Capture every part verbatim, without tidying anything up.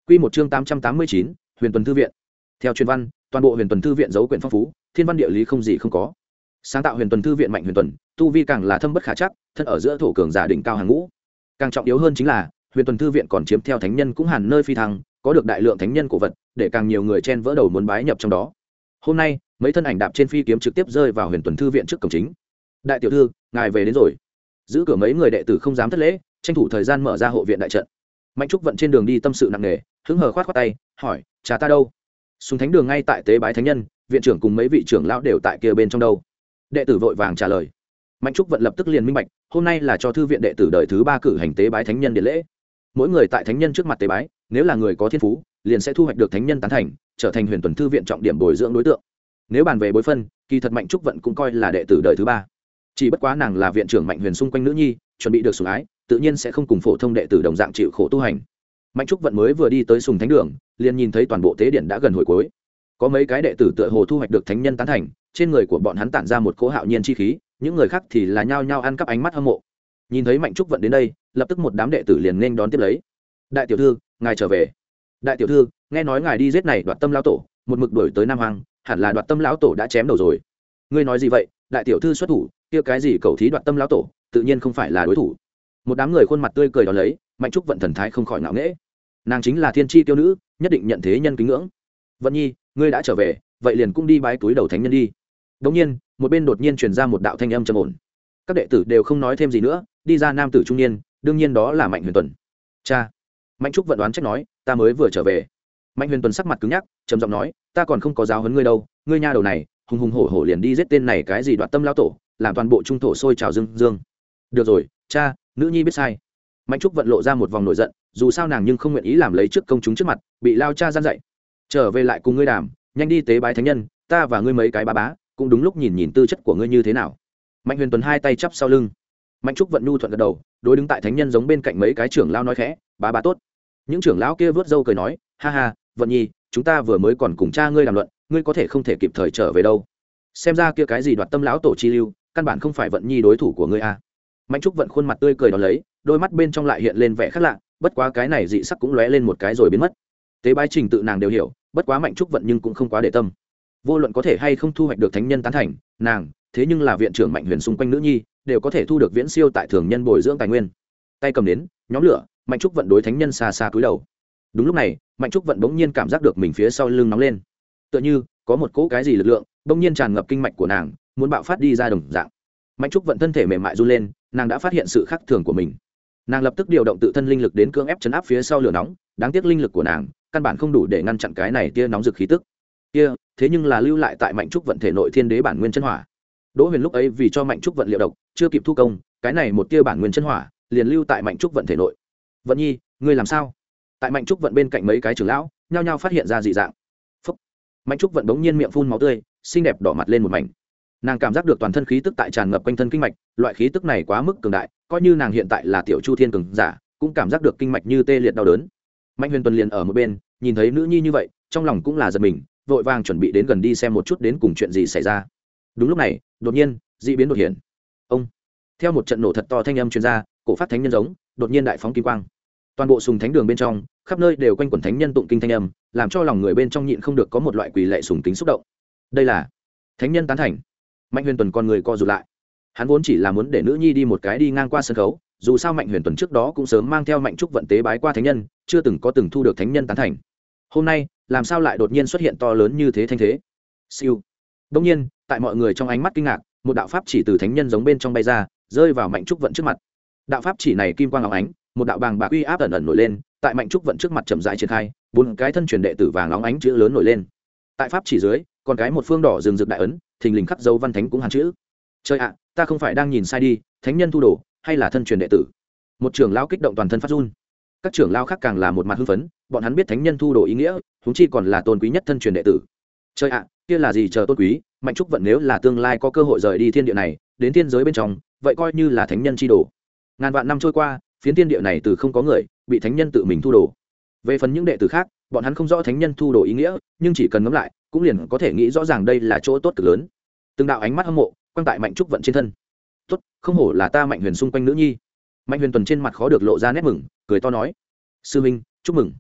Quy một chương tám trăm tám mươi chín, Huyền Tuần thư viện. Theo truyền văn, toàn bộ Huyền Tuần thư viện giấu quyển phong phú, thiên văn địa lý không gì không có. Sáng tạo Huyền Tuần thư viện Mạnh Huyền Tuần, tu vi càng là thâm bất khả chắc, thân ở giữa thổ cường giả đỉnh cao hàng ngũ. Càng trọng yếu hơn chính là, Huyền Tuần thư viện còn chiếm theo thánh nhân cũng hẳn nơi phi thăng, có được đại lượng thánh nhân cổ vật, để càng nhiều người chen vỡ đầu muốn bái nhập trong đó. Hôm nay, mấy thân ảnh đạp trên phi kiếm trực tiếp rơi vào Huyền Tuần thư viện trước cổng chính. Đại tiểu thư, ngài về đến rồi. Giữ cửa mấy người đệ tử không dám thất lễ, tranh thủ thời gian mở ra hộ viện đại trận. Mạnh Trúc Vận trên đường đi tâm sự nặng nề, hứng hờ khoát khoát tay, hỏi: "Cha ta đâu?" Sùng Thánh Đường ngay tại tế bái thánh nhân, viện trưởng cùng mấy vị trưởng lão đều tại kia bên trong đâu. Đệ tử vội vàng trả lời. Mạnh Trúc Vận lập tức liền minh bạch, hôm nay là cho thư viện đệ tử đời thứ ba cử hành tế bái thánh nhân điện lễ. Mỗi người tại thánh nhân trước mặt tế bái, nếu là người có thiên phú, liền sẽ thu hoạch được thánh nhân tán thành, trở thành Huyền Tuần thư viện trọng điểm bồi dưỡng đối tượng. Nếu bàn về bối phân, kỳ thật Mạnh Trúc Vận cũng coi là đệ tử đời thứ ba. Chỉ bất quá nàng là viện trưởng Mạnh Huyền xung quanh nữ nhi, chuẩn bị được sủng ái, tự nhiên sẽ không cùng phổ thông đệ tử đồng dạng chịu khổ tu hành. Mạnh Trúc Vận mới vừa đi tới Sùng Thánh Đường, liền nhìn thấy toàn bộ tế điện đã gần hồi cuối. Có mấy cái đệ tử tựa hồ thu hoạch được thánh nhân tán thành, trên người của bọn hắn tản ra một cỗ hạo nhiên chi khí, những người khác thì là nhao nhao ăn cắp ánh mắt hâm mộ. Nhìn thấy Mạnh Trúc Vận đến đây, lập tức một đám đệ tử liền nên đón tiếp lấy. "Đại tiểu thư, ngài trở về." "Đại tiểu thư, nghe nói ngài đi giết này Đoạt Tâm lão tổ, một mực đuổi tới Nam Hoàng, hẳn là Đoạt Tâm lão tổ đã chém đầu rồi." "Ngươi nói gì vậy? Đại tiểu thư xuất thủ, kia cái gì cầu thí Đoạt Tâm lão tổ, tự nhiên không phải là đối thủ." Một đám người khuôn mặt tươi cười đó lấy, Mạnh Trúc Vận thần thái không khỏi ngạo nghễ. Nàng chính là thiên chi tiêu nữ, nhất định nhận thế nhân kính ngưỡng. "Vận Nhi, ngươi đã trở về, vậy liền cũng đi bái túi đầu thánh nhân đi." Đống nhiên, một bên đột nhiên truyền ra một đạo thanh âm trầm ổn. Các đệ tử đều không nói thêm gì nữa, đi ra nam tử trung niên, đương nhiên đó là Mạnh Huyền Tuần. "Cha." Mạnh Trúc Vận đoán trách nói, "Ta mới vừa trở về." Mạnh Huyền Tuần sắc mặt cứng nhắc, trầm giọng nói, "Ta còn không có giáo huấn ngươi đâu, ngươi nha đầu này, hùng hùng hổ hổ liền đi giết tên này cái gì Đoạt Tâm lão tổ, làm toàn bộ trung thổ sôi trào dương dương." "Được rồi, cha, nữ nhi biết sai." Mạnh Trúc Vận lộ ra một vòng nổi giận, dù sao nàng nhưng không nguyện ý làm lấy trước công chúng trước mặt, bị lao cha gian dạy. "Trở về lại cùng ngươi đàm, nhanh đi tế bái thánh nhân, ta và ngươi mấy cái bá bá, cũng đúng lúc nhìn nhìn tư chất của ngươi như thế nào." Mạnh Huyền Tuần hai tay chắp sau lưng. Mạnh Trúc Vận nhu thuận gật đầu, đối đứng tại thánh nhân giống bên cạnh mấy cái trưởng lão nói khẽ, "Bá bá tốt." Những trưởng lão kia vớt râu cười nói, "Ha ha, Vận Nhi, chúng ta vừa mới còn cùng cha ngươi đàm luận, ngươi có thể không thể kịp thời trở về đâu. Xem ra kia cái gì Đoạt Tâm lão tổ chi lưu, căn bản không phải Vận Nhi đối thủ của ngươi a." Mạnh Trúc Vận khuôn mặt tươi cười đón lấy, đôi mắt bên trong lại hiện lên vẻ khác lạ, bất quá cái này dị sắc cũng lóe lên một cái rồi biến mất. Tế bái trình tự nàng đều hiểu, bất quá Mạnh Trúc Vận nhưng cũng không quá để tâm. Vô luận có thể hay không thu hoạch được thánh nhân tán thành, nàng, thế nhưng là viện trưởng Mạnh Huyền xung quanh nữ nhi, đều có thể thu được viễn siêu tại thường nhân bồi dưỡng tài nguyên. Tay cầm đến, nhóm lửa, Mạnh Trúc Vận đối thánh nhân xa xa cúi đầu. Đúng lúc này, Mạnh Trúc Vận bỗng nhiên cảm giác được mình phía sau lưng nóng lên. Tựa như có một cỗ cái gì lực lượng bỗng nhiên tràn ngập kinh mạch của nàng, muốn bạo phát đi ra đồng dạng. Mạnh Trúc Vận thân thể mềm mại run lên, nàng đã phát hiện sự khác thường của mình. Nàng lập tức điều động tự thân linh lực đến cưỡng ép chấn áp phía sau lửa nóng, đáng tiếc linh lực của nàng căn bản không đủ để ngăn chặn cái này tia nóng rực khí tức. Kia, thế nhưng là lưu lại tại Mạnh Trúc Vận thể nội thiên đế bản nguyên chân hỏa. Đỗ Huyền lúc ấy vì cho Mạnh Trúc Vận liệu độc, chưa kịp thu công, cái này một tia bản nguyên chân hỏa liền lưu tại Mạnh Trúc Vận thể nội. "Vận Nhi, ngươi làm sao?" Tại Mạnh Trúc Vận bên cạnh mấy cái trưởng lão, nhao nhao phát hiện ra dị dạng. Phốc. Mạnh Trúc Vận bỗng nhiên miệng phun máu tươi, xinh đẹp đỏ mặt lên một mảnh. Nàng cảm giác được toàn thân khí tức tại tràn ngập quanh thân kinh mạch, loại khí tức này quá mức cường đại, coi như nàng hiện tại là tiểu Chu Thiên cường giả, cũng cảm giác được kinh mạch như tê liệt đau đớn. Mạnh Huyền Tuần liền ở một bên, nhìn thấy nữ nhi như vậy, trong lòng cũng là giật mình, vội vàng chuẩn bị đến gần đi xem một chút đến cùng chuyện gì xảy ra. Đúng lúc này, đột nhiên, dị biến đột hiện. Ông, theo một trận nổ thật to thanh âm truyền ra, cổ phát thánh nhân giống đột nhiên đại phóng kim quang. Toàn bộ Sùng Thánh Đường bên trong, khắp nơi đều quanh quẩn thánh nhân tụng kinh thanh âm, làm cho lòng người bên trong nhịn không được có một loại quỳ lạy sùng kính xúc động. Đây là thánh nhân tán thành. Mạnh Huyền Tuần con người co rụt lại. Hắn vốn chỉ là muốn để nữ nhi đi một cái đi ngang qua sân khấu, dù sao Mạnh Huyền Tuần trước đó cũng sớm mang theo Mạnh Trúc Vận tế bái qua thánh nhân, chưa từng có từng thu được thánh nhân tán thành. Hôm nay, làm sao lại đột nhiên xuất hiện to lớn như thế thanh thế? Siêu. Đương nhiên, tại mọi người trong ánh mắt kinh ngạc, một đạo pháp chỉ từ thánh nhân giống bên trong bay ra, rơi vào Mạnh Trúc Vận trước mặt. Đạo pháp chỉ này kim quang óng ánh, một đạo bàng bạc uy áp ẩn ẩn nổi lên, tại Mạnh Trúc Vận trước mặt chậm rãi triển khai, bốn cái thân truyền đệ tử vàng óng ánh chữ lớn nổi lên. Tại pháp chỉ dưới, còn cái một phương đỏ rừng rực đại ấn, thình lình khắc dấu văn thánh cũng hàn chữ. Trời ạ, ta không phải đang nhìn sai đi, thánh nhân thu đồ, hay là thân truyền đệ tử? Một trưởng lão kích động toàn thân phát run. Các trưởng lão khác càng là một mặt hưng phấn, bọn hắn biết thánh nhân thu đồ ý nghĩa, huống chi còn là tôn quý nhất thân truyền đệ tử. Trời ạ, kia là gì chờ tôn quý, Mạnh Trúc Vận nếu là tương lai có cơ hội rời đi thiên địa này, đến thiên giới bên trong, vậy coi như là thánh nhân chi đồ. Ngàn vạn năm trôi qua, phiến thiên địa này từ không có người, bị thánh nhân tự mình thu đồ. Về phần những đệ tử khác, bọn hắn không rõ thánh nhân thu đồ ý nghĩa, nhưng chỉ cần ngẫm lại, cũng liền có thể nghĩ rõ ràng đây là chỗ tốt cực lớn. Từng đạo ánh mắt hâm mộ quang tại Mạnh Trúc Vận trên thân. Tốt, không hổ là ta Mạnh Huyền xung quanh nữ nhi. Mạnh Huyền Tuần trên mặt khó được lộ ra nét mừng, cười to nói: "Sư huynh, chúc mừng."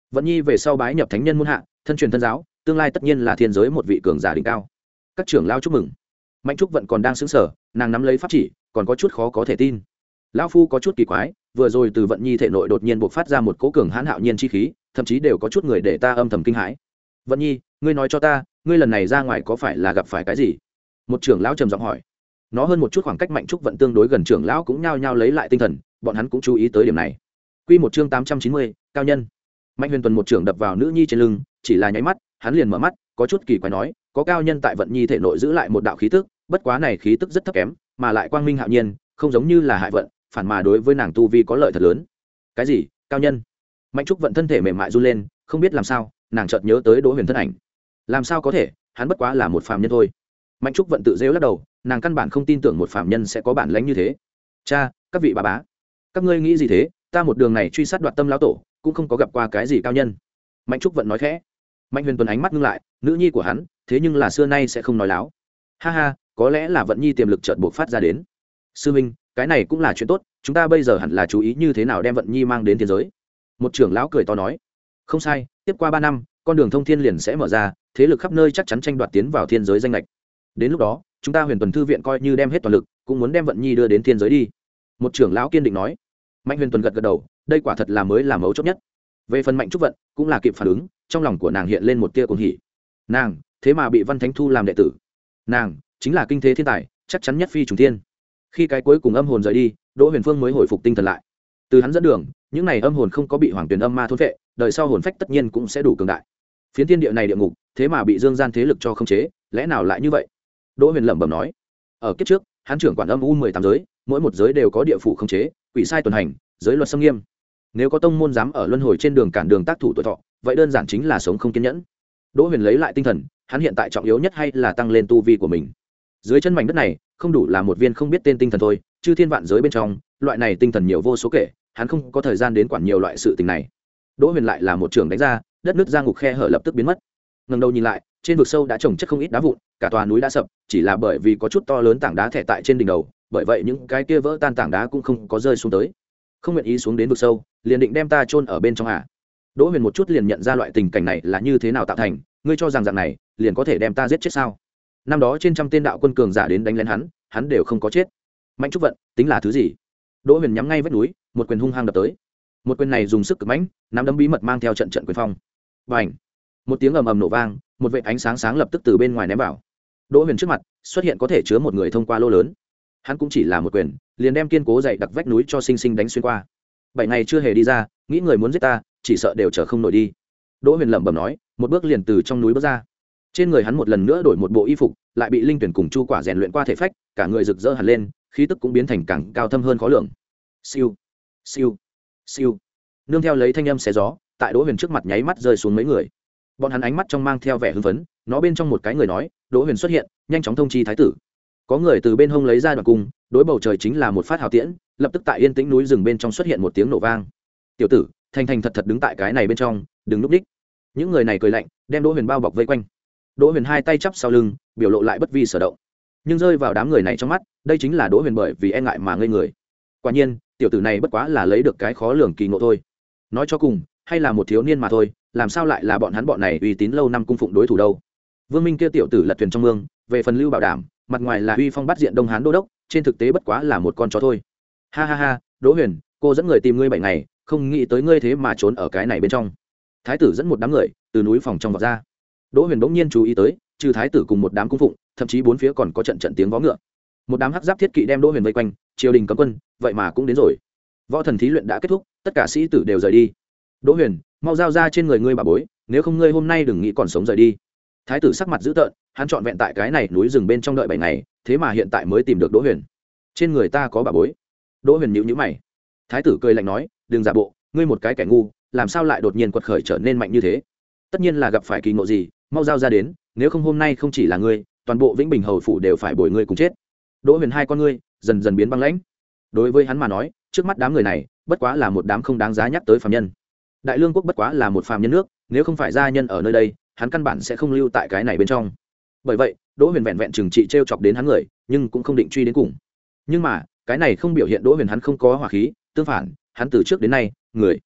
Vận nhi về sau bái nhập thánh nhân muôn hạ, thân truyền thân giáo, tương lai tất nhiên là thiên giới một vị cường giả đỉnh cao. Các trưởng lao chúc mừng. Mạnh trúc vận còn đang sững sờ, nàng nắm lấy pháp chỉ, còn có chút khó có thể tin. Lão phu có chút kỳ quái, vừa rồi từ Vận nhi thể nội đột nhiên bộc phát ra một cỗ cường hãn hạo nhiên chi khí, thậm chí đều có chút người để ta âm thầm kinh hãi. Vận nhi, ngươi nói cho ta, ngươi lần này ra ngoài có phải là gặp phải cái gì? Một trưởng lão trầm giọng hỏi. Nó hơn một chút khoảng cách Mạnh trúc vận tương đối gần, trưởng lão cũng nhao nhao lấy lại tinh thần, bọn hắn cũng chú ý tới điểm này. Quy một chương tám trăm chín mươi, cao nhân. Mạnh Huyền Tuần một trưởng đập vào nữ nhi trên lưng, chỉ là nháy mắt, hắn liền mở mắt, có chút kỳ quái nói, có cao nhân tại Vận nhi thể nội giữ lại một đạo khí tức, bất quá này khí tức rất thấp kém, mà lại quang minh hạo nhiên, không giống như là hại vận, phản mà đối với nàng tu vi có lợi thật lớn. Cái gì? Cao nhân? Mạnh trúc vận thân thể mềm mại run lên, không biết làm sao, nàng chợt nhớ tới Đỗ Huyền thân ảnh. Làm sao có thể, hắn bất quá là một phàm nhân thôi. Mạnh trúc vận tự rêu lắc đầu, nàng căn bản không tin tưởng một phàm nhân sẽ có bản lĩnh như thế. Cha, các vị bà bá, các ngươi nghĩ gì thế? Ta một đường này truy sát đoạt tâm lão tổ, cũng không có gặp qua cái gì cao nhân. Mạnh trúc vận nói khẽ. Mạnh Huyền Tuần ánh mắt ngưng lại, nữ nhi của hắn, thế nhưng là xưa nay sẽ không nói láo. Ha ha, có lẽ là Vận nhi tiềm lực chợt buộc phát ra đến. Sư minh, cái này cũng là chuyện tốt, chúng ta bây giờ hẳn là chú ý như thế nào đem Vận nhi mang đến thiên giới. Một trưởng lão cười to nói. Không sai, tiếp qua ba năm, con đường thông thiên liền sẽ mở ra, thế lực khắp nơi chắc chắn tranh đoạt tiến vào thiên giới danh lệch. Đến lúc đó, chúng ta Huyền Tuần thư viện coi như đem hết toàn lực, cũng muốn đem Vận nhi đưa đến thiên giới đi. Một trưởng lão kiên định nói. Mạnh Huyền Tuần gật gật đầu, đây quả thật là mới là mấu chốt nhất. Về phần Mạnh trúc vận, cũng là kịp phản ứng, trong lòng của nàng hiện lên một tia cuồng hỉ. Nàng, thế mà bị Văn Thánh thu làm đệ tử. Nàng chính là kinh thế thiên tài, chắc chắn nhất phi trùng thiên. Khi cái cuối cùng âm hồn rời đi, Đỗ Huyền Phương mới hồi phục tinh thần lại. Từ hắn dẫn đường, những này âm hồn không có bị Hoàng Tuyền âm ma thôn phệ, đời sau hồn phách tất nhiên cũng sẽ đủ cường đại. Phiến thiên địa này địa ngục, thế mà bị dương gian thế lực cho khống chế, lẽ nào lại như vậy? Đỗ Huyền lẩm bẩm nói. Ở kiếp trước, hắn trưởng quản âm u mười tám giới, mỗi một giới đều có địa phủ khống chế, quỷ sai tuần hành, giới luật xâm nghiêm. Nếu có tông môn dám ở luân hồi trên đường cản đường tác thủ tuổi thọ, vậy đơn giản chính là sống không kiên nhẫn. Đỗ Huyền lấy lại tinh thần, hắn hiện tại trọng yếu nhất hay là tăng lên tu vi của mình. Dưới chân mảnh đất này, không đủ là một viên không biết tên tinh thần thôi, chư thiên vạn giới bên trong, loại này tinh thần nhiều vô số kể, hắn không có thời gian đến quản nhiều loại sự tình này. Đỗ Huyền lại là một trường đánh ra, đất nứt ra ngục khe hở lập tức biến mất. Ngẩng đầu nhìn lại, trên vực sâu đã trồng chất không ít đá vụn, cả tòa núi đã sập, chỉ là bởi vì có chút to lớn tảng đá thẻ tại trên đỉnh đầu, bởi vậy những cái kia vỡ tan tảng đá cũng không có rơi xuống tới. Không nguyện ý xuống đến vực sâu, liền định đem ta chôn ở bên trong à? Đỗ Huyền một chút liền nhận ra loại tình cảnh này là như thế nào tạo thành, ngươi cho rằng dạng này liền có thể đem ta giết chết sao? Năm đó trên trăm tên đạo quân cường giả đến đánh lén hắn, hắn đều không có chết. Mạnh trúc vận tính là thứ gì? Đỗ Huyền nhắm ngay vách núi, một quyền hung hăng đập tới. Một quyền này dùng sức cực mạnh, nắm đấm bí mật mang theo trận trận quyền phong. Bành! Một tiếng ầm ầm nổ vang, một vệt ánh sáng sáng lập tức từ bên ngoài ném vào. Đỗ Huyền trước mặt xuất hiện có thể chứa một người thông qua lỗ lớn. Hắn cũng chỉ là một quyền, liền đem kiên cố dày đặc vách núi cho sinh sinh đánh xuyên qua. Bảy ngày chưa hề đi ra, nghĩ người muốn giết ta, chỉ sợ đều chờ không nổi đi. Đỗ Huyền lẩm bẩm nói, một bước liền từ trong núi bước ra. Trên người hắn một lần nữa đổi một bộ y phục, lại bị linh tuyển cùng chu quả rèn luyện qua thể phách, cả người rực rỡ hẳn lên, khí tức cũng biến thành càng cao thâm hơn khó lường. Siêu, siêu, siêu. Nương theo lấy thanh âm xé gió, tại Đỗ Huyền trước mặt nháy mắt rơi xuống mấy người. Bọn hắn ánh mắt trong mang theo vẻ hưng phấn, nó bên trong một cái người nói, Đỗ Huyền xuất hiện, nhanh chóng thông chi thái tử. Có người từ bên hông lấy ra đoạn cung, đối bầu trời chính là một phát hào tiễn, lập tức tại yên tĩnh núi rừng bên trong xuất hiện một tiếng nổ vang. Tiểu tử, thành thành thật thật đứng tại cái này bên trong, đừng núp đích. Những người này cười lạnh, đem Đỗ Huyền bao bọc vây quanh. Đỗ Huyền hai tay chắp sau lưng, biểu lộ lại bất vi sở động. Nhưng rơi vào đám người này trong mắt, đây chính là Đỗ Huyền bởi vì e ngại mà ngây người. Quả nhiên, tiểu tử này bất quá là lấy được cái khó lường kỳ ngộ thôi. Nói cho cùng, hay là một thiếu niên mà thôi, làm sao lại là bọn hắn bọn này uy tín lâu năm cung phụng đối thủ đâu? Vương Minh kia tiểu tử lật thuyền trong mương, về phần Lưu Bảo Đảm, mặt ngoài là uy phong bắt diện Đông Hán đô đốc, trên thực tế bất quá là một con chó thôi. Ha ha ha, Đỗ Huyền, cô dẫn người tìm ngươi bảy ngày, không nghĩ tới ngươi thế mà trốn ở cái này bên trong. Thái tử dẫn một đám người từ núi phòng trong vọt ra. Đỗ Huyền bỗng nhiên chú ý tới, trừ thái tử cùng một đám cung phụng, thậm chí bốn phía còn có trận trận tiếng vó ngựa. Một đám hắc giáp thiết kỵ đem Đỗ Huyền vây quanh, triều đình cấm quân, vậy mà cũng đến rồi. Võ thần thí luyện đã kết thúc, tất cả sĩ tử đều rời đi. Đỗ Huyền, mau giao ra trên người ngươi bà bối, nếu không ngươi hôm nay đừng nghĩ còn sống rời đi. Thái tử sắc mặt dữ tợn, hắn trọn vẹn tại cái này núi rừng bên trong đợi bảy ngày, thế mà hiện tại mới tìm được Đỗ Huyền. Trên người ta có bà bối. Đỗ Huyền nhíu nhíu mày. Thái tử cười lạnh nói, đừng giả bộ, ngươi một cái kẻ ngu, làm sao lại đột nhiên quật khởi trở nên mạnh như thế? Tất nhiên là gặp phải kỳ ngộ gì, mau giao ra đến, nếu không hôm nay không chỉ là ngươi, toàn bộ Vĩnh Bình hầu phủ đều phải bồi ngươi cùng chết. Đỗ Huyền hai con ngươi dần dần biến băng lãnh. Đối với hắn mà nói, trước mắt đám người này bất quá là một đám không đáng giá nhắc tới phàm nhân. Đại Lương quốc bất quá là một phàm nhân nước, nếu không phải gia nhân ở nơi đây, hắn căn bản sẽ không lưu tại cái này bên trong. Bởi vậy, Đỗ Huyền vẹn vẹn trừng trị trêu chọc đến hắn người, nhưng cũng không định truy đến cùng. Nhưng mà, cái này không biểu hiện Đỗ Huyền hắn không có hỏa khí, tương phản, hắn từ trước đến nay, người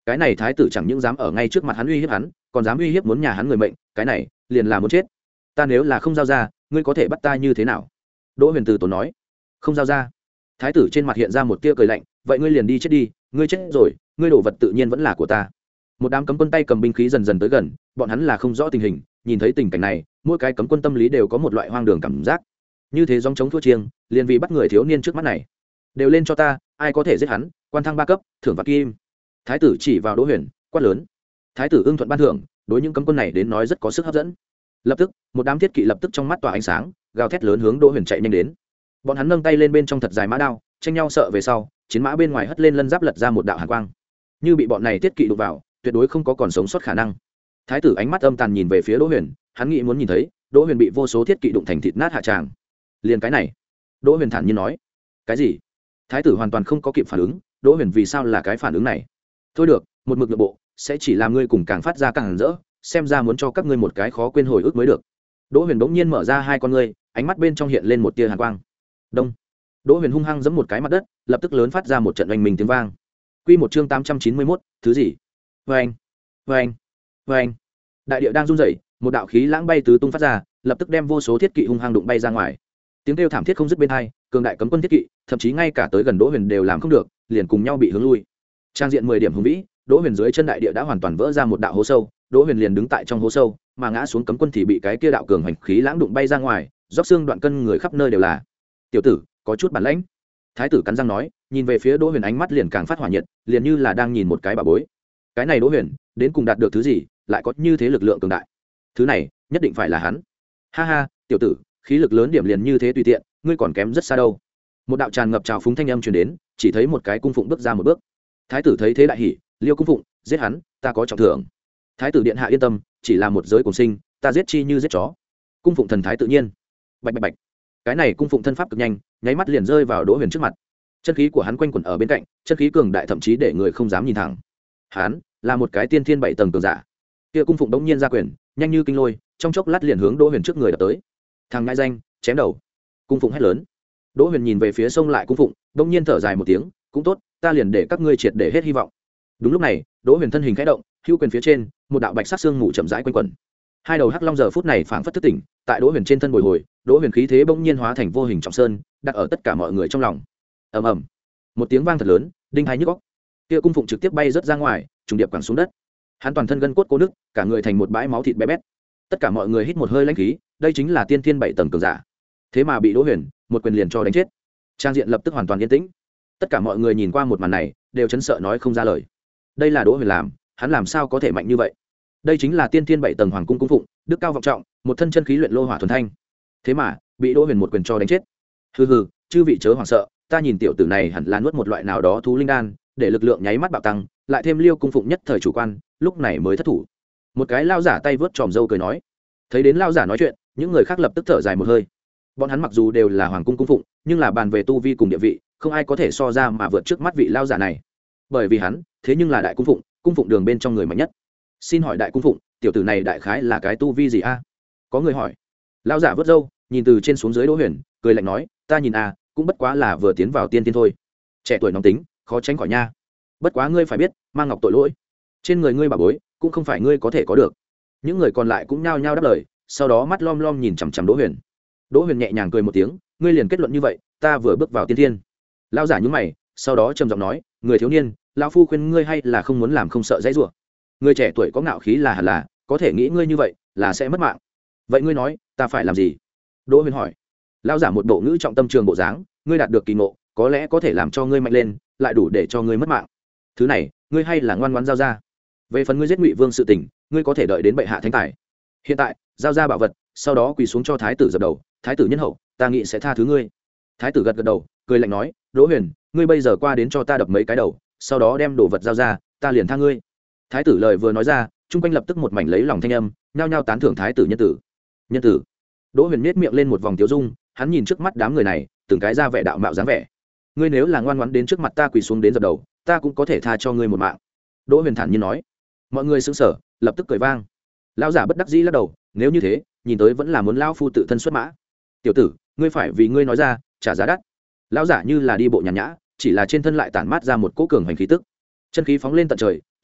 cái này thái tử chẳng những dám ở ngay trước mặt hắn uy hiếp hắn, còn dám uy hiếp muốn nhà hắn người mệnh, cái này liền là muốn chết. Ta nếu là không giao ra, ngươi có thể bắt ta như thế nào? Đỗ Huyền từ tốn nói. Không giao ra. Thái tử trên mặt hiện ra một tia cười lạnh, vậy ngươi liền đi chết đi, ngươi chết rồi, ngươi đồ vật tự nhiên vẫn là của ta. Một đám cấm quân tay cầm binh khí dần dần tới gần, bọn hắn là không rõ tình hình, nhìn thấy tình cảnh này, mỗi cái cấm quân tâm lý đều có một loại hoang đường cảm giác. Như thế gióng chống thua chiêng, liền vì bắt người thiếu niên trước mắt này. Đều lên cho ta, ai có thể giết hắn, quan thăng ba cấp, thưởng vạn kim. Thái tử chỉ vào Đỗ Huyền, quát lớn. Thái tử ưng thuận ban thưởng, đối những cấm quân này đến nói rất có sức hấp dẫn. Lập tức, một đám thiết kỵ lập tức trong mắt tỏa ánh sáng, gào thét lớn hướng Đỗ Huyền chạy nhanh đến. Bọn hắn nâng tay lên bên trong thật dài mã đao, tranh nhau sợ về sau, chiến mã bên ngoài hất lên lân giáp lật ra một đạo hàn quang. Như bị bọn này thiết kỵ đụng vào, tuyệt đối không có còn sống sót khả năng. Thái tử ánh mắt âm tàn nhìn về phía Đỗ Huyền, hắn nghĩ muốn nhìn thấy Đỗ Huyền bị vô số thiết kỵ đụng thành thịt nát hạ tràng. Liền cái này, Đỗ Huyền thản nhiên nói. Cái gì? Thái tử hoàn toàn không có kịp phản ứng, Đỗ Huyền vì sao là cái phản ứng này? Thôi được, một mực nội bộ sẽ chỉ làm ngươi cùng càng phát ra càng rỡ, xem ra muốn cho các ngươi một cái khó quên hồi ức mới được. Đỗ Huyền bỗng nhiên mở ra hai con ngươi, ánh mắt bên trong hiện lên một tia hàn quang. Đông. Đỗ Huyền hung hăng giẫm một cái mặt đất, lập tức lớn phát ra một trận oanh minh tiếng vang. Quy một chương tám trăm chín mươi mốt, thứ gì? Oanh, oanh, oanh. Đại địa đang run rẩy, một đạo khí lãng bay tứ tung phát ra, lập tức đem vô số thiết kỵ hung hăng đụng bay ra ngoài. Tiếng kêu thảm thiết không dứt bên tai, cường đại cấm quân thiết kỵ, thậm chí ngay cả tới gần Đỗ Huyền đều làm không được, liền cùng nhau bị hướng lui. Trang diện mười điểm hùng vĩ, Đỗ Huyền dưới chân đại địa đã hoàn toàn vỡ ra một đạo hố sâu, Đỗ Huyền liền đứng tại trong hố sâu, mà ngã xuống cấm quân thì bị cái kia đạo cường hành khí lãng đụng bay ra ngoài, róc xương đoạn cân người khắp nơi đều là. Tiểu tử, có chút bản lĩnh. Thái tử cắn răng nói, nhìn về phía Đỗ Huyền ánh mắt liền càng phát hỏa nhiệt, liền như là đang nhìn một cái bà bối. Cái này Đỗ Huyền, đến cùng đạt được thứ gì, lại có như thế lực lượng cường đại? Thứ này, nhất định phải là hắn. Ha ha, tiểu tử, khí lực lớn điểm liền như thế tùy tiện, ngươi còn kém rất xa đâu. Một đạo tràn ngập trào phúng thanh âm truyền đến, chỉ thấy một cái cung phụng bước ra một bước. Thái tử thấy thế đại hỉ, Liêu cung phụng, giết hắn, ta có trọng thưởng. Thái tử điện hạ yên tâm, chỉ là một giới cùng sinh, ta giết chi như giết chó. Cung phụng thần thái tự nhiên. Bạch bạch bạch. Cái này cung phụng thân pháp cực nhanh, nháy mắt liền rơi vào Đỗ Huyền trước mặt. Chân khí của hắn quanh quẩn ở bên cạnh, chân khí cường đại thậm chí để người không dám nhìn thẳng. Hắn là một cái tiên thiên bảy tầng cường giả. Kia cung phụng đống nhiên ra quyền, nhanh như kinh lôi, trong chốc lát liền hướng Đỗ Huyền trước người đập tới. Thằng ngại danh, chém đầu. Cung phụng hét lớn. Đỗ Huyền nhìn về phía sông lại cung phụng, đống nhiên thở dài một tiếng, cũng tốt, ta liền để các ngươi triệt để hết hy vọng. Đúng lúc này, Đỗ Huyền thân hình khẽ động, hữu quyền phía trên, một đạo bạch sắc xương mù chậm rãi quanh quẩn. Hai đầu hắc long giờ phút này phảng phất thức tỉnh, tại Đỗ Huyền trên thân bồi hồi, Đỗ Huyền khí thế bỗng nhiên hóa thành vô hình trọng sơn, đặt ở tất cả mọi người trong lòng. Ầm ầm. Một tiếng vang thật lớn, đinh hai nhức óc. Kia cung phụng trực tiếp bay rất ra ngoài, trùng điệp quẳng xuống đất. Hắn toàn thân gân cốt cố nứt, cả người thành một bãi máu thịt bé bét. Tất cả mọi người hít một hơi lãnh khí, đây chính là tiên thiên bảy tầng cường giả. Thế mà bị Đỗ Huyền một quyền liền cho đánh chết. Trang diện lập tức hoàn toàn yên tĩnh. Tất cả mọi người nhìn qua một màn này, đều chấn sợ nói không ra lời. Đây là Đỗ Huyền làm, hắn làm sao có thể mạnh như vậy? Đây chính là tiên thiên bảy tầng hoàng cung cung phụng, đức cao vọng trọng, một thân chân khí luyện lô hỏa thuần thanh. Thế mà bị Đỗ Huyền một quyền cho đánh chết. Hừ hừ, chư vị chớ hoảng sợ, ta nhìn tiểu tử này hẳn là nuốt một loại nào đó thú linh đan, để lực lượng nháy mắt bạo tăng, lại thêm Liêu cung phụng nhất thời chủ quan, lúc này mới thất thủ. Một cái lao giả tay vớt tròm râu cười nói. Thấy đến lao giả nói chuyện, những người khác lập tức thở dài một hơi. Bọn hắn mặc dù đều là hoàng cung cung phụng, nhưng là bàn về tu vi cùng địa vị, không ai có thể so ra mà vượt trước mắt vị lao giả này. Bởi vì hắn, thế nhưng là đại cung phụng, cung phụng đường bên trong người mạnh nhất. Xin hỏi đại cung phụng, tiểu tử này đại khái là cái tu vi gì a? Có người hỏi. Lao giả vớt râu, nhìn từ trên xuống dưới Đỗ Huyền, cười lạnh nói, ta nhìn a, cũng bất quá là vừa tiến vào tiên tiên thôi. Trẻ tuổi nóng tính, khó tránh khỏi nha. Bất quá ngươi phải biết, mang ngọc tội lỗi, trên người ngươi bà bối, cũng không phải ngươi có thể có được. Những người còn lại cũng nhao nhao đáp lời, sau đó mắt lom lom nhìn chằm chằm Đỗ Huyền. Đỗ Huyền nhẹ nhàng cười một tiếng, ngươi liền kết luận như vậy, ta vừa bước vào tiên tiên. Lao giả nhún mày, sau đó trầm giọng nói, người thiếu niên, lão phu khuyên ngươi hay là không muốn làm không sợ dãy rủa. Người trẻ tuổi có ngạo khí là hẳn là, có thể nghĩ ngươi như vậy, là sẽ mất mạng. Vậy ngươi nói, ta phải làm gì? Đỗ Huyền hỏi. Lao giả một bộ ngữ trọng tâm trường bộ dáng, ngươi đạt được kỳ ngộ, có lẽ có thể làm cho ngươi mạnh lên, lại đủ để cho ngươi mất mạng. Thứ này, ngươi hay là ngoan ngoãn giao ra. Về phần ngươi giết Ngụy Vương sự tình, ngươi có thể đợi đến bệ hạ thánh tài. Hiện tại, giao ra bảo vật, sau đó quỳ xuống cho thái tử dập đầu, thái tử nhân hậu, ta nghĩ sẽ tha thứ ngươi. Thái tử gật gật đầu, cười lạnh nói, Đỗ Huyền, ngươi bây giờ qua đến cho ta đập mấy cái đầu, sau đó đem đồ vật giao ra, ta liền tha ngươi. Thái tử lời vừa nói ra, chung quanh lập tức một mảnh lấy lòng thanh âm, nhao nhao tán thưởng thái tử nhân tử. Nhân tử. Đỗ Huyền nhếch miệng lên một vòng tiêu dung, hắn nhìn trước mắt đám người này, từng cái ra vẻ đạo mạo dáng vẻ. Ngươi nếu là ngoan ngoãn đến trước mặt ta quỳ xuống đến dập đầu, ta cũng có thể tha cho ngươi một mạng. Đỗ Huyền thản nhiên nói. Mọi người sững sờ, lập tức cười vang. Lão giả bất đắc dĩ lắc đầu, nếu như thế, nhìn tới vẫn là muốn lão phu tự thân xuất mã. Tiểu tử, ngươi phải vì ngươi nói ra, trả giá đắt. Lão giả như là đi bộ nhàn nhã, chỉ là trên thân lại tản mát ra một cỗ cường hành khí tức. Chân khí phóng lên tận trời,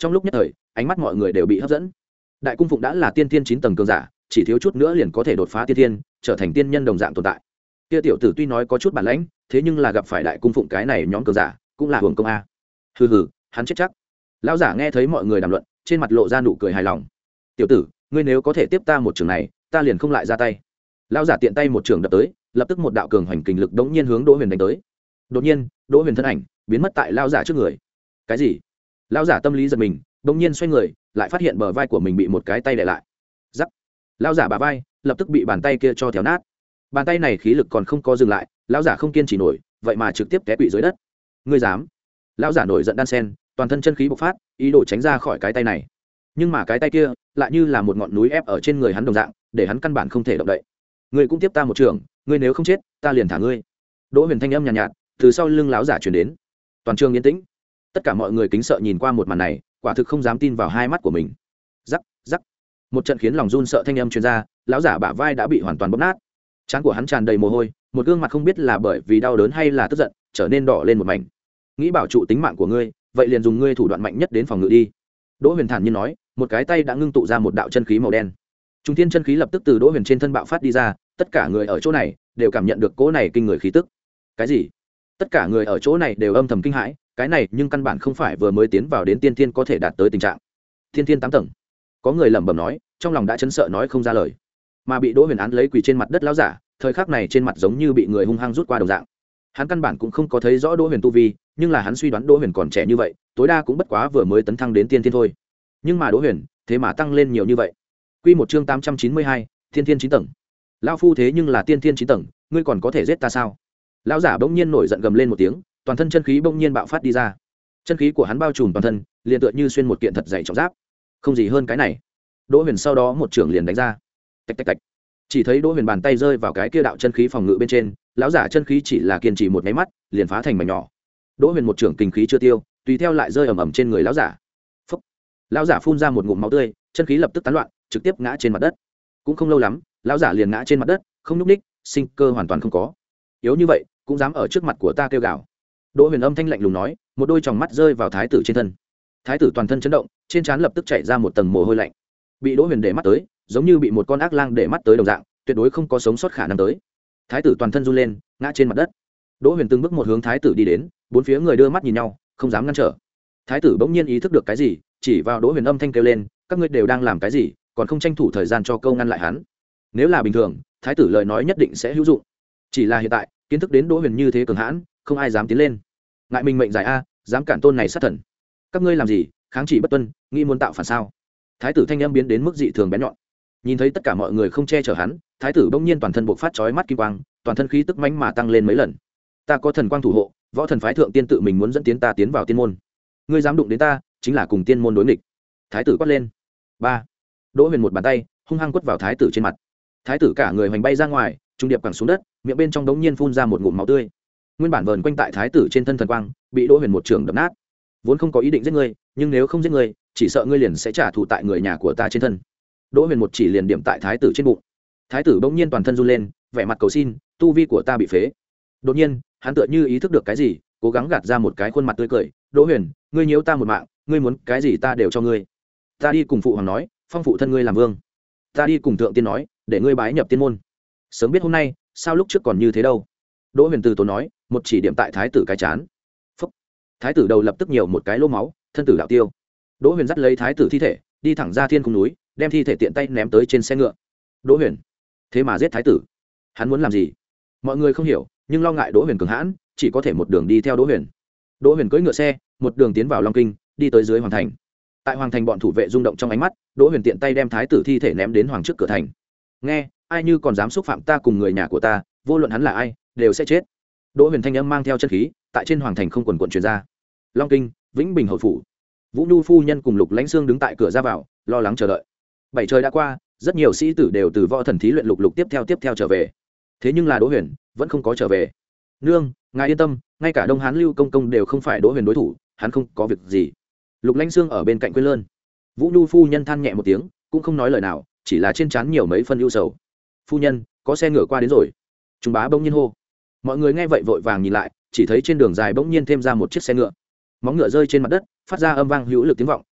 trong lúc nhất thời ánh mắt mọi người đều bị hấp dẫn. Đại cung phụng đã là tiên tiên chín tầng cường giả, chỉ thiếu chút nữa liền có thể đột phá tiên tiên, trở thành tiên nhân đồng dạng tồn tại. Kia tiểu tử tuy nói có chút bản lãnh, thế nhưng là gặp phải đại cung phụng cái này nhóm cường giả cũng là hưởng công a. Hừ hừ, hắn chết chắc. Lão giả nghe thấy mọi người đàm luận, trên mặt lộ ra nụ cười hài lòng. Tiểu tử, ngươi nếu có thể tiếp ta một trường này, ta liền không lại ra tay. Lão giả tiện tay một trường đập tới, lập tức một đạo cường hoành kình lực đống nhiên hướng Đỗ Huyền đánh tới. Đột nhiên, Đỗ Huyền thân ảnh biến mất tại lão giả trước người. Cái gì? Lão giả tâm lý giật mình, đống nhiên xoay người, lại phát hiện bờ vai của mình bị một cái tay đè lại. Rắc. Lão giả bả vai lập tức bị bàn tay kia cho théo nát. Bàn tay này khí lực còn không có dừng lại, lão giả không kiên trì nổi, vậy mà trực tiếp té quỵ dưới đất. Ngươi dám? Lão giả nổi giận đan sen, toàn thân chân khí bộc phát, ý đồ tránh ra khỏi cái tay này. Nhưng mà cái tay kia lại như là một ngọn núi ép ở trên người hắn đồng dạng, để hắn căn bản không thể động đậy. Ngươi cũng tiếp ta một trường, ngươi nếu không chết, ta liền thả ngươi. Đỗ Huyền thanh âm nhàn nhạt, nhạt từ sau lưng lão giả truyền đến. Toàn trường yên tĩnh, tất cả mọi người kính sợ nhìn qua một màn này, quả thực không dám tin vào hai mắt của mình. Rắc, rắc, một trận khiến lòng run sợ thanh âm truyền ra, lão giả bả vai đã bị hoàn toàn bóp nát, trán của hắn tràn đầy mồ hôi, một gương mặt không biết là bởi vì đau đớn hay là tức giận, trở nên đỏ lên một mảnh. Nghĩ bảo trụ tính mạng của ngươi, vậy liền dùng ngươi thủ đoạn mạnh nhất đến phòng ngự đi. Đỗ Huyền thản nhiên nói, một cái tay đã ngưng tụ ra một đạo chân khí màu đen. Trung thiên chân khí lập tức từ Đỗ Huyền trên thân bạo phát đi ra, tất cả người ở chỗ này đều cảm nhận được cỗ này kinh người khí tức. Cái gì? Tất cả người ở chỗ này đều âm thầm kinh hãi, cái này nhưng căn bản không phải vừa mới tiến vào đến tiên tiên có thể đạt tới tình trạng. Tiên tiên tám tầng. Có người lẩm bẩm nói, trong lòng đã chấn sợ nói không ra lời. Mà bị Đỗ Huyền án lấy quỳ trên mặt đất lão giả, thời khắc này trên mặt giống như bị người hung hăng rút qua đồng dạng. Hắn căn bản cũng không có thấy rõ Đỗ Huyền tu vi, nhưng là hắn suy đoán Đỗ Huyền còn trẻ như vậy, tối đa cũng bất quá vừa mới tấn thăng đến tiên tiên thôi. Nhưng mà Đỗ Huyền, thế mà tăng lên nhiều như vậy. Quy một chương tám trăm chín mươi hai, tiên tiên chín tầng. Lão phu thế nhưng là tiên tiên chín tầng, ngươi còn có thể giết ta sao? Lão giả bỗng nhiên nổi giận gầm lên một tiếng, toàn thân chân khí bỗng nhiên bạo phát đi ra. Chân khí của hắn bao trùm toàn thân, liền tựa như xuyên một kiện thật dày trọng giáp. Không gì hơn cái này. Đỗ Huyền sau đó một trường liền đánh ra. Tạch tạch tạch. Chỉ thấy Đỗ Huyền bàn tay rơi vào cái kia đạo chân khí phòng ngự bên trên, lão giả chân khí chỉ là kiên trì một cái mắt, liền phá thành mảnh nhỏ. Đỗ Huyền một trường kinh khí chưa tiêu, tùy theo lại rơi ầm ầm trên người lão giả. Phốc. Lão giả phun ra một ngụm máu tươi, chân khí lập tức tán loạn, trực tiếp ngã trên mặt đất. Cũng không lâu lắm, lão giả liền ngã trên mặt đất, không nhúc nhích, sinh cơ hoàn toàn không có. Yếu như vậy, cũng dám ở trước mặt của ta kêu gào. Đỗ Huyền âm thanh lạnh lùng nói, một đôi tròng mắt rơi vào thái tử trên thân. Thái tử toàn thân chấn động, trên trán lập tức chảy ra một tầng mồ hôi lạnh. Bị Đỗ Huyền để mắt tới, giống như bị một con ác lang để mắt tới đồng dạng, tuyệt đối không có sống sót khả năng tới. Thái tử toàn thân run lên, ngã trên mặt đất. Đỗ Huyền từng bước một hướng thái tử đi đến, bốn phía người đưa mắt nhìn nhau, không dám ngăn trở. Thái tử bỗng nhiên ý thức được cái gì, chỉ vào Đỗ Huyền âm thanh kêu lên, các ngươi đều đang làm cái gì, còn không tranh thủ thời gian cho câu ngăn lại hắn. Nếu là bình thường, thái tử lời nói nhất định sẽ hữu dụng. Chỉ là hiện tại, kiến thức đến Đỗ Huyền như thế cường hãn, không ai dám tiến lên. Ngại mình mệnh dài a, dám cản tôn này sát thần. Các ngươi làm gì, kháng chỉ bất tuân, nghĩ muốn tạo phản sao? Thái tử thanh âm biến đến mức dị thường bén nhọn. Nhìn thấy tất cả mọi người không che chở hắn, thái tử bỗng nhiên toàn thân bộc phát chói mắt kim quang, toàn thân khí tức mãnh mà tăng lên mấy lần. Ta có thần quang thủ hộ, võ thần phái thượng tiên tự mình muốn dẫn tiến ta tiến vào tiên môn. Ngươi dám đụng đến ta, chính là cùng tiên môn đối nghịch. Thái tử quát lên. Ba. Đỗ Huyền một bàn tay hung hăng quất vào thái tử trên mặt. Thái tử cả người hoành bay ra ngoài, trung điệp quẳng xuống đất, miệng bên trong đống nhiên phun ra một ngụm máu tươi. Nguyên bản vờn quanh tại thái tử trên thân thần quang, bị Đỗ Huyền một trường đập nát. Vốn không có ý định giết ngươi, nhưng nếu không giết ngươi, chỉ sợ ngươi liền sẽ trả thù tại người nhà của ta trên thân. Đỗ Huyền một chỉ liền điểm tại thái tử trên bụng. Thái tử bỗng nhiên toàn thân run lên, vẻ mặt cầu xin, tu vi của ta bị phế. Đột nhiên, hắn tựa như ý thức được cái gì, cố gắng gạt ra một cái khuôn mặt tươi cười, Đỗ Huyền, ngươi nhiễu ta một mạng, ngươi muốn cái gì ta đều cho ngươi. Ta đi cùng phụ hoàng nói, phong phụ thân ngươi làm vương. Ta đi cùng thượng tiên nói, để ngươi bái nhập tiên môn. Sớm biết hôm nay, sao lúc trước còn như thế đâu. Đỗ Huyền từ tốn nói, một chỉ điểm tại thái tử cái chán. Phúc. Thái tử đầu lập tức nhiều một cái lỗ máu, thân tử đạo tiêu. Đỗ Huyền dắt lấy thái tử thi thể, đi thẳng ra thiên cung núi, đem thi thể tiện tay ném tới trên xe ngựa. Đỗ Huyền, thế mà giết thái tử, hắn muốn làm gì? Mọi người không hiểu, nhưng lo ngại Đỗ Huyền cường hãn, chỉ có thể một đường đi theo Đỗ Huyền. Đỗ Huyền cưỡi ngựa xe, một đường tiến vào Long Kinh, đi tới dưới hoàng thành. Tại hoàng thành bọn thủ vệ rung động trong ánh mắt, Đỗ Huyền tiện tay đem thái tử thi thể ném đến hoàng trước cửa thành. Nghe, ai như còn dám xúc phạm ta cùng người nhà của ta, vô luận hắn là ai, đều sẽ chết. Đỗ Huyền thanh âm mang theo chân khí, tại trên hoàng thành không quần quần truyền ra. Long Kinh, Vĩnh Bình hầu phủ. Vũ Nhu phu nhân cùng Lục Lãnh Xương đứng tại cửa ra vào, lo lắng chờ đợi. Bảy trời đã qua, rất nhiều sĩ tử đều từ võ thần thí luyện lục lục tiếp theo tiếp theo trở về. Thế nhưng là Đỗ Huyền vẫn không có trở về. Nương, ngài yên tâm, ngay cả Đông Hán Lưu công công đều không phải Đỗ Huyền đối thủ, hắn không có việc gì. Lục Lãnh Xương ở bên cạnh quên lơn. Vũ Nhu phu nhân than nhẹ một tiếng, cũng không nói lời nào, chỉ là trên trán nhiều mấy phân ưu sầu. Phu nhân, có xe ngựa qua đến rồi. Trung bá bỗng nhiên hô. Mọi người nghe vậy vội vàng nhìn lại, chỉ thấy trên đường dài bỗng nhiên thêm ra một chiếc xe ngựa. Móng ngựa rơi trên mặt đất, phát ra âm vang hữu lực tiếng vọng,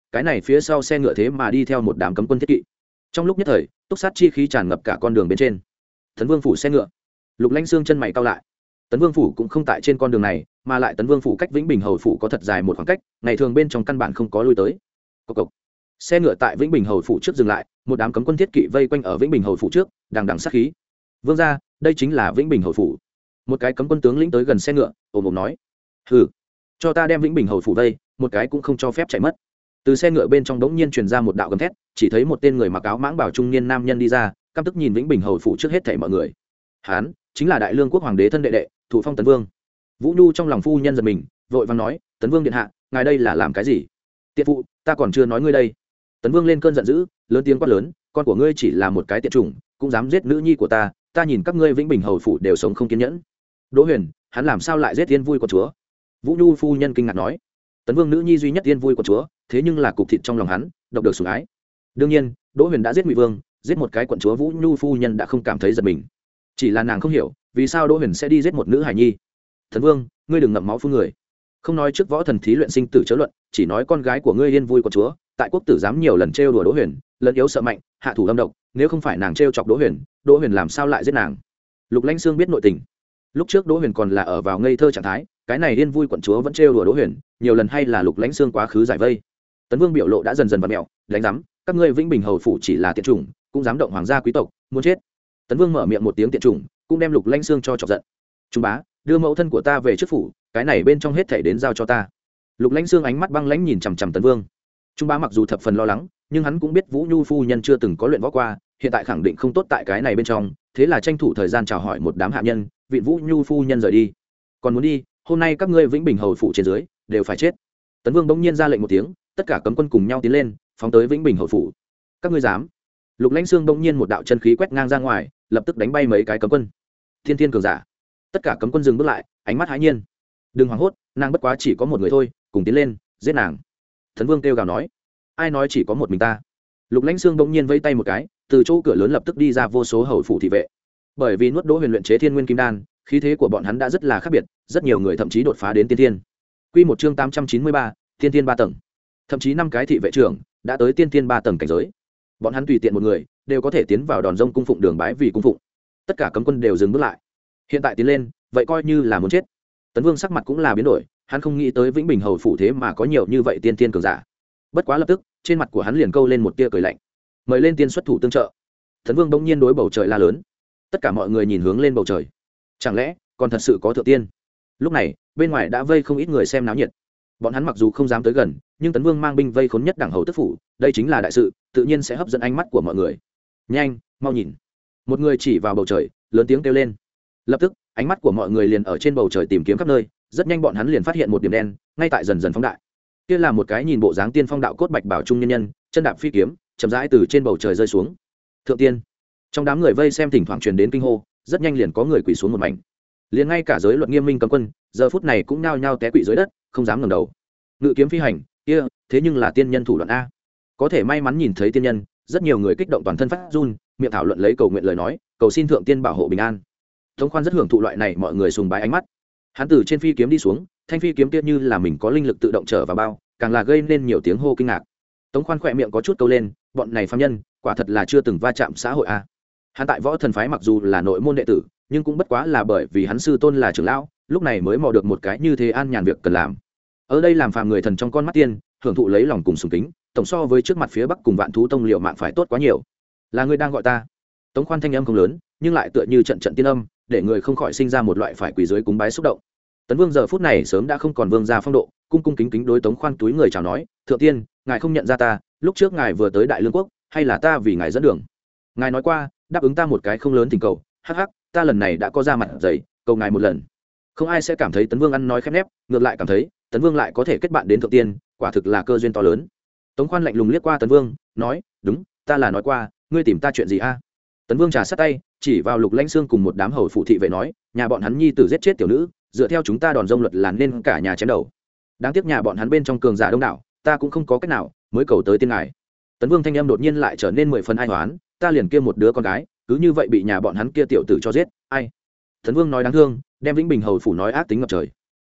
cái này phía sau xe ngựa thế mà đi theo một đám cấm quân thiết kỵ. Trong lúc nhất thời túc sát chi khí tràn ngập cả con đường bên trên. Tấn Vương phủ xe ngựa. Lục Lãnh Xương chân mày cau lại. Tấn Vương phủ cũng không tại trên con đường này, mà lại Tấn Vương phủ cách Vĩnh Bình hầu phủ có thật dài một khoảng cách, ngày thường bên trong căn bản không có lui tới. Cộc cộc. Xe ngựa tại Vĩnh Bình hầu phủ trước dừng lại, một đám cấm quân thiết kỵ vây quanh ở Vĩnh Bình hầu phủ trước, đằng đằng sát khí. Vương gia, đây chính là Vĩnh Bình hầu phủ. Một cái cấm quân tướng lĩnh tới gần xe ngựa, ồm ồm nói: "Hừ, cho ta đem Vĩnh Bình hầu phủ vây, một cái cũng không cho phép chạy mất." Từ xe ngựa bên trong đống nhiên truyền ra một đạo gầm thét, chỉ thấy một tên người mặc áo mãng bảo trung niên nam nhân đi ra, căm tức nhìn Vĩnh Bình hầu phủ trước hết thảy mọi người. Hán chính là Đại Lương quốc hoàng đế thân đệ đệ, Thủ Phong Tấn Vương. Vũ Nhu trong lòng phu nhân giật mình, vội vàng nói: "Tấn Vương điện hạ, ngài đây là làm cái gì?" "Tiện phụ, ta còn chưa nói ngươi đây." Tấn Vương lên cơn giận dữ, lớn tiếng quát lớn: "Con của ngươi chỉ là một cái tiện chủng, cũng dám giết nữ nhi của ta, ta nhìn các ngươi Vĩnh Bình hầu phủ đều sống không kiên nhẫn." "Đỗ Huyền, hắn làm sao lại giết Yên Vui của chúa?" Vũ Nhu phu nhân kinh ngạc nói. Tấn Vương nữ nhi duy nhất Yên Vui của chúa, thế nhưng là cục thịt trong lòng hắn, độc được sủng ái. Đương nhiên, Đỗ Huyền đã giết Ngụy Vương, giết một cái quận chúa, Vũ Nhu phu nhân đã không cảm thấy giật mình. Chỉ là nàng không hiểu, vì sao Đỗ Huyền sẽ đi giết một nữ hài nhi. "Tấn Vương, ngươi đừng ngậm máu phun người. Không nói trước võ thần thí luyện sinh tử chớ luận, chỉ nói con gái của ngươi Yên Vui của chúa, tại quốc tử dám nhiều lần trêu đùa Đỗ Huyền, lẫn yếu sợ mạnh, hạ thủ âm độc, nếu không phải nàng trêu chọc Đỗ Huyền, Đỗ Huyền làm sao lại giết nàng?" Lục Lãnh Xương biết nội tình. Lúc trước Đỗ Huyền còn là ở vào ngây thơ trạng thái, cái này Yên Vui quận chúa vẫn trêu đùa Đỗ Huyền, nhiều lần hay là Lục Lãnh Xương quá khứ giải vây. Tấn Vương biểu lộ đã dần dần vặn mèo, đánh rắm, các ngươi Vĩnh Bình hầu phủ chỉ là tiện chủng, cũng dám động hoàng gia quý tộc, muốn chết. Tấn Vương mở miệng một tiếng tiện chủng, cũng đem Lục Lãnh Xương cho chọc giận. "Trung bá, đưa mẫu thân của ta về trước phủ, cái này bên trong hết thảy đến giao cho ta." Lục Lãnh Xương ánh mắt băng lãnh nhìn chằm chằm Tấn Vương. Trung bá mặc dù thập phần lo lắng, nhưng hắn cũng biết Vũ Nhu phu nhân chưa từng có luyện võ qua, hiện tại khẳng định không tốt tại cái này bên trong, thế là tranh thủ thời gian chào hỏi một đám hạ nhân, vị Vũ Nhu phu nhân rời đi. "Còn muốn đi, hôm nay các ngươi Vĩnh Bình hầu phủ trên dưới đều phải chết." Tấn Vương bỗng nhiên ra lệnh một tiếng, tất cả cấm quân cùng nhau tiến lên, phóng tới Vĩnh Bình hầu phủ. "Các ngươi dám?" Lục Lãnh Xương bỗng nhiên một đạo chân khí quét ngang ra ngoài, lập tức đánh bay mấy cái cấm quân. Thiên Thiên cường giả. Tất cả cấm quân dừng bước lại, ánh mắt hãi nhiên. "Đừng hoảng hốt, nàng bất quá chỉ có một người thôi, cùng tiến lên, giết nàng." Tấn Vương kêu gào nói. "Ai nói chỉ có một mình ta?" Lục Lãnh Xương bỗng nhiên vẫy tay một cái, từ chỗ cửa lớn lập tức đi ra vô số hầu phủ thị vệ. Bởi vì nuốt Đỗ Huyền luyện chế Thiên Nguyên Kim Đan, khí thế của bọn hắn đã rất là khác biệt, rất nhiều người thậm chí đột phá đến tiên thiên. Quy một chương tám trăm chín mươi ba, tiên thiên ba tầng. Thậm chí năm cái thị vệ trưởng đã tới tiên thiên ba tầng cảnh giới. Bọn hắn tùy tiện một người đều có thể tiến vào đòn rông cung phụng đường bái vì cung phụng. Tất cả cấm quân đều dừng bước lại. Hiện tại tiến lên, vậy coi như là muốn chết. Tấn Vương sắc mặt cũng là biến đổi, hắn không nghĩ tới Vĩnh Bình hầu phủ thế mà có nhiều như vậy tiên thiên cường giả. Bất quá lập tức, trên mặt của hắn liền câu lên một tia cười lạnh. Mời lên tiên xuất thủ tương trợ. Tấn Vương bỗng nhiên đối bầu trời la lớn. Tất cả mọi người nhìn hướng lên bầu trời. Chẳng lẽ còn thật sự có thượng tiên? Lúc này, bên ngoài đã vây không ít người xem náo nhiệt. Bọn hắn mặc dù không dám tới gần, nhưng Tấn Vương mang binh vây khốn nhất đẳng hầu tức phủ, đây chính là đại sự, tự nhiên sẽ hấp dẫn ánh mắt của mọi người. "Nhanh, mau nhìn!" Một người chỉ vào bầu trời, lớn tiếng kêu lên. Lập tức, ánh mắt của mọi người liền ở trên bầu trời tìm kiếm khắp nơi, rất nhanh bọn hắn liền phát hiện một điểm đen, ngay tại dần dần phóng đại. Kia là một cái nhìn bộ dáng tiên phong đạo cốt bạch bảo trung nhân nhân, chân đạp phi kiếm, chậm rãi từ trên bầu trời rơi xuống. Thượng tiên! Trong đám người vây xem thỉnh thoảng truyền đến kinh hô, rất nhanh liền có người quỳ xuống một mảnh. Liền ngay cả giới luật nghiêm minh cấm quân, giờ phút này cũng nhao nhao té quỵ dưới đất, không dám ngẩng đầu. Ngự kiếm phi hành, kia, thế nhưng là tiên nhân thủ đoạn a. Có thể may mắn nhìn thấy tiên nhân, rất nhiều người kích động toàn thân phát run, miệng thảo luận lấy cầu nguyện lời nói, cầu xin thượng tiên bảo hộ bình an. Tống Khoan rất hưởng thụ loại này mọi người sùng bái ánh mắt. Hắn từ trên phi kiếm đi xuống, thanh phi kiếm kia như là mình có linh lực tự động trở vào bao, càng là gây nên nhiều tiếng hô kinh ngạc. Tống Khoan khỏe miệng có chút câu lên, bọn này phàm nhân, quả thật là chưa từng va chạm xã hội a. Hắn tại Võ Thần phái mặc dù là nội môn đệ tử, nhưng cũng bất quá là bởi vì hắn sư tôn là trưởng lão, lúc này mới mò được một cái như thế an nhàn việc cần làm. Ở đây làm phàm người thần trong con mắt tiên, hưởng thụ lấy lòng cùng sùng kính, tổng so với trước mặt phía Bắc cùng Vạn Thú Tông liệu mạng phải tốt quá nhiều. Là người đang gọi ta? Tống Khoan thanh âm không lớn, nhưng lại tựa như trận trận tiên âm, để người không khỏi sinh ra một loại phải quỳ dưới cúng bái xúc động. Tấn Vương giờ phút này sớm đã không còn vương gia phong độ, cung cung kính kính đối Tống Khoan túi người chào nói, thượng tiên, ngài không nhận ra ta, lúc trước ngài vừa tới Đại Lương quốc, hay là ta vì ngài dẫn đường? Ngài nói qua, đáp ứng ta một cái không lớn tình cầu, hắc hắc, ta lần này đã có ra mặt dày, cầu ngài một lần. Không ai sẽ cảm thấy Tấn Vương ăn nói khép nép, ngược lại cảm thấy Tấn Vương lại có thể kết bạn đến thượng tiên, quả thực là cơ duyên to lớn. Tống Khoan lạnh lùng liếc qua Tấn Vương, nói, đúng, ta là nói qua, ngươi tìm ta chuyện gì a? Tấn Vương trà sát tay, chỉ vào Lục Lãnh Xương cùng một đám hầu phụ thị vệ nói, nhà bọn hắn nhi tử giết chết tiểu nữ, dựa theo chúng ta đòn rông luật là nên cả nhà chém đầu. Đáng tiếc nhà bọn hắn bên trong cường giả đông đảo, ta cũng không có cách nào, mới cầu tới tiên ngài. Tấn Vương thanh âm đột nhiên lại trở nên mười phần ai hoán, ta liền kia một đứa con gái, cứ như vậy bị nhà bọn hắn kia tiểu tử cho giết, ai? Tấn Vương nói đáng thương, đem Vĩnh Bình hầu phủ nói ác tính ngập trời.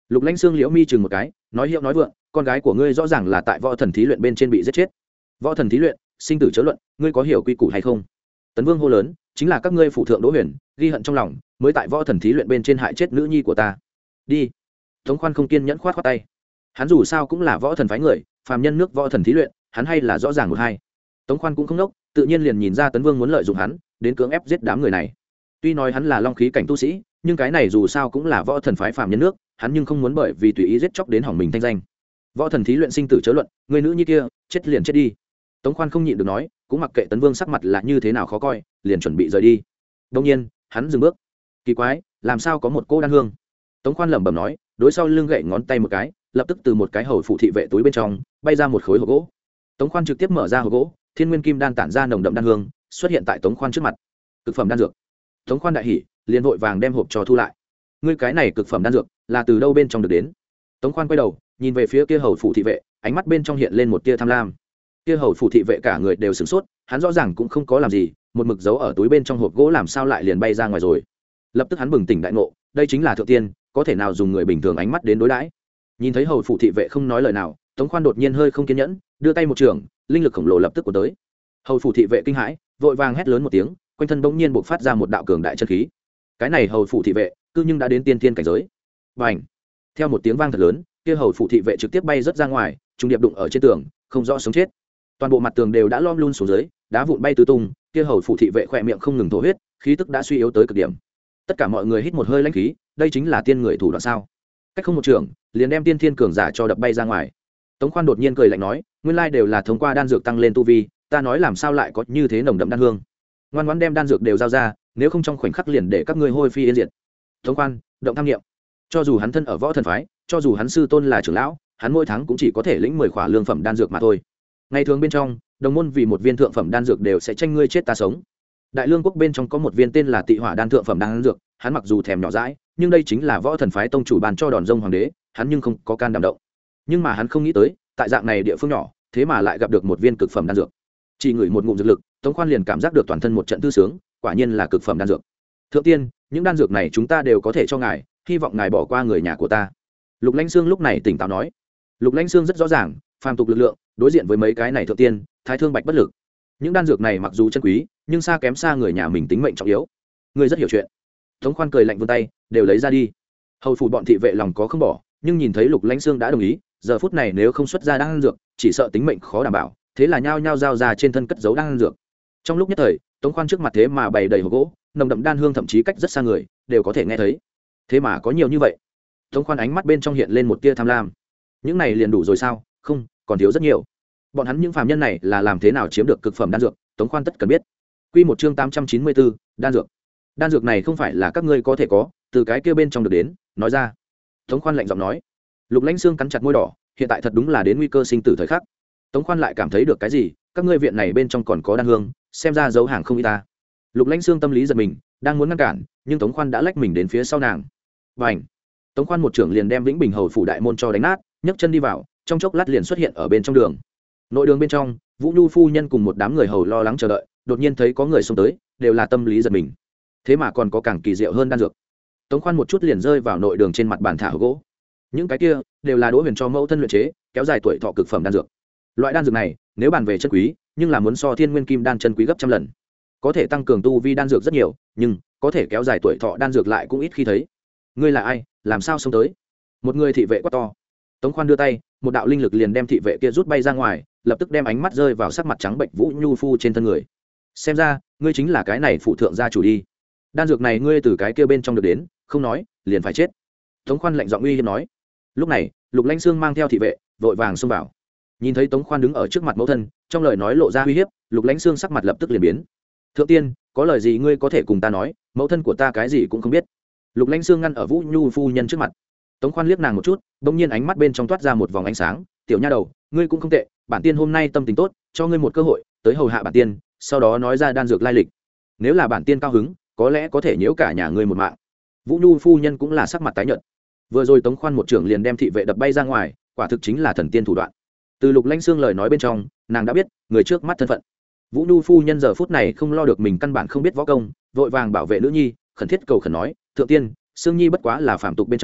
Lục Lãnh Xương liễu mi chừng một cái, nói hiệu nói vượng, con gái của ngươi rõ ràng là tại võ thần thí luyện bên trên bị giết chết. Võ thần thí luyện, sinh tử chớ luận, ngươi có hiểu quy củ hay không? Tấn Vương hô lớn, chính là các ngươi phụ thượng Đỗ Huyền, ghi hận trong lòng, mới tại võ thần thí luyện bên trên hại chết nữ nhi của ta. Đi. Tống Khoan không kiên nhẫn khoát khoát tay. Hắn dù sao cũng là võ thần phái người, phàm nhân nước võ thần thí luyện, hắn hay là rõ ràng một hai. Tống Khoan cũng không nốc, tự nhiên liền nhìn ra Tấn Vương muốn lợi dụng hắn, đến cưỡng ép giết đám người này. Tuy nói hắn là long khí cảnh tu sĩ, nhưng cái này dù sao cũng là võ thần phái phàm nhân nước, hắn nhưng không muốn bởi vì tùy ý giết chóc đến hỏng mình thanh danh. Võ thần thí luyện sinh tử chớ luận, người nữ nhi kia, chết liền chết đi. Tống Khoan không nhịn được nói, cũng mặc kệ Tấn Vương sắc mặt là như thế nào khó coi, liền chuẩn bị rời đi. Đương nhiên, hắn dừng bước. Kỳ quái, làm sao có một cô đan hương? Tống Khoan lẩm bẩm nói, đối sau lưng gậy ngón tay một cái, lập tức từ một cái hầu phụ thị vệ túi bên trong bay ra một khối hộp gỗ. Tống Khoan trực tiếp mở ra hộp gỗ, thiên nguyên kim đan tản ra nồng đậm đan hương, xuất hiện tại Tống Khoan trước mặt. Cực phẩm đan dược. Tống Khoan đại hỉ, liền vội vàng đem hộp cho thu lại. Ngươi cái này cực phẩm đan dược là từ đâu bên trong được đến? Tống Khoan quay đầu, nhìn về phía kia hầu phụ thị vệ, ánh mắt bên trong hiện lên một tia tham lam. Kia hầu phụ thị vệ cả người đều sửng sốt, hắn rõ ràng cũng không có làm gì, một mực giấu ở túi bên trong hộp gỗ làm sao lại liền bay ra ngoài rồi? Lập tức hắn bừng tỉnh đại ngộ, đây chính là thượng tiên, có thể nào dùng người bình thường ánh mắt đến đối đãi. Nhìn thấy hầu phụ thị vệ không nói lời nào, Tống Khoan đột nhiên hơi không kiên nhẫn, đưa tay một trường, linh lực khổng lồ lập tức của tới. Hầu phụ thị vệ kinh hãi, vội vàng hét lớn một tiếng, quanh thân bỗng nhiên bộc phát ra một đạo cường đại chân khí. Cái này hầu phụ thị vệ, cư nhưng đã đến tiên tiên cảnh giới. Bành! Theo một tiếng vang thật lớn, kia hầu phụ thị vệ trực tiếp bay rất ra ngoài, trùng điệp đụng ở trên tường, không rõ sống chết. Toàn bộ mặt tường đều đã lom luôn xuống dưới, đá vụn bay tứ tung, kia hầu phụ thị vệ khỏe miệng không ngừng thổ huyết, khí tức đã suy yếu tới cực điểm. Tất cả mọi người hít một hơi lãnh khí, đây chính là tiên người thủ đoạn sao? Cách không một trường, liền đem tiên thiên cường giả cho đập bay ra ngoài. Tống Khoan đột nhiên cười lạnh nói, nguyên lai đều là thông qua đan dược tăng lên tu vi, ta nói làm sao lại có như thế nồng đậm đan hương. Ngoan ngoãn đem đan dược đều giao ra, nếu không trong khoảnh khắc liền để các ngươi hôi phi yên diệt. Tống Khoan, động tham nghiệm. Cho dù hắn thân ở võ thần phái, cho dù hắn sư tôn là trưởng lão, hắn mỗi tháng cũng chỉ có thể lĩnh mười khỏa lương phẩm đan dược mà thôi. Ngày thường bên trong, đồng môn vì một viên thượng phẩm đan dược đều sẽ tranh ngươi chết ta sống. Đại Lương quốc bên trong có một viên tên là Tị Hỏa đan thượng phẩm đan dược, hắn mặc dù thèm nhỏ dãi, nhưng đây chính là võ thần phái tông chủ ban cho đòn rông hoàng đế, hắn nhưng không có can đảm động. Nhưng mà hắn không nghĩ tới, tại dạng này địa phương nhỏ, thế mà lại gặp được một viên cực phẩm đan dược. Chỉ ngửi một ngụm dược lực, Tống Khoan liền cảm giác được toàn thân một trận thư sướng, quả nhiên là cực phẩm đan dược. Thượng tiên, những đan dược này chúng ta đều có thể cho ngài, hy vọng ngài bỏ qua người nhà của ta. Lục Lãnh Xương lúc này tỉnh táo nói. Lục Lãnh Xương rất rõ ràng, phàm tục lực lượng, đối diện với mấy cái này thượng tiên, thái thương bạch bất lực. Những đan dược này mặc dù chân quý, nhưng xa kém xa người nhà mình tính mệnh trọng yếu. Ngươi rất hiểu chuyện. Tống Khoan cười lạnh vươn tay, đều lấy ra đi. Hầu phủ bọn thị vệ lòng có không bỏ, nhưng nhìn thấy Lục Lãnh Xương đã đồng ý, giờ phút này nếu không xuất ra đan dược, chỉ sợ tính mệnh khó đảm bảo, thế là nhao nhao giao ra trên thân cất giấu đan dược. Trong lúc nhất thời, Tống Khoan trước mặt thế mà bày đầy hộp gỗ, nồng đậm đan hương thậm chí cách rất xa người, đều có thể nghe thấy. Thế mà có nhiều như vậy. Tống Khoan ánh mắt bên trong hiện lên một tia tham lam. Những này liền đủ rồi sao? Không, còn thiếu rất nhiều. Bọn hắn những phàm nhân này là làm thế nào chiếm được cực phẩm đan dược, Tống Khoan tất cần biết. Quy một chương tám trăm chín mươi bốn, đan dược. Đan dược này không phải là các ngươi có thể có, từ cái kia bên trong được đến, nói ra. Tống Khoan lạnh giọng nói. Lục Lãnh Xương cắn chặt môi đỏ, hiện tại thật đúng là đến nguy cơ sinh tử thời khắc. Tống Khoan lại cảm thấy được cái gì, các ngươi viện này bên trong còn có đan hương, xem ra giấu hàng không y ta. Lục Lãnh Xương tâm lý giật mình, đang muốn ngăn cản, nhưng Tống Khoan đã lách mình đến phía sau nàng. Bành! Tống Khoan một trưởng liền đem Vĩnh Bình hầu phủ đại môn cho đánh nát, nhấc chân đi vào, trong chốc lát liền xuất hiện ở bên trong đường. Nội đường bên trong, Vũ Nhu phu nhân cùng một đám người hầu lo lắng chờ đợi, đột nhiên thấy có người xông tới, đều là tâm lý giật mình. Thế mà còn có càng kỳ diệu hơn đan dược. Tống Khoan một chút liền rơi vào nội đường trên mặt bàn thả gỗ. Những cái kia đều là Đỗ Huyền cho mẫu thân luyện chế, kéo dài tuổi thọ cực phẩm đan dược. Loại đan dược này, nếu bàn về chân quý, nhưng là muốn so Thiên Nguyên Kim đan chân quý gấp trăm lần. Có thể tăng cường tu vi đan dược rất nhiều, nhưng có thể kéo dài tuổi thọ đan dược lại cũng ít khi thấy. Ngươi là ai, làm sao xông tới? Một người thị vệ quát to. Tống Khoan đưa tay, một đạo linh lực liền đem thị vệ kia rút bay ra ngoài, lập tức đem ánh mắt rơi vào sắc mặt trắng bệnh Vũ Nhu phu trên thân người. Xem ra, ngươi chính là cái này phụ thượng gia chủ đi. Đan dược này ngươi từ cái kia bên trong được đến, không nói, liền phải chết. Tống Khoan lạnh giọng uy hiếp nói. Lúc này, Lục Lãnh Xương mang theo thị vệ, vội vàng xông vào. Nhìn thấy Tống Khoan đứng ở trước mặt mẫu thân, trong lời nói lộ ra uy hiếp, Lục Lãnh Xương sắc mặt lập tức liền biến. Thượng tiên, có lời gì ngươi có thể cùng ta nói, mẫu thân của ta cái gì cũng không biết. Lục Lãnh Xương ngăn ở Vũ Nhu phu nhân trước mặt. Tống Khoan liếc nàng một chút, bỗng nhiên ánh mắt bên trong toát ra một vòng ánh sáng, tiểu nha đầu, ngươi cũng không tệ, bản tiên hôm nay tâm tình tốt, cho ngươi một cơ hội, tới hầu hạ bản tiên, sau đó nói ra đan dược lai lịch. Nếu là bản tiên cao hứng, có lẽ có thể nhiễu cả nhà ngươi một mạng. Vũ Nhu phu nhân cũng là sắc mặt tái nhợt. Vừa rồi Tống Khoan một trưởng liền đem thị vệ đập bay ra ngoài, quả thực chính là thần tiên thủ đoạn. Từ Lục Lãnh Xương lời nói bên trong, nàng đã biết người trước mắt thân phận. Vũ Nhu phu nhân giờ phút này không lo được mình căn bản không biết võ công, vội vàng bảo vệ nữ nhi, khẩn thiết cầu khẩn nói, thượng tiên, Sương Nhi bất quá là phàm tục bên trong,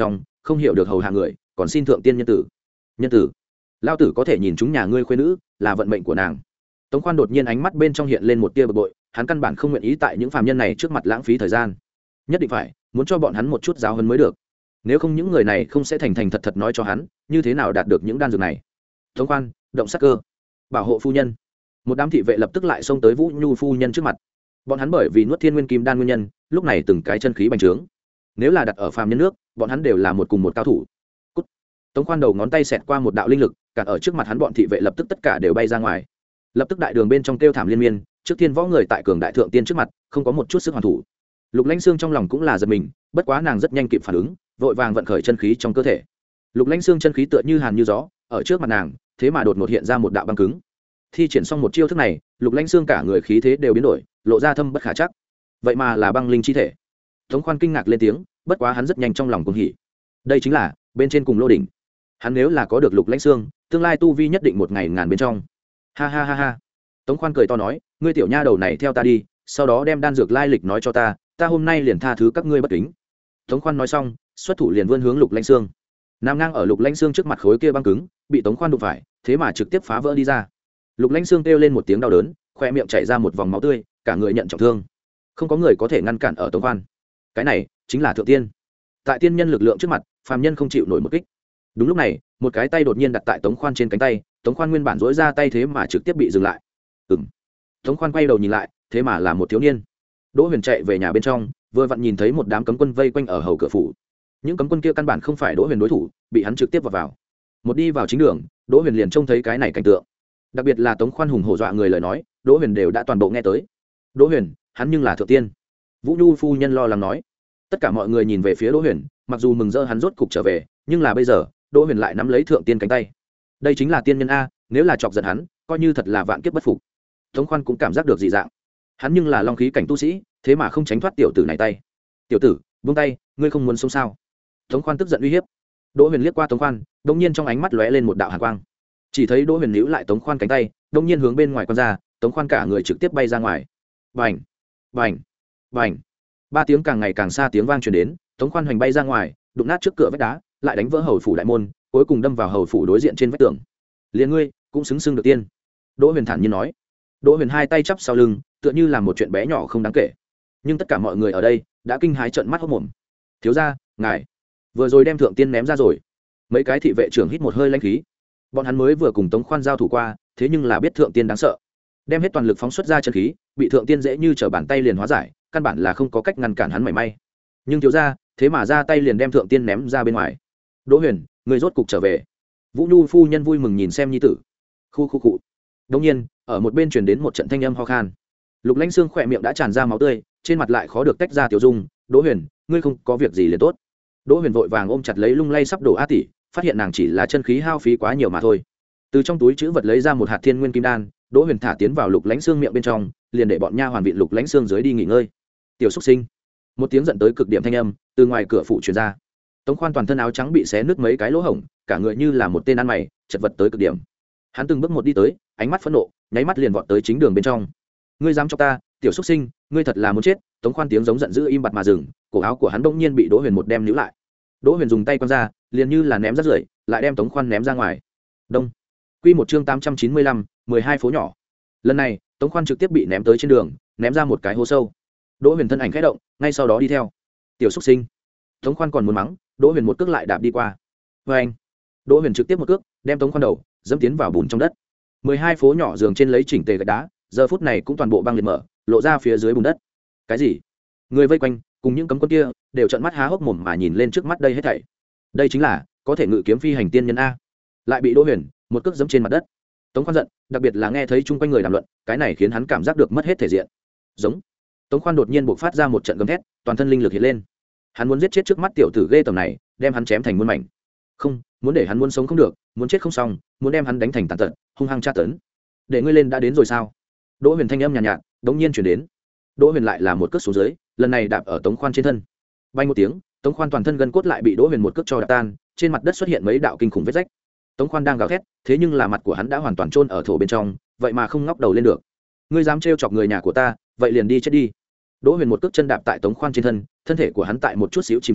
không hiểu được hầu hạ người còn xin thượng tiên nhân tử. Nhân tử? Lao tử có thể nhìn chúng nhà ngươi khuê nữ là vận mệnh của nàng. Tống Khoan đột nhiên ánh mắt bên trong hiện lên một tia bực bội, hắn căn bản không nguyện ý tại những phàm nhân này trước mặt lãng phí thời gian, nhất định phải muốn cho bọn hắn một chút giáo huấn mới được, nếu không những người này không sẽ thành thành thật thật nói cho hắn như thế nào đạt được những đan dược này. Tống Khoan, động sắc cơ, bảo hộ phu nhân. Một đám thị vệ lập tức lại xông tới Vũ Nhu phu nhân trước mặt. Bọn hắn bởi vì nuốt thiên nguyên kim đan nguyên nhân, lúc này từng cái chân khí bành trướng, nếu là đặt ở phàm nhân nước, bọn hắn đều là một cùng một cao thủ. Cút. Tống Khoan đầu ngón tay xẹt qua một đạo linh lực, cản ở trước mặt hắn, bọn thị vệ lập tức tất cả đều bay ra ngoài. Lập tức đại đường bên trong kêu thảm liên miên, trước thiên võ người tại cường đại thượng tiên trước mặt không có một chút sức hoàn thủ. Lục Lãnh Xương trong lòng cũng là giật mình, bất quá nàng rất nhanh kịp phản ứng, vội vàng vận khởi chân khí trong cơ thể. Lục Lãnh Xương chân khí tựa như hàn như gió, ở trước mặt nàng thế mà đột ngột hiện ra một đạo băng cứng. Thi triển xong một chiêu thức này, Lục Lãnh Xương cả người khí thế đều biến đổi, lộ ra thâm bất khả chắc, vậy mà là băng linh chi thể. Tống Khoan kinh ngạc lên tiếng, bất quá hắn rất nhanh trong lòng cuồng hỉ, đây chính là bên trên cùng lô đỉnh, hắn nếu là có được Lục Lãnh Xương, tương lai tu vi nhất định một ngày ngàn bên trong. Ha ha ha ha. Tống Khoan cười to nói, ngươi tiểu nha đầu này theo ta đi, sau đó đem đan dược lai lịch nói cho ta, ta hôm nay liền tha thứ các ngươi bất kính. Tống Khoan nói xong, xuất thủ liền vươn hướng Lục Lãnh Xương. Nằm ngang ở Lục Lãnh Xương trước mặt khối kia băng cứng, bị Tống Khoan đụng phải, thế mà trực tiếp phá vỡ đi ra. Lục Lãnh Xương kêu lên một tiếng đau đớn, khoe miệng chảy ra một vòng máu tươi, cả người nhận trọng thương. Không có người có thể ngăn cản ở Tống Khoan. Cái này chính là thượng tiên. Tại tiên nhân lực lượng trước mặt, phàm nhân không chịu nổi một kích. Đúng lúc này, một cái tay đột nhiên đặt tại Tống Khoan trên cánh tay, Tống Khoan nguyên bản duỗi ra tay thế mà trực tiếp bị dừng lại. Ừm. Tống Khoan quay đầu nhìn lại, thế mà là một thiếu niên. Đỗ Huyền chạy về nhà bên trong, vừa vặn nhìn thấy một đám cấm quân vây quanh ở hầu cửa phủ. Những cấm quân kia căn bản không phải Đỗ Huyền đối thủ, bị hắn trực tiếp vào vào. Một đi vào chính đường, Đỗ Huyền liền trông thấy cái này cảnh tượng. Đặc biệt là Tống Khoan hùng hổ dọa người lời nói, Đỗ Huyền đều đã toàn bộ nghe tới. Đỗ Huyền, hắn nhưng là thượng tiên. Vũ Nhu phu nhân lo lắng nói. Tất cả mọi người nhìn về phía Đỗ Huyền, mặc dù mừng rỡ hắn rốt cục trở về, nhưng là bây giờ, Đỗ Huyền lại nắm lấy thượng tiên cánh tay. Đây chính là tiên nhân a, nếu là chọc giận hắn, coi như thật là vạn kiếp bất phục. Tống Khoan cũng cảm giác được dị dạng. Hắn nhưng là long khí cảnh tu sĩ, thế mà không tránh thoát tiểu tử này tay. Tiểu tử, buông tay, ngươi không muốn sống sao? Tống Khoan tức giận uy hiếp. Đỗ Huyền liếc qua Tống Khoan, đột nhiên trong ánh mắt lóe lên một đạo hàn quang. Chỉ thấy Đỗ Huyền níu lại Tống Khoan cánh tay, đột nhiên hướng bên ngoài quăng ra, Tống Khoan cả người trực tiếp bay ra ngoài. Bành, bành, bành. Ba tiếng càng ngày càng xa tiếng vang truyền đến, Tống Khoan hoành bay ra ngoài, đụng nát trước cửa vách đá, lại đánh vỡ hầu phủ đại môn, cuối cùng đâm vào hầu phủ đối diện trên vách tường. Liền ngươi cũng xứng xưng được tiên. Đỗ Huyền thản nhiên nói. Đỗ Huyền hai tay chắp sau lưng, tựa như là một chuyện bé nhỏ không đáng kể. Nhưng tất cả mọi người ở đây đã kinh hãi trợn mắt hốt mồm. Thiếu gia, ngài vừa rồi đem thượng tiên ném ra rồi. Mấy cái thị vệ trưởng hít một hơi lãnh khí. Bọn hắn mới vừa cùng Tống Khoan giao thủ qua, thế nhưng là biết thượng tiên đáng sợ. Đem hết toàn lực phóng xuất ra chân khí, bị thượng tiên dễ như trở bàn tay liền hóa giải, căn bản là không có cách ngăn cản hắn mảy may. Nhưng thiếu gia, thế mà ra tay liền đem thượng tiên ném ra bên ngoài. Đỗ Huyền, người rốt cục trở về. Vũ Nhu phu nhân vui mừng nhìn xem nhi tử. Khu khu cụ. Đột nhiên, ở một bên truyền đến một trận thanh âm ho khan. Lục Lãnh Xương khỏe miệng đã tràn ra máu tươi, trên mặt lại khó được tách ra tiểu dung. Đỗ Huyền, ngươi không có việc gì liền tốt. Đỗ Huyền vội vàng ôm chặt lấy lung lay sắp đổ A tỷ, phát hiện nàng chỉ là chân khí hao phí quá nhiều mà thôi. Từ trong túi trữ vật lấy ra một hạt thiên nguyên kim đan, Đỗ Huyền thả tiến vào Lục Lãnh Xương miệng bên trong, liền để bọn nha hoàn vịn Lục Lãnh Xương dưới đi nghỉ ngơi. Tiểu Súc Sinh. Một tiếng giận tới cực điểm thanh âm từ ngoài cửa phủ truyền ra. Tống Khoan toàn thân áo trắng bị xé nứt mấy cái lỗ hổng, cả người như là một tên ăn mày, chật vật tới cực điểm. Hắn từng bước một đi tới, ánh mắt phẫn nộ, nháy mắt liền vọt tới chính đường bên trong. Ngươi dám cho ta, tiểu Súc Sinh, ngươi thật là muốn chết! Tống Khoan tiếng giống giận dữ im bặt mà dừng, cổ áo của hắn bỗng nhiên bị Đỗ Huyền một đem níu lại. Đỗ Huyền dùng tay quăng ra, liền như là ném rác rưởi, lại đem Tống Khoan ném ra ngoài. Đông. Quy một chương tám trăm chín mươi lăm, mười hai phố nhỏ. Lần này, Tống Khoan trực tiếp bị ném tới trên đường, ném ra một cái hố sâu. Đỗ Huyền thân ảnh khẽ động, ngay sau đó đi theo. Tiểu Súc Sinh. Tống Khoan còn muốn mắng, Đỗ Huyền một cước lại đạp đi qua. Và anh. Đỗ Huyền trực tiếp một cước, đem Tống Khoan đầu dẫm tiến vào bùn trong đất. mười hai phố nhỏ giường trên lấy chỉnh tề gạch đá, giờ phút này cũng toàn bộ băng liệt mở, lộ ra phía dưới bùn đất. Cái gì? Người vây quanh, cùng những cấm quân kia, đều trợn mắt há hốc mồm mà nhìn lên trước mắt đây hết thảy. Đây chính là có thể ngự kiếm phi hành tiên nhân a. Lại bị Đỗ Huyền một cước dẫm trên mặt đất. Tống Khoan giận, đặc biệt là nghe thấy chung quanh người đàm luận, cái này khiến hắn cảm giác được mất hết thể diện. Giống. Tống Khoan đột nhiên bộc phát ra một trận gầm thét, toàn thân linh lực hiện lên. Hắn muốn giết chết trước mắt tiểu tử ghê tởm này, đem hắn chém thành muôn mảnh. Không, muốn để hắn muốn sống không được, muốn chết không xong, muốn đem hắn đánh thành tàn tật, hung hăng tra tấn. Để ngươi lên đã đến rồi sao? Đỗ Huyền thanh âm nhàn nhạt, nhạt, đống nhiên truyền đến. Đỗ Huyền lại là một cước xuống dưới, lần này đạp ở Tống Khoan trên thân. Bay một tiếng, Tống Khoan toàn thân gân cốt lại bị Đỗ Huyền một cước cho đạp tan, trên mặt đất xuất hiện mấy đạo kinh khủng vết rách. Tống Khoan đang gào thét, thế nhưng là mặt của hắn đã hoàn toàn chôn ở thổ bên trong, vậy mà không ngóc đầu lên được. Ngươi dám trêu chọc người nhà của ta, vậy liền đi chết đi. Đỗ Huyền một cước chân đạp tại Tống Khoan trên thân, thân thể của hắn tại một chút xíu chìm xuống,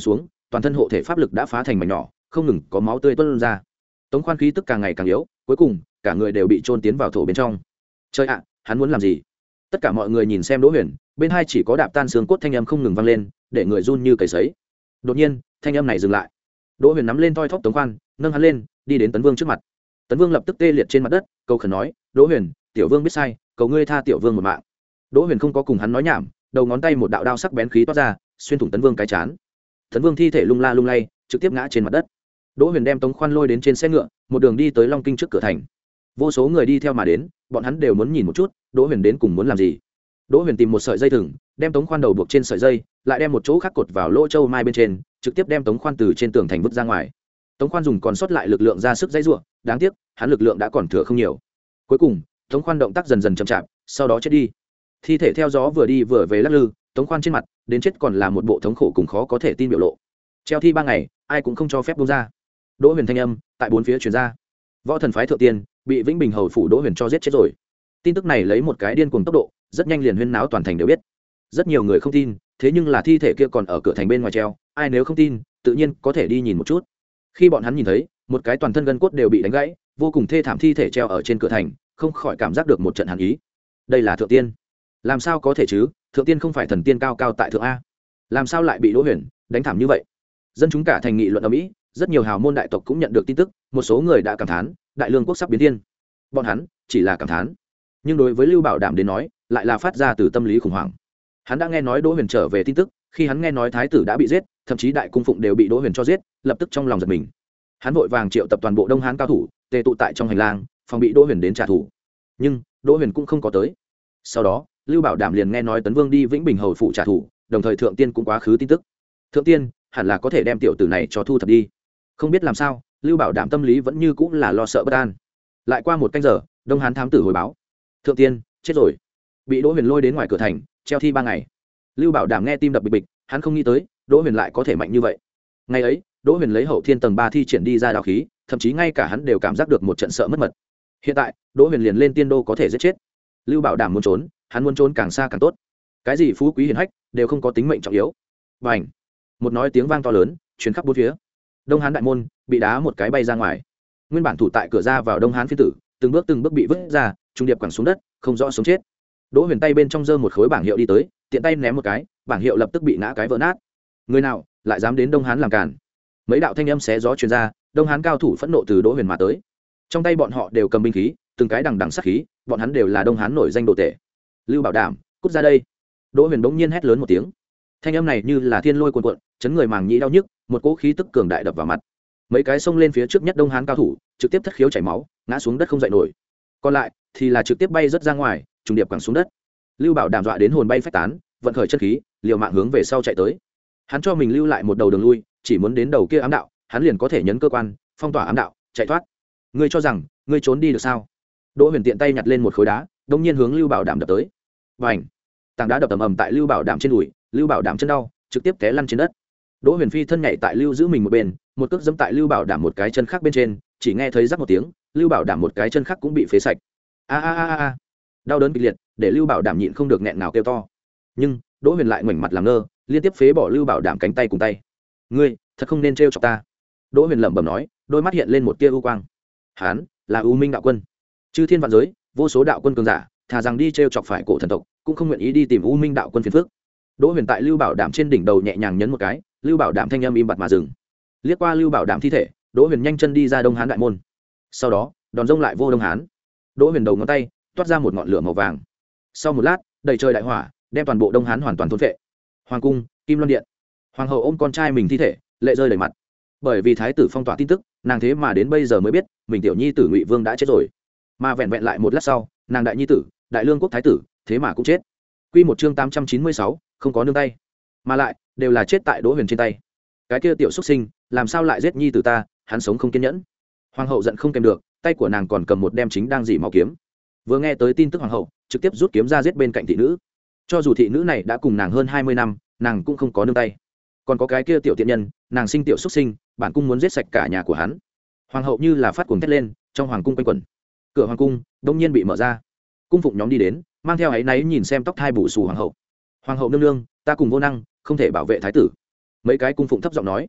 toàn thân hộ thể pháp lực đã phá thành mảnh nhỏ, không ngừng có máu tươi tuôn ra. Tống Khoan khí tức càng ngày càng yếu, cuối cùng cả người đều bị chôn tiến vào thổ bên trong. Trời ạ, hắn muốn làm gì? Tất cả mọi người nhìn xem Đỗ Huyền, bên hai chỉ có đạp tan xương cốt thanh âm không ngừng vang lên, để người run như cầy sấy. Đột nhiên, thanh âm này dừng lại. Đỗ Huyền nắm lên toi thóp Tống Khoan, nâng hắn lên, đi đến Tấn Vương trước mặt. Tấn Vương lập tức tê liệt trên mặt đất, cầu khẩn nói: "Đỗ Huyền, tiểu vương biết sai, cầu ngươi tha tiểu vương một mạng." Đỗ Huyền không có cùng hắn nói nhảm, đầu ngón tay một đạo đao sắc bén khí toát ra, xuyên thủng Tấn Vương cái chán. Tấn Vương thi thể lung la lung lay, trực tiếp ngã trên mặt đất. Đỗ Huyền đem Tống Khoan lôi đến trên xe ngựa, một đường đi tới Long Kinh trước cửa thành. Vô số người đi theo mà đến, bọn hắn đều muốn nhìn một chút, Đỗ Huyền đến cùng muốn làm gì. Đỗ Huyền tìm một sợi dây thừng, đem Tống Khoan đầu buộc trên sợi dây, lại đem một chỗ khác cột vào lỗ châu mai bên trên, trực tiếp đem Tống Khoan từ trên tường thành vứt ra ngoài. Tống Khoan dùng còn sót lại lực lượng ra sức dãy rủa, đáng tiếc, hắn lực lượng đã còn thừa không nhiều. Cuối cùng, Tống Khoan động tác dần dần chậm chạp, sau đó chết đi. Thi thể theo gió vừa đi vừa về lắc lư, Tống Khoan trên mặt, đến chết còn là một bộ thống khổ cùng khó có thể tin biểu lộ. Treo thi ba ngày, ai cũng không cho phép buông ra. Đỗ Huyền thanh âm tại bốn phía truyền ra. Võ thần phái thượng tiên bị Vĩnh Bình hầu phủ Đỗ Huyền cho giết chết rồi. Tin tức này lấy một cái điên cuồng tốc độ, rất nhanh liền huyên náo toàn thành đều biết. Rất nhiều người không tin, thế nhưng là thi thể kia còn ở cửa thành bên ngoài treo, ai nếu không tin, tự nhiên có thể đi nhìn một chút. Khi bọn hắn nhìn thấy, một cái toàn thân gân cốt đều bị đánh gãy, vô cùng thê thảm thi thể treo ở trên cửa thành, không khỏi cảm giác được một trận hàn ý. Đây là thượng tiên? Làm sao có thể chứ, thượng tiên không phải thần tiên cao cao tại thượng a? Làm sao lại bị Đỗ Huyền đánh thảm như vậy? Dân chúng cả thành nghị luận ầm ĩ, rất nhiều hào môn đại tộc cũng nhận được tin tức, một số người đã cảm thán, đại lương quốc sắp biến thiên. Bọn hắn chỉ là cảm thán, nhưng đối với Lưu Bảo Đảm đến nói, lại là phát ra từ tâm lý khủng hoảng. Hắn đã nghe nói Đỗ Huyền trở về tin tức, khi hắn nghe nói thái tử đã bị giết, thậm chí đại cung phụng đều bị Đỗ Huyền cho giết, lập tức trong lòng giật mình. Hắn vội vàng triệu tập toàn bộ Đông Hán cao thủ, tề tụ tại trong hành lang, phòng bị Đỗ Huyền đến trả thù. Nhưng Đỗ Huyền cũng không có tới. Sau đó, Lưu Bảo Đảm liền nghe nói Tấn Vương đi Vĩnh Bình hầu phủ trả thù, đồng thời thượng tiên cũng quá khứ tin tức. Thượng tiên hẳn là có thể đem tiểu tử này cho thu thập đi. Không biết làm sao, Lưu Bảo Đảm tâm lý vẫn như cũng là lo sợ bất an. Lại qua một canh giờ, Đông Hán thám tử hồi báo, thượng tiên chết rồi, bị Đỗ Huyền lôi đến ngoài cửa thành, treo thi ba ngày. Lưu Bảo Đảm nghe tim đập bịch bịch, hắn không nghĩ tới Đỗ Huyền lại có thể mạnh như vậy. Ngày ấy, Đỗ Huyền lấy hậu thiên tầng ba thi triển đi ra đạo khí, thậm chí ngay cả hắn đều cảm giác được một trận sợ mất mật. Hiện tại, Đỗ Huyền liền lên tiên đô có thể giết chết. Lưu Bảo Đảm muốn trốn, hắn muốn trốn càng xa càng tốt. Cái gì phú quý hiển hách đều không có tính mệnh trọng yếu. Bành! Một nói tiếng vang to lớn, truyền khắp bốn phía. Đông Hán đại môn bị đá một cái bay ra ngoài. Nguyên bản thủ tại cửa ra vào Đông Hán phiên tử, từng bước từng bước bị vứt ra, trung điệp quẳng xuống đất, không rõ sống chết. Đỗ Huyền tay bên trong giơ một khối bảng hiệu đi tới, tiện tay ném một cái, bảng hiệu lập tức bị ngã cái vỡ nát. Người nào lại dám đến Đông Hán làm cản? Mấy đạo thanh âm xé gió truyền ra, Đông Hán cao thủ phẫn nộ từ Đỗ Huyền mà tới. Trong tay bọn họ đều cầm binh khí, từng cái đằng đằng sát khí, bọn hắn đều là Đông Hán nổi danh đồ tể. Lưu Bảo Đảm, cút ra đây! Đỗ Huyền bỗng nhiên hét lớn một tiếng. Thanh âm này như là thiên lôi cuồn cuộn, chấn người màng nhĩ đau nhức, một cỗ khí tức cường đại đập vào mặt. Mấy cái xông lên phía trước nhất Đông Hán cao thủ, trực tiếp thất khiếu chảy máu, ngã xuống đất không dậy nổi. Còn lại thì là trực tiếp bay rất ra ngoài, trùng điệp quẳng xuống đất. Lưu Bảo Đảm dọa đến hồn bay phách tán, vận khởi chân khí, liều mạng hướng về sau chạy tới. Hắn cho mình lưu lại một đầu đường lui, chỉ muốn đến đầu kia ám đạo, hắn liền có thể nhấn cơ quan, phong tỏa ám đạo, chạy thoát. Ngươi cho rằng ngươi trốn đi được sao? Đỗ Huyền tiện tay nhặt lên một khối đá, đột nhiên hướng Lưu Bảo Đảm đập tới. Bành! Tảng đá đập ầm ầm tại Lưu Bảo Đảm trên đùi, Lưu Bảo Đảm chân đau, trực tiếp té lăn trên đất. Đỗ Huyền phi thân nhảy tại Lưu giữ mình một bên, một cước giẫm tại Lưu Bảo Đảm một cái chân khác bên trên, chỉ nghe thấy rắc một tiếng, Lưu Bảo Đảm một cái chân khác cũng bị phế sạch. A a a a! Đau đớn kịch liệt, để Lưu Bảo Đảm nhịn không được nghẹn ngào kêu to. Nhưng Đỗ Huyền lại ngoảnh mặt làm ngơ, liên tiếp phế bỏ Lưu Bảo Đảm cánh tay cùng tay. Ngươi thật không nên trêu chọc ta. Đỗ Huyền lẩm bẩm nói, đôi mắt hiện lên một tia u quang. Hán là U Minh đạo quân, chư thiên vạn giới, vô số đạo quân cường giả, thà rằng đi trêu chọc phải cổ thần tộc, cũng không nguyện ý đi tìm U Minh đạo quân phiền phức. Đỗ Huyền tại Lưu Bảo Đảm trên đỉnh đầu nhẹ nhàng nhấn một cái, Lưu Bảo Đảm thanh âm im bặt mà dừng. Liếc qua Lưu Bảo Đảm thi thể, Đỗ Huyền nhanh chân đi ra Đông Hán đại môn. Sau đó, đòn rông lại vô Đông Hán. Đỗ Huyền đầu ngón tay toát ra một ngọn lửa màu vàng. Sau một lát, đầy trời đại hỏa, đem toàn bộ Đông Hán hoàn toàn thôn phệ. Hoàng cung, Kim Loan điện. Hoàng hậu ôm con trai mình thi thể, lệ rơi đầy mặt. Bởi vì thái tử phong tỏa tin tức, nàng thế mà đến bây giờ mới biết, mình tiểu nhi tử Ngụy Vương đã chết rồi. Mà vẹn vẹn lại một lát sau, nàng đại nhi tử, Đại Lương quốc thái tử, thế mà cũng chết. Quy một chương tám trăm chín mươi sáu, không có nương tay, mà lại đều là chết tại Đỗ Huyền trên tay. Cái kia tiểu xuất sinh, làm sao lại giết nhi tử ta, hắn sống không kiên nhẫn. Hoàng hậu giận không kèm được, tay của nàng còn cầm một đem chính đang dỉ máu kiếm. Vừa nghe tới tin tức hoàng hậu, trực tiếp rút kiếm ra giết bên cạnh thị nữ. Cho dù thị nữ này đã cùng nàng hơn hai mươi năm, nàng cũng không có nương tay. Còn có cái kia tiểu tiện nhân, nàng sinh tiểu xuất sinh, bản cung muốn giết sạch cả nhà của hắn. Hoàng hậu như là phát cuồng thét lên, trong hoàng cung quanh quẩn. Cửa hoàng cung đông nhiên bị mở ra, cung phụng nhóm đi đến, mang theo áy náy nhìn xem tóc thai bù xù hoàng hậu. Hoàng hậu nương nương, ta cùng vô năng, không thể bảo vệ thái tử. Mấy cái cung phụng thấp giọng nói.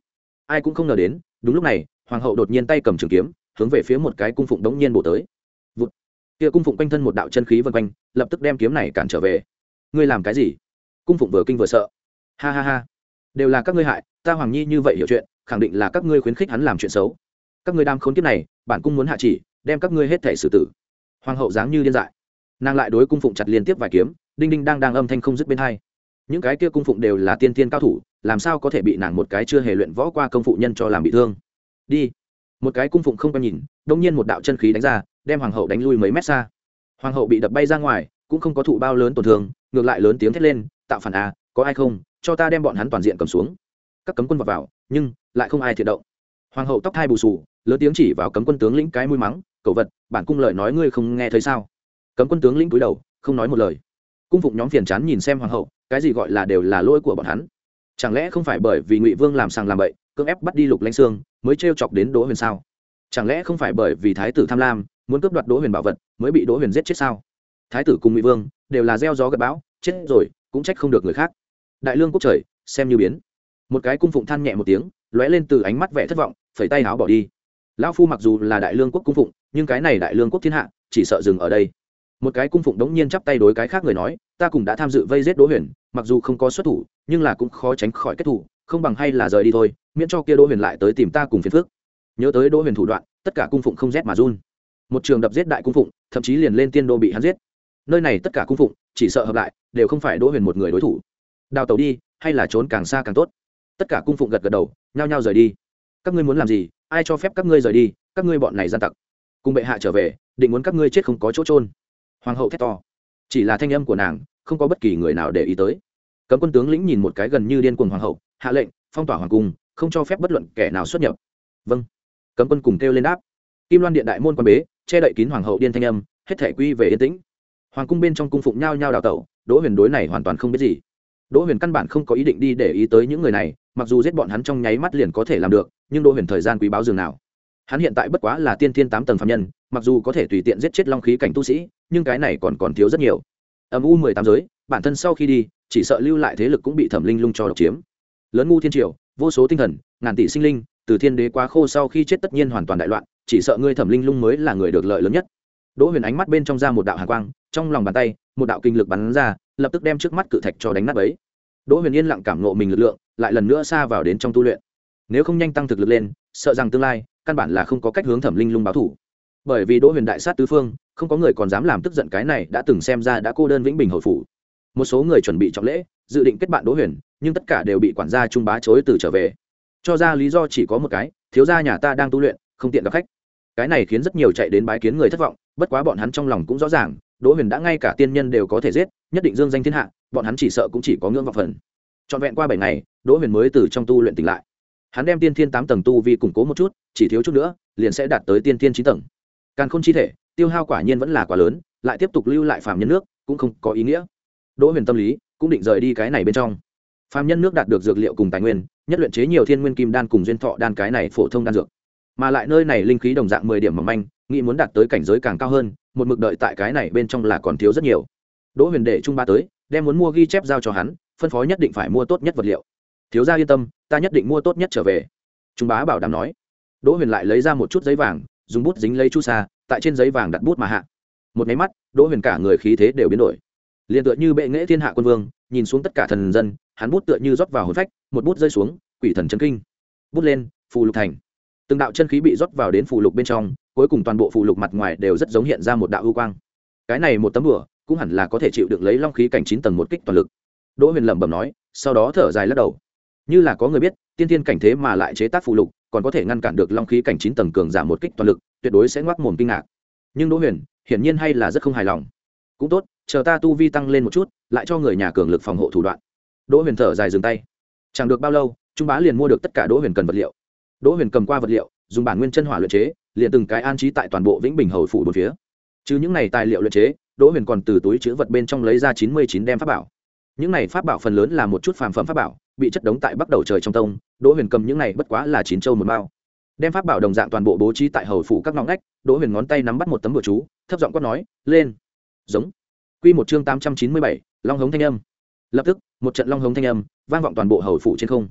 ai cũng không ngờ đến đúng lúc này hoàng hậu đột nhiên tay cầm trường kiếm hướng về phía một cái cung phụng đống nhiên bổ tới. Vụt. Kia cung phụng quanh thân một đạo chân khí vần quanh, lập tức đem kiếm này cản trở về. Ngươi làm cái gì? Cung phụng vừa kinh vừa sợ. Ha ha ha, đều là các ngươi hại, ta Hoàng Nhi như vậy hiểu chuyện, khẳng định là các ngươi khuyến khích hắn làm chuyện xấu. Các ngươi đam khốn kiếp này, bản cung muốn hạ chỉ, đem các ngươi hết thảy xử tử. Hoàng hậu dáng như điên dại, nàng lại đối cung phụng chặt liên tiếp vài kiếm, đinh đinh đang đang âm thanh không dứt bên hai. Những cái kia cung phụng đều là tiên tiên cao thủ, làm sao có thể bị nàng một cái chưa hề luyện võ qua công phụ nhân cho làm bị thương. Đi. Một cái cung phụng không quen nhìn, đột nhiên một đạo chân khí đánh ra, đem hoàng hậu đánh lui mấy mét xa. Hoàng hậu bị đập bay ra ngoài, cũng không có thụ bao lớn tổn thương, ngược lại lớn tiếng thét lên, tạo phản à, có ai không, cho ta đem bọn hắn toàn diện cầm xuống. Các cấm quân vào vào, nhưng lại không ai thiệt động. Hoàng hậu tóc thai bù xù, lớn tiếng chỉ vào cấm quân tướng lĩnh cái mũi mắng, cẩu vật, bản cung lời nói ngươi không nghe thấy sao? Cấm quân tướng lĩnh cúi đầu, không nói một lời. Cung phụng nhóm phiền chán nhìn xem hoàng hậu, cái gì gọi là đều là lỗi của bọn hắn? Chẳng lẽ không phải bởi vì Ngụy Vương làm sàng làm bậy, cưỡng ép bắt đi Lục Lãnh Xương, mới trêu chọc đến Đỗ Huyền sao? Chẳng lẽ không phải bởi vì thái tử tham lam, muốn cướp đoạt Đỗ Huyền bảo vật, mới bị Đỗ Huyền giết chết sao? Thái tử cùng Ngụy Vương đều là gieo gió gặt bão, chết rồi cũng trách không được người khác. Đại lương quốc trời, xem như biến. Một cái cung phụng than nhẹ một tiếng, lóe lên từ ánh mắt vẻ thất vọng, phẩy tay áo bỏ đi. Lão phu mặc dù là đại lương quốc cung phụng, nhưng cái này đại lương quốc thiên hạ, chỉ sợ dừng ở đây. Một cái cung phụng đống nhiên chắp tay đối cái khác người nói, ta cũng đã tham dự vây giết Đỗ Huyền, mặc dù không có xuất thủ, nhưng là cũng khó tránh khỏi kết thủ, không bằng hay là rời đi thôi, miễn cho kia Đỗ Huyền lại tới tìm ta cùng phiền phức. Nhớ tới Đỗ Huyền thủ đoạn, tất cả cung phụng không rét mà run. Một trường đập giết đại cung phụng, thậm chí liền lên tiên đô bị hắn giết. Nơi này tất cả cung phụng, chỉ sợ hợp lại, đều không phải Đỗ Huyền một người đối thủ. Đào tẩu đi, hay là trốn càng xa càng tốt. Tất cả cung phụng gật gật đầu, nhao nhao rời đi. Các ngươi muốn làm gì, ai cho phép các ngươi rời đi, các ngươi bọn này gian tặc. Cùng bệ hạ trở về, định muốn các ngươi chết không có chỗ trôn. Hoàng hậu thét to, chỉ là thanh âm của nàng, không có bất kỳ người nào để ý tới. Cấm quân tướng lĩnh nhìn một cái gần như điên cuồng hoàng hậu, hạ lệnh phong tỏa hoàng cung, không cho phép bất luận kẻ nào xuất nhập. Vâng. Cấm quân cùng kêu lên đáp. Kim Loan điện đại môn quan bế, che đậy kín hoàng hậu điên thanh âm, hết thể quy về yên tĩnh. Hoàng cung bên trong cung phụng nhao nhao đào tẩu, Đỗ Huyền đối này hoàn toàn không biết gì. Đỗ Huyền căn bản không có ý định đi để ý tới những người này, mặc dù giết bọn hắn trong nháy mắt liền có thể làm được, nhưng Đỗ Huyền thời gian quý báu dường nào. Hắn hiện tại bất quá là tiên thiên tám tầng phàm nhân, mặc dù có thể tùy tiện giết chết long khí cảnh tu sĩ, nhưng cái này còn còn thiếu rất nhiều. Âm u mười tám giới, bản thân sau khi đi, chỉ sợ lưu lại thế lực cũng bị Thẩm Linh Lung cho độc chiếm. Lớn ngu thiên triều, vô số tinh thần, ngàn tỷ sinh linh, từ thiên đế quá khô sau khi chết tất nhiên hoàn toàn đại loạn, chỉ sợ ngươi Thẩm Linh Lung mới là người được lợi lớn nhất. Đỗ Huyền ánh mắt bên trong ra một đạo hàn quang, trong lòng bàn tay, một đạo kinh lực bắn ra, lập tức đem trước mắt cự thạch cho đánh nát bấy. Đỗ Huyền yên lặng cảm ngộ mình lực lượng, lại lần nữa xa vào đến trong tu luyện. Nếu không nhanh tăng thực lực lên, sợ rằng tương lai căn bản là không có cách hướng Thẩm Linh Lung báo thủ. Bởi vì Đỗ Huyền đại sát tứ phương, không có người còn dám làm tức giận cái này đã từng xem ra đã cô đơn vĩnh bình hồi phủ. Một số người chuẩn bị trọng lễ, dự định kết bạn Đỗ Huyền, nhưng tất cả đều bị quản gia Trung Bá chối từ trở về. Cho ra lý do chỉ có một cái, thiếu gia nhà ta đang tu luyện, không tiện gặp khách. Cái này khiến rất nhiều chạy đến bái kiến người thất vọng, bất quá bọn hắn trong lòng cũng rõ ràng, Đỗ Huyền đã ngay cả tiên nhân đều có thể giết, nhất định dương danh thiên hạ, bọn hắn chỉ sợ cũng chỉ có ngưỡng vọng phần. Trọn vẹn qua bảy ngày, Đỗ Huyền mới từ trong tu luyện tỉnh lại. Hắn đem tiên thiên tám tầng tu vi củng cố một chút, chỉ thiếu chút nữa, liền sẽ đạt tới tiên thiên chín tầng. Càn khôn chi thể, tiêu hao quả nhiên vẫn là quá lớn, lại tiếp tục lưu lại phàm nhân nước, cũng không có ý nghĩa. Đỗ Huyền tâm lý cũng định rời đi cái này bên trong. Phàm nhân nước đạt được dược liệu cùng tài nguyên, nhất luyện chế nhiều thiên nguyên kim đan cùng duyên thọ đan cái này phổ thông đan dược. Mà lại nơi này linh khí đồng dạng mười điểm mỏng manh, nghĩ muốn đạt tới cảnh giới càng cao hơn, một mực đợi tại cái này bên trong là còn thiếu rất nhiều. Đỗ Huyền để Trung Bá tới, đem muốn mua ghi chép giao cho hắn, phân phó nhất định phải mua tốt nhất vật liệu. Thiếu gia yên tâm, ta nhất định mua tốt nhất trở về. Trung Bá bảo đảm nói. Đỗ Huyền lại lấy ra một chút giấy vàng, dùng bút dính lấy chu sa, tại trên giấy vàng đặt bút mà hạ. Một cái mắt, Đỗ Huyền cả người khí thế đều biến đổi. Liên tựa như bệ nghệ thiên hạ quân vương, nhìn xuống tất cả thần dân, hắn bút tựa như rót vào hồn phách, một bút rơi xuống, quỷ thần chấn kinh. Bút lên, phù lục thành. Từng đạo chân khí bị rót vào đến phù lục bên trong, cuối cùng toàn bộ phù lục mặt ngoài đều rất giống hiện ra một đạo ưu quang. Cái này một tấm bùa, cũng hẳn là có thể chịu đựng lấy long khí cảnh chín tầng một kích toàn lực. Đỗ Huyền lẩm bẩm nói, sau đó thở dài lắc đầu. Như là có người biết, tiên tiên cảnh thế mà lại chế tác phù lục, còn có thể ngăn cản được long khí cảnh chín tầng cường giảm một kích toàn lực, tuyệt đối sẽ ngoác mồm kinh ngạc. Nhưng Đỗ Huyền, hiển nhiên hay là rất không hài lòng. Cũng tốt, chờ ta tu vi tăng lên một chút, lại cho người nhà cường lực phòng hộ thủ đoạn. Đỗ Huyền thở dài dừng tay. Chẳng được bao lâu, Trung Bá liền mua được tất cả Đỗ Huyền cần vật liệu. Đỗ Huyền cầm qua vật liệu, dùng bản nguyên chân hỏa luyện chế, liền từng cái an trí tại toàn bộ Vĩnh Bình hầu phủ bốn phía. Chứ những này tài liệu luyện chế, Đỗ Huyền còn từ túi trữ vật bên trong lấy ra chín mươi chín đem pháp bảo. Những này pháp bảo phần lớn là một chút phàm phẩm pháp bảo, bị chất đống tại Bắc Đầu Trời trong tông. Đỗ Huyền cầm những này bất quá là chín châu một bao. Đem pháp bảo đồng dạng toàn bộ bố trí tại hầu phủ các ngõ ngách, Đỗ Huyền ngón tay nắm bắt một tấm bùa chú, thấp giọng quát nói, "Lên!" Giống. Quy một chương tám trăm chín mươi bảy, Long hống thanh âm. Lập tức, một trận long hống thanh âm vang vọng toàn bộ hầu phủ trên không.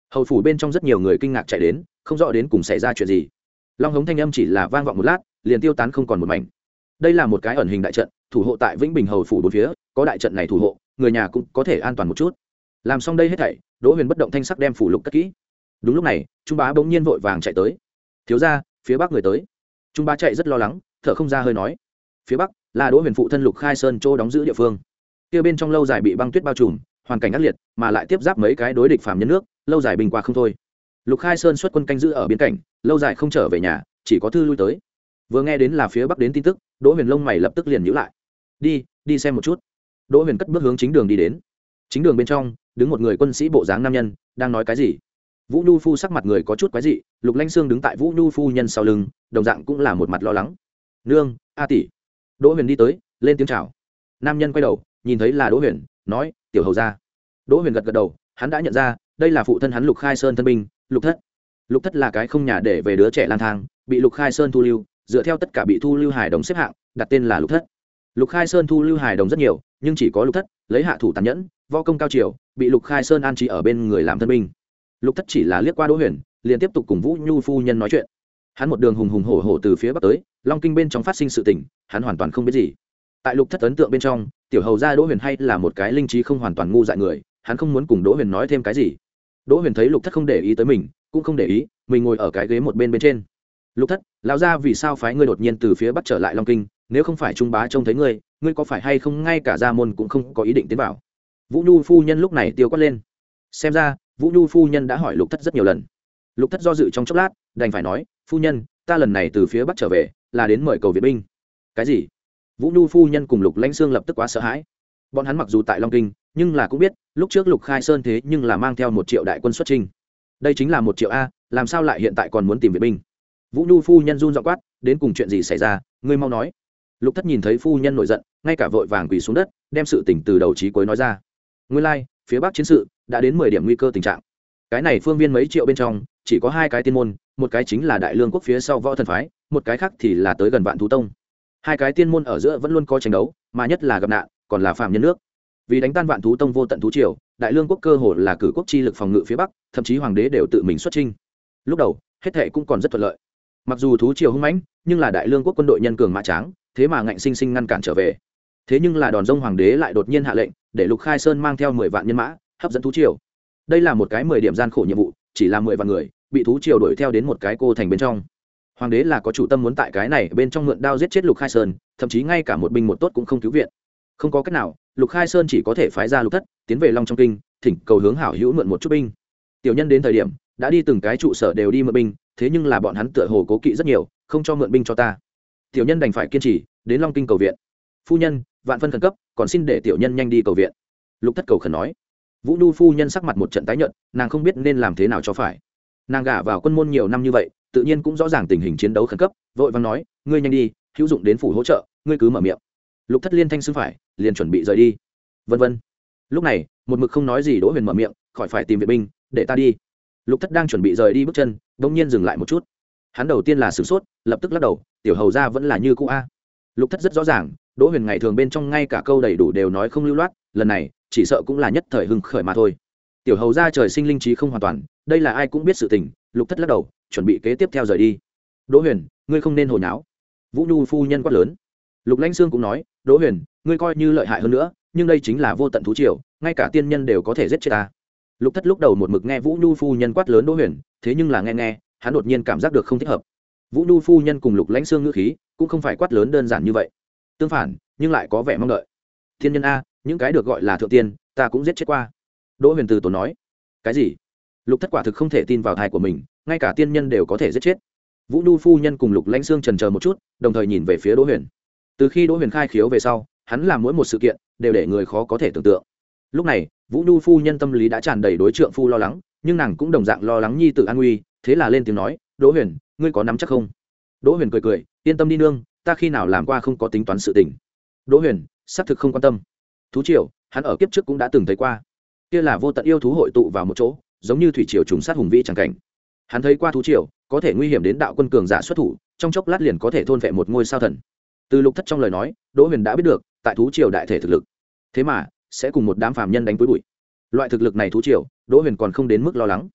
hầu phủ bên trong rất nhiều người kinh ngạc chạy đến, không rõ đến cùng xảy ra chuyện gì. Long hống thanh âm chỉ là vang vọng một lát liền tiêu tán không còn một mảnh. Đây là một cái ẩn hình đại trận, thủ hộ tại Vĩnh Bình hầu phủ bốn phía, có đại trận này thủ hộ, người nhà cũng có thể an toàn một chút. Làm xong đây hết thảy, Đỗ Huyền bất động thanh sắc đem phủ lục cất kỹ. Đúng lúc này, Trung Bá bỗng nhiên vội vàng chạy tới. "Thiếu gia, phía bắc người tới." Trung Bá chạy rất lo lắng, thở không ra hơi nói: "Phía bắc là Đỗ Huyền phụ thân Lục Khai Sơn chỗ đóng giữ địa phương. Kia bên trong lâu dài bị băng tuyết bao trùm, hoàn cảnh ác liệt, mà lại tiếp giáp mấy cái đối địch phàm nhân nước, lâu dài bình qua không thôi. Lục Khai Sơn xuất quân canh giữ ở biên cảnh, lâu dài không trở về nhà, chỉ có thư lui tới." Vừa nghe đến là phía bắc đến tin tức, Đỗ Huyền lông mày lập tức liền nhíu lại. "Đi, đi xem một chút." Đỗ Huyền cất bước hướng chính đường đi đến. Chính đường bên trong, đứng một người quân sĩ bộ dáng nam nhân, đang nói cái gì. Vũ Nhu phu sắc mặt người có chút quái dị, Lục Lãnh Xương đứng tại Vũ Nhu phu nhân sau lưng, đồng dạng cũng là một mặt lo lắng. "Nương, a tỷ." Đỗ Huyền đi tới, lên tiếng chào. Nam nhân quay đầu, nhìn thấy là Đỗ Huyền, nói: "Tiểu hầu gia." Đỗ Huyền gật gật đầu, hắn đã nhận ra, đây là phụ thân hắn Lục Khai Sơn thân binh, Lục Thất. Lục Thất là cái không nhà để về đứa trẻ lang thang, bị Lục Khai Sơn thu lưu, dựa theo tất cả bị thu lưu hài đồng xếp hạng, đặt tên là Lục Thất. Lục Khai Sơn thu lưu hài đồng rất nhiều, nhưng chỉ có Lục Thất lấy hạ thủ tàn nhẫn, võ công cao triều, bị Lục Khai Sơn an trí ở bên người làm thân binh. Lục Thất chỉ là liếc qua Đỗ Huyền, liền tiếp tục cùng Vũ Nhu phu nhân nói chuyện. Hắn một đường hùng hùng hổ hổ từ phía bắc tới, Long Kinh bên trong phát sinh sự tình, hắn hoàn toàn không biết gì. Tại Lục Thất ấn tượng bên trong, tiểu hầu gia Đỗ Huyền hay là một cái linh trí không hoàn toàn ngu dại người, hắn không muốn cùng Đỗ Huyền nói thêm cái gì. Đỗ Huyền thấy Lục Thất không để ý tới mình, cũng không để ý, mình ngồi ở cái ghế một bên bên trên. "Lục Thất, lão gia vì sao phái ngươi đột nhiên từ phía bắc trở lại Long Kinh, nếu không phải Trung Bá trông thấy ngươi, ngươi có phải hay không ngay cả gia môn cũng không có ý định tiến vào?" Vũ Nhu phu nhân lúc này tiêu quát lên. Xem ra, Vũ Nhu phu nhân đã hỏi Lục Thất rất nhiều lần. Lục Thất do dự trong chốc lát, đành phải nói: "Phu nhân, ta lần này từ phía bắc trở về, là đến mời cầu viện binh." "Cái gì?" Vũ Nhu phu nhân cùng Lục Lãnh Xương lập tức quá sợ hãi. Bọn hắn mặc dù tại Long Kinh, nhưng là cũng biết, lúc trước Lục Khai Sơn thế nhưng là mang theo một triệu đại quân xuất chinh. Đây chính là một triệu a, làm sao lại hiện tại còn muốn tìm viện binh? Vũ Nhu phu nhân run giọng quát: "Đến cùng chuyện gì xảy ra, ngươi mau nói." Lục Thất nhìn thấy phu nhân nổi giận, ngay cả vội vàng quỳ xuống đất, đem sự tình từ đầu chí cuối nói ra. Nguyên lai, like, phía bắc chiến sự đã đến mười điểm nguy cơ tình trạng. Cái này phương viên mấy triệu bên trong, chỉ có hai cái tiên môn, một cái chính là Đại Lương quốc phía sau Võ Thần phái, một cái khác thì là tới gần Vạn Thú Tông. Hai cái tiên môn ở giữa vẫn luôn có tranh đấu, mà nhất là gặp nạn, còn là phàm nhân nước. Vì đánh tan Vạn Thú Tông vô tận thú triều, Đại Lương quốc cơ hồ là cử quốc chi lực phòng ngự phía bắc, thậm chí hoàng đế đều tự mình xuất chinh. Lúc đầu, hết thệ cũng còn rất thuận lợi. Mặc dù thú triều hung mãnh, nhưng là Đại Lương quốc quân đội nhân cường mã tráng, thế mà ngạnh sinh sinh ngăn cản trở về. Thế nhưng là đòn rông hoàng đế lại đột nhiên hạ lệnh, để Lục Khai Sơn mang theo mười vạn nhân mã, hấp dẫn thú triều. Đây là một cái mười điểm gian khổ nhiệm vụ, chỉ là mười vạn người, bị thú triều đuổi theo đến một cái cô thành bên trong. Hoàng đế là có chủ tâm muốn tại cái này bên trong mượn đao giết chết Lục Khai Sơn, thậm chí ngay cả một binh một tốt cũng không cứu viện. Không có cách nào, Lục Khai Sơn chỉ có thể phái ra Lục Thất tiến về Long trong kinh, thỉnh cầu hướng hảo hữu mượn một chút binh. Tiểu nhân đến thời điểm đã đi từng cái trụ sở đều đi mượn binh, thế nhưng là bọn hắn tựa hồ cố kỵ rất nhiều, không cho mượn binh cho ta. Tiểu nhân đành phải kiên trì đến Long kinh cầu viện. Phu nhân, vạn phân khẩn cấp, còn xin để tiểu nhân nhanh đi cầu viện. Lục Thất cầu khẩn nói. Vũ Nhu phu nhân sắc mặt một trận tái nhợt, nàng không biết nên làm thế nào cho phải. Nàng gả vào quân môn nhiều năm như vậy, tự nhiên cũng rõ ràng tình hình chiến đấu khẩn cấp, vội vàng nói: "Ngươi nhanh đi, hữu dụng đến phủ hỗ trợ, ngươi cứ mở miệng." Lục Thất liên thanh xưng phải, liền chuẩn bị rời đi. Vân vân. Lúc này, một mực không nói gì Đỗ Huyền mở miệng: "Khỏi phải tìm viện binh, để ta đi." Lục Thất đang chuẩn bị rời đi bước chân, bỗng nhiên dừng lại một chút. Hắn đầu tiên là sửng sốt, lập tức lắc đầu: "Tiểu hầu gia vẫn là như cũ a." Lục Thất rất rõ ràng, Đỗ Huyền ngày thường bên trong ngay cả câu đầy đủ đều nói không lưu loát, lần này chỉ sợ cũng là nhất thời hưng khởi mà thôi. Tiểu hầu gia trời sinh linh trí không hoàn toàn, đây là ai cũng biết sự tình. Lục Thất lắc đầu, chuẩn bị kế tiếp theo rời đi. "Đỗ Huyền, ngươi không nên hồ nháo." Vũ Nhu phu nhân quát lớn. Lục Lãnh Xương cũng nói: "Đỗ Huyền, ngươi coi như lợi hại hơn nữa, nhưng đây chính là vô tận thú triều, ngay cả tiên nhân đều có thể giết chết ta." Lục Thất lúc đầu một mực nghe Vũ Nhu phu nhân quát lớn Đỗ Huyền, thế nhưng là nghe nghe, hắn đột nhiên cảm giác được không thích hợp. Vũ Nhu phu nhân cùng Lục Lãnh Xương ngữ khí, cũng không phải quát lớn đơn giản như vậy. Tương phản, nhưng lại có vẻ mong đợi. "Thiên nhân a, những cái được gọi là thượng tiên, ta cũng giết chết qua." Đỗ Huyền từ tốn nói. "Cái gì?" Lục Thất quả thực không thể tin vào tai của mình, ngay cả tiên nhân đều có thể giết chết. Vũ Nhu phu nhân cùng Lục Lãnh Xương chần chờ một chút, đồng thời nhìn về phía Đỗ Huyền. Từ khi Đỗ Huyền khai khiếu về sau, hắn làm mỗi một sự kiện đều để người khó có thể tưởng tượng. Lúc này, Vũ Nhu phu nhân tâm lý đã tràn đầy đối trượng phu lo lắng, nhưng nàng cũng đồng dạng lo lắng nhi tử an nguy, thế là lên tiếng nói: "Đỗ Huyền, ngươi có nắm chắc không?" Đỗ Huyền cười cười: "Yên tâm đi nương, ta khi nào làm qua không có tính toán sự tình." Đỗ Huyền xác thực không quan tâm. Thú triều, hắn ở kiếp trước cũng đã từng thấy qua. Kia là vô tận yêu thú hội tụ vào một chỗ, giống như thủy triều trùng sát hùng vĩ chẳng cảnh. Hắn thấy qua thú triều, có thể nguy hiểm đến đạo quân cường giả xuất thủ, trong chốc lát liền có thể thôn vệ một ngôi sao thần. Từ Lục Thất trong lời nói, Đỗ Huyền đã biết được, tại thú triều đại thể thực lực. Thế mà, sẽ cùng một đám phàm nhân đánh túi bụi. Loại thực lực này thú triều, Đỗ Huyền còn không đến mức lo lắng.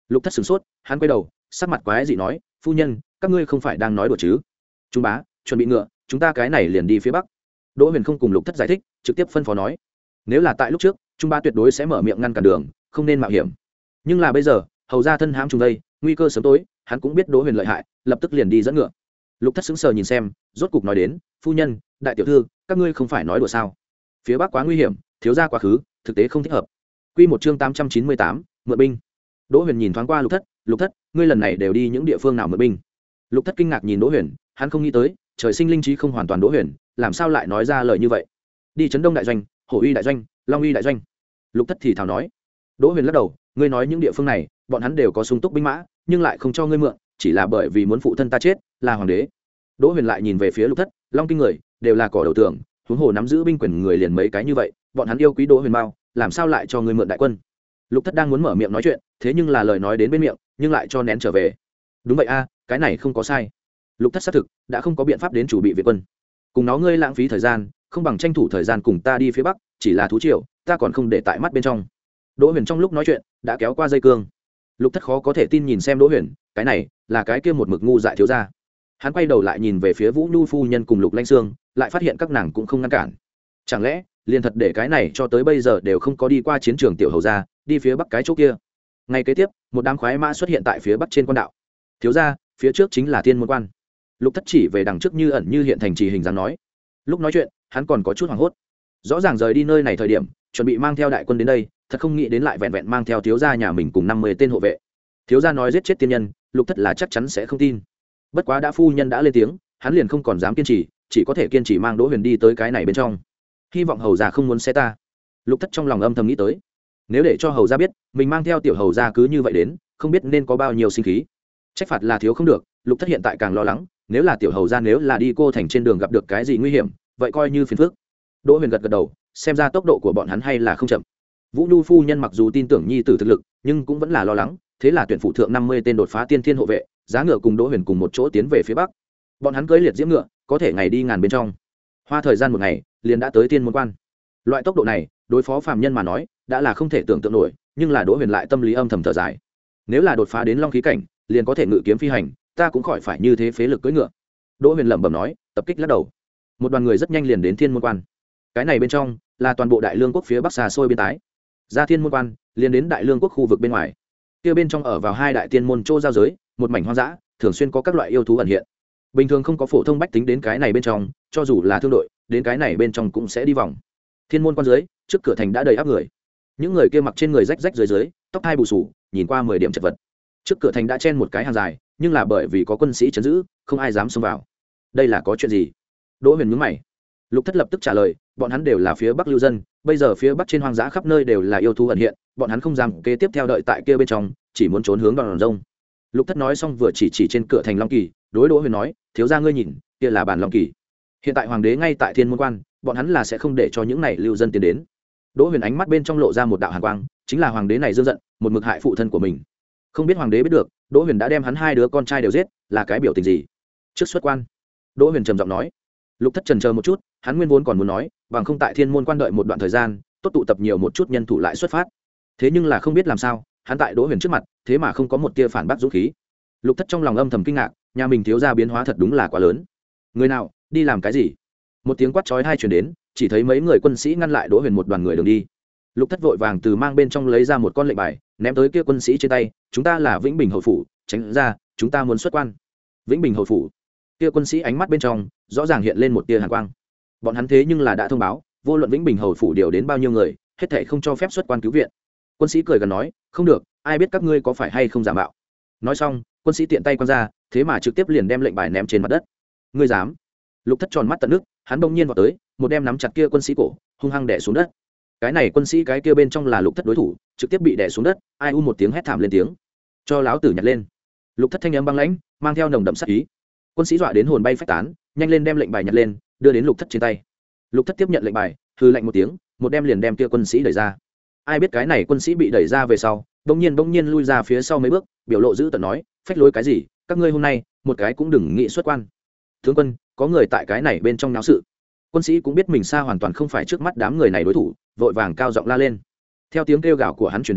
Lục Thất sửng sốt, hắn quay đầu, sắc mặt quái dị nói, phu nhân, các ngươi không phải đang nói đùa chứ? Trung bá, chuẩn bị ngựa, chúng ta cái này liền đi phía bắc. Đỗ Huyền không cùng Lục Thất giải thích, trực tiếp phân phó nói, nếu là tại lúc trước, Trung bá tuyệt đối sẽ mở miệng ngăn cản đường, không nên mạo hiểm. Nhưng là bây giờ, hầu ra thân hãm trùng đây, nguy cơ sớm tối, hắn cũng biết Đỗ Huyền lợi hại, lập tức liền đi dẫn ngựa. Lục Thất sững sờ nhìn xem, rốt cục nói đến, phu nhân, đại tiểu thư, các ngươi không phải nói đùa sao? Phía bắc quá nguy hiểm, thiếu gia quá khứ, thực tế không thích hợp. Quy một chương tám trăm chín mươi tám, mượn binh. Đỗ Huyền nhìn thoáng qua Lục Thất, Lục Thất, ngươi lần này đều đi những địa phương nào mượn binh? Lục Thất kinh ngạc nhìn Đỗ Huyền, hắn không nghĩ tới, trời sinh linh trí không hoàn toàn Đỗ Huyền, làm sao lại nói ra lời như vậy? Đi Trấn Đông đại doanh, Hổ Uy đại doanh, Long Uy đại doanh. Lục Thất thì thào nói. Đỗ Huyền lắc đầu, ngươi nói những địa phương này, bọn hắn đều có sung túc binh mã, nhưng lại không cho ngươi mượn, chỉ là bởi vì muốn phụ thân ta chết, là hoàng đế. Đỗ Huyền lại nhìn về phía Lục Thất, Long Kinh người, đều là cỏ đầu tường, huống hồ nắm giữ binh quyền người liền mấy cái như vậy, bọn hắn yêu quý Đỗ Huyền Mao, làm sao lại cho ngươi mượn đại quân? Lục Thất đang muốn mở miệng nói chuyện, thế nhưng là lời nói đến bên miệng, nhưng lại cho nén trở về. Đúng vậy a, cái này không có sai. Lục Thất xác thực đã không có biện pháp đến chủ bị viện quân, cùng nó ngươi lãng phí thời gian, không bằng tranh thủ thời gian cùng ta đi phía bắc, chỉ là thú triều, ta còn không để tại mắt bên trong. Đỗ Huyền trong lúc nói chuyện đã kéo qua dây cương. Lục Thất khó có thể tin nhìn xem Đỗ Huyền, cái này là cái kia một mực ngu dại thiếu gia. Hắn quay đầu lại nhìn về phía Vũ Nhu phu nhân cùng Lục Lanh Sương, lại phát hiện các nàng cũng không ngăn cản. Chẳng lẽ liền thật để cái này cho tới bây giờ đều không có đi qua chiến trường tiểu hầu gia, đi phía bắc cái chỗ kia? Ngay kế tiếp, một đám khoái mã xuất hiện tại phía bắc trên quan đạo. Thiếu gia, phía trước chính là Thiên Môn quan. Lục Thất chỉ về đằng trước như ẩn như hiện thành trì hình dáng nói. Lúc nói chuyện, hắn còn có chút hoảng hốt. Rõ ràng rời đi nơi này thời điểm, chuẩn bị mang theo đại quân đến đây, thật không nghĩ đến lại vẹn vẹn mang theo thiếu gia nhà mình cùng năm mươi tên hộ vệ. Thiếu gia nói giết chết tiên nhân, Lục Thất là chắc chắn sẽ không tin. Bất quá đã phu nhân đã lên tiếng, hắn liền không còn dám kiên trì, chỉ có thể kiên trì mang Đỗ Huyền đi tới cái này bên trong. Hy vọng hầu gia không muốn xe ta. Lục Thất trong lòng âm thầm nghĩ tới, nếu để cho hầu gia biết mình mang theo tiểu hầu gia cứ như vậy đến, không biết nên có bao nhiêu sinh khí. Trách phạt là thiếu không được, Lục Thất hiện tại càng lo lắng, nếu là tiểu hầu gia nếu là đi cô thành trên đường gặp được cái gì nguy hiểm, vậy coi như phiền phức. Đỗ Huyền gật gật đầu, xem ra tốc độ của bọn hắn hay là không chậm. Vũ Nhu phu nhân mặc dù tin tưởng nhi tử thực lực, nhưng cũng vẫn là lo lắng, thế là tuyển phụ thượng năm mươi tên đột phá tiên thiên hộ vệ, giá ngựa cùng Đỗ Huyền cùng một chỗ tiến về phía bắc. Bọn hắn cưỡi liệt diễm ngựa, có thể ngày đi ngàn bên trong. Hoa thời gian một ngày, liền đã tới Tiên Môn quan. Loại tốc độ này, đối phó phàm nhân mà nói, đã là không thể tưởng tượng nổi, nhưng là Đỗ Huyền lại tâm lý âm thầm thở dài. Nếu là đột phá đến long khí cảnh, liền có thể ngự kiếm phi hành, ta cũng khỏi phải như thế phế lực cưỡi ngựa. Đỗ Huyền lẩm bẩm nói, tập kích lắc đầu. Một đoàn người rất nhanh liền đến Thiên Môn quan. Cái này bên trong là toàn bộ Đại Lương quốc phía bắc xa xôi biên tái. Ra Thiên Môn quan, liền đến Đại Lương quốc khu vực bên ngoài. Kia bên trong ở vào hai đại tiên môn chỗ giao giới, một mảnh hoang dã, thường xuyên có các loại yêu thú ẩn hiện. Bình thường không có phổ thông bách tính đến cái này bên trong, cho dù là thương đội, đến cái này bên trong cũng sẽ đi vòng. Thiên Môn quan dưới, trước cửa thành đã đầy áp người. Những người kia mặc trên người rách rách dưới dưới, tóc hai bù sù, nhìn qua mười điểm chật vật. Trước cửa thành đã chen một cái hàng dài, nhưng là bởi vì có quân sĩ trấn giữ, không ai dám xông vào. Đây là có chuyện gì? Đỗ Huyền nhướng mày. Lục Thất lập tức trả lời, bọn hắn đều là phía bắc lưu dân, bây giờ phía bắc trên hoang dã khắp nơi đều là yêu thú ẩn hiện, bọn hắn không dám kế tiếp theo đợi tại kia bên trong, chỉ muốn trốn hướng Đoàn Rông. Lục Thất nói xong vừa chỉ chỉ trên cửa thành Long Kỳ, đối Đỗ Huyền nói, thiếu gia ngươi nhìn, kia là bản Long Kỳ. Hiện tại hoàng đế ngay tại Thiên Môn quan, bọn hắn là sẽ không để cho những này lưu dân tiến đến. Đỗ Huyền ánh mắt bên trong lộ ra một đạo hàn quang, chính là hoàng đế này dương giận, một mực hại phụ thân của mình. Không biết hoàng đế biết được, Đỗ Huyền đã đem hắn hai đứa con trai đều giết, là cái biểu tình gì? Trước xuất quan. Đỗ Huyền trầm giọng nói. Lục Thất chần chờ một chút, hắn nguyên vốn còn muốn nói, bằng không tại Thiên Môn quan đợi một đoạn thời gian, tốt tụ tập nhiều một chút nhân thủ lại xuất phát. Thế nhưng là không biết làm sao, hắn tại Đỗ Huyền trước mặt, thế mà không có một tia phản bác dũng khí. Lục Thất trong lòng âm thầm kinh ngạc, nhà mình thiếu gia biến hóa thật đúng là quá lớn. Người nào, đi làm cái gì? Một tiếng quát chói tai truyền đến, chỉ thấy mấy người quân sĩ ngăn lại Đỗ Huyền một đoàn người đường đi. Lục Thất vội vàng từ mang bên trong lấy ra một con lệnh bài, ném tới kia quân sĩ trên tay, chúng ta là Vĩnh Bình hầu phủ, tránh ra, chúng ta muốn xuất quan. Vĩnh Bình hầu phủ. Kia quân sĩ ánh mắt bên trong rõ ràng hiện lên một tia hàn quang. Bọn hắn thế nhưng là đã thông báo, vô luận Vĩnh Bình hầu phủ điều đến bao nhiêu người, hết thảy không cho phép xuất quan cứu viện. Quân sĩ cười gần nói, không được, ai biết các ngươi có phải hay không giả mạo. Nói xong, quân sĩ tiện tay quăng ra, thế mà trực tiếp liền đem lệnh bài ném trên mặt đất. Ngươi dám? Lục Thất tròn mắt tận nước, hắn bỗng nhiên vọt tới, một đem nắm chặt kia quân sĩ cổ, hung hăng đè xuống đất. Cái này quân sĩ cái kia bên trong là Lục Thất đối thủ, trực tiếp bị đè xuống đất, ai u một tiếng hét thảm lên tiếng. Cho láo tử nhặt lên. Lục Thất thanh âm băng lãnh, mang theo nồng đậm sát ý. Quân sĩ dọa đến hồn bay phách tán, nhanh lên đem lệnh bài nhặt lên, đưa đến Lục Thất trên tay. Lục Thất tiếp nhận lệnh bài, hừ lạnh một tiếng, một đem liền đem kia quân sĩ đẩy ra. Ai biết cái này quân sĩ bị đẩy ra về sau, bỗng nhiên bỗng nhiên lui ra phía sau mấy bước, biểu lộ dữ tợn nói, phách lối cái gì, các ngươi hôm nay, một cái cũng đừng nghĩ xuất quan. Tướng quân, có người tại cái này bên trong náo sự. Quân sĩ cũng biết mình xa hoàn toàn không phải trước mắt đám người này đối thủ, vội vàng cao giọng la lên. Theo tiếng kêu gào của hắn truyền đến,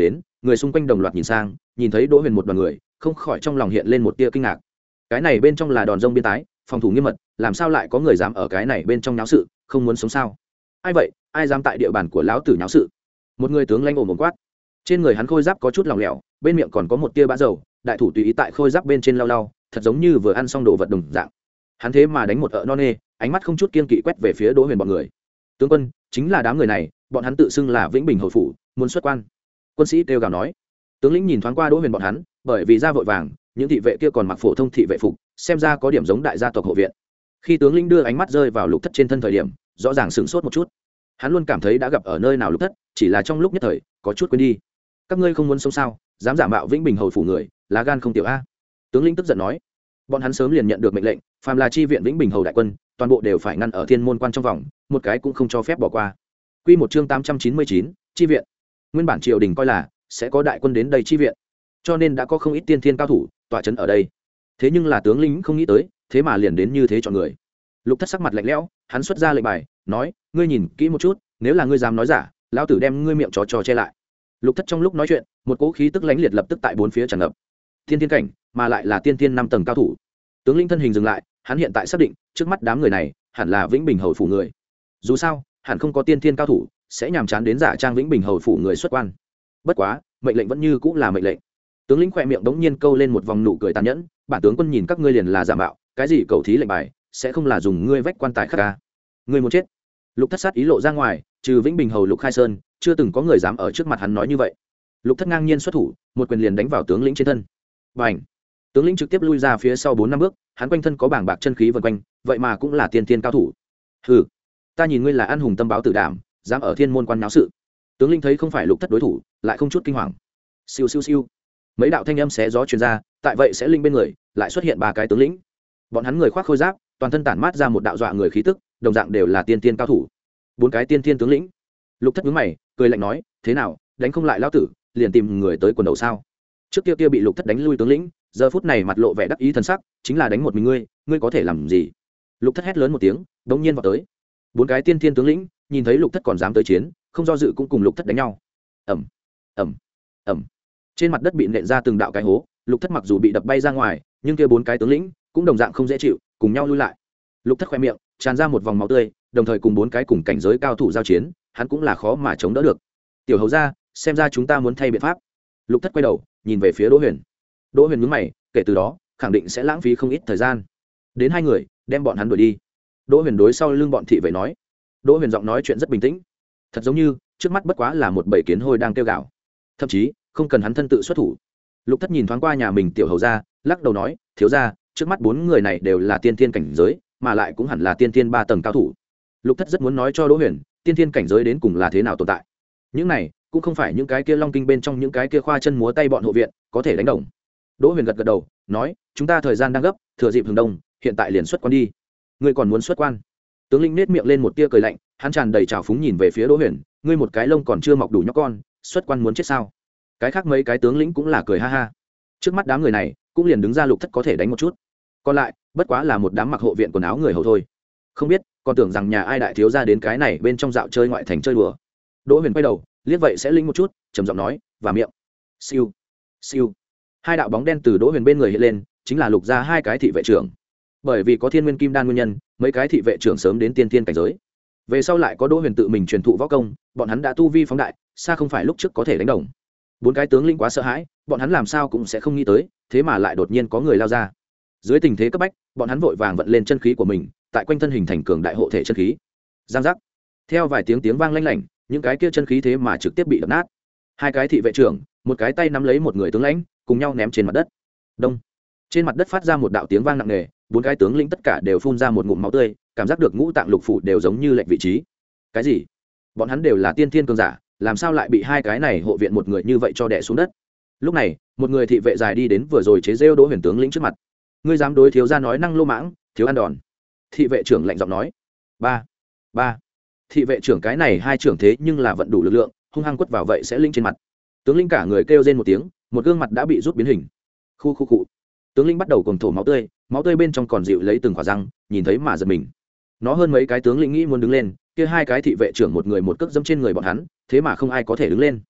người xung quanh đồng loạt nhìn sang, nhìn thấy Đỗ Huyền một đoàn người, không khỏi trong lòng hiện lên một tia kinh ngạc. Cái này bên trong là đòn rông biên tái, phòng thủ nghiêm mật, làm sao lại có người dám ở cái này bên trong náo sự, không muốn sống sao? Ai vậy, ai dám tại địa bàn của lão tử náo sự? Một người tướng lãnh ồm ồm quát. Trên người hắn khôi giáp có chút lỏng lẻo, bên miệng còn có một tia bã dầu, đại thủ tùy ý tại khôi giáp bên trên lau lau, thật giống như vừa ăn xong đồ vật đồng dạng. Hắn thế mà đánh một ợ non nê, ánh mắt không chút kiên kỵ quét về phía Đỗ Huyền bọn người. Tướng quân, chính là đám người này, bọn hắn tự xưng là Vĩnh Bình hầu phủ, muốn xuất quan. Quân sĩ kêu gào nói. Tướng lĩnh nhìn thoáng qua Đỗ Huyền bọn hắn, bởi vì ra vội vàng, những thị vệ kia còn mặc phổ thông thị vệ phục, xem ra có điểm giống đại gia tộc hộ viện. Khi tướng lĩnh đưa ánh mắt rơi vào Lục Thất trên thân thời điểm, rõ ràng sửng sốt một chút. Hắn luôn cảm thấy đã gặp ở nơi nào Lục Thất, chỉ là trong lúc nhất thời có chút quên đi. Các ngươi không muốn sống sao? Dám giả mạo Vĩnh Bình hầu phủ người, lá gan không tiểu a. Tướng lĩnh tức giận nói. Bọn hắn sớm liền nhận được mệnh lệnh, phàm là chi viện Vĩnh Bình hầu đại quân, toàn bộ đều phải ngăn ở thiên môn quan trong vòng, một cái cũng không cho phép bỏ qua. Quy một chương tám trăm chín mươi chín, chi viện. Nguyên bản triều đình coi là sẽ có đại quân đến đây chi viện, cho nên đã có không ít tiên thiên cao thủ tọa trấn ở đây. Thế nhưng là tướng lĩnh không nghĩ tới, thế mà liền đến như thế chọn người. Lục Thất sắc mặt lạnh lẽo, hắn xuất ra lệnh bài, nói: "Ngươi nhìn kỹ một chút, nếu là ngươi dám nói giả, lão tử đem ngươi miệng chó chó che lại." Lục Thất trong lúc nói chuyện, một cỗ khí tức lãnh liệt lập tức tại bốn phía tràn ngập. Thiên thiên cảnh, mà lại là tiên thiên năm tầng cao thủ. Tướng lĩnh thân hình dừng lại, hắn hiện tại xác định, trước mắt đám người này hẳn là Vĩnh Bình hầu phủ người. Dù sao, hẳn không có tiên thiên cao thủ sẽ nhàm chán đến giả trang Vĩnh Bình hầu phủ người xuất quan. Bất quá, mệnh lệnh vẫn như cũng là mệnh lệnh. Tướng lĩnh khỏe miệng đống nhiên câu lên một vòng nụ cười tàn nhẫn, bản tướng quân nhìn các ngươi liền là giả mạo, cái gì cầu thí lệnh bài, sẽ không là dùng ngươi vách quan tài khắc ca. Ngươi muốn chết. Lục Thất sát ý lộ ra ngoài, trừ Vĩnh Bình hầu Lục Khai Sơn, chưa từng có người dám ở trước mặt hắn nói như vậy. Lục Thất ngang nhiên xuất thủ, một quyền liền đánh vào tướng lĩnh trên thân. Bành! Tướng lĩnh trực tiếp lui ra phía sau bốn năm bước, hắn quanh thân có bảng bạc chân khí vần quanh, vậy mà cũng là tiên tiên cao thủ. Hừ, ta nhìn ngươi là ăn hùng tâm báo tử đảm, dám ở thiên môn quan náo sự. Tướng lĩnh thấy không phải Lục Thất đối thủ, lại không chút kinh hoàng. Siêu siêu siêu. Mấy đạo thanh âm xé gió truyền ra, tại vậy sẽ linh bên người, lại xuất hiện ba cái tướng lĩnh. Bọn hắn người khoác khôi giáp, toàn thân tản mát ra một đạo dọa người khí tức, đồng dạng đều là tiên tiên cao thủ. Bốn cái tiên tiên tướng lĩnh. Lục Thất nhướng mày, cười lạnh nói: "Thế nào, đánh không lại lão tử, liền tìm người tới quần đầu sao?" Trước kia kia bị Lục Thất đánh lui tướng lĩnh, giờ phút này mặt lộ vẻ đắc ý thần sắc, chính là đánh một mình ngươi, ngươi có thể làm gì? Lục Thất hét lớn một tiếng, đống nhiên vọt tới. Bốn cái tiên tiên tướng lĩnh nhìn thấy Lục Thất còn dám tới chiến, không do dự cũng cùng Lục Thất đánh nhau. Ầm, ầm, ầm. Trên mặt đất bị nện ra từng đạo cái hố, Lục Thất mặc dù bị đập bay ra ngoài, nhưng kia bốn cái tướng lĩnh cũng đồng dạng không dễ chịu, cùng nhau lui lại. Lục Thất khóe miệng tràn ra một vòng máu tươi, đồng thời cùng bốn cái cùng cảnh giới cao thủ giao chiến, hắn cũng là khó mà chống đỡ được. Tiểu hầu gia, xem ra chúng ta muốn thay biện pháp. Lục Thất quay đầu, nhìn về phía Đỗ Huyền. Đỗ Huyền nhướng mày, kể từ đó, khẳng định sẽ lãng phí không ít thời gian. Đến hai người, đem bọn hắn đuổi đi. Đỗ Huyền đối sau lưng bọn thị vệ nói. Đỗ Huyền giọng nói chuyện rất bình tĩnh, thật giống như trước mắt bất quá là một bầy kiến hôi đang kêu gào, thậm chí không cần hắn thân tự xuất thủ. Lục Thất nhìn thoáng qua nhà mình tiểu hầu gia, lắc đầu nói: "Thiếu gia, trước mắt bốn người này đều là tiên tiên cảnh giới, mà lại cũng hẳn là tiên tiên ba tầng cao thủ." Lục Thất rất muốn nói cho Đỗ Huyền, tiên tiên cảnh giới đến cùng là thế nào tồn tại. Những này cũng không phải những cái kia long kinh bên trong những cái kia khoa chân múa tay bọn hộ viện có thể đánh đồng. Đỗ Huyền gật gật đầu, nói: "Chúng ta thời gian đang gấp, thừa dịp hừng đông, hiện tại liền xuất quan đi." "Ngươi còn muốn xuất quan?" Tướng lĩnh nết miệng lên một tia cười lạnh, hắn tràn đầy trào phúng nhìn về phía Đỗ Huyền: "Ngươi một cái lông còn chưa mọc đủ nhóc con, xuất quan muốn chết sao?" Cái khác mấy cái tướng lĩnh cũng là cười ha ha. Trước mắt đám người này cũng liền đứng ra Lục Thất có thể đánh một chút, còn lại bất quá là một đám mặc hộ viện quần áo người hầu thôi. Không biết còn tưởng rằng nhà ai đại thiếu gia đến cái này bên trong dạo chơi ngoại thành chơi đùa. Đỗ Huyền quay đầu liếc vậy sẽ linh một chút, trầm giọng nói: "Và miệng." Siêu, siêu. Hai đạo bóng đen từ Đỗ Huyền bên người hiện lên, chính là Lục gia hai cái thị vệ trưởng. Bởi vì có Thiên Nguyên Kim Đan nguyên nhân, mấy cái thị vệ trưởng sớm đến tiên tiên cảnh giới. Về sau lại có Đỗ Huyền tự mình truyền thụ võ công, bọn hắn đã tu vi phóng đại, xa không phải lúc trước có thể đánh đồng. Bốn cái tướng lĩnh quá sợ hãi, bọn hắn làm sao cũng sẽ không nghĩ tới, thế mà lại đột nhiên có người lao ra. Dưới tình thế cấp bách, bọn hắn vội vàng vận lên chân khí của mình, tại quanh thân hình thành cường đại hộ thể chân khí. Giang giác. Theo vài tiếng tiếng vang lanh lảnh, những cái kia chân khí thế mà trực tiếp bị đập nát. Hai cái thị vệ trưởng, một cái tay nắm lấy một người tướng lãnh, cùng nhau ném trên mặt đất. Đông. Trên mặt đất phát ra một đạo tiếng vang nặng nề, bốn cái tướng lĩnh tất cả đều phun ra một ngụm máu tươi, cảm giác được ngũ tạng lục phủ đều giống như lệch vị trí. Cái gì? Bọn hắn đều là tiên thiên cường giả, làm sao lại bị hai cái này hộ viện một người như vậy cho đè xuống đất? Lúc này, một người thị vệ dài đi đến vừa rồi chế giễu Đỗ Huyền tướng lĩnh trước mặt. Ngươi dám đối thiếu gia nói năng lô mãng, thiếu ăn đòn. Thị vệ trưởng lạnh giọng nói. Ba, ba. Thị vệ trưởng cái này hai trưởng thế nhưng là vận đủ lực lượng, hung hăng quất vào vậy sẽ linh trên mặt. Tướng lĩnh cả người kêu rên một tiếng, một gương mặt đã bị rút biến hình. Khu khu cụ. Tướng lĩnh bắt đầu cùng thổ máu tươi, máu tươi bên trong còn dịu lấy từng khỏa răng, nhìn thấy mà giật mình. Nó hơn mấy cái tướng lĩnh nghĩ muốn đứng lên, kia hai cái thị vệ trưởng một người một cước dẫm trên người bọn hắn, thế mà không ai có thể đứng lên.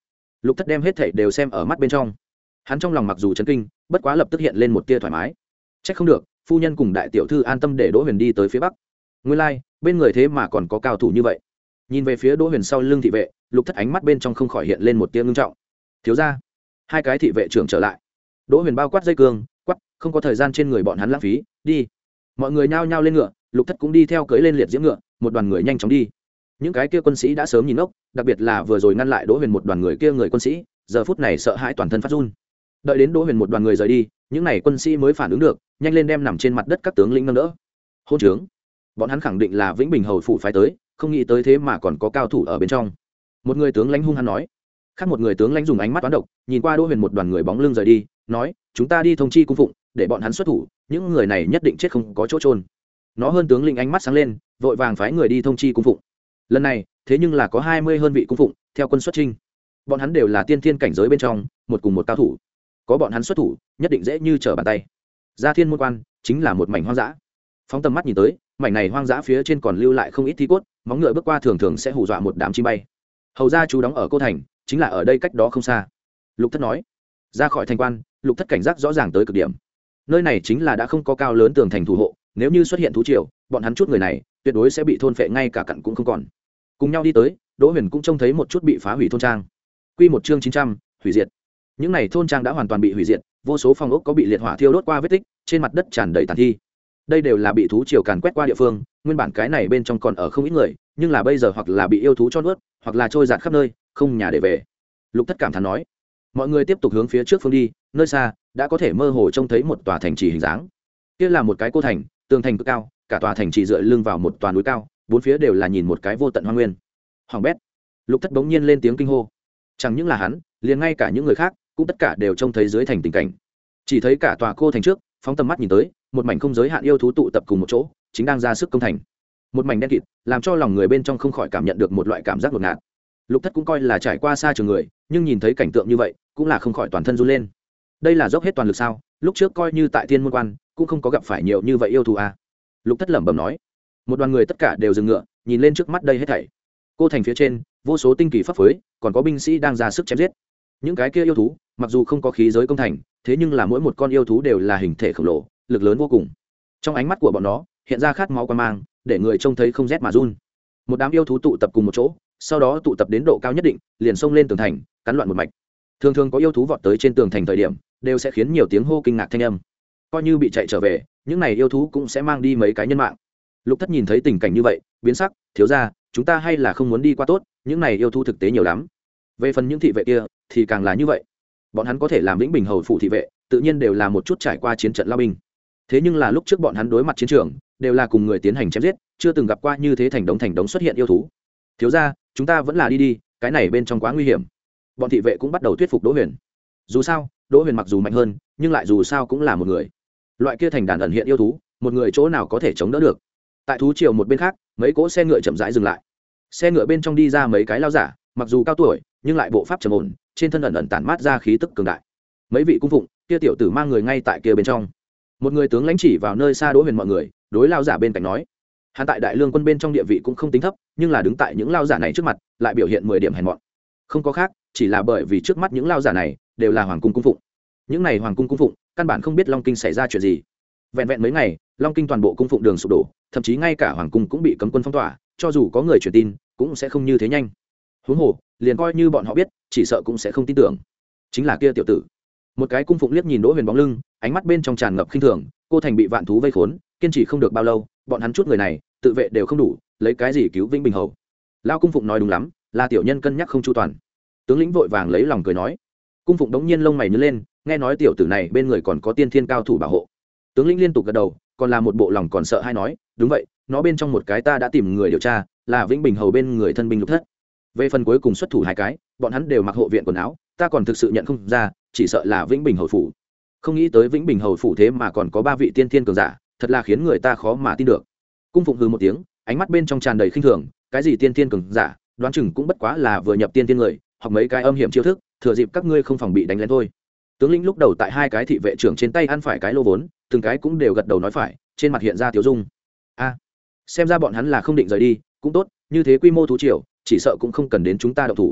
Lục Thất đem hết thảy đều xem ở mắt bên trong. Hắn trong lòng mặc dù chấn kinh, bất quá lập tức hiện lên một tia thoải mái. Chắc không được, phu nhân cùng đại tiểu thư an tâm để Đỗ Huyền đi tới phía bắc. Nguyên lai, like, bên người thế mà còn có cao thủ như vậy. Nhìn về phía Đỗ Huyền sau lưng thị vệ, Lục Thất ánh mắt bên trong không khỏi hiện lên một tia ngưng trọng. Thiếu gia, hai cái thị vệ trưởng trở lại. Đỗ Huyền bao quát dây cương, quát, không có thời gian trên người bọn hắn lãng phí, đi. Mọi người nhao nhao lên ngựa, Lục Thất cũng đi theo cưỡi lên liệt diễm ngựa, một đoàn người nhanh chóng đi. Những cái kia quân sĩ đã sớm nhìn ngốc, đặc biệt là vừa rồi ngăn lại Đỗ Huyền một đoàn người kia người quân sĩ, giờ phút này sợ hãi toàn thân phát run. Đợi đến Đỗ Huyền một đoàn người rời đi, những này quân sĩ mới phản ứng được, nhanh lên đem nằm trên mặt đất các tướng lĩnh nâng đỡ. Hôn trướng, bọn hắn khẳng định là Vĩnh Bình hầu phủ phái tới, không nghĩ tới thế mà còn có cao thủ ở bên trong. Một người tướng lãnh hung hăng nói. Khác một người tướng lãnh dùng ánh mắt toán độc, nhìn qua Đỗ Huyền một đoàn người bóng lưng rời đi, nói, chúng ta đi thông chi cung phụng, để bọn hắn xuất thủ, những người này nhất định chết không có chỗ trôn. Nó hơn tướng lĩnh ánh mắt sáng lên, vội vàng phái người đi thông chi cung phụng. Lần này, thế nhưng là có hai mươi hơn vị cung phụng, theo quân xuất chinh. Bọn hắn đều là tiên thiên cảnh giới bên trong, một cùng một cao thủ. Có bọn hắn xuất thủ, nhất định dễ như trở bàn tay. Ra Thiên môn quan, chính là một mảnh hoang dã. Phóng tầm mắt nhìn tới, mảnh này hoang dã phía trên còn lưu lại không ít thi cốt, móng ngựa bước qua thường thường sẽ hù dọa một đám chim bay. Hầu gia chú đóng ở Cô thành, chính là ở đây cách đó không xa. Lục Thất nói. Ra khỏi thành quan, Lục Thất cảnh giác rõ ràng tới cực điểm. Nơi này chính là đã không có cao lớn tường thành thủ hộ, nếu như xuất hiện thú triều, bọn hắn chút người này tuyệt đối sẽ bị thôn phệ ngay cả cặn cũng không còn. Cùng nhau đi tới, Đỗ Huyền cũng trông thấy một chút bị phá hủy thôn trang. Quy một chương chín trăm, hủy diệt. Những này thôn trang đã hoàn toàn bị hủy diệt, vô số phòng ốc có bị liệt hỏa thiêu đốt qua vết tích, trên mặt đất tràn đầy tàn thi. Đây đều là bị thú triều càn quét qua địa phương, nguyên bản cái này bên trong còn ở không ít người, nhưng là bây giờ hoặc là bị yêu thú cho nuốt, hoặc là trôi dạt khắp nơi, không nhà để về. Lục Thất cảm thán nói. Mọi người tiếp tục hướng phía trước phương đi, nơi xa đã có thể mơ hồ trông thấy một tòa thành trì hình dáng. Kia là một cái cô thành, tường thành cực cao, cả tòa thành trì dựa lưng vào một tòa núi cao, bốn phía đều là nhìn một cái vô tận hoang nguyên. Hoàng bét. Lục Thất bỗng nhiên lên tiếng kinh hô. Chẳng những là hắn, liền ngay cả những người khác cũng tất cả đều trông thấy dưới thành tình cảnh. Chỉ thấy cả tòa cô thành trước, phóng tầm mắt nhìn tới, một mảnh không giới hạn yêu thú tụ tập cùng một chỗ, chính đang ra sức công thành. Một mảnh đen kịt, làm cho lòng người bên trong không khỏi cảm nhận được một loại cảm giác ngột ngạt. Lục Thất cũng coi là trải qua xa trường người, nhưng nhìn thấy cảnh tượng như vậy, cũng là không khỏi toàn thân run lên. Đây là dốc hết toàn lực sao? Lúc trước coi như tại Thiên môn quan, cũng không có gặp phải nhiều như vậy yêu thú à? Lục Thất lẩm bẩm nói. Một đoàn người tất cả đều dừng ngựa, nhìn lên trước mắt đây hết thảy. Cô thành phía trên, vô số tinh kỳ pháp phối, còn có binh sĩ đang ra sức chém giết. Những cái kia yêu thú, mặc dù không có khí giới công thành, thế nhưng là mỗi một con yêu thú đều là hình thể khổng lồ, lực lớn vô cùng. Trong ánh mắt của bọn nó, hiện ra khát máu quan mang, để người trông thấy không rét mà run. Một đám yêu thú tụ tập cùng một chỗ, sau đó tụ tập đến độ cao nhất định, liền xông lên tường thành, cắn loạn một mạch. Thường thường có yêu thú vọt tới trên tường thành thời điểm, đều sẽ khiến nhiều tiếng hô kinh ngạc thanh âm. Coi như bị chạy trở về, những này yêu thú cũng sẽ mang đi mấy cái nhân mạng. Lục Thất nhìn thấy tình cảnh như vậy, biến sắc, thiếu gia, chúng ta hay là không muốn đi qua tốt, những này yêu thú thực tế nhiều lắm. Về phần những thị vệ kia, thì càng là như vậy. Bọn hắn có thể làm Vĩnh Bình hầu phủ thị vệ, tự nhiên đều là một chút trải qua chiến trận lao binh. Thế nhưng là lúc trước bọn hắn đối mặt chiến trường, đều là cùng người tiến hành chém giết, chưa từng gặp qua như thế thành đống thành đống xuất hiện yêu thú. Thiếu gia, chúng ta vẫn là đi đi, cái này bên trong quá nguy hiểm. Bọn thị vệ cũng bắt đầu thuyết phục Đỗ Huyền. Dù sao, Đỗ Huyền mặc dù mạnh hơn, nhưng lại dù sao cũng là một người. Loại kia thành đàn ẩn hiện yêu thú, một người chỗ nào có thể chống đỡ được. Tại thú triều một bên khác, mấy cỗ xe ngựa chậm rãi dừng lại. Xe ngựa bên trong đi ra mấy cái lao giả, mặc dù cao tuổi, nhưng lại bộ pháp trầm ổn, trên thân ẩn ẩn tản mát ra khí tức cường đại. Mấy vị cung phụng, kia tiểu tử mang người ngay tại kia bên trong. Một người tướng lãnh chỉ vào nơi xa Đỗ Huyền mọi người, đối lao giả bên cạnh nói: hắn tại đại lương quân bên trong địa vị cũng không tính thấp, nhưng là đứng tại những lao giả này trước mặt, lại biểu hiện mười điểm hèn mọn. Không có khác, chỉ là bởi vì trước mắt những lao giả này đều là hoàng cung cung phụng. Những này hoàng cung cung phụng, căn bản không biết Long Kinh xảy ra chuyện gì. Vẹn vẹn mấy ngày, Long Kinh toàn bộ cung phụng đường sụp đổ, thậm chí ngay cả hoàng cung cũng bị cấm quân phong tỏa, cho dù có người truyền tin, cũng sẽ không như thế nhanh. Huống hồ, liền coi như bọn họ biết, chỉ sợ cũng sẽ không tin tưởng. Chính là kia tiểu tử. Một cái cung phụng liếc nhìn Đỗ Huyền bóng lưng, ánh mắt bên trong tràn ngập khinh thường, cô thành bị vạn thú vây khốn, kiên trì không được bao lâu, bọn hắn chút người này, tự vệ đều không đủ, lấy cái gì cứu Vĩnh Bình hầu? Lao cung phụng nói đúng lắm, là tiểu nhân cân nhắc không chu toàn. Tướng lĩnh vội vàng lấy lòng cười nói. Cung phụng đống nhiên lông mày nhướng lên, nghe nói tiểu tử này bên người còn có tiên thiên cao thủ bảo hộ. Tướng lĩnh liên tục gật đầu, còn là một bộ lòng còn sợ hay nói, đúng vậy, nó bên trong một cái ta đã tìm người điều tra, là Vĩnh Bình hầu bên người thân binh Lục Thất. Về phần cuối cùng xuất thủ hai cái, bọn hắn đều mặc hộ viện quần áo, ta còn thực sự nhận không ra, chỉ sợ là Vĩnh Bình hầu phủ. Không nghĩ tới Vĩnh Bình hầu phủ thế mà còn có ba vị tiên thiên cường giả, thật là khiến người ta khó mà tin được. Cung phụng hừ một tiếng, ánh mắt bên trong tràn đầy khinh thường, cái gì tiên thiên cường giả, đoán chừng cũng bất quá là vừa nhập tiên thiên người, hoặc mấy cái âm hiểm chiêu thức, thừa dịp các ngươi không phòng bị đánh lén thôi. Tướng lĩnh lúc đầu tại hai cái thị vệ trưởng trên tay ăn phải cái lô vốn, từng cái cũng đều gật đầu nói phải, trên mặt hiện ra tiểu dung. A, xem ra bọn hắn là không định rời đi, cũng tốt, như thế quy mô thú triều, chỉ sợ cũng không cần đến chúng ta động thủ.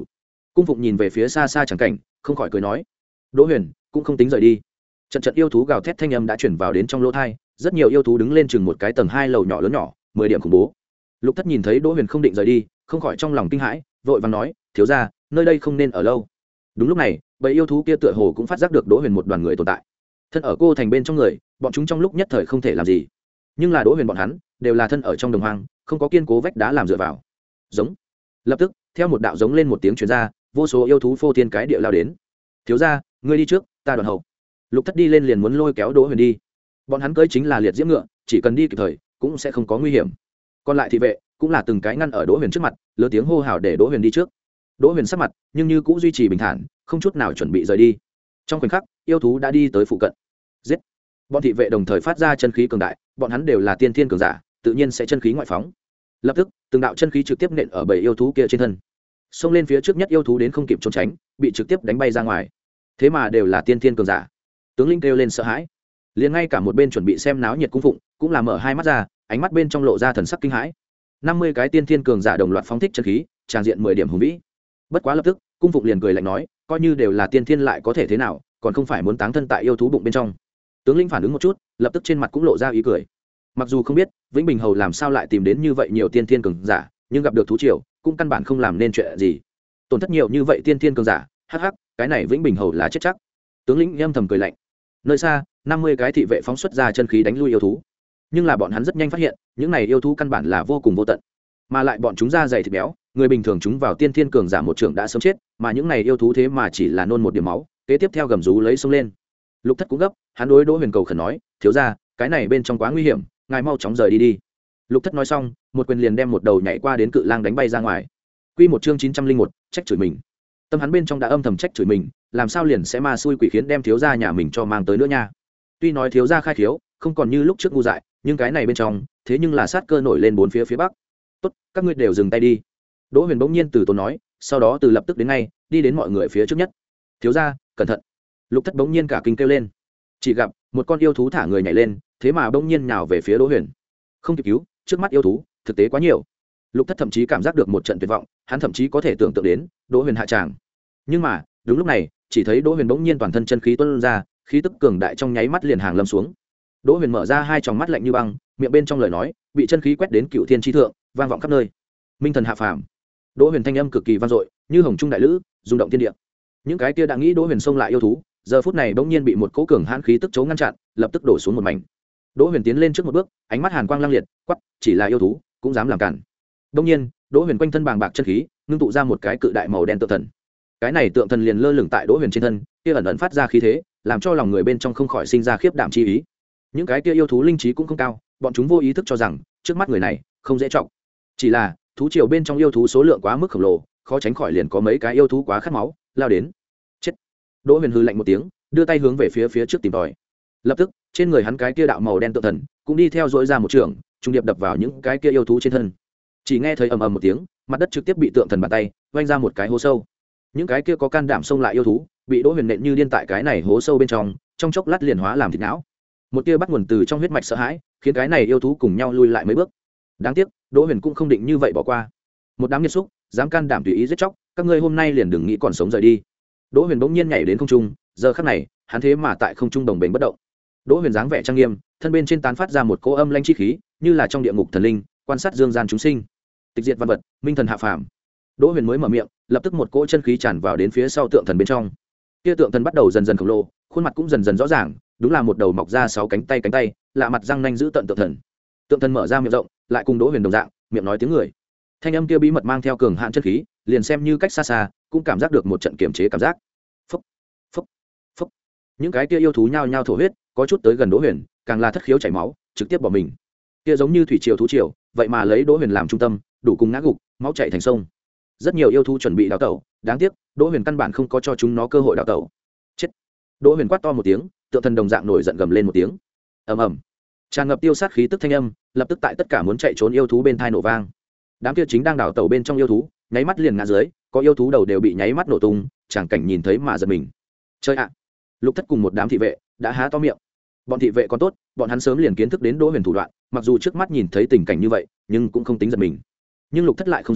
Cung phụng nhìn về phía xa xa chẳng cảnh, không khỏi cười nói, đỗ huyền cũng không tính rời đi. Trận trận yêu thú gào thét thanh âm đã chuyển vào đến trong lỗ thai, rất nhiều yêu thú đứng lên chừng một cái tầng hai lầu nhỏ lớn nhỏ, mười điểm khủng bố. Lục Thất nhìn thấy đỗ huyền không định rời đi, không khỏi trong lòng kinh hãi, vội vàng nói, thiếu gia, nơi đây không nên ở lâu. Đúng lúc này, bầy yêu thú kia tựa hồ cũng phát giác được đỗ huyền một đoàn người tồn tại. Thân ở cô thành bên trong người, bọn chúng trong lúc nhất thời không thể làm gì, nhưng là đỗ huyền bọn hắn đều là thân ở trong đồng hoang, không có kiên cố vách đá làm dựa vào. Giống. Lập tức, theo một đạo giống lên một tiếng truyền ra, vô số yêu thú phô thiên cái địa lao đến. Thiếu gia, ngươi đi trước, ta đoàn hậu. Lục Thất đi lên liền muốn lôi kéo đỗ huyền đi. Bọn hắn cưỡi chính là liệt diễm ngựa, chỉ cần đi kịp thời cũng sẽ không có nguy hiểm. Còn lại thị vệ cũng là từng cái ngăn ở đỗ huyền trước mặt, lớn tiếng hô hào để đỗ huyền đi trước. Đỗ huyền sắc mặt nhưng như cũng duy trì bình thản, không chút nào chuẩn bị rời đi. Trong khoảnh khắc, yêu thú đã đi tới phụ cận. Giết. Bọn thị vệ đồng thời phát ra chân khí cường đại, bọn hắn đều là tiên thiên cường giả, tự nhiên sẽ chân khí ngoại phóng. Lập tức, từng đạo chân khí trực tiếp nện ở bầy yêu thú kia trên thân. Xông lên phía trước nhất yêu thú đến không kịp trốn tránh, bị trực tiếp đánh bay ra ngoài. Thế mà đều là tiên thiên cường giả. Tướng lĩnh kêu lên sợ hãi. Liền ngay cả một bên chuẩn bị xem náo nhiệt cung phụng, cũng là mở hai mắt ra, ánh mắt bên trong lộ ra thần sắc kinh hãi. năm mươi cái tiên thiên cường giả đồng loạt phóng thích chân khí, tràn diện mười điểm hùng vĩ. Bất quá lập tức, cung phụng liền cười lạnh nói, coi như đều là tiên thiên lại có thể thế nào, còn không phải muốn táng thân tại yêu thú bụng bên trong. Tướng lĩnh phản ứng một chút, lập tức trên mặt cũng lộ ra ý cười. Mặc dù không biết Vĩnh Bình Hầu làm sao lại tìm đến như vậy nhiều tiên thiên cường giả, nhưng gặp được thú triều, cũng căn bản không làm nên chuyện gì. Tổn thất nhiều như vậy tiên thiên cường giả, hắc hắc, cái này Vĩnh Bình Hầu là chết chắc. Tướng lĩnh âm thầm cười lạnh. Nơi xa, năm mươi cái thị vệ phóng xuất ra chân khí đánh lui yêu thú. Nhưng là bọn hắn rất nhanh phát hiện, những này yêu thú căn bản là vô cùng vô tận, mà lại bọn chúng da dày thịt béo, người bình thường chúng vào tiên thiên cường giả một trưởng đã sớm chết, mà những này yêu thú thế mà chỉ là nôn một điểm máu, kế tiếp theo gầm rú lấy xông lên. Lục Thất cũng gấp, hắn đối Đỗ Huyền cầu khẩn nói, thiếu gia, cái này bên trong quá nguy hiểm, ngài mau chóng rời đi đi. Lục Thất nói xong, một quyền liền đem một đầu nhảy qua đến cự lang đánh bay ra ngoài. Quy một chương chín trăm linh một, trách chửi mình. Tâm hắn bên trong đã âm thầm trách chửi mình, làm sao liền sẽ ma xui quỷ khiến đem thiếu gia nhà mình cho mang tới nữa nha. Tuy nói thiếu gia khai khiếu, không còn như lúc trước ngu dại, nhưng cái này bên trong, thế nhưng là sát cơ nổi lên bốn phía phía bắc. Tốt, các ngươi đều dừng tay đi. Đỗ Huyền bỗng nhiên từ tốn nói, sau đó từ lập tức đến ngay, đi đến mọi người phía trước nhất. Thiếu gia, cẩn thận. Lục Thất bỗng nhiên cả kinh kêu lên. Chỉ gặp một con yêu thú thả người nhảy lên, thế mà bỗng nhiên nhào về phía Đỗ Huyền. Không kịp cứu, trước mắt yêu thú thực tế quá nhiều. Lục Thất thậm chí cảm giác được một trận tuyệt vọng, hắn thậm chí có thể tưởng tượng đến Đỗ Huyền hạ tràng. Nhưng mà, đúng lúc này, chỉ thấy Đỗ Huyền bỗng nhiên toàn thân chân khí tuôn ra, khí tức cường đại trong nháy mắt liền hàng lâm xuống. Đỗ Huyền mở ra hai tròng mắt lạnh như băng, miệng bên trong lời nói bị chân khí quét đến cựu thiên chi thượng, vang vọng khắp nơi. Minh thần hạ phàm. Đỗ Huyền thanh âm cực kỳ vang dội, như hồng trung đại lữ, rung động thiên địa. Những cái kia đã nghĩ Đỗ Huyền xông lại yêu thú, giờ phút này bỗng nhiên bị một cỗ cường hãn khí tức chấu ngăn chặn, lập tức đổ xuống một mảnh. Đỗ Huyền tiến lên trước một bước, ánh mắt hàn quang lăng liệt, quắc, chỉ là yêu thú, cũng dám làm cản. Bỗng nhiên, Đỗ Huyền quanh thân bàng bạc chân khí, ngưng tụ ra một cái cự đại màu đen tượng thần. Cái này tượng thần liền lơ lửng tại Đỗ Huyền trên thân, kia ẩn ẩn phát ra khí thế, làm cho lòng người bên trong không khỏi sinh ra khiếp đảm chi ý. Những cái kia yêu thú linh trí cũng không cao, bọn chúng vô ý thức cho rằng trước mắt người này không dễ trọng. Chỉ là thú triều bên trong yêu thú số lượng quá mức khổng lồ, khó tránh khỏi liền có mấy cái yêu thú quá khát máu lao đến. Chết. Đỗ Huyền hừ lạnh một tiếng, đưa tay hướng về phía phía trước tìm tòi. Lập tức, trên người hắn cái kia đạo màu đen tượng thần cũng đi theo dỗi ra một trường, trung điệp đập vào những cái kia yêu thú trên thân. Chỉ nghe thấy ầm ầm một tiếng, mặt đất trực tiếp bị tượng thần bàn tay vanh ra một cái hố sâu. Những cái kia có can đảm xông lại yêu thú, bị Đỗ Huyền nện như điên tại cái này hố sâu bên trong, trong chốc lát liền hóa làm thịt não. Một tia bắt nguồn từ trong huyết mạch sợ hãi, khiến cái này yêu thú cùng nhau lui lại mấy bước. Đáng tiếc, Đỗ Huyền cũng không định như vậy bỏ qua. Một đám nghiệt xúc, dám can đảm tùy ý giết chóc, các ngươi hôm nay liền đừng nghĩ còn sống rời đi. Đỗ Huyền bỗng nhiên nhảy đến không trung, giờ khắc này, hắn thế mà tại không trung đồng bền bất động. Đỗ Huyền dáng vẻ trang nghiêm, thân bên trên tán phát ra một cỗ âm lãnh chi khí, như là trong địa ngục thần linh, quan sát dương gian chúng sinh. Tịch diệt văn vật, minh thần hạ phàm. Đỗ Huyền mới mở miệng, lập tức một cỗ chân khí tràn vào đến phía sau tượng thần bên trong. Kia tượng thần bắt đầu dần dần khổng lồ, khuôn mặt cũng dần dần rõ ràng, đúng là một đầu mọc ra sáu cánh tay cánh tay, lạ mặt răng nanh giữ tận tượng thần. Tượng thần mở ra miệng rộng, lại cùng Đỗ Huyền đồng dạng, miệng nói tiếng người. Thanh âm kia bí mật mang theo cường hạn chân khí, liền xem như cách xa xa, cũng cảm giác được một trận kiềm chế cảm giác. Phốc, phốc, phốc. Những cái kia yêu thú nhao nhao thổ huyết, có chút tới gần Đỗ Huyền, càng là thất khiếu chảy máu, trực tiếp bỏ mình. Kia giống như thủy triều thú triều, vậy mà lấy Đỗ Huyền làm trung tâm, đủ cùng ngã gục, máu chảy thành sông. Rất nhiều yêu thú chuẩn bị đào tẩu, đáng tiếc, Đỗ Huyền căn bản không có cho chúng nó cơ hội đào tẩu. Chết. Đỗ Huyền quát to một tiếng, tượng thần đồng dạng nổi giận gầm lên một tiếng. Ầm ầm. Tràn ngập tiêu sát khí tức thanh âm, lập tức tại tất cả muốn chạy trốn yêu thú bên thai nổ vang. Đám kia chính đang đào tẩu bên trong yêu thú, nháy mắt liền ngã dưới, có yêu thú đầu đều bị nháy mắt nổ tung, chẳng cảnh nhìn thấy mà giật mình. Chơi ạ. Lục Thất cùng một đám thị vệ đã há to miệng. Bọn thị vệ còn tốt, bọn hắn sớm liền kiến thức đến Đỗ Huyền thủ đoạn, mặc dù trước mắt nhìn thấy tình cảnh như vậy, nhưng cũng không tính giật mình. Nhưng Lục Thất lại không giống,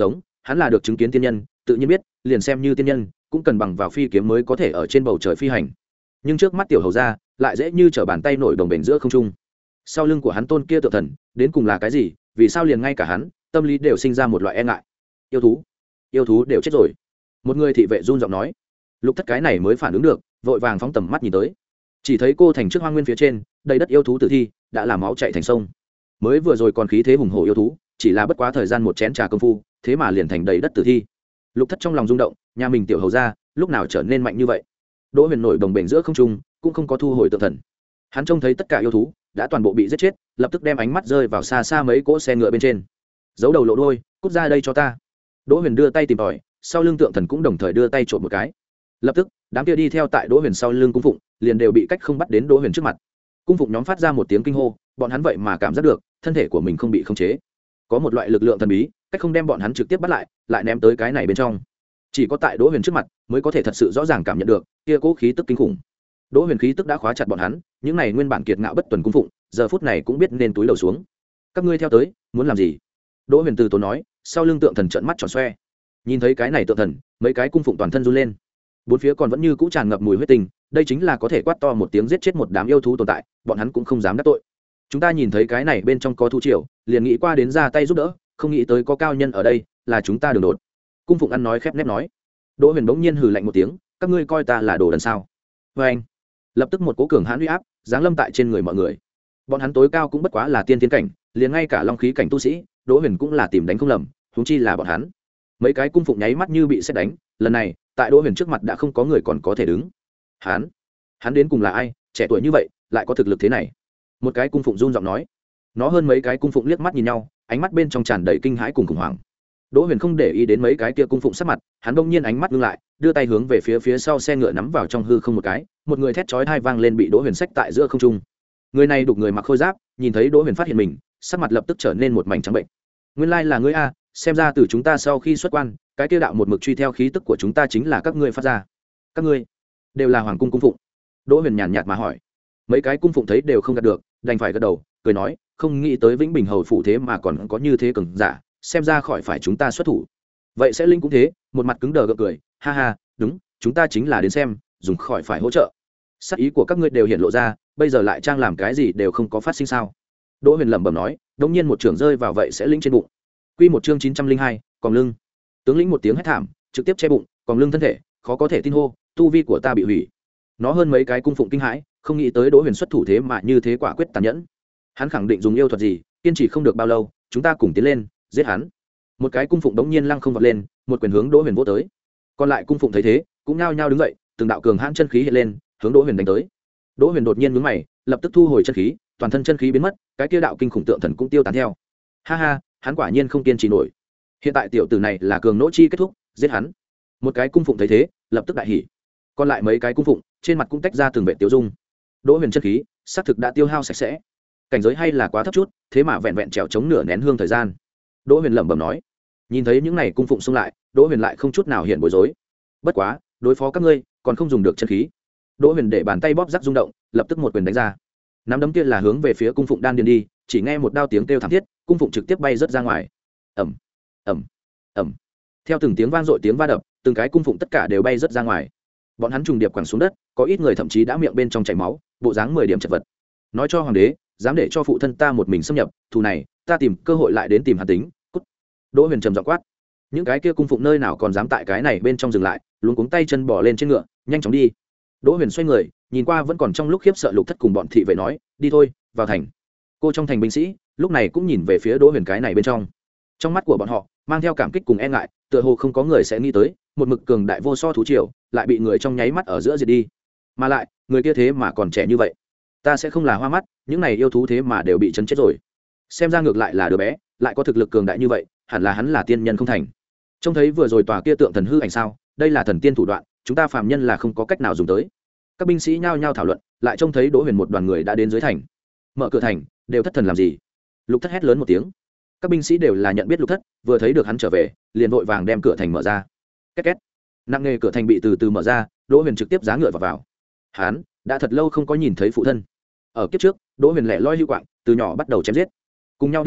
hắn là được chứng kiến tiên nhân tự nhiên biết liền xem như tiên nhân cũng cần bằng vào phi kiếm mới có thể ở trên bầu trời phi hành, nhưng trước mắt tiểu hầu ra lại dễ như t r ở bàn tay nổi đồng bền giữa không trung. Sau lưng của hắn tôn kia tự thần đến cùng là cái gì, vì sao liền ngay cả hắn tâm lý đều sinh ra một loại e ngại. Yêu thú yêu thú đều chết rồi. Một người thị vệ run giọng nói. Lục Thất cái này mới phản ứng được, vội vàng phóng tầm mắt nhìn tới, chỉ thấy cô thành trước hoang nguyên phía trên đầy đất yêu thú tử thi đã làm máu chạy thành sông. Mới vừa rồi còn khí thế hùng hổ yêu thú, chỉ là bất quá thời gian một chén trà công phu, thế mà liền thành đầy đất tử thi. Lục Thất trong lòng rung động, nhà mình tiểu hầu ra lúc nào trở nên mạnh như vậy. Đỗ Huyền nổi đồng bền giữa không trung, cũng không có thu hồi tự thần. Hắn trông thấy tất cả yêu thú đã toàn bộ bị giết chết, lập tức đem ánh mắt rơi vào xa xa mấy cỗ xe ngựa bên trên. Giấu đầu lộ đuôi, cút ra đây cho ta. Đỗ Huyền đưa tay tìm tòi, sau lưng tượng thần cũng đồng thời đưa tay trộm một cái. Lập tức đám kia đi theo tại Đỗ Huyền sau lưng cung phụng liền đều bị cách không bắt đến Đỗ Huyền trước mặt. Cung phụng nhóm phát ra một tiếng kinh hô, bọn hắn vậy mà cảm giác được thân thể của mình không bị khống chế, có một loại lực lượng thần bí cách không đem bọn hắn trực tiếp bắt lại, lại ném tới cái này bên trong. Chỉ có tại Đỗ Huyền trước mặt mới có thể thật sự rõ ràng cảm nhận được kia cố khí tức kinh khủng. Đỗ Huyền khí tức đã khóa chặt bọn hắn, những này nguyên bản kiệt ngạo bất tuần cung phụng giờ phút này cũng biết nên túi đầu xuống. Các ngươi theo tới muốn làm gì? Đỗ Huyền từ tốn nói, sau lưng tượng thần trợn mắt tròn xoe. Nhìn thấy cái này tượng thần, mấy cái cung phụng toàn thân run lên. Bốn phía còn vẫn như cũ tràn ngập mùi huyết tinh, đây chính là có thể quát to một tiếng giết chết một đám yêu thú tồn tại, bọn hắn cũng không dám đắc tội. Chúng ta nhìn thấy cái này bên trong có thú triều, liền nghĩ qua đến ra tay giúp đỡ, không nghĩ tới có cao nhân ở đây, là chúng ta đường đột. Cung phụng ăn nói khép nép nói. Đỗ Huyền bỗng nhiên hừ lạnh một tiếng, các ngươi coi ta là đồ đần sao? Và anh, lập tức một cỗ cường hãn uy áp giáng lâm tại trên người mọi người. Bọn hắn tối cao cũng bất quá là tiên thiên cảnh, liền ngay cả long khí cảnh tu sĩ, Đỗ Huyền cũng là tìm đánh không lầm, huống chi là bọn hắn. Mấy cái cung phụng nháy mắt như bị sét đánh, lần này tại Đỗ Huyền trước mặt đã không có người còn có thể đứng. Hắn, hắn đến cùng là ai, trẻ tuổi như vậy lại có thực lực thế này? Một cái cung phụng run giọng nói. Nó hơn mấy cái cung phụng liếc mắt nhìn nhau, ánh mắt bên trong tràn đầy kinh hãi cùng khủng hoảng. Đỗ Huyền không để ý đến mấy cái kia cung phụng sắc mặt, hắn bỗng nhiên ánh mắt ngưng lại, đưa tay hướng về phía phía sau xe ngựa nắm vào trong hư không một cái, một người thét chói tai vang lên bị Đỗ Huyền xách tại giữa không trung. Người này đục người mặc khôi giáp, nhìn thấy Đỗ Huyền phát hiện mình, sắc mặt lập tức trở nên một mảnh trắng bệnh. Nguyên lai là ngươi a, xem ra từ chúng ta sau khi xuất quan, cái kia đạo một mực truy theo khí tức của chúng ta chính là các ngươi phát ra. Các ngươi đều là hoàng cung cung phụng? Đỗ Huyền nhàn nhạt mà hỏi. Mấy cái cung phụng thấy đều không gạt được, đành phải gật đầu, cười nói, không nghĩ tới Vĩnh Bình hầu phủ thế mà còn có như thế cường giả, xem ra khỏi phải chúng ta xuất thủ. Vậy sẽ linh cũng thế, một mặt cứng đờ gượng cười, ha ha, đúng, chúng ta chính là đến xem, dùng khỏi phải hỗ trợ. Sắc ý của các ngươi đều hiện lộ ra, bây giờ lại trang làm cái gì đều không có phát sinh sao? Đỗ Huyền lẩm bẩm nói, đột nhiên một trường rơi vào vậy sẽ linh trên bụng. Quy một chương chín trăm linh hai, còn lưng. Tướng lĩnh một tiếng hét thảm, trực tiếp che bụng, còn lưng thân thể, khó có thể tin hô, tu vi của ta bị hủy. Nó hơn mấy cái cung phụng kinh hãi, không nghĩ tới Đỗ Huyền xuất thủ thế mà như thế quả quyết tàn nhẫn. Hắn khẳng định dùng yêu thuật gì, kiên trì không được bao lâu, chúng ta cùng tiến lên, giết hắn. Một cái cung phụng đống nhiên lăng không vọt lên, một quyền hướng Đỗ Huyền vỗ tới. Còn lại cung phụng thấy thế, cũng nhao nhao đứng dậy, từng đạo cường hãn chân khí hiện lên, hướng Đỗ Huyền đánh tới. Đỗ Huyền đột nhiên nhướng mày, lập tức thu hồi chân khí, toàn thân chân khí biến mất, cái kia đạo kinh khủng tượng thần cũng tiêu tán theo. Ha ha, hắn quả nhiên không kiên trì nổi. Hiện tại tiểu tử này là cường nỗ chi kết thúc, giết hắn. Một cái cung phụng thấy thế, lập tức đại hỉ. Còn lại mấy cái cung phụng, trên mặt cũng tách ra từng vệt tiêu dung. Đỗ Huyền chân khí, xác thực đã tiêu hao sạch sẽ. Cảnh giới hay là quá thấp chút, thế mà vẹn vẹn trèo chống nửa nén hương thời gian. Đỗ Huyền lẩm bẩm nói. Nhìn thấy những này cung phụng xông lại, Đỗ Huyền lại không chút nào hiện bối rối. Bất quá, đối phó các ngươi, còn không dùng được chân khí. Đỗ Huyền để bàn tay bóp rắc rung động, lập tức một quyền đánh ra. Nắm đấm kia là hướng về phía cung phụng đan điền đi, chỉ nghe một đao tiếng kêu thảm thiết, cung phụng trực tiếp bay rớt ra ngoài. Ầm, ầm, ầm. Theo từng tiếng vang dội tiếng va đập, từng cái cung phụng tất cả đều bay rớt ra ngoài. Bọn hắn trùng điệp quẳng xuống đất, có ít người thậm chí đã miệng bên trong chảy máu, bộ dáng mười điểm chật vật. Nói cho hoàng đế, dám để cho phụ thân ta một mình xâm nhập, thù này, ta tìm cơ hội lại đến tìm hắn tính. Cút. Đỗ Huyền trầm giọng quát. Những cái kia cung phụng nơi nào còn dám tại cái này bên trong dừng lại, luống cuống tay chân bỏ lên trên ngựa, nhanh chóng đi. Đỗ Huyền xoay người, nhìn qua vẫn còn trong lúc khiếp sợ Lục Thất cùng bọn thị vệ nói, đi thôi, vào thành. Cô trong thành binh sĩ, lúc này cũng nhìn về phía Đỗ Huyền cái này bên trong. Trong mắt của bọn họ, mang theo cảm kích cùng e ngại, tựa hồ không có người sẽ nghĩ tới, một mực cường đại vô so thú triều, lại bị người trong nháy mắt ở giữa diệt đi. Mà lại, người kia thế mà còn trẻ như vậy. Ta sẽ không là hoa mắt, những này yêu thú thế mà đều bị chấn chết rồi. Xem ra ngược lại là đứa bé, lại có thực lực cường đại như vậy, hẳn là hắn là tiên nhân không thành. Trông thấy vừa rồi tòa kia tượng thần hư ảnh sao, đây là thần tiên thủ đoạn, chúng ta phàm nhân là không có cách nào dùng tới. Các binh sĩ nhao nhao thảo luận, lại trông thấy Đỗ Huyền một đoàn người đã đến dưới thành. Mở cửa thành, đều thất thần làm gì? Lục Thất hét lớn một tiếng. Các binh sĩ đều là nhận biết Lục Thất, vừa thấy được hắn trở về, liền vội vàng đem cửa thành mở ra. Két két. Nặng nề cửa thành bị từ từ mở ra, Đỗ Huyền trực tiếp giá ngựa vào vào. Hắn đã thật lâu không có nhìn thấy phụ thân. Ở kiếp trước, Đỗ Huyền lẻ loi hưu quạng, từ nhỏ bắt đầu chém giết. Cùng nhau đi tới,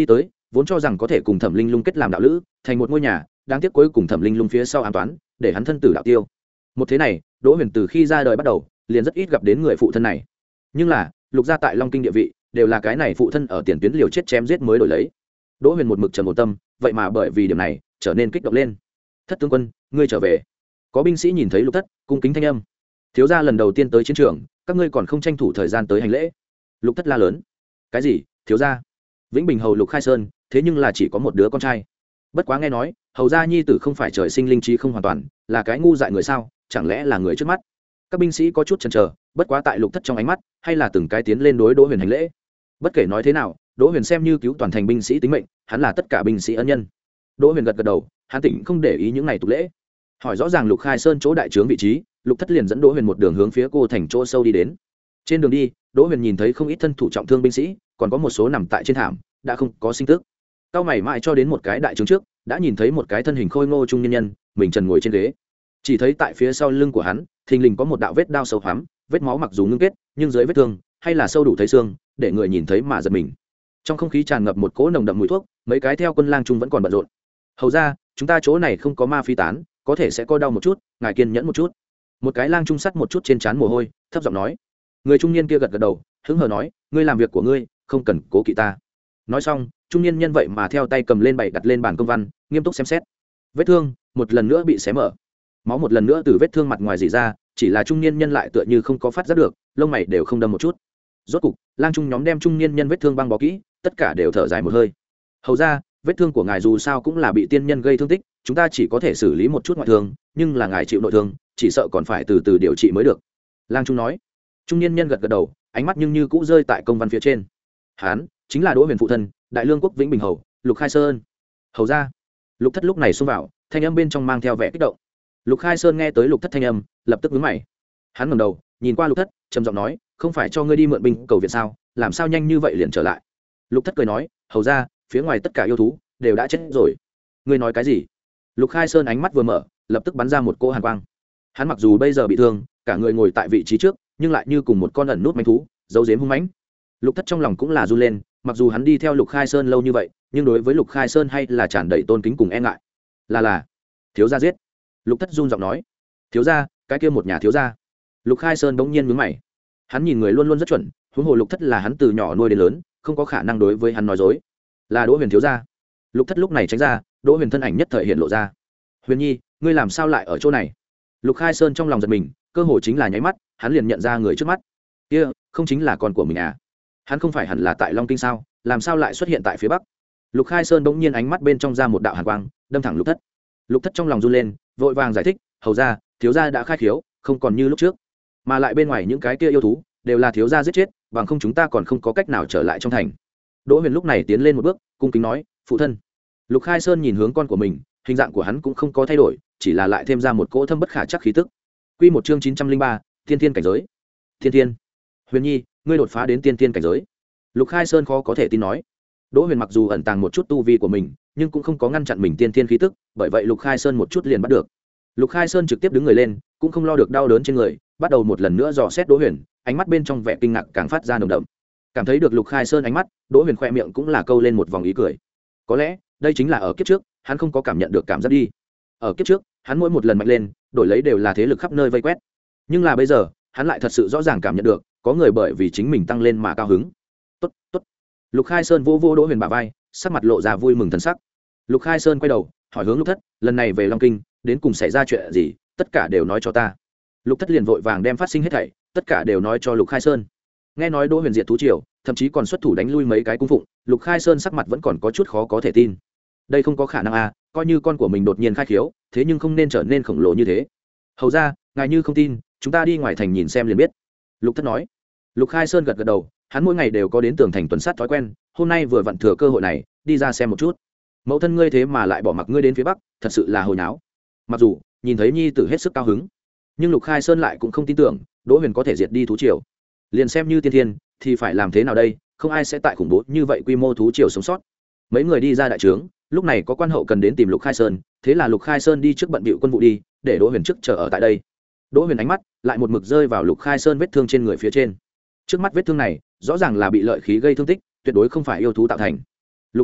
vốn cho rằng có thể cùng thẩm linh lung kết làm đạo lữ thành một ngôi nhà, đáng tiếc cuối cùng thẩm linh lung phía sau an toán để hắn thân tử đạo tiêu. Một thế này Đỗ Huyền từ khi ra đời bắt đầu liền rất ít gặp đến người phụ thân này, nhưng là Lục gia tại Long Kinh địa vị đều là cái này phụ thân ở tiền tuyến liều chết chém giết mới đổi lấy. Đỗ Huyền một mực trầm một tâm, vậy mà bởi vì điểm này trở nên kích động lên. Thất tướng quân, ngươi trở về. Có binh sĩ nhìn thấy Lục Thất, cung kính thanh âm. Thiếu gia lần đầu tiên tới chiến trường, các ngươi còn không tranh thủ thời gian tới hành lễ. Lục Thất la lớn. Cái gì? Thiếu gia? Vĩnh Bình hầu Lục Khai Sơn, thế nhưng là chỉ có một đứa con trai. Bất quá nghe nói, hầu gia nhi tử không phải trời sinh linh trí không hoàn toàn, là cái ngu dại người sao, chẳng lẽ là người trước mắt? Các binh sĩ có chút chần chờ, bất quá tại Lục Thất trong ánh mắt, hay là từng cái tiến lên đối Đỗ Huyền hành lễ. Bất kể nói thế nào, Đỗ Huyền xem như cứu toàn thành binh sĩ tính mệnh, hắn là tất cả binh sĩ ân nhân. Đỗ Huyền gật gật đầu, hắn tỉnh không để ý những này tục lễ. Hỏi rõ ràng Lục Khai Sơn chỗ đại trướng vị trí, Lục Thất liền dẫn Đỗ Huyền một đường hướng phía cô thành chỗ sâu đi đến. Trên đường đi, Đỗ Huyền nhìn thấy không ít thân thủ trọng thương binh sĩ, còn có một số nằm tại trên thảm, đã không có sinh tức. Cao mày mãi cho đến một cái đại trướng trước, đã nhìn thấy một cái thân hình khôi ngô trung nhân nhân, mình trần ngồi trên ghế. Chỉ thấy tại phía sau lưng của hắn, thình lình có một đạo vết đao sâu hoắm, vết máu mặc dù ngưng kết, nhưng dưới vết thương hay là sâu đủ thấy xương, để người nhìn thấy mà giật mình. Trong không khí tràn ngập một cỗ nồng đậm mùi thuốc, mấy cái theo quân lang trung vẫn còn bận rộn. Hầu ra, chúng ta chỗ này không có ma phi tán, có thể sẽ co đau một chút, ngài kiên nhẫn một chút. Một cái lang trung sắt một chút trên trán mồ hôi, thấp giọng nói. Người trung niên kia gật gật đầu, hứng hờ nói, ngươi làm việc của ngươi, không cần cố kỵ ta. Nói xong, trung niên nhân vậy mà theo tay cầm lên bày đặt lên bàn công văn, nghiêm túc xem xét. Vết thương một lần nữa bị xé mở, máu một lần nữa từ vết thương mặt ngoài rỉ ra, chỉ là trung niên nhân lại tựa như không có phát giác được, lông mày đều không đâm một chút. Rốt cục, lang trung nhóm đem trung niên nhân vết thương băng bó kỹ, tất cả đều thở dài một hơi. Hầu ra, vết thương của ngài dù sao cũng là bị tiên nhân gây thương tích, chúng ta chỉ có thể xử lý một chút ngoại thương, nhưng là ngài chịu nội thương, chỉ sợ còn phải từ từ điều trị mới được. Lang trung nói. Trung niên nhân gật gật đầu, ánh mắt nhưng như cũ rơi tại công văn phía trên. Hán chính là Đỗ Huyền phụ thân, Đại Lương quốc Vĩnh Bình hầu Lục Khai Sơn. Hầu ra. Lục Thất lúc này xông vào, thanh âm bên trong mang theo vẻ kích động. Lục Khai Sơn nghe tới Lục Thất thanh âm, lập tức nhướng mày. Hắn ngẩng đầu, nhìn qua Lục Thất, trầm giọng nói, không phải cho ngươi đi mượn binh cầu viện sao, làm sao nhanh như vậy liền trở lại? Lục Thất cười nói, hầu ra, phía ngoài tất cả yêu thú đều đã chết rồi. Ngươi nói cái gì? Lục Khai Sơn ánh mắt vừa mở, lập tức bắn ra một cỗ hàn quang. Hắn mặc dù bây giờ bị thương, cả người ngồi tại vị trí trước, nhưng lại như cùng một con ẩn nút manh thú, giấu giếm hung mãnh. Lục Thất trong lòng cũng là run lên, mặc dù hắn đi theo Lục Khai Sơn lâu như vậy, nhưng đối với Lục Khai Sơn hay là tràn đầy tôn kính cùng e ngại. Là là, thiếu gia giết. Lục Thất run giọng nói, thiếu gia, cái kia một nhà thiếu gia. Lục Khai Sơn bỗng nhiên nhướng mày. Hắn nhìn người luôn luôn rất chuẩn, huống hồ Lục Thất là hắn từ nhỏ nuôi đến lớn, không có khả năng đối với hắn nói dối. Là Đỗ Huyền thiếu gia. Lục Thất lúc này tránh ra, Đỗ Huyền thân ảnh nhất thời hiện lộ ra. Huyền Nhi, ngươi làm sao lại ở chỗ này? Lục Khai Sơn trong lòng giật mình, cơ hồ chính là nháy mắt, hắn liền nhận ra người trước mắt. Kia, không chính là con của mình à? Hắn không phải hẳn là tại Long Kinh sao, làm sao lại xuất hiện tại phía Bắc? Lục Khai Sơn bỗng nhiên ánh mắt bên trong ra một đạo hàn quang, đâm thẳng Lục Thất. Lục Thất trong lòng run lên, vội vàng giải thích, hầu ra, thiếu gia đã khai khiếu, không còn như lúc trước, mà lại bên ngoài những cái kia yêu thú đều là thiếu gia giết chết, bằng không chúng ta còn không có cách nào trở lại trong thành. Đỗ Huyền lúc này tiến lên một bước, cung kính nói, phụ thân. Lục Khai Sơn nhìn hướng con của mình, hình dạng của hắn cũng không có thay đổi, chỉ là lại thêm ra một cỗ thâm bất khả chắc khí tức. Quy một chương chín trăm linh ba, Tiên Tiên cảnh giới. Tiên Tiên. Huyền Nhi, ngươi đột phá đến Tiên Tiên cảnh giới. Lục Khai Sơn khó có thể tin nói. Đỗ Huyền mặc dù ẩn tàng một chút tu vi của mình, nhưng cũng không có ngăn chặn mình tiên tiên khí tức, bởi vậy Lục Khai Sơn một chút liền bắt được. Lục Khai Sơn trực tiếp đứng người lên, cũng không lo được đau đớn trên người, bắt đầu một lần nữa dò xét Đỗ Huyền, ánh mắt bên trong vẻ kinh ngạc càng phát ra nồng đậm. Cảm thấy được Lục Khai Sơn ánh mắt, Đỗ Huyền khẽ miệng cũng là câu lên một vòng ý cười. Có lẽ, đây chính là ở kiếp trước, hắn không có cảm nhận được cảm giác đi. Ở kiếp trước, hắn mỗi một lần mạnh lên, đổi lấy đều là thế lực khắp nơi vây quét. Nhưng là bây giờ, hắn lại thật sự rõ ràng cảm nhận được, có người bởi vì chính mình tăng lên mà cao hứng. Tốt, tốt. Lục Khai Sơn vỗ vỗ Đỗ Huyền bả vai, sắc mặt lộ ra vui mừng thần sắc. Lục Khai Sơn quay đầu, hỏi hướng Lục Thất, lần này về Long Kinh, đến cùng xảy ra chuyện gì, tất cả đều nói cho ta. Lục Thất liền vội vàng đem phát sinh hết thảy, tất cả đều nói cho Lục Khai Sơn. Nghe nói Đỗ Huyền diệt thú triều, thậm chí còn xuất thủ đánh lui mấy cái cung phụng, Lục Khai Sơn sắc mặt vẫn còn có chút khó có thể tin. Đây không có khả năng à, coi như con của mình đột nhiên khai khiếu, thế nhưng không nên trở nên khổng lồ như thế. Hầu ra, ngài như không tin, chúng ta đi ngoài thành nhìn xem liền biết. Lục Thất nói. Lục Khai Sơn gật gật đầu, hắn mỗi ngày đều có đến tường thành tuần sát thói quen, hôm nay vừa vặn thừa cơ hội này, đi ra xem một chút. Mẫu thân ngươi thế mà lại bỏ mặc ngươi đến phía Bắc, thật sự là hồi nháo. Mặc dù nhìn thấy nhi tử hết sức cao hứng, nhưng Lục Khai Sơn lại cũng không tin tưởng Đỗ Huyền có thể diệt đi thú triều. Liền xem như tiên thiên, thì phải làm thế nào đây, không ai sẽ tại khủng bố như vậy quy mô thú triều sống sót. Mấy người đi ra đại trướng, lúc này có quan hậu cần đến tìm Lục Khai Sơn, thế là Lục Khai Sơn đi trước bận bịu quân vụ đi, để Đỗ Huyền trước chờ ở tại đây. Đỗ Huyền ánh mắt lại một mực rơi vào Lục Khai Sơn vết thương trên người phía trên. Trước mắt vết thương này, rõ ràng là bị lợi khí gây thương tích, tuyệt đối không phải yêu thú tạo thành. Lục Thất,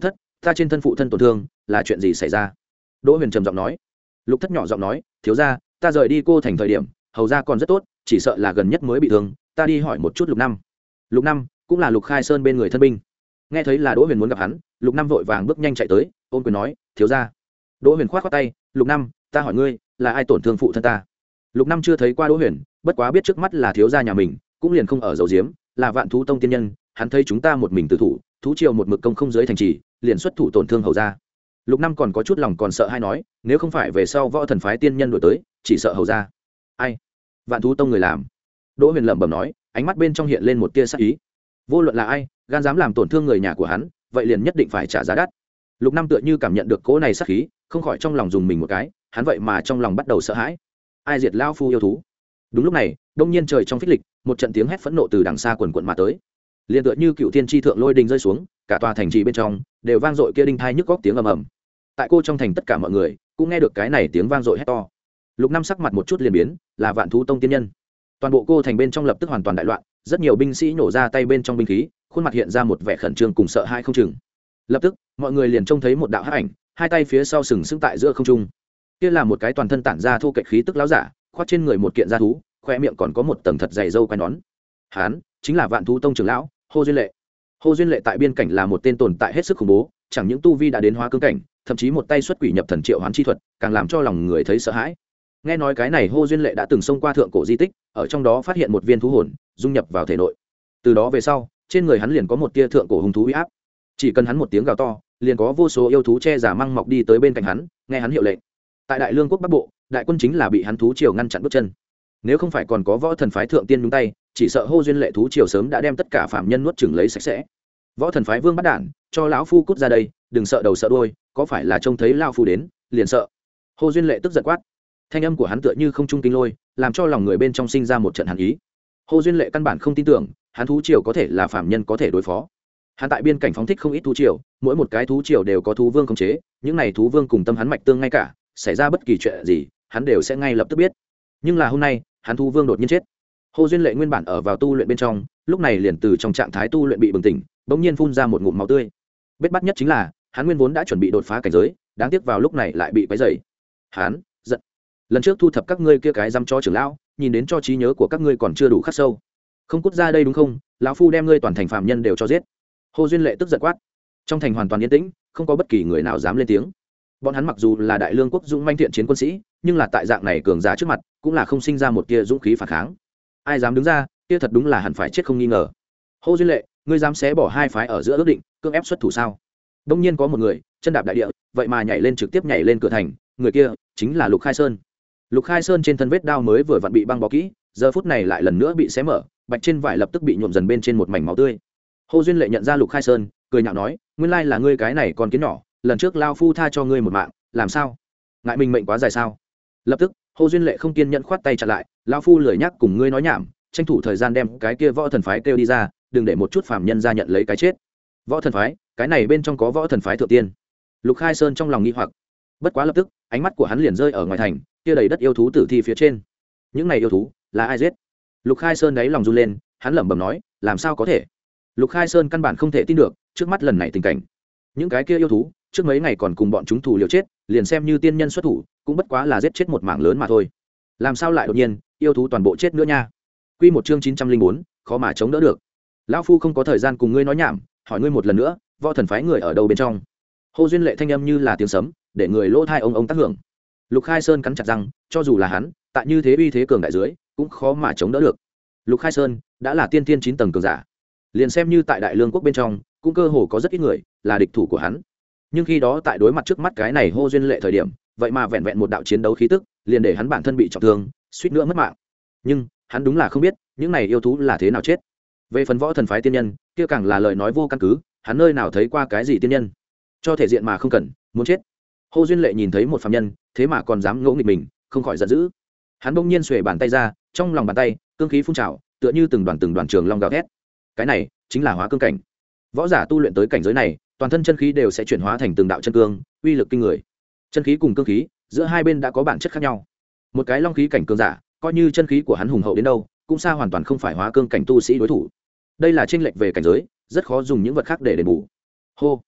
ta trên thân phụ thân tổn thương là chuyện gì xảy ra? Đỗ Huyền trầm giọng nói. Lục Thất nhỏ giọng nói, thiếu gia, ta rời đi cô thành thời điểm hầu gia còn rất tốt, chỉ sợ là gần nhất mới bị thương, ta đi hỏi một chút Lục Năm. Lục Năm cũng là Lục Khai Sơn bên người thân binh. Nghe thấy là Đỗ Huyền muốn gặp hắn, Lục Năm vội vàng bước nhanh chạy tới, ôm quyền nói, thiếu gia. Đỗ Huyền khoát khoát tay, Lục Năm, ta hỏi ngươi, là ai tổn thương phụ thân ta? Lục Năm chưa thấy qua Đỗ Huyền, bất quá biết trước mắt là thiếu gia nhà mình, cũng liền không ở dầu diếm, là Vạn Thú Tông tiên nhân, hắn thấy chúng ta một mình tử thủ, thú triều một mực công không dưới thành trì, liền xuất thủ tổn thương hầu gia. Lục Năm còn có chút lòng còn sợ hay nói, nếu không phải về sau võ thần phái tiên nhân đổi tới, chỉ sợ hầu gia. Ai? Vạn Thú Tông người làm. Đỗ Huyền lẩm bẩm nói, ánh mắt bên trong hiện lên một tia sắc ý. Vô luận là ai, gan dám làm tổn thương người nhà của hắn, vậy liền nhất định phải trả giá đắt. Lục Năm tựa như cảm nhận được cỗ này sát khí, không khỏi trong lòng dùng mình một cái, hắn vậy mà trong lòng bắt đầu sợ hãi. Ai diệt lao phu yêu thú? Đúng lúc này, đông nhiên trời trong phích lịch, một trận tiếng hét phẫn nộ từ đằng xa quần quần mà tới. Liên tựa như cựu thiên chi thượng lôi đình rơi xuống, cả tòa thành trì bên trong đều vang dội kia đinh thai nhức góc tiếng ầm ầm. Tại cô trong thành tất cả mọi người cũng nghe được cái này tiếng vang dội hét to. Lục Năm sắc mặt một chút liền biến, là Vạn Thú Tông tiên nhân. Toàn bộ cô thành bên trong lập tức hoàn toàn đại loạn, rất nhiều binh sĩ nổ ra tay bên trong binh khí, khuôn mặt hiện ra một vẻ khẩn trương cùng sợ hãi không chừng. Lập tức, mọi người liền trông thấy một đạo hắc ảnh, hai tay phía sau sừng sững tại giữa không trung. Kia là một cái toàn thân tản ra thu kệch khí tức lão giả, khoác trên người một kiện da thú, khoe miệng còn có một tầng thật dày râu quai nón. Hán chính là Vạn Thú Tông trưởng lão Hồ Duyên Lệ. Hồ Duyên Lệ tại biên cảnh là một tên tồn tại hết sức khủng bố, chẳng những tu vi đã đến hóa cương cảnh, thậm chí một tay xuất quỷ nhập thần triệu hoán chi thuật, càng làm cho lòng người thấy sợ hãi. Nghe nói cái này Hồ Duyên Lệ đã từng xông qua thượng cổ di tích, ở trong đó phát hiện một viên thú hồn, dung nhập vào thể nội. Từ đó về sau, trên người hắn liền có một tia thượng cổ hung thú uy áp. Chỉ cần hắn một tiếng gào to, liền có vô số yêu thú che giả măng mọc đi tới bên cạnh hắn, nghe hắn hiệu lệnh. Tại Đại Lương quốc Bắc Bộ, đại quân chính là bị hắn thú triều ngăn chặn bước chân. Nếu không phải còn có võ thần phái thượng tiên nhúng tay, chỉ sợ Hồ Duyên Lệ thú triều sớm đã đem tất cả phạm nhân nuốt chửng lấy sạch sẽ. Võ thần phái vương bắt đản, cho lão phu cút ra đây, đừng sợ đầu sợ đuôi, có phải là trông thấy lão phu đến, liền sợ. Hồ Duyên Lệ tức giận quát. Thanh âm của hắn tựa như không trung kinh lôi, làm cho lòng người bên trong sinh ra một trận hàn ý. Hồ Duyên Lệ căn bản không tin tưởng, hắn thú triều có thể là phạm nhân có thể đối phó. Hắn tại biên cảnh phóng thích không ít thú triều, mỗi một cái thú triều đều có thú vương khống chế, những này thú vương cùng tâm hắn mạch tương ngay cả, xảy ra bất kỳ chuyện gì, hắn đều sẽ ngay lập tức biết. Nhưng là hôm nay, hắn thú vương đột nhiên chết. Hồ Duyên Lệ nguyên bản ở vào tu luyện bên trong, lúc này liền từ trong trạng thái tu luyện bị bừng tỉnh, bỗng nhiên phun ra một ngụm máu tươi. Bết bắt nhất chính là, hắn nguyên vốn đã chuẩn bị đột phá cảnh giới, đáng tiếc vào lúc này lại bị quấy rầy. Hắn giận. Lần trước thu thập các ngươi kia cái dăm cho trưởng lão, nhìn đến cho trí nhớ của các ngươi còn chưa đủ khắc sâu. Không cút ra đây đúng không? Lão phu đem ngươi toàn thành phạm nhân đều cho giết. Hồ Duyên Lệ tức giận quát. Trong thành hoàn toàn yên tĩnh, không có bất kỳ người nào dám lên tiếng. Bọn hắn mặc dù là Đại Lương quốc dũng manh thiện chiến quân sĩ, nhưng là tại dạng này cường giả trước mặt, cũng là không sinh ra một tia dũng khí phản kháng. Ai dám đứng ra, kia thật đúng là hẳn phải chết không nghi ngờ. Hồ Duyên Lệ, ngươi dám xé bỏ hai phái ở giữa ước định, cưỡng ép xuất thủ sao? Đông nhiên có một người, chân đạp đại địa, vậy mà nhảy lên trực tiếp nhảy lên cửa thành, người kia chính là Lục Khai Sơn. Lục Khai Sơn trên thân vết đao mới vừa vặn bị băng bó kỹ, giờ phút này lại lần nữa bị xé mở, bạch trên vải lập tức bị nhuộm dần bên trên một mảnh máu tươi. Hồ Duyên Lệ nhận ra Lục Khai Sơn, cười nhạo nói, nguyên lai là ngươi cái này còn kiến nhỏ, lần trước lao phu tha cho ngươi một mạng, làm sao? Ngại mình mệnh quá dài sao? Lập tức, Hồ Duyên Lệ không kiên nhẫn khoát tay chặn lại, lao phu lười nhắc cùng ngươi nói nhảm, tranh thủ thời gian đem cái kia võ thần phái kêu đi ra, đừng để một chút phàm nhân ra nhận lấy cái chết. Võ thần phái, cái này bên trong có võ thần phái thượng tiên. Lục Khai Sơn trong lòng nghi hoặc, bất quá lập tức, ánh mắt của hắn liền rơi ở ngoài thành, kia đầy đất yêu thú tử thi phía trên. Những này yêu thú là ai giết? Lục Khai Sơn đáy lòng run lên, hắn lẩm bẩm nói, làm sao có thể? Lục Khai Sơn căn bản không thể tin được trước mắt lần này tình cảnh. Những cái kia yêu thú, trước mấy ngày còn cùng bọn chúng thủ liều chết, liền xem như tiên nhân xuất thủ, cũng bất quá là giết chết một mảng lớn mà thôi. Làm sao lại đột nhiên, yêu thú toàn bộ chết nữa nha? Quy một chương chín trăm linh bốn, khó mà chống đỡ được. Lão phu không có thời gian cùng ngươi nói nhảm, hỏi ngươi một lần nữa, võ thần phái người ở đâu bên trong? Hồ Duyên Lệ thanh âm như là tiếng sấm, để người lỗ thai ông ông tác hưởng. Lục Khai Sơn cắn chặt răng, cho dù là hắn, tại như thế uy thế cường đại dưới, cũng khó mà chống đỡ được. Lục Khai Sơn đã là tiên tiên chín tầng cường giả, liền xem như tại Đại Lương quốc bên trong, cũng cơ hồ có rất ít người là địch thủ của hắn. Nhưng khi đó tại đối mặt trước mắt cái này Hồ Duyên Lệ thời điểm, vậy mà vẹn vẹn một đạo chiến đấu khí tức, liền để hắn bản thân bị trọng thương, suýt nữa mất mạng. Nhưng hắn đúng là không biết, những này yêu thú là thế nào chết. Về phần võ thần phái tiên nhân, kia càng là lời nói vô căn cứ, hắn nơi nào thấy qua cái gì tiên nhân, cho thể diện mà không cần, muốn chết. Hồ Duyên Lệ nhìn thấy một phàm nhân, thế mà còn dám ngỗ nghịch mình, không khỏi giận dữ. Hắn bỗng nhiên xuề bàn tay ra, trong lòng bàn tay, cương khí phun trào, tựa như từng đoàn từng đoàn trường long gào thét. Cái này chính là hóa cương cảnh. Võ giả tu luyện tới cảnh giới này, toàn thân chân khí đều sẽ chuyển hóa thành từng đạo chân cương, uy lực kinh người. Chân khí cùng cương khí, giữa hai bên đã có bản chất khác nhau. Một cái long khí cảnh cường giả, coi như chân khí của hắn hùng hậu đến đâu, cũng xa hoàn toàn không phải hóa cương cảnh tu sĩ đối thủ. Đây là chênh lệch về cảnh giới, rất khó dùng những vật khác để đền bù. Hô.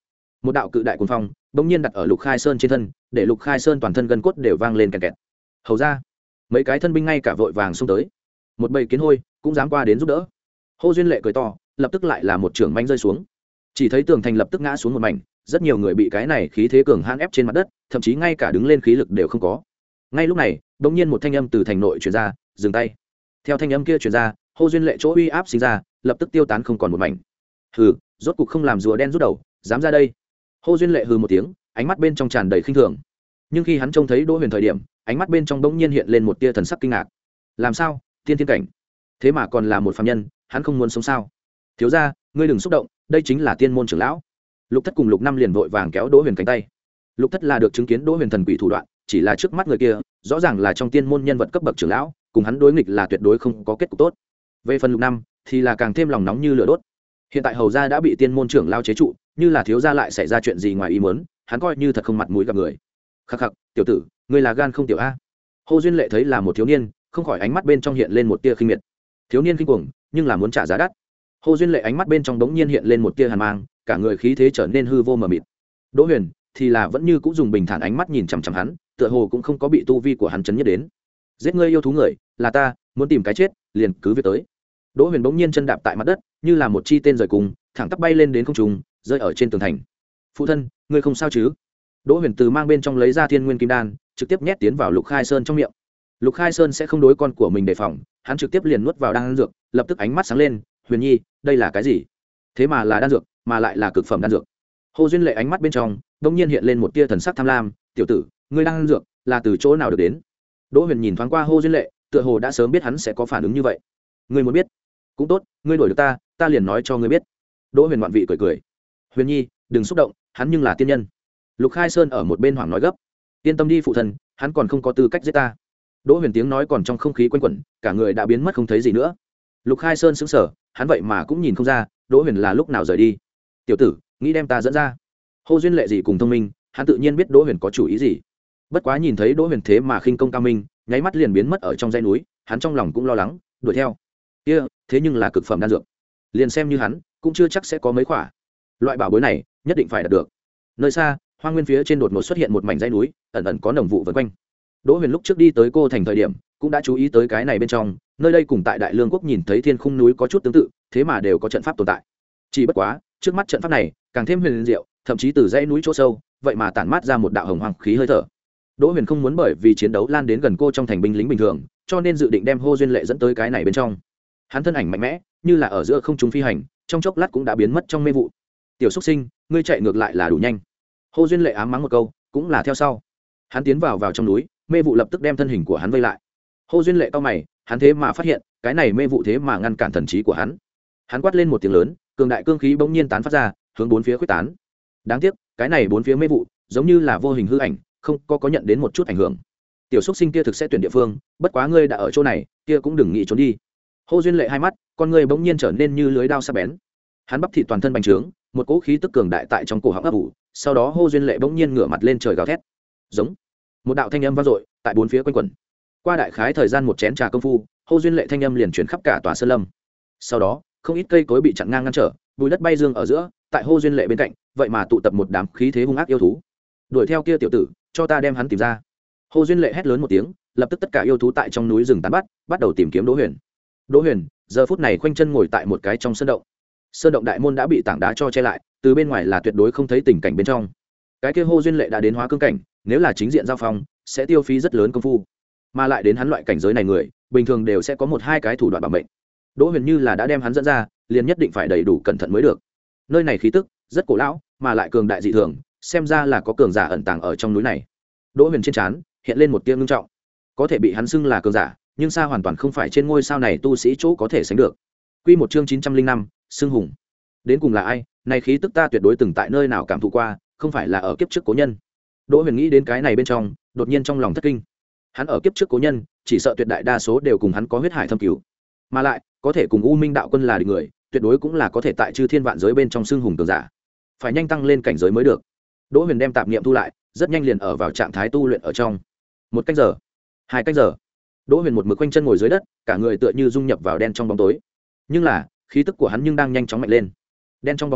một đạo cự đại cuồng phong bỗng nhiên đặt ở Lục Khai Sơn trên thân, để Lục Khai Sơn toàn thân gân cốt đều vang lên kẹt kẹt. Hầu ra, mấy cái thân binh ngay cả vội vàng xông tới, một bầy kiến hôi cũng dám qua đến giúp đỡ. Hô Duyên Lệ cười to, lập tức lại là một trưởng manh rơi xuống, chỉ thấy tường thành lập tức ngã xuống một mảnh, rất nhiều người bị cái này khí thế cường hãn ép trên mặt đất, thậm chí ngay cả đứng lên khí lực đều không có. Ngay lúc này đ ỗ n g nhiên một thanh âm từ thành nội truyền ra, dừng tay. Theo thanh âm kia truyền ra, Hô Duyên Lệ chỗ uy áp sinh ra lập tức tiêu tán không còn một mảnh. Hừ, rốt cục không làm rùa đen rút đầu, dám ra đây. Hô Duyên Lệ hừ một tiếng, ánh mắt bên trong tràn đầy khinh thường. Nhưng khi hắn trông thấy Đỗ Huyền thời điểm, ánh mắt bên trong bỗng nhiên hiện lên một tia thần sắc kinh ngạc. Làm sao, tiên thiên cảnh, thế mà còn là một phàm nhân, hắn không muốn sống sao? Thiếu gia, ngươi đừng xúc động, đây chính là tiên môn trưởng lão. Lục Thất cùng Lục Năm liền vội vàng kéo Đỗ Huyền cánh tay. Lục Thất là được chứng kiến Đỗ Huyền thần quỷ thủ đoạn, chỉ là trước mắt người kia rõ ràng là trong tiên môn nhân vật cấp bậc trưởng lão, cùng hắn đối nghịch là tuyệt đối không có kết cục tốt. Về phần Lục Năm thì là càng thêm lòng nóng như lửa đốt. Hiện tại hầu gia đã bị tiên môn trưởng lao chế trụ, như là thiếu gia lại xảy ra chuyện gì ngoài ý muốn, hắn coi như thật không mặt mũi gặp người. Khắc khắc, tiểu tử, ngươi là gan không tiểu a? Hồ Duyên Lệ thấy là một thiếu niên, không khỏi ánh mắt bên trong hiện lên một tia khinh miệt. Thiếu niên kinh cuồng, nhưng là muốn trả giá đắt. Hồ Duyên Lệ ánh mắt bên trong đống nhiên hiện lên một tia hàn mang, cả người khí thế trở nên hư vô mờ mịt. Đỗ Huyền thì là vẫn như cũng dùng bình thản ánh mắt nhìn chằm chằm hắn, tựa hồ cũng không có bị tu vi của hắn chấn nhất đến. Giết ngươi yêu thú người, là ta, muốn tìm cái chết, liền cứ việc tới. Đỗ Huyền bỗng nhiên chân đạp tại mặt đất, như là một chi tên rời cùng, thẳng tắp bay lên đến không trung, rơi ở trên tường thành. Phụ thân, ngươi không sao chứ? Đỗ Huyền từ mang bên trong lấy ra Thiên Nguyên Kim Đan, trực tiếp nhét tiến vào Lục Khai Sơn trong miệng. Lục Khai Sơn sẽ không đối con của mình đề phòng, hắn trực tiếp liền nuốt vào đan dược, lập tức ánh mắt sáng lên, Huyền Nhi, đây là cái gì? Thế mà là đan dược, mà lại là cực phẩm đan dược. Hồ Duyên Lệ ánh mắt bên trong đống nhiên hiện lên một tia thần sắc tham lam, "Tiểu tử, ngươi đan dược là từ chỗ nào được đến?" Đỗ Huyền nhìn thoáng qua Hồ Duyên Lệ, tựa hồ đã sớm biết hắn sẽ có phản ứng như vậy. "Ngươi muốn biết? Cũng tốt, ngươi đổi được ta, ta liền nói cho ngươi biết." Đỗ Huyền ngoạn vị cười cười. "Huyền Nhi, đừng xúc động, hắn nhưng là tiên nhân." Lục Khai Sơn ở một bên hoảng nói gấp. "Yên tâm đi phụ thân, hắn còn không có tư cách giết ta." Đỗ Huyền tiếng nói còn trong không khí quanh quẩn, cả người đã biến mất không thấy gì nữa. Lục Khai Sơn sững sờ, hắn vậy mà cũng nhìn không ra Đỗ Huyền là lúc nào rời đi. "Tiểu tử, nghĩ đem ta dẫn ra?" Hồ Duyên Lệ gì cùng thông minh, hắn tự nhiên biết Đỗ Huyền có chủ ý gì. Bất quá nhìn thấy Đỗ Huyền thế mà khinh công cao minh, nháy mắt liền biến mất ở trong dãy núi, hắn trong lòng cũng lo lắng, đuổi theo. Kia, thế nhưng là cực phẩm đan dược, liền xem như hắn, cũng chưa chắc sẽ có mấy quả. Loại bảo bối này, nhất định phải đạt được. Nơi xa, hoang nguyên phía trên đột ngột xuất hiện một mảnh dãy núi, ẩn ẩn có nồng vụ vần quanh. Đỗ Huyền lúc trước đi tới Cô Thành thời điểm, cũng đã chú ý tới cái này bên trong, nơi đây cùng tại Đại Lương quốc nhìn thấy Thiên Khung núi có chút tương tự, thế mà đều có trận pháp tồn tại. Chỉ bất quá, trước mắt trận pháp này càng thêm huyền diệu, thậm chí từ dãy núi chỗ sâu, vậy mà tản mát ra một đạo hồng hoàng khí hơi thở. Đỗ Huyền không muốn bởi vì chiến đấu lan đến gần cô trong thành binh lính bình thường, cho nên dự định đem Hồ Duyên Lệ dẫn tới cái này bên trong. Hắn thân ảnh mạnh mẽ, như là ở giữa không trung phi hành, trong chốc lát cũng đã biến mất trong mê vụ. "Tiểu Súc Sinh, ngươi chạy ngược lại là đủ nhanh." Hồ Duyên Lệ ám mắng một câu, cũng là theo sau. Hắn tiến vào vào trong núi, mê vụ lập tức đem thân hình của hắn vây lại. Hồ Duyên Lệ cau mày, hắn thế mà phát hiện, cái này mê vụ thế mà ngăn cản thần trí của hắn. Hắn quát lên một tiếng lớn, cường đại cương khí bỗng nhiên tán phát ra, hướng bốn phía khuếch tán. Đáng tiếc, cái này bốn phía mê vụ giống như là vô hình hư ảnh, không có có nhận đến một chút ảnh hưởng. "Tiểu Súc Sinh kia thực sẽ tuyển địa phương, bất quá ngươi đã ở chỗ này, kia cũng đừng nghĩ trốn đi." Hồ Duyên Lệ hai mắt, con ngươi bỗng nhiên trở nên như lưới dao sắc bén. Hắn bắp thịt toàn thân bành trướng, một cỗ khí tức cường đại tại trong cổ họng ấp ủ, sau đó Hồ Duyên Lệ bỗng nhiên ngửa mặt lên trời gào thét. Giống. Một đạo thanh âm vang dội, tại bốn phía quanh quẩn. Qua đại khái thời gian một chén trà công phu, Hồ Duyên Lệ thanh âm liền truyền khắp cả tòa sơn lâm. Sau đó, không ít cây cối bị chặn ngang ngăn trở, bùi đất bay dương ở giữa, tại Hồ Duyên Lệ bên cạnh, vậy mà tụ tập một đám khí thế hung ác yêu thú. "Đuổi theo kia tiểu tử, cho ta đem hắn tìm ra." Hồ Duyên Lệ hét lớn một tiếng, lập tức tất cả yêu thú tại trong núi rừng tán bắt, bắt đầu tìm kiếm Đỗ Huyền. Đỗ Huyền giờ phút này khoanh chân ngồi tại một cái trong sơn động. Sơn động đại môn đã bị tảng đá cho che lại, từ bên ngoài là tuyệt đối không thấy tình cảnh bên trong. Cái kia Hồ Duyên Lệ đã đến hóa cương cảnh, nếu là chính diện giao phong, sẽ tiêu phí rất lớn công phu. Mà lại đến hắn loại cảnh giới này người, bình thường đều sẽ có một hai cái thủ đoạn bảo mệnh. Đỗ Huyền như là đã đem hắn dẫn ra, liền nhất định phải đầy đủ cẩn thận mới được. Nơi này khí tức rất cổ lão, mà lại cường đại dị thường, xem ra là có cường giả ẩn tàng ở trong núi này. Đỗ Huyền trên trán hiện lên một tia ngưng trọng. Có thể bị hắn xưng là cường giả, nhưng xa hoàn toàn không phải trên ngôi sao này tu sĩ chỗ có thể sánh được. Quy một chương chín trăm linh năm, xưng hùng. Đến cùng là ai? Này khí tức ta tuyệt đối từng tại nơi nào cảm thụ qua, không phải là ở kiếp trước cố nhân. Đỗ Huyền nghĩ đến cái này bên trong, đột nhiên trong lòng thất kinh. Hắn ở kiếp trước cố nhân, chỉ sợ tuyệt đại đa số đều cùng hắn có huyết hải thâm cứu, mà lại có thể cùng U Minh đạo quân là địch người, tuyệt đối cũng là có thể tại chư thiên vạn giới bên trong xưng hùng cường giả. Phải nhanh tăng lên cảnh giới mới được. Đỗ Huyền đem tạp niệm thu lại, rất nhanh liền ở vào trạng thái tu luyện ở trong. Một cách giờ, hai cách giờ, Đỗ Huyền một mực quanh chân ngồi dưới đất, cả người tựa như dung nhập vào đen trong bóng tối. Nhưng là, khí tức của hắn nhưng đang nhanh chóng mạnh lên. Đen trong bóng tối,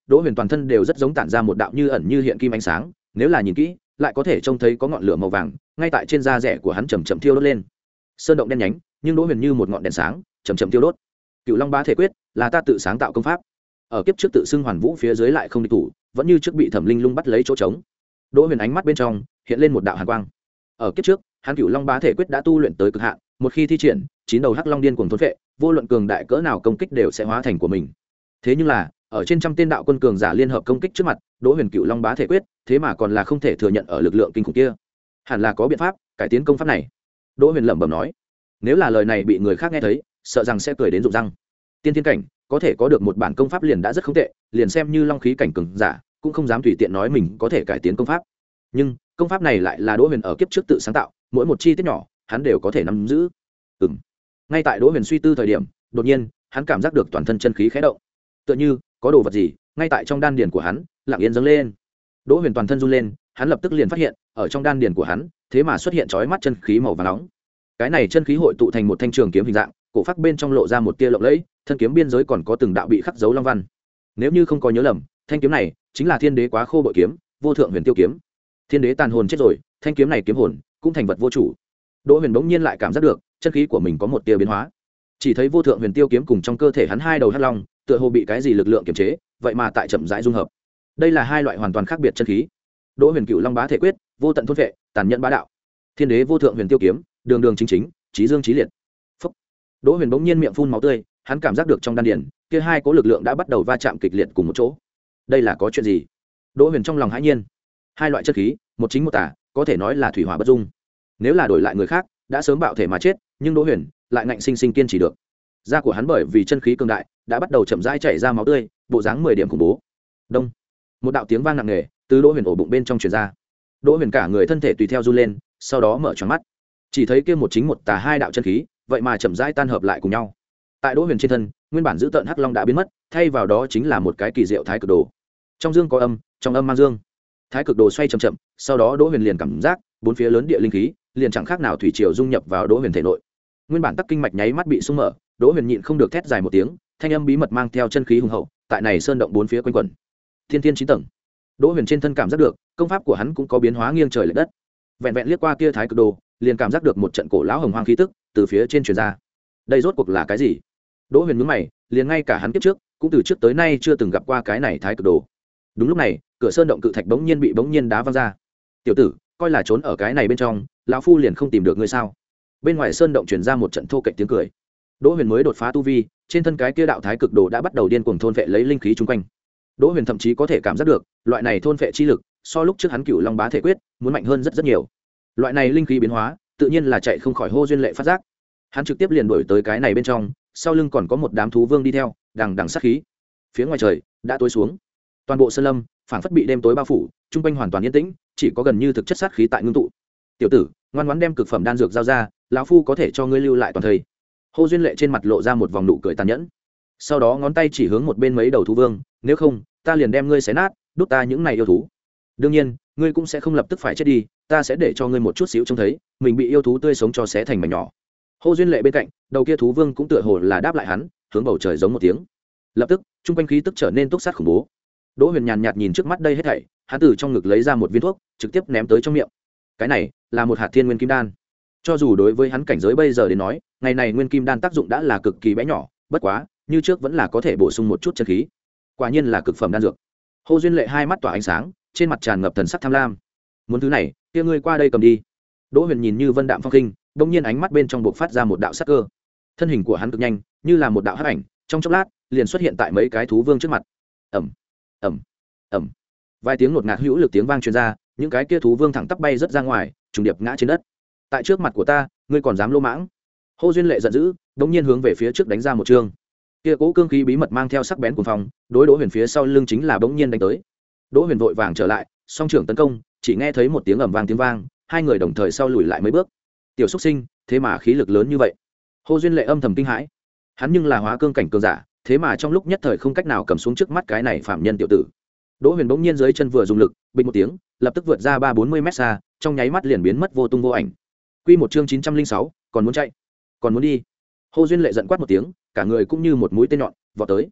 Đỗ Huyền toàn thân đều rất giống tản ra một đạo như ẩn như hiện kim ánh sáng, nếu là nhìn kỹ lại có thể trông thấy có ngọn lửa màu vàng ngay tại trên da rẻ của hắn chầm chậm thiêu đốt lên. Sơn động đen nhánh nhưng Đỗ Huyền như một ngọn đèn sáng chầm chậm thiêu đốt. Cựu Long Bá Thể Quyết là ta tự sáng tạo công pháp, ở kiếp trước tự xưng Hoàn Vũ phía dưới lại không địch thủ, vẫn như trước bị Thẩm Linh Lung bắt lấy chỗ trống. Đỗ Huyền ánh mắt bên trong hiện lên một đạo hàn quang. Ở kiếp trước hắn Cựu Long Bá Thể Quyết đã tu luyện tới cực hạn, một khi thi triển, chín đầu hắc long điên cuồng thôn phệ, vô luận cường đại cỡ nào công kích đều sẽ hóa thành của mình. Thế nhưng là ở trên trăm tên đạo quân cường giả liên hợp công kích trước mặt, Đỗ Huyền Cựu Long Bá Thể Quyết thế mà còn là không thể thừa nhận ở lực lượng kinh khủng kia. Hẳn là có biện pháp cải tiến công pháp này. Đỗ Huyền lẩm bẩm nói, nếu là lời này bị người khác nghe thấy, sợ rằng sẽ cười đến rụng răng. Tiên thiên cảnh có thể có được một bản công pháp liền đã rất không tệ, liền xem như long khí cảnh cường giả cũng không dám tùy tiện nói mình có thể cải tiến công pháp. Nhưng công pháp này lại là Đỗ Huyền ở kiếp trước tự sáng tạo, mỗi một chi tiết nhỏ hắn đều có thể nắm giữ. Ừm. Ngay tại Đỗ Huyền suy tư thời điểm, đột nhiên hắn cảm giác được toàn thân chân khí khẽ động, tựa như có đồ vật gì ngay tại trong đan điền của hắn lặng yên dâng lên. Đỗ Huyền toàn thân run lên, hắn lập tức liền phát hiện ở trong đan điền của hắn thế mà xuất hiện chói mắt chân khí màu vàng nóng. Cái này chân khí hội tụ thành một thanh trường kiếm hình dạng, cổ phác bên trong lộ ra một tia lộng lẫy, thân kiếm biên giới còn có từng đạo bị khắc dấu long văn. Nếu như không có nhớ lầm, thanh kiếm này chính là Thiên Đế Quá Khô bội kiếm, Vô Thượng Huyền Tiêu kiếm. Thiên đế tàn hồn chết rồi, thanh kiếm này kiếm hồn cũng thành vật vô chủ. Đỗ Huyền bỗng nhiên lại cảm giác được chân khí của mình có một tia biến hóa. Chỉ thấy Vô Thượng Huyền Tiêu kiếm cùng trong cơ thể hắn hai đầu hắc long, tựa hồ bị cái gì lực lượng kiềm chế, vậy mà tại chậm rãi dung hợp. Đây là hai loại hoàn toàn khác biệt chân khí. Đỗ Huyền Cựu Long Bá Thể Quyết, vô tận thôn vệ, tàn nhẫn bá đạo. Thiên đế Vô Thượng Huyền Tiêu kiếm, đường đường chính chính, chí dương chí liệt. Phốc. Đỗ Huyền bỗng nhiên miệng phun máu tươi, hắn cảm giác được trong đan điền kia hai cỗ lực lượng đã bắt đầu va chạm kịch liệt cùng một chỗ. Đây là có chuyện gì? Đỗ Huyền trong lòng hãi nhiên. Hai loại chất khí, một chính một tà, có thể nói là thủy hỏa bất dung. Nếu là đổi lại người khác đã sớm bạo thể mà chết, nhưng Đỗ Huyền lại ngạnh sinh sinh kiên trì được. Da của hắn bởi vì chân khí cường đại đã bắt đầu chậm rãi chảy ra máu tươi, bộ dáng mười điểm khủng bố. Đông. Một đạo tiếng vang nặng nề từ Đỗ Huyền ổ bụng bên trong truyền ra. Đỗ Huyền cả người thân thể tùy theo run lên, sau đó mở tròn mắt. Chỉ thấy kia một chính một tà hai đạo chân khí, vậy mà chậm rãi tan hợp lại cùng nhau. Tại Đỗ Huyền trên thân, nguyên bản giữ tợn hắc long đã biến mất, thay vào đó chính là một cái kỳ diệu thái cực đồ. Trong dương có âm, trong âm mang dương. Thái cực đồ xoay chậm chậm, sau đó Đỗ Huyền liền cảm giác bốn phía lớn địa linh khí liền chẳng khác nào thủy triều dung nhập vào Đỗ Huyền thể nội. Nguyên bản tắc kinh mạch nháy mắt bị sung mở, Đỗ Huyền nhịn không được thét dài một tiếng, thanh âm bí mật mang theo chân khí hùng hậu, tại này sơn động bốn phía quanh quẩn. Thiên Thiên chín tầng. Đỗ Huyền trên thân cảm giác được, công pháp của hắn cũng có biến hóa nghiêng trời lệch đất. Vẹn vẹn liếc qua kia thái cực đồ, liền cảm giác được một trận cổ lão hồng hoang khí tức từ phía trên truyền ra. Đây rốt cuộc là cái gì? Đỗ Huyền nhướng mày, liền ngay cả hắn kiếp trước cũng từ trước tới nay chưa từng gặp qua cái này thái cực đồ. Đúng lúc này, cửa sơn động cự thạch bỗng nhiên bị bỗng nhiên đá văng ra. Tiểu tử, coi là trốn ở cái này bên trong, lão phu liền không tìm được ngươi sao? Bên ngoài sơn động truyền ra một trận thô kệch tiếng cười. Đỗ Huyền mới đột phá tu vi, trên thân cái kia đạo thái cực đồ đã bắt đầu điên cuồng thôn phệ lấy linh khí chung quanh. Đỗ Huyền thậm chí có thể cảm giác được, loại này thôn phệ chi lực, so lúc trước hắn Cửu Long Bá Thể Quyết, muốn mạnh hơn rất rất nhiều. Loại này linh khí biến hóa, tự nhiên là chạy không khỏi hô duyên lệ phát giác. Hắn trực tiếp liền đuổi tới cái này bên trong, sau lưng còn có một đám thú vương đi theo, đằng đằng sát khí. Phía ngoài trời đã tối xuống, toàn bộ sơn lâm phảng phất bị đêm tối bao phủ, chung quanh hoàn toàn yên tĩnh, chỉ có gần như thực chất sát khí tại ngưng tụ. Tiểu tử, ngoan ngoãn đem cực phẩm đan dược giao ra, lão phu có thể cho ngươi lưu lại toàn thời. Hô duyên lệ trên mặt lộ ra một vòng nụ cười tàn nhẫn, sau đó ngón tay chỉ hướng một bên mấy đầu thú vương, nếu không ta liền đem ngươi xé nát, đốt ta những này yêu thú. Đương nhiên ngươi cũng sẽ không lập tức phải chết đi, ta sẽ để cho ngươi một chút xíu trông thấy mình bị yêu thú tươi sống cho xé thành mảnh nhỏ. Hô duyên lệ bên cạnh đầu kia thú vương cũng tựa hồ là đáp lại hắn, hướng bầu trời giống một tiếng. Lập tức chung quanh khí tức trở nên túc sát khủng bố. Đỗ Huyền nhàn nhạt nhìn trước mắt đây hết thảy, hắn từ trong ngực lấy ra một viên thuốc, trực tiếp ném tới trong miệng. Cái này là một hạt thiên nguyên kim đan. Cho dù đối với hắn cảnh giới bây giờ đến nói, ngày này nguyên kim đan tác dụng đã là cực kỳ bé nhỏ, bất quá như trước vẫn là có thể bổ sung một chút chân khí. Quả nhiên là cực phẩm đan dược. Hô duyên lệ hai mắt tỏa ánh sáng, trên mặt tràn ngập thần sắc tham lam. Muốn thứ này, kia ngươi qua đây cầm đi. Đỗ Huyền nhìn như vân đạm phong khinh, bỗng nhiên ánh mắt bên trong bộc phát ra một đạo sắc cơ. Thân hình của hắn cực nhanh, như là một đạo hắc ảnh, trong chốc lát liền xuất hiện tại mấy cái thú vương trước mặt. Ầm, ầm, ầm. Vài tiếng ngột ngạt hữu lực tiếng vang truyền ra, những cái kia thú vương thẳng tắp bay rất ra ngoài, trùng điệp ngã trên đất. Tại trước mặt của ta, ngươi còn dám lô mãng? Hô duyên lệ giận dữ, bỗng nhiên hướng về phía trước đánh ra một trường. Kia cố cương khí bí mật mang theo sắc bén cuồng phong, đối Đỗ Huyền phía sau lưng chính là bỗng nhiên đánh tới. Đỗ Huyền vội vàng trở lại, song trưởng tấn công, chỉ nghe thấy một tiếng ầm vang tiếng vang, hai người đồng thời sau lùi lại mấy bước. Tiểu Súc Sinh, thế mà khí lực lớn như vậy. Hô duyên lệ âm thầm kinh hãi. Hắn nhưng là hóa cương cảnh cường giả, thế mà trong lúc nhất thời không cách nào cầm xuống trước mắt cái này phạm nhân tiểu tử. Đỗ Huyền bỗng nhiên dưới chân vừa dùng lực, bình một tiếng, lập tức vượt ra ba bốn mươi mét xa, trong nháy mắt liền biến mất vô tung vô ảnh. Quy một chương chín trăm linh sáu, còn muốn chạy, còn muốn đi. Hô duyên lệ giận quát một tiếng, cả người cũng như một mũi tên nhọn vọt tới.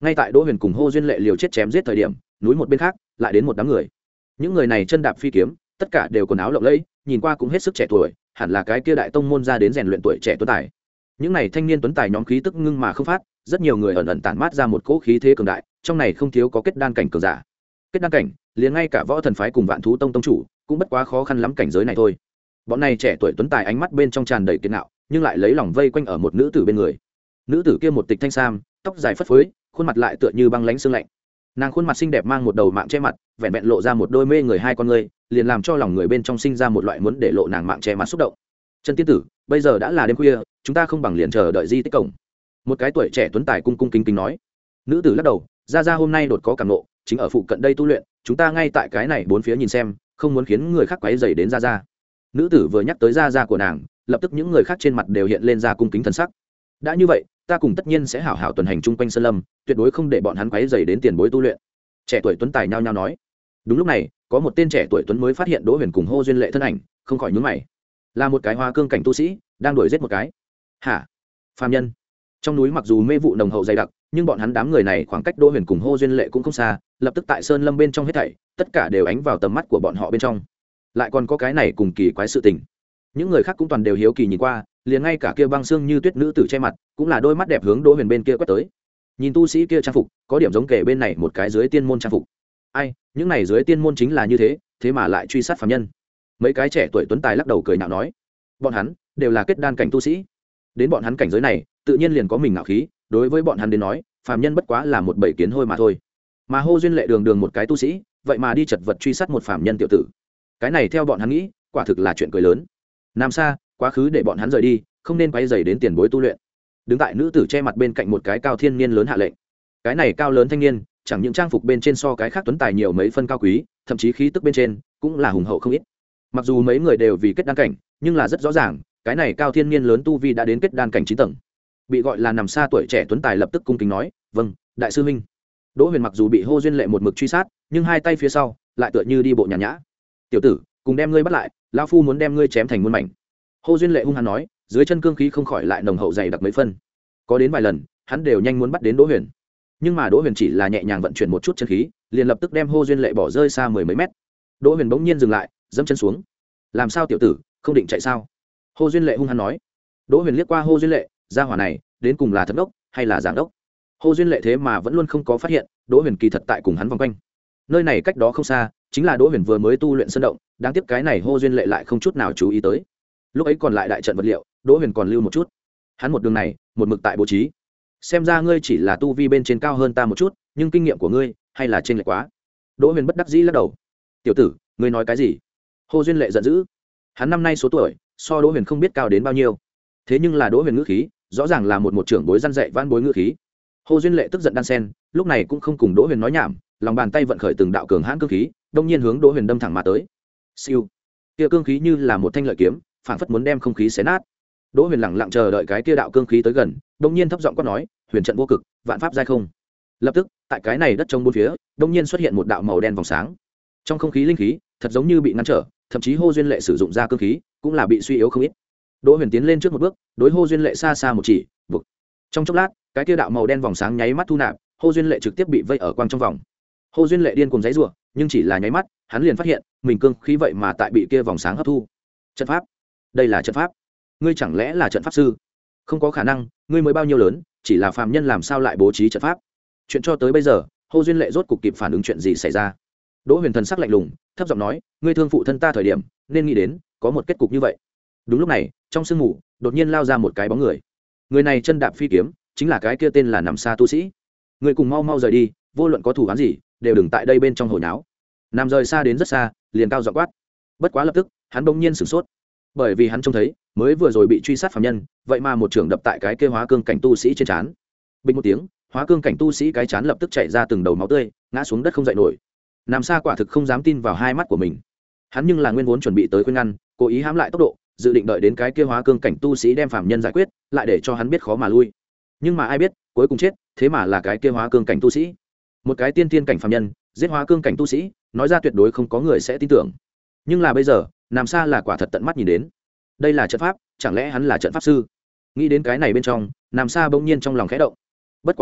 ngay tại đỗ huyền cùng hô duyên lệ liều chết chém giết thời điểm, núi một bên khác lại đến một đám người. Những người này chân đạp phi kiếm, tất cả đều quần áo lộng lẫy, nhìn qua cũng hết sức trẻ tuổi, hẳn là cái kia đại tông môn ra đến rèn luyện tuổi trẻ tuấn tài. Những này thanh niên tuấn tài nhóm khí tức ngưng mà không phát, rất nhiều người ẩn ẩn tản mát ra một cỗ khí thế cường đại, trong này không thiếu có kết đan cảnh cường giả. Kết đan cảnh, liền ngay cả võ thần phái cùng vạn thú tông tông chủ cũng bất quá khó khăn lắm cảnh giới này thôi. Bọn này trẻ tuổi tuấn tài ánh mắt bên trong tràn đầy kiên ngạo, nhưng lại lấy lòng vây quanh ở một nữ tử bên người. Nữ tử kia một tịch thanh sam, tóc dài phất phới, khuôn mặt lại tựa như băng lãnh sương lạnh. Nàng khuôn mặt xinh đẹp mang một đầu mạng che mặt, vẹn vẹn lộ ra một đôi mê người hai con ngươi, liền làm cho lòng người bên trong sinh ra một loại muốn để lộ nàng mạng che mặt xúc động. Chân tiên tử, bây giờ đã là đêm khuya, chúng ta không bằng liền chờ đợi di tích cổng. Một cái tuổi trẻ tuấn tài cung cung kính kính nói. Nữ tử lắc đầu, ra ra hôm nay đột có cảm nộ, chính ở phụ cận đây tu luyện, chúng ta ngay tại cái này bốn phía nhìn xem, không muốn khiến người khác quấy rầy đến ra ra. Nữ tử vừa nhắc tới ra ra của nàng, lập tức những người khác trên mặt đều hiện lên ra cung kính thần sắc. Đã như vậy, ta cùng tất nhiên sẽ hảo hảo tuần hành chung quanh sơn lâm, tuyệt đối không để bọn hắn quấy rầy đến tiền bối tu luyện. Trẻ tuổi tuấn tài nhao nhao nói. Đúng lúc này, có một tên trẻ tuổi tuấn mới phát hiện Đỗ Huyền cùng hô duyên lệ thân ảnh, không khỏi nhướng mày. Là một cái hoa cương cảnh tu sĩ, đang đuổi giết một cái. Hả? Phàm nhân? Trong núi mặc dù mê vụ nồng hậu dày đặc, nhưng bọn hắn đám người này khoảng cách Đỗ Huyền cùng hô duyên lệ cũng không xa, lập tức tại sơn lâm bên trong hết thảy, tất cả đều ánh vào tầm mắt của bọn họ bên trong. Lại còn có cái này cùng kỳ quái sự tình. Những người khác cũng toàn đều hiếu kỳ nhìn qua, liền ngay cả kia băng xương như tuyết nữ tử che mặt, cũng là đôi mắt đẹp hướng Đỗ Huyền bên kia quét tới. Nhìn tu sĩ kia trang phục, có điểm giống kể bên này một cái dưới tiên môn trang phục. Ai, những này dưới tiên môn chính là như thế, thế mà lại truy sát phàm nhân. Mấy cái trẻ tuổi tuấn tài lắc đầu cười nhạo nói, bọn hắn đều là kết đan cảnh tu sĩ. Đến bọn hắn cảnh giới này, tự nhiên liền có mình ngạo khí, đối với bọn hắn đến nói, phàm nhân bất quá là một bầy kiến hôi mà thôi. Mà hô duyên lệ đường đường một cái tu sĩ, vậy mà đi chật vật truy sát một phàm nhân tiểu tử. Cái này theo bọn hắn nghĩ, quả thực là chuyện cười lớn. Nam xa, quá khứ để bọn hắn rời đi, không nên quay dày đến tiền bối tu luyện. Đứng tại nữ tử che mặt bên cạnh một cái cao thiên niên lớn hạ lệnh. Cái này cao lớn thanh niên, chẳng những trang phục bên trên so cái khác tuấn tài nhiều mấy phân cao quý, thậm chí khí tức bên trên cũng là hùng hậu không ít. Mặc dù mấy người đều vì kết đan cảnh, nhưng là rất rõ ràng, cái này cao thiên niên lớn tu vi đã đến kết đan cảnh chín tầng. Bị gọi là nằm xa tuổi trẻ tuấn tài lập tức cung kính nói, "Vâng, đại sư huynh." Đỗ Huyền mặc dù bị hô duyên lệ một mực truy sát, nhưng hai tay phía sau lại tựa như đi bộ nhàn nhã. "Tiểu tử, cùng đem ngươi bắt lại, lão phu muốn đem ngươi chém thành muôn mảnh." Hô duyên lệ hung hăng nói, dưới chân cương khí không khỏi lại nồng hậu dày đặc mấy phân. Có đến vài lần, hắn đều nhanh muốn bắt đến Đỗ Huyền. Nhưng mà Đỗ Huyền chỉ là nhẹ nhàng vận chuyển một chút chân khí, liền lập tức đem hô duyên lệ bỏ rơi xa mười mấy mét. Đỗ Huyền bỗng nhiên dừng lại, dẫm chân xuống. "Làm sao tiểu tử, không định chạy sao?" Hô duyên lệ hung hăng nói. Đỗ Huyền liếc qua hô duyên lệ, gia hỏa này đến cùng là thật đốc hay là giảng đốc. Hô duyên lệ thế mà vẫn luôn không có phát hiện Đỗ Huyền kỳ thật tại cùng hắn vòng quanh. Nơi này cách đó không xa, chính là Đỗ Huyền vừa mới tu luyện sơn động, đáng tiếc cái này hô duyên lệ lại không chút nào chú ý tới. Lúc ấy còn lại đại trận vật liệu, Đỗ Huyền còn lưu một chút. Hắn một đường này, một mực tại bố trí. Xem ra ngươi chỉ là tu vi bên trên cao hơn ta một chút, nhưng kinh nghiệm của ngươi hay là chênh lệch quá. Đỗ Huyền bất đắc dĩ lắc đầu. "Tiểu tử, ngươi nói cái gì?" Hô duyên lệ giận dữ. Hắn năm nay số tuổi, so Đỗ Huyền không biết cao đến bao nhiêu. Thế nhưng là Đỗ Huyền ngữ khí, rõ ràng là một một trưởng bối răn dạy vãn bối ngữ khí. Hô duyên lệ tức giận đan sen, lúc này cũng không cùng Đỗ Huyền nói nhảm, lòng bàn tay vận khởi từng đạo cường hãn cương khí, đông nhiên hướng Đỗ Huyền đâm thẳng mà tới. Siêu. Kia cương khí như là một thanh lợi kiếm, phảng phất muốn đem không khí xé nát. Đỗ Huyền lặng lặng chờ đợi cái kia đạo cương khí tới gần, đông nhiên thấp giọng quát nói, "Huyền trận vô cực, vạn pháp giai không." Lập tức, tại cái này đất trống bốn phía, đông nhiên xuất hiện một đạo màu đen vòng sáng. Trong không khí linh khí, thật giống như bị ngăn trở, thậm chí Hô duyên lệ sử dụng ra cương khí, cũng là bị suy yếu không ít. Đỗ Huyền tiến lên trước một bước, đối Hô duyên lệ xa xa một chỉ, vực. Trong chốc lát, cái kia đạo màu đen vòng sáng nháy mắt thu nạp, Hô duyên lệ trực tiếp bị vây ở quang trong vòng. Hô duyên lệ điên cuồng giãy giụa, nhưng chỉ là nháy mắt, hắn liền phát hiện, mình cương khí vậy mà tại bị kia vòng sáng hấp thu. Trận pháp? Đây là trận pháp? Ngươi chẳng lẽ là trận pháp sư? Không có khả năng, ngươi mới bao nhiêu lớn, chỉ là phàm nhân làm sao lại bố trí trận pháp? Chuyện cho tới bây giờ, Hô duyên lệ rốt cục kịp phản ứng chuyện gì xảy ra. Đỗ Huyền thần sắc lạnh lùng, thấp giọng nói, "Ngươi thương phụ thân ta thời điểm, nên nghĩ đến có một kết cục như vậy." Đúng lúc này, trong sương mù, đột nhiên lao ra một cái bóng người. Người này chân đạp phi kiếm, chính là cái kia tên là nằm xa tu sĩ. Ngươi cùng mau mau rời đi, vô luận có thủ án gì, đều đừng tại đây bên trong hồi náo. Nằm rời xa đến rất xa, liền cao giọng quát. Bất quá lập tức, hắn bỗng nhiên sửng sốt, bởi vì hắn trông thấy, mới vừa rồi bị truy sát phàm nhân, vậy mà một trường đập tại cái kia hóa cương cảnh tu sĩ trên trán. Bình một tiếng, hóa cương cảnh tu sĩ cái trán lập tức chảy ra từng đầu máu tươi, ngã xuống đất không dậy nổi. Nằm xa quả thực không dám tin vào hai mắt của mình. Hắn nhưng là nguyên vốn chuẩn bị tới khuyên ngăn, cố ý hãm lại tốc độ, dự định đợi đến cái kia hóa cương cảnh tu sĩ đem phàm nhân giải quyết, lại để cho hắn biết khó mà lui. Nhưng mà ai biết, cuối cùng chết, thế mà là cái kia hóa cương cảnh tu sĩ. Một cái tiên tiên cảnh phàm nhân, giết hóa cương cảnh tu sĩ, nói ra tuyệt đối không có người sẽ tin tưởng. Nhưng là bây giờ, Nam Sa là quả thật tận mắt nhìn đến. Đây là trận pháp, chẳng lẽ hắn là trận pháp sư? Nghĩ đến cái này bên trong, Nam Sa bỗng nhiên trong lòng khẽ động. Bất quá lập tức,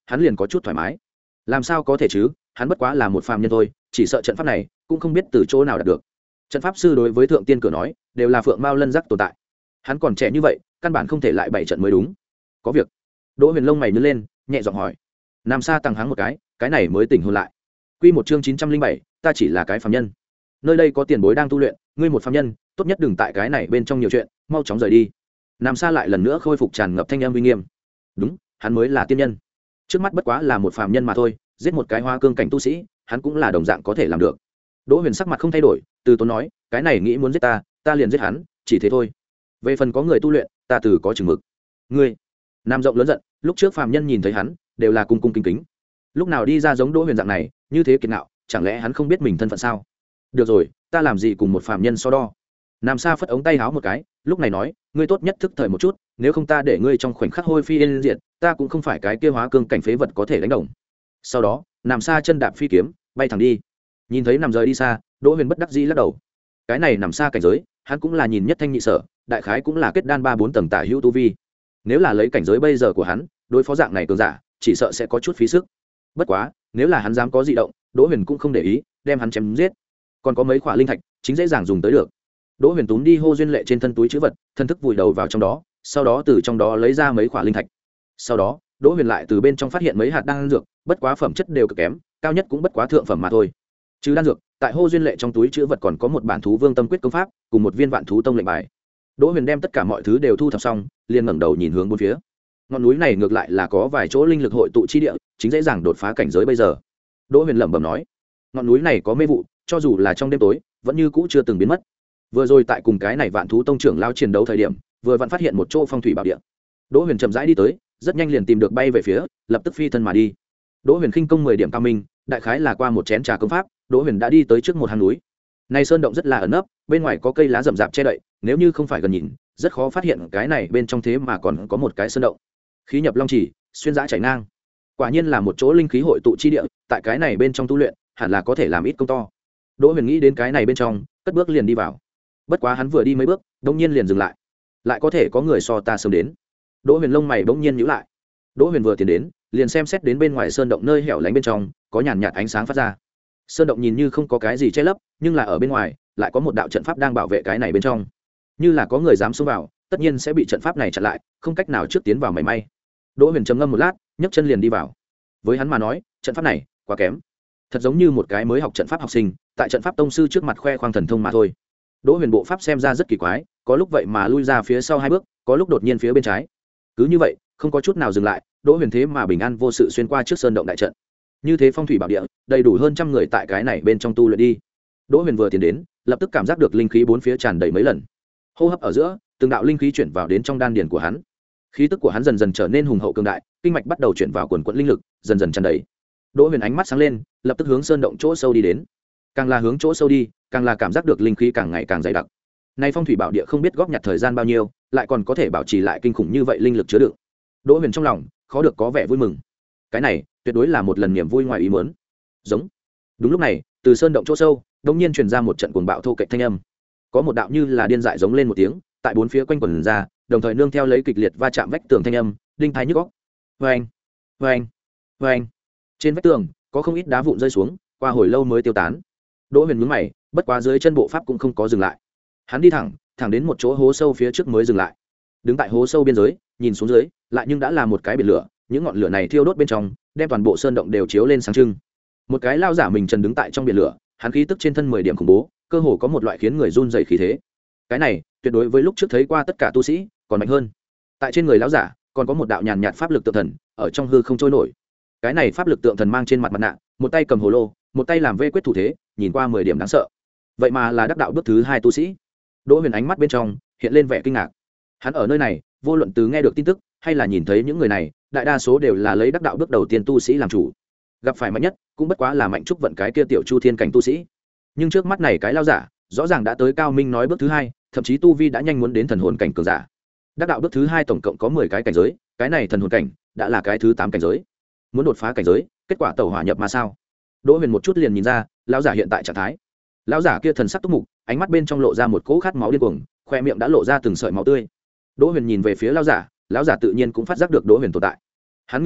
hắn liền có chút thoải mái. Làm sao có thể chứ, hắn bất quá là một phàm nhân thôi, chỉ sợ trận pháp này cũng không biết từ chỗ nào đạt được. Trận pháp sư đối với thượng tiên cửa nói đều là phượng mao lân giác tồn tại, hắn còn trẻ như vậy căn bản không thể lại bảy trận mới đúng. Có việc. Đỗ Huyền lông mày nhướng lên, nhẹ giọng hỏi. Nam Sa tăng hắng một cái, cái này mới tỉnh hồn lại. Quy một chương chín trăm linh bảy, ta chỉ là cái phàm nhân. Nơi đây có tiền bối đang tu luyện, ngươi một phàm nhân, tốt nhất đừng tại cái này bên trong nhiều chuyện, mau chóng rời đi. Nam Sa lại lần nữa khôi phục tràn ngập thanh âm uy nghiêm. Đúng, hắn mới là tiên nhân. Trước mắt bất quá là một phàm nhân mà thôi, giết một cái hoa cương cảnh tu sĩ, hắn cũng là đồng dạng có thể làm được. Đỗ Huyền sắc mặt không thay đổi, từ tốn nói, cái này nghĩ muốn giết ta, ta liền giết hắn, chỉ thế thôi. Về phần có người tu luyện, ta từ có chừng mực. Ngươi, Nam rộng lớn giận, lúc trước phàm nhân nhìn thấy hắn, đều là cung cung kính kính. Lúc nào đi ra giống Đỗ Huyền dạng này, như thế kiệt ngạo, chẳng lẽ hắn không biết mình thân phận sao? Được rồi, ta làm gì cùng một phàm nhân so đo. Nam Sa phất ống tay háo một cái, lúc này nói, ngươi tốt nhất thức thời một chút, nếu không ta để ngươi trong khoảnh khắc hôi phi yên diệt, ta cũng không phải cái kia hóa cương cảnh phế vật có thể đánh đồng. Sau đó, Nam Sa chân đạp phi kiếm, bay thẳng đi. Nhìn thấy nằm rời đi xa, Đỗ Huyền bất đắc dĩ lắc đầu. Cái này nằm xa cảnh giới, hắn cũng là nhìn nhất thanh nhị sở, đại khái cũng là kết đan ba bốn tầng tả hữu tu vi. Nếu là lấy cảnh giới bây giờ của hắn, đối phó dạng này cường giả, chỉ sợ sẽ có chút phí sức. Bất quá, nếu là hắn dám có dị động, Đỗ Huyền cũng không để ý, đem hắn chém giết. Còn có mấy khỏa linh thạch, chính dễ dàng dùng tới được. Đỗ Huyền túm đi Hô Duyên Lệ trên thân túi trữ vật, thân thức vùi đầu vào trong đó, sau đó từ trong đó lấy ra mấy khỏa linh thạch. Sau đó, Đỗ Huyền lại từ bên trong phát hiện mấy hạt đan dược, bất quá phẩm chất đều cực kém, cao nhất cũng bất quá thượng phẩm mà thôi. Trừ đan dược, tại Hô Duyên Lệ trong túi trữ vật còn có một bản thú vương tâm quyết công pháp, cùng một viên vạn thú tông lệnh bài. Đỗ Huyền đem tất cả mọi thứ đều thu thập xong, liền ngẩng đầu nhìn hướng bốn phía. Ngọn núi này ngược lại là có vài chỗ linh lực hội tụ chi địa, chính dễ dàng đột phá cảnh giới bây giờ. Đỗ Huyền lẩm bẩm nói, ngọn núi này có mê vụ, cho dù là trong đêm tối, vẫn như cũ chưa từng biến mất. Vừa rồi tại cùng cái này vạn thú tông trưởng lao chiến đấu thời điểm, vừa vặn phát hiện một chỗ phong thủy bảo địa. Đỗ Huyền chậm rãi đi tới, rất nhanh liền tìm được bay về phía, lập tức phi thân mà đi. Đỗ Huyền khinh công mười điểm cao minh, đại khái là qua một chén trà công pháp, Đỗ Huyền đã đi tới trước một hang núi. Này sơn động rất là ẩn nấp, bên ngoài có cây lá rậm rạp che đậy, nếu như không phải gần nhìn, rất khó phát hiện cái này bên trong thế mà còn có một cái sơn động. Khí nhập long chỉ, xuyên giã chảy ngang. Quả nhiên là một chỗ linh khí hội tụ chi địa, tại cái này bên trong tu luyện, hẳn là có thể làm ít công to. Đỗ Huyền nghĩ đến cái này bên trong, cất bước liền đi vào. Bất quá hắn vừa đi mấy bước, đột nhiên liền dừng lại. Lại có thể có người so ta sớm đến. Đỗ Huyền lông mày bỗng nhiên nhíu lại. Đỗ Huyền vừa tiến đến, liền xem xét đến bên ngoài sơn động nơi hẻo lánh bên trong, có nhàn nhạt ánh sáng phát ra. Sơn động nhìn như không có cái gì che lấp, nhưng là ở bên ngoài, lại có một đạo trận pháp đang bảo vệ cái này bên trong. Như là có người dám xông vào, tất nhiên sẽ bị trận pháp này chặn lại, không cách nào trước tiến vào mảy may. Đỗ Huyền trầm ngâm một lát, nhấc chân liền đi vào. Với hắn mà nói, trận pháp này quá kém, thật giống như một cái mới học trận pháp học sinh, tại trận pháp tông sư trước mặt khoe khoang thần thông mà thôi. Đỗ Huyền bộ pháp xem ra rất kỳ quái, có lúc vậy mà lui ra phía sau hai bước, có lúc đột nhiên phía bên trái. Cứ như vậy, không có chút nào dừng lại, Đỗ Huyền thế mà bình an vô sự xuyên qua trước sơn động đại trận. Như thế phong thủy bảo địa, đầy đủ hơn trăm người tại cái này bên trong tu luyện đi. Đỗ Huyền vừa tiến đến, lập tức cảm giác được linh khí bốn phía tràn đầy mấy lần. Hô hấp ở giữa, từng đạo linh khí chuyển vào đến trong đan điền của hắn. Khí tức của hắn dần dần trở nên hùng hậu cường đại, kinh mạch bắt đầu chuyển vào quần quần linh lực, dần dần tràn đầy. Đỗ Huyền ánh mắt sáng lên, lập tức hướng sơn động chỗ sâu đi đến. Càng là hướng chỗ sâu đi, càng là cảm giác được linh khí càng ngày càng dày đặc. Nay phong thủy bảo địa không biết góp nhặt thời gian bao nhiêu, lại còn có thể bảo trì lại kinh khủng như vậy linh lực chứa đựng. Đỗ Huyền trong lòng khó được có vẻ vui mừng. Cái này tuyệt đối là một lần niềm vui ngoài ý muốn. Giống. Đúng lúc này, từ sơn động chỗ sâu, đột nhiên truyền ra một trận cuồng bạo thô kệch thanh âm. Có một đạo như là điên dại giống lên một tiếng, tại bốn phía quanh quẩn ra, đồng thời nương theo lấy kịch liệt va chạm vách tường thanh âm, đinh thái nhức óc. Oeng, oeng, oeng. Trên vách tường có không ít đá vụn rơi xuống, qua hồi lâu mới tiêu tán. Đỗ Huyền nhướng mày, bất quá dưới chân bộ pháp cũng không có dừng lại. Hắn đi thẳng, thẳng đến một chỗ hố sâu phía trước mới dừng lại. Đứng tại hố sâu biên giới, nhìn xuống dưới, lại nhưng đã là một cái biển lửa, những ngọn lửa này thiêu đốt bên trong, đem toàn bộ sơn động đều chiếu lên sáng trưng. Một cái lao giả mình trần đứng tại trong biển lửa, hắn khí tức trên thân mười điểm khủng bố, cơ hồ có một loại khiến người run rẩy khí thế. Cái này, tuyệt đối với lúc trước thấy qua tất cả tu sĩ, còn mạnh hơn. Tại trên người lão giả, còn có một đạo nhàn nhạt pháp lực tượng thần, ở trong hư không trôi nổi. Cái này pháp lực tượng thần mang trên mặt mặt nạ, một tay cầm hồ lô, một tay làm vê quyết thủ thế, nhìn qua mười điểm đáng sợ. Vậy mà là đắc đạo bước thứ hai tu sĩ. Đỗ Huyền ánh mắt bên trong hiện lên vẻ kinh ngạc. Hắn ở nơi này, vô luận từ nghe được tin tức hay là nhìn thấy những người này, đại đa số đều là lấy đắc đạo bước đầu tiên tu sĩ làm chủ. Gặp phải mạnh nhất, cũng bất quá là mạnh trúc vận cái kia tiểu chu thiên cảnh tu sĩ. Nhưng trước mắt này cái lao giả, rõ ràng đã tới cao minh nói bước thứ hai, thậm chí tu vi đã nhanh muốn đến thần hồn cảnh cường giả. Đắc đạo bước thứ hai tổng cộng có mười cái cảnh giới, cái này thần hồn cảnh đã là cái thứ tám cảnh giới. Muốn đột phá cảnh giới, kết quả tẩu hỏa nhập mà sao? Đỗ Huyền một chút liền nhìn ra, lão giả hiện tại trạng thái. Lão giả kia thần sắc túc mục, ánh mắt bên trong lộ ra một cỗ khát máu điên cuồng, khoe miệng đã lộ ra từng sợi máu tươi. Đỗ Huyền nhìn về phía lão giả, lão giả tự nhiên cũng phát giác được Đỗ Huyền tồn tại. Hắn ngửa đầu,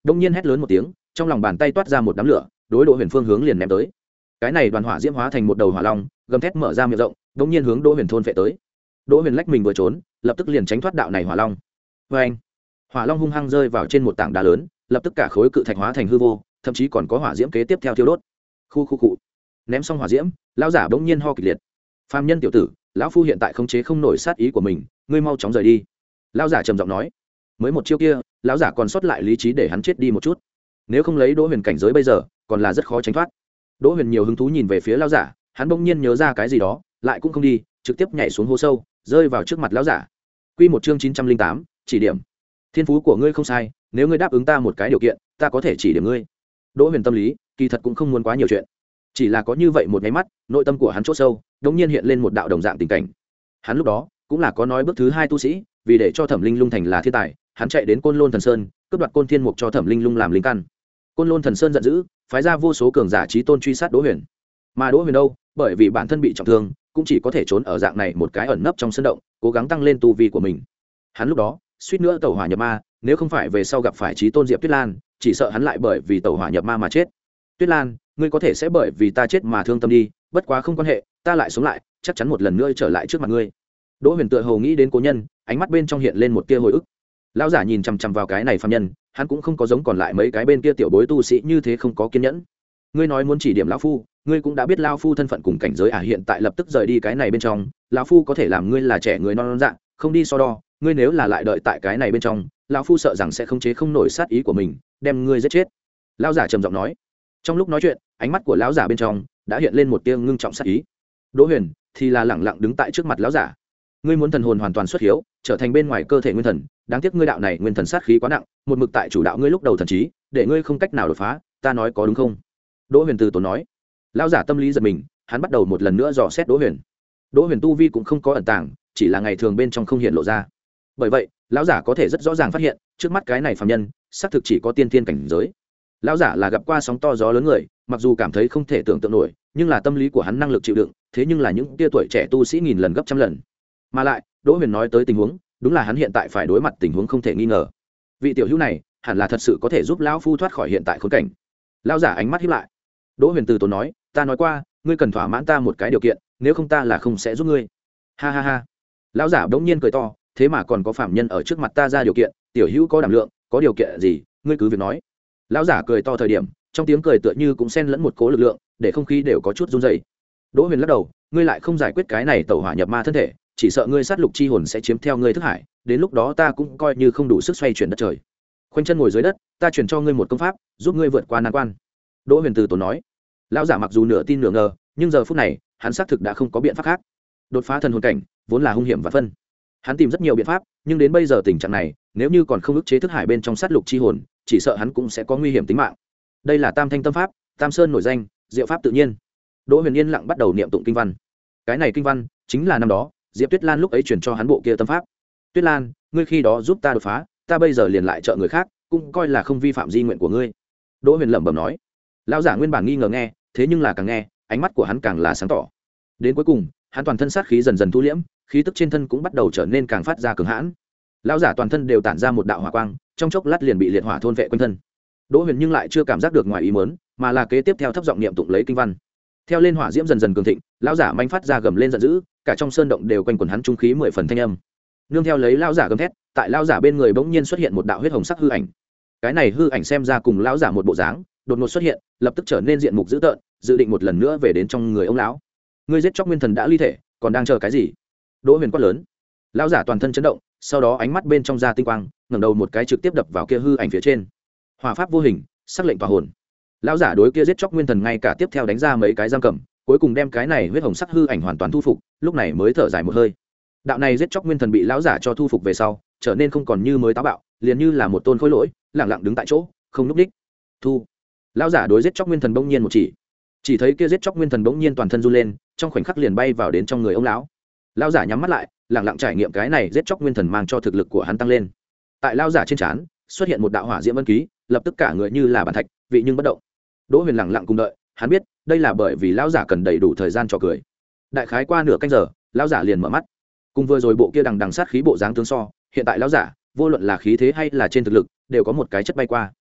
đông nhiên hét lớn một tiếng, trong lòng bàn tay toát ra một đám lửa, đối Đỗ Huyền phương hướng liền ném tới. Cái này đoàn hỏa diễm hóa thành một đầu hỏa long, gầm thét mở ra miệng rộng, đông nhiên hướng Đỗ Huyền thôn phệ tới. Đỗ Huyền lách mình vừa trốn, lập tức liền tránh thoát đạo này hỏa long. Và anh, hỏa long hung hăng rơi vào trên một tảng đá lớn, lập tức cả khối cự thạch hóa thành hư vô, thậm chí còn có hỏa diễm kế tiếp theo thiêu đốt. Khu khu cụ. Ném xong hỏa diễm, lão giả bỗng nhiên ho kịch liệt. Phàm nhân tiểu tử, lão phu hiện tại khống chế không nổi sát ý của mình, ngươi mau chóng rời đi. Lão giả trầm giọng nói. Mới một chiêu kia, lão giả còn sót lại lý trí để hắn chết đi một chút. Nếu không lấy Đỗ Huyền cảnh giới bây giờ, còn là rất khó tránh thoát. Đỗ Huyền nhiều hứng thú nhìn về phía lão giả, hắn bỗng nhiên nhớ ra cái gì đó, lại cũng không đi, trực tiếp nhảy xuống hố sâu, rơi vào trước mặt lão giả. Quy một chương chín trăm linh tám, chỉ điểm. Thiên phú của ngươi không sai, nếu ngươi đáp ứng ta một cái điều kiện, ta có thể chỉ điểm ngươi. Đỗ Huyền tâm lý, kỳ thật cũng không muốn quá nhiều chuyện, chỉ là có như vậy một cái mắt, nội tâm của hắn chỗ sâu, đống nhiên hiện lên một đạo đồng dạng tình cảnh. Hắn lúc đó cũng là có nói bước thứ hai tu sĩ, vì để cho Thẩm Linh Lung thành là thiên tài, hắn chạy đến Côn Lôn Thần Sơn, cướp đoạt Côn Thiên Mục cho Thẩm Linh Lung làm linh căn. Côn Lôn Thần Sơn giận dữ, phái ra vô số cường giả chí tôn truy sát Đỗ Huyền. Mà Đỗ Huyền đâu, bởi vì bản thân bị trọng thương, cũng chỉ có thể trốn ở dạng này một cái ẩn nấp trong sơn động, cố gắng tăng lên tu vi của mình. Hắn lúc đó suýt nữa tẩu hỏa nhập ma, nếu không phải về sau gặp phải chí tôn Diệp Tuyết Lan, chỉ sợ hắn lại bởi vì tẩu hỏa nhập ma mà chết. Tuyết Lan, ngươi có thể sẽ bởi vì ta chết mà thương tâm đi, bất quá không quan hệ, ta lại sống lại, chắc chắn một lần nữa trở lại trước mặt ngươi. Đỗ Huyền tựa hồ nghĩ đến cố nhân, ánh mắt bên trong hiện lên một tia hồi ức. Lão giả nhìn chằm chằm vào cái này phàm nhân, hắn cũng không có giống còn lại mấy cái bên kia tiểu bối tu sĩ như thế không có kiên nhẫn. Ngươi nói muốn chỉ điểm lão phu, ngươi cũng đã biết lão phu thân phận cùng cảnh giới à, hiện tại lập tức rời đi cái này bên trong, lão phu có thể làm ngươi là trẻ người non non dạng, không đi so đo, ngươi nếu là lại đợi tại cái này bên trong, lão phu sợ rằng sẽ không chế không nổi sát ý của mình, đem ngươi giết chết. Lão giả trầm giọng nói. Trong lúc nói chuyện, ánh mắt của lão giả bên trong đã hiện lên một tia ngưng trọng sát ý. Đỗ Huyền thì là lẳng lặng đứng tại trước mặt lão giả. Ngươi muốn thần hồn hoàn toàn xuất hiếu, trở thành bên ngoài cơ thể nguyên thần, đáng tiếc ngươi đạo này nguyên thần sát khí quá nặng, một mực tại chủ đạo ngươi lúc đầu thần trí, để ngươi không cách nào đột phá, ta nói có đúng không? Đỗ Huyền từ tốn nói. Lão giả tâm lý giật mình, hắn bắt đầu một lần nữa dò xét Đỗ Huyền. Đỗ Huyền tu vi cũng không có ẩn tàng, chỉ là ngày thường bên trong không hiện lộ ra. Bởi vậy, lão giả có thể rất rõ ràng phát hiện, trước mắt cái này phàm nhân, xác thực chỉ có tiên tiên cảnh giới. Lão giả là gặp qua sóng to gió lớn người, mặc dù cảm thấy không thể tưởng tượng nổi, nhưng là tâm lý của hắn năng lực chịu đựng, thế nhưng là những tia tuổi trẻ tu sĩ nghìn lần gấp trăm lần. Mà lại, Đỗ Huyền nói tới tình huống, đúng là hắn hiện tại phải đối mặt tình huống không thể nghi ngờ. Vị tiểu hữu này, hẳn là thật sự có thể giúp lão phu thoát khỏi hiện tại khốn cảnh. Lão giả ánh mắt híp lại. Đỗ Huyền từ tốn nói, ta nói qua, ngươi cần thỏa mãn ta một cái điều kiện, nếu không ta là không sẽ giúp ngươi. Ha ha ha. Lão giả bỗng nhiên cười to, thế mà còn có phạm nhân ở trước mặt ta ra điều kiện, tiểu hữu có đảm lượng, có điều kiện gì, ngươi cứ việc nói. Lão giả cười to thời điểm, trong tiếng cười tựa như cũng xen lẫn một cố lực lượng, để không khí đều có chút run rẩy. Đỗ Huyền lắc đầu, ngươi lại không giải quyết cái này tẩu hỏa nhập ma thân thể, chỉ sợ ngươi sát lục chi hồn sẽ chiếm theo ngươi thức hải, đến lúc đó ta cũng coi như không đủ sức xoay chuyển đất trời. Khoanh chân ngồi dưới đất, ta truyền cho ngươi một công pháp, giúp ngươi vượt qua nan quan. Đỗ Huyền từ tốn nói. Lão giả mặc dù nửa tin nửa ngờ, nhưng giờ phút này, hắn xác thực đã không có biện pháp khác. Đột phá thần hồn cảnh, vốn là hung hiểm và phân. Hắn tìm rất nhiều biện pháp, nhưng đến bây giờ tình trạng này, nếu như còn không ức chế thức hải bên trong sát lục chi hồn, chỉ sợ hắn cũng sẽ có nguy hiểm tính mạng. Đây là Tam Thanh Tâm Pháp, Tam Sơn nổi danh, diệu pháp tự nhiên. Đỗ Huyền yên lặng bắt đầu niệm tụng kinh văn. Cái này kinh văn chính là năm đó Diệp Tuyết Lan lúc ấy truyền cho hắn bộ kia tâm pháp. Tuyết Lan, ngươi khi đó giúp ta đột phá, ta bây giờ liền lại trợ người khác, cũng coi là không vi phạm di nguyện của ngươi. Đỗ Huyền lẩm bẩm nói. Lão giả nguyên bản nghi ngờ nghe, thế nhưng là càng nghe, ánh mắt của hắn càng là sáng tỏ. Đến cuối cùng, hắn toàn thân sát khí dần dần thu liễm, khí tức trên thân cũng bắt đầu trở nên càng phát ra cường hãn. Lão giả toàn thân đều tản ra một đạo hỏa quang, trong chốc lát liền bị liệt hỏa thôn vệ quanh thân. Đỗ Huyền nhưng lại chưa cảm giác được ngoài ý muốn, mà là kế tiếp theo thấp giọng niệm tụng lấy kinh văn. Theo lên hỏa diễm dần dần cường thịnh, lão giả manh phát ra gầm lên giận dữ, cả trong sơn động đều quanh quẩn hắn trung khí mười phần thanh âm. Nương theo lấy lão giả gầm thét, tại lão giả bên người bỗng nhiên xuất hiện một đạo huyết hồng sắc hư ảnh. Cái này hư ảnh xem ra cùng lão giả một bộ dáng, đột ngột xuất hiện, lập tức trở nên diện mục dữ tợn, dự định một lần nữa về đến trong người ông lão. Ngươi giết chóc nguyên thần đã ly thể, còn đang chờ cái gì? Đỗ Huyền quát lớn. Lão giả toàn thân chấn động, sau đó ánh mắt bên trong ra tinh quang, ngẩng đầu một cái trực tiếp đập vào kia hư ảnh phía trên. Hỏa pháp vô hình, sắc lệnh tỏa hồn. Lão giả đối kia giết chóc nguyên thần ngay cả tiếp theo đánh ra mấy cái giam cầm, cuối cùng đem cái này huyết hồng sắc hư ảnh hoàn toàn thu phục, lúc này mới thở dài một hơi. Đạo này giết chóc nguyên thần bị lão giả cho thu phục về sau, trở nên không còn như mới táo bạo, liền như là một tôn khối lỗi, lặng lặng đứng tại chỗ, không lúc đích. Thu. Lão giả đối giết chóc nguyên thần bỗng nhiên một chỉ, chỉ thấy kia giết chóc nguyên thần bỗng nhiên toàn thân run lên, trong khoảnh khắc liền bay vào đến trong người ông lão. Lão giả nhắm mắt lại, lặng lặng trải nghiệm cái này giết chóc nguyên thần mang cho thực lực của hắn tăng lên. Tại lão giả trên trán xuất hiện một đạo hỏa diễm vân ký, lập tức cả người như là bàn thạch, vị nhưng bất động. Đỗ Huyền lặng lặng cùng đợi, hắn biết, đây là bởi vì lão giả cần đầy đủ thời gian cho cười. Đại khái qua nửa canh giờ, lão giả liền mở mắt. Cùng vừa rồi bộ kia đằng đằng sát khí bộ dáng tướng so, hiện tại lão giả, vô luận là khí thế hay là trên thực lực, đều có một cái chất bay qua.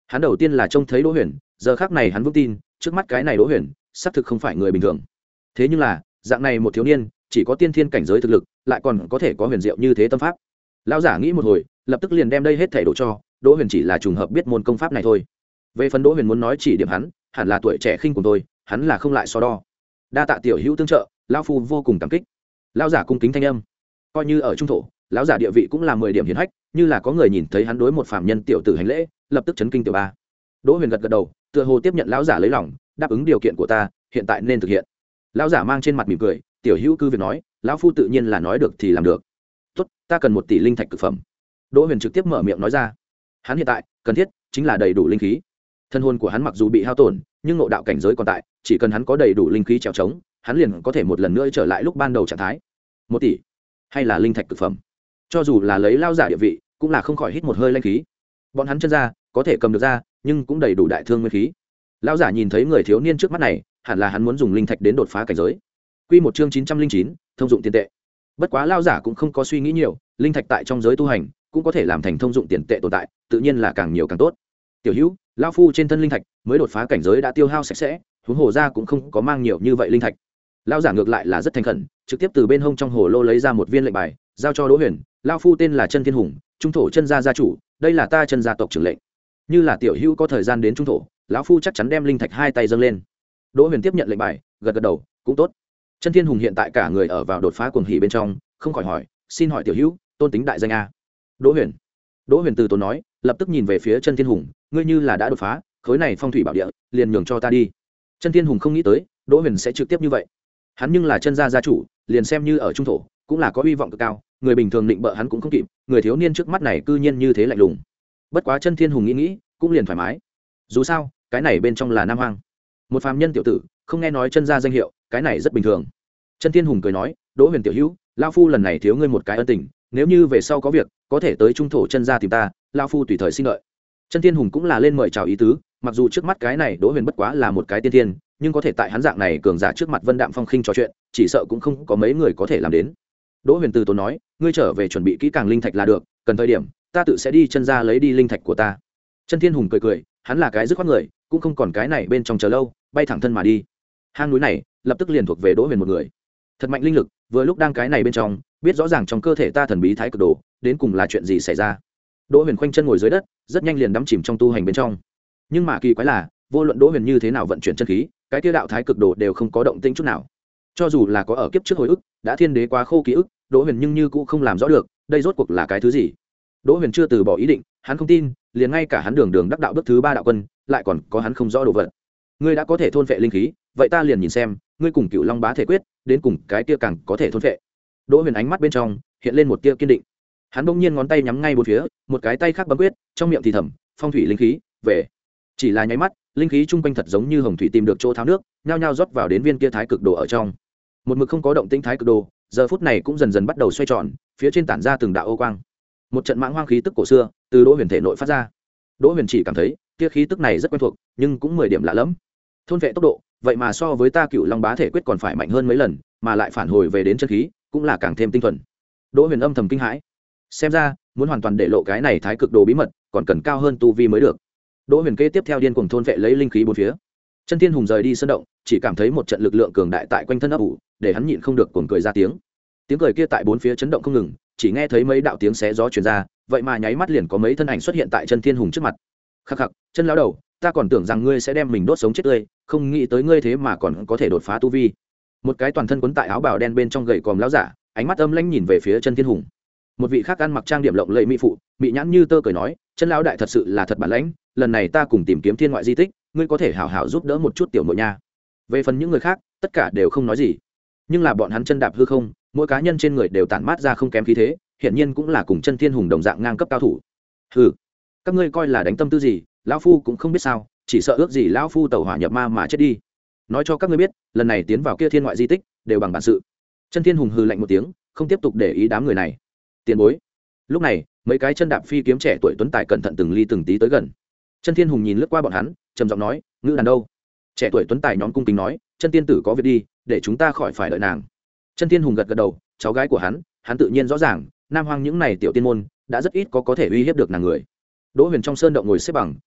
Hắn đầu tiên là trông thấy Đỗ Huyền, giờ khắc này hắn vững tin trước mắt cái này Đỗ Huyền xác thực không phải người bình thường. Thế nhưng là dạng này một thiếu niên chỉ có tiên thiên cảnh giới thực lực, lại còn có thể có huyền diệu như thế tâm pháp. Lão giả nghĩ một hồi, lập tức liền đem đây hết thảy đổ cho Đỗ Huyền, chỉ là trùng hợp biết môn công pháp này thôi. Về phần Đỗ Huyền muốn nói chỉ điểm hắn, hẳn là tuổi trẻ khinh cùng tôi, hắn là không lại so đo. Đa tạ tiểu hữu tương trợ, lão phu vô cùng cảm kích. Lão giả cung kính thanh âm. Coi như ở trung thổ, lão giả địa vị cũng là mười điểm hiển hách, như là có người nhìn thấy hắn đối một phàm nhân tiểu tử hành lễ, lập tức chấn kinh tiểu ba. Đỗ Huyền gật gật đầu, tựa hồ tiếp nhận lão giả lấy lòng, đáp ứng điều kiện của ta, hiện tại nên thực hiện. Lão giả mang trên mặt mỉm cười, tiểu hữu cứ việc nói, lão phu tự nhiên là nói được thì làm được. Tốt, ta cần một tỷ linh thạch cực phẩm. Đỗ Huyền trực tiếp mở miệng nói ra. Hắn hiện tại cần thiết chính là đầy đủ linh khí. Thân hồn của hắn mặc dù bị hao tổn, nhưng ngộ đạo cảnh giới còn tại, chỉ cần hắn có đầy đủ linh khí trèo trống, hắn liền có thể một lần nữa trở lại lúc ban đầu trạng thái. Một tỷ, hay là linh thạch cực phẩm. Cho dù là lấy lao giả địa vị, cũng là không khỏi hít một hơi linh khí. Bọn hắn chân ra, có thể cầm được ra, nhưng cũng đầy đủ đại thương nguyên khí. Lão giả nhìn thấy người thiếu niên trước mắt này, hẳn là hắn muốn dùng linh thạch đến đột phá cảnh giới. Quy một chương chín trăm linh chín, thông dụng tiền tệ. Bất quá lão giả cũng không có suy nghĩ nhiều, linh thạch tại trong giới tu hành cũng có thể làm thành thông dụng tiền tệ tồn tại, tự nhiên là càng nhiều càng tốt. Tiểu Hữu, lão phu trên thân linh thạch mới đột phá cảnh giới đã tiêu hao sạch sẽ, huống hồ ra cũng không có mang nhiều như vậy linh thạch. Lão giả ngược lại là rất thành khẩn, trực tiếp từ bên hông trong hồ lô lấy ra một viên lệnh bài, giao cho Đỗ Huyền. Lão phu tên là Chân Thiên Hùng, trung thổ chân gia gia chủ, đây là ta Chân gia tộc trưởng lệnh. Như là tiểu hữu có thời gian đến trung thổ, lão phu chắc chắn đem linh thạch hai tay dâng lên. Đỗ Huyền tiếp nhận lệnh bài, gật gật đầu, cũng tốt. Chân Thiên Hùng hiện tại cả người ở vào đột phá cuồng hỉ bên trong, không khỏi hỏi, xin hỏi tiểu hữu, tôn tính đại danh a? Đỗ Huyền. Đỗ Huyền từ tốn nói, lập tức nhìn về phía Chân Thiên Hùng, ngươi như là đã đột phá, khối này phong thủy bảo địa, liền nhường cho ta đi. Chân Thiên Hùng không nghĩ tới, Đỗ Huyền sẽ trực tiếp như vậy. Hắn nhưng là chân gia gia chủ, liền xem như ở trung thổ, cũng là có hy vọng cực cao, người bình thường định bợ hắn cũng không kịp, người thiếu niên trước mắt này cư nhiên như thế lạnh lùng. Bất quá Chân Thiên Hùng nghĩ nghĩ, cũng liền thoải mái. Dù sao, cái này bên trong là Nam Hoang, một phàm nhân tiểu tử, không nghe nói chân gia danh hiệu, cái này rất bình thường. Chân Thiên Hùng cười nói, Đỗ Huyền tiểu hữu, lão phu lần này thiếu ngươi một cái ân tình, nếu như về sau có việc, có thể tới trung thổ chân gia tìm ta, lão phu tùy thời xin đợi. Chân Thiên Hùng cũng là lên mời chào ý tứ, mặc dù trước mắt cái này Đỗ Huyền bất quá là một cái tiên thiên, nhưng có thể tại hắn dạng này cường giả trước mặt Vân Đạm Phong khinh trò chuyện, chỉ sợ cũng không có mấy người có thể làm đến. Đỗ Huyền từ tốn nói, ngươi trở về chuẩn bị kỹ càng linh thạch là được, cần thời điểm, ta tự sẽ đi chân gia lấy đi linh thạch của ta. Chân Thiên Hùng cười cười, hắn là cái dứt khoát người, cũng không còn cái này bên trong chờ lâu, bay thẳng thân mà đi. Hang núi này lập tức liền thuộc về Đỗ Huyền một người. Thật mạnh linh lực, vừa lúc đang cái này bên trong, biết rõ ràng trong cơ thể ta thần bí thái cực đồ, đến cùng là chuyện gì xảy ra. Đỗ Huyền khoanh chân ngồi dưới đất, rất nhanh liền đắm chìm trong tu hành bên trong. Nhưng mà kỳ quái là, vô luận Đỗ Huyền như thế nào vận chuyển chân khí, cái tiêu đạo thái cực đồ đều không có động tĩnh chút nào. Cho dù là có ở kiếp trước hồi ức, đã thiên đế quá khô ký ức, Đỗ Huyền nhưng như cũng không làm rõ được, đây rốt cuộc là cái thứ gì. Đỗ Huyền chưa từ bỏ ý định, hắn không tin, liền ngay cả hắn đường đường đắc đạo bước thứ ba đạo quân, lại còn có hắn không rõ đồ vật. Ngươi đã có thể thôn phệ linh khí, vậy ta liền nhìn xem, ngươi cùng Cửu Long Bá thể quyết, đến cùng cái kia càng có thể thôn phệ. Đỗ Huyền ánh mắt bên trong hiện lên một tia kiên định. Hắn bỗng nhiên ngón tay nhắm ngay bốn phía, một cái tay khác bấm quyết, trong miệng thì thầm, phong thủy linh khí, về. Chỉ là nháy mắt, linh khí trung quanh thật giống như hồng thủy tìm được chỗ tháo nước, nhao nhao rót vào đến viên kia thái cực đồ ở trong. Một mực không có động tĩnh thái cực đồ, giờ phút này cũng dần dần bắt đầu xoay tròn, phía trên tản ra từng đạo ô quang. Một trận mãng hoang khí tức cổ xưa từ Đỗ Huyền thể nội phát ra. Đỗ Huyền chỉ cảm thấy tia khí tức này rất quen thuộc, nhưng cũng mười điểm lạ lẫm. Thôn vệ tốc độ, vậy mà so với ta Cửu Long Bá thể quyết còn phải mạnh hơn mấy lần, mà lại phản hồi về đến chân khí, cũng là càng thêm tinh thuần. Đỗ Huyền âm thầm kinh hãi. Xem ra, muốn hoàn toàn để lộ cái này thái cực đồ bí mật, còn cần cao hơn tu vi mới được. Đỗ Huyền kế tiếp theo điên cuồng thôn vệ lấy linh khí bốn phía. Chân Thiên Hùng rời đi sân động, chỉ cảm thấy một trận lực lượng cường đại tại quanh thân ấp ủ, để hắn nhịn không được cuồng cười ra tiếng. Tiếng cười kia tại bốn phía chấn động không ngừng, chỉ nghe thấy mấy đạo tiếng xé gió truyền ra, vậy mà nháy mắt liền có mấy thân ảnh xuất hiện tại Chân Thiên Hùng trước mặt. Khắc khắc, chân lão đầu, ta còn tưởng rằng ngươi sẽ đem mình đốt sống chết tươi, không nghĩ tới ngươi thế mà còn có thể đột phá tu vi. Một cái toàn thân quấn tại áo bào đen bên trong gầy còm lão giả, ánh mắt âm lãnh nhìn về phía Chân Thiên Hùng. Một vị khác ăn mặc trang điểm lộng lẫy mỹ phụ, mỹ nhãn như tơ cười nói, chân lão đại thật sự là thật bản lãnh, lần này ta cùng tìm kiếm thiên ngoại di tích, ngươi có thể hảo hảo giúp đỡ một chút tiểu muội nha. Về phần những người khác, tất cả đều không nói gì, nhưng là bọn hắn chân đạp hư không, mỗi cá nhân trên người đều tản mát ra không kém khí thế, hiển nhiên cũng là cùng Chân Thiên Hùng đồng dạng ngang cấp cao thủ. Hừ, các ngươi coi là đánh tâm tư gì, lão phu cũng không biết sao, chỉ sợ ước gì lão phu tẩu hỏa nhập ma mà chết đi. Nói cho các ngươi biết, lần này tiến vào kia thiên ngoại di tích, đều bằng bản sự. Chân Thiên Hùng hừ lạnh một tiếng, không tiếp tục để ý đám người này. Tiền bối. Lúc này, mấy cái chân đạp phi kiếm trẻ tuổi tuấn tài cẩn thận từng ly từng tí tới gần. Chân Thiên Hùng nhìn lướt qua bọn hắn, trầm giọng nói, ngữ đàn đâu? Trẻ tuổi tuấn tài nhóm cung kính nói, chân tiên tử có việc đi, để chúng ta khỏi phải đợi nàng. Chân Thiên Hùng gật gật đầu, cháu gái của hắn, hắn tự nhiên rõ ràng, Nam Hoang những này tiểu tiên môn đã rất ít có có thể uy hiếp được nàng người. Đỗ Huyền trong sơn động ngồi xếp bằng,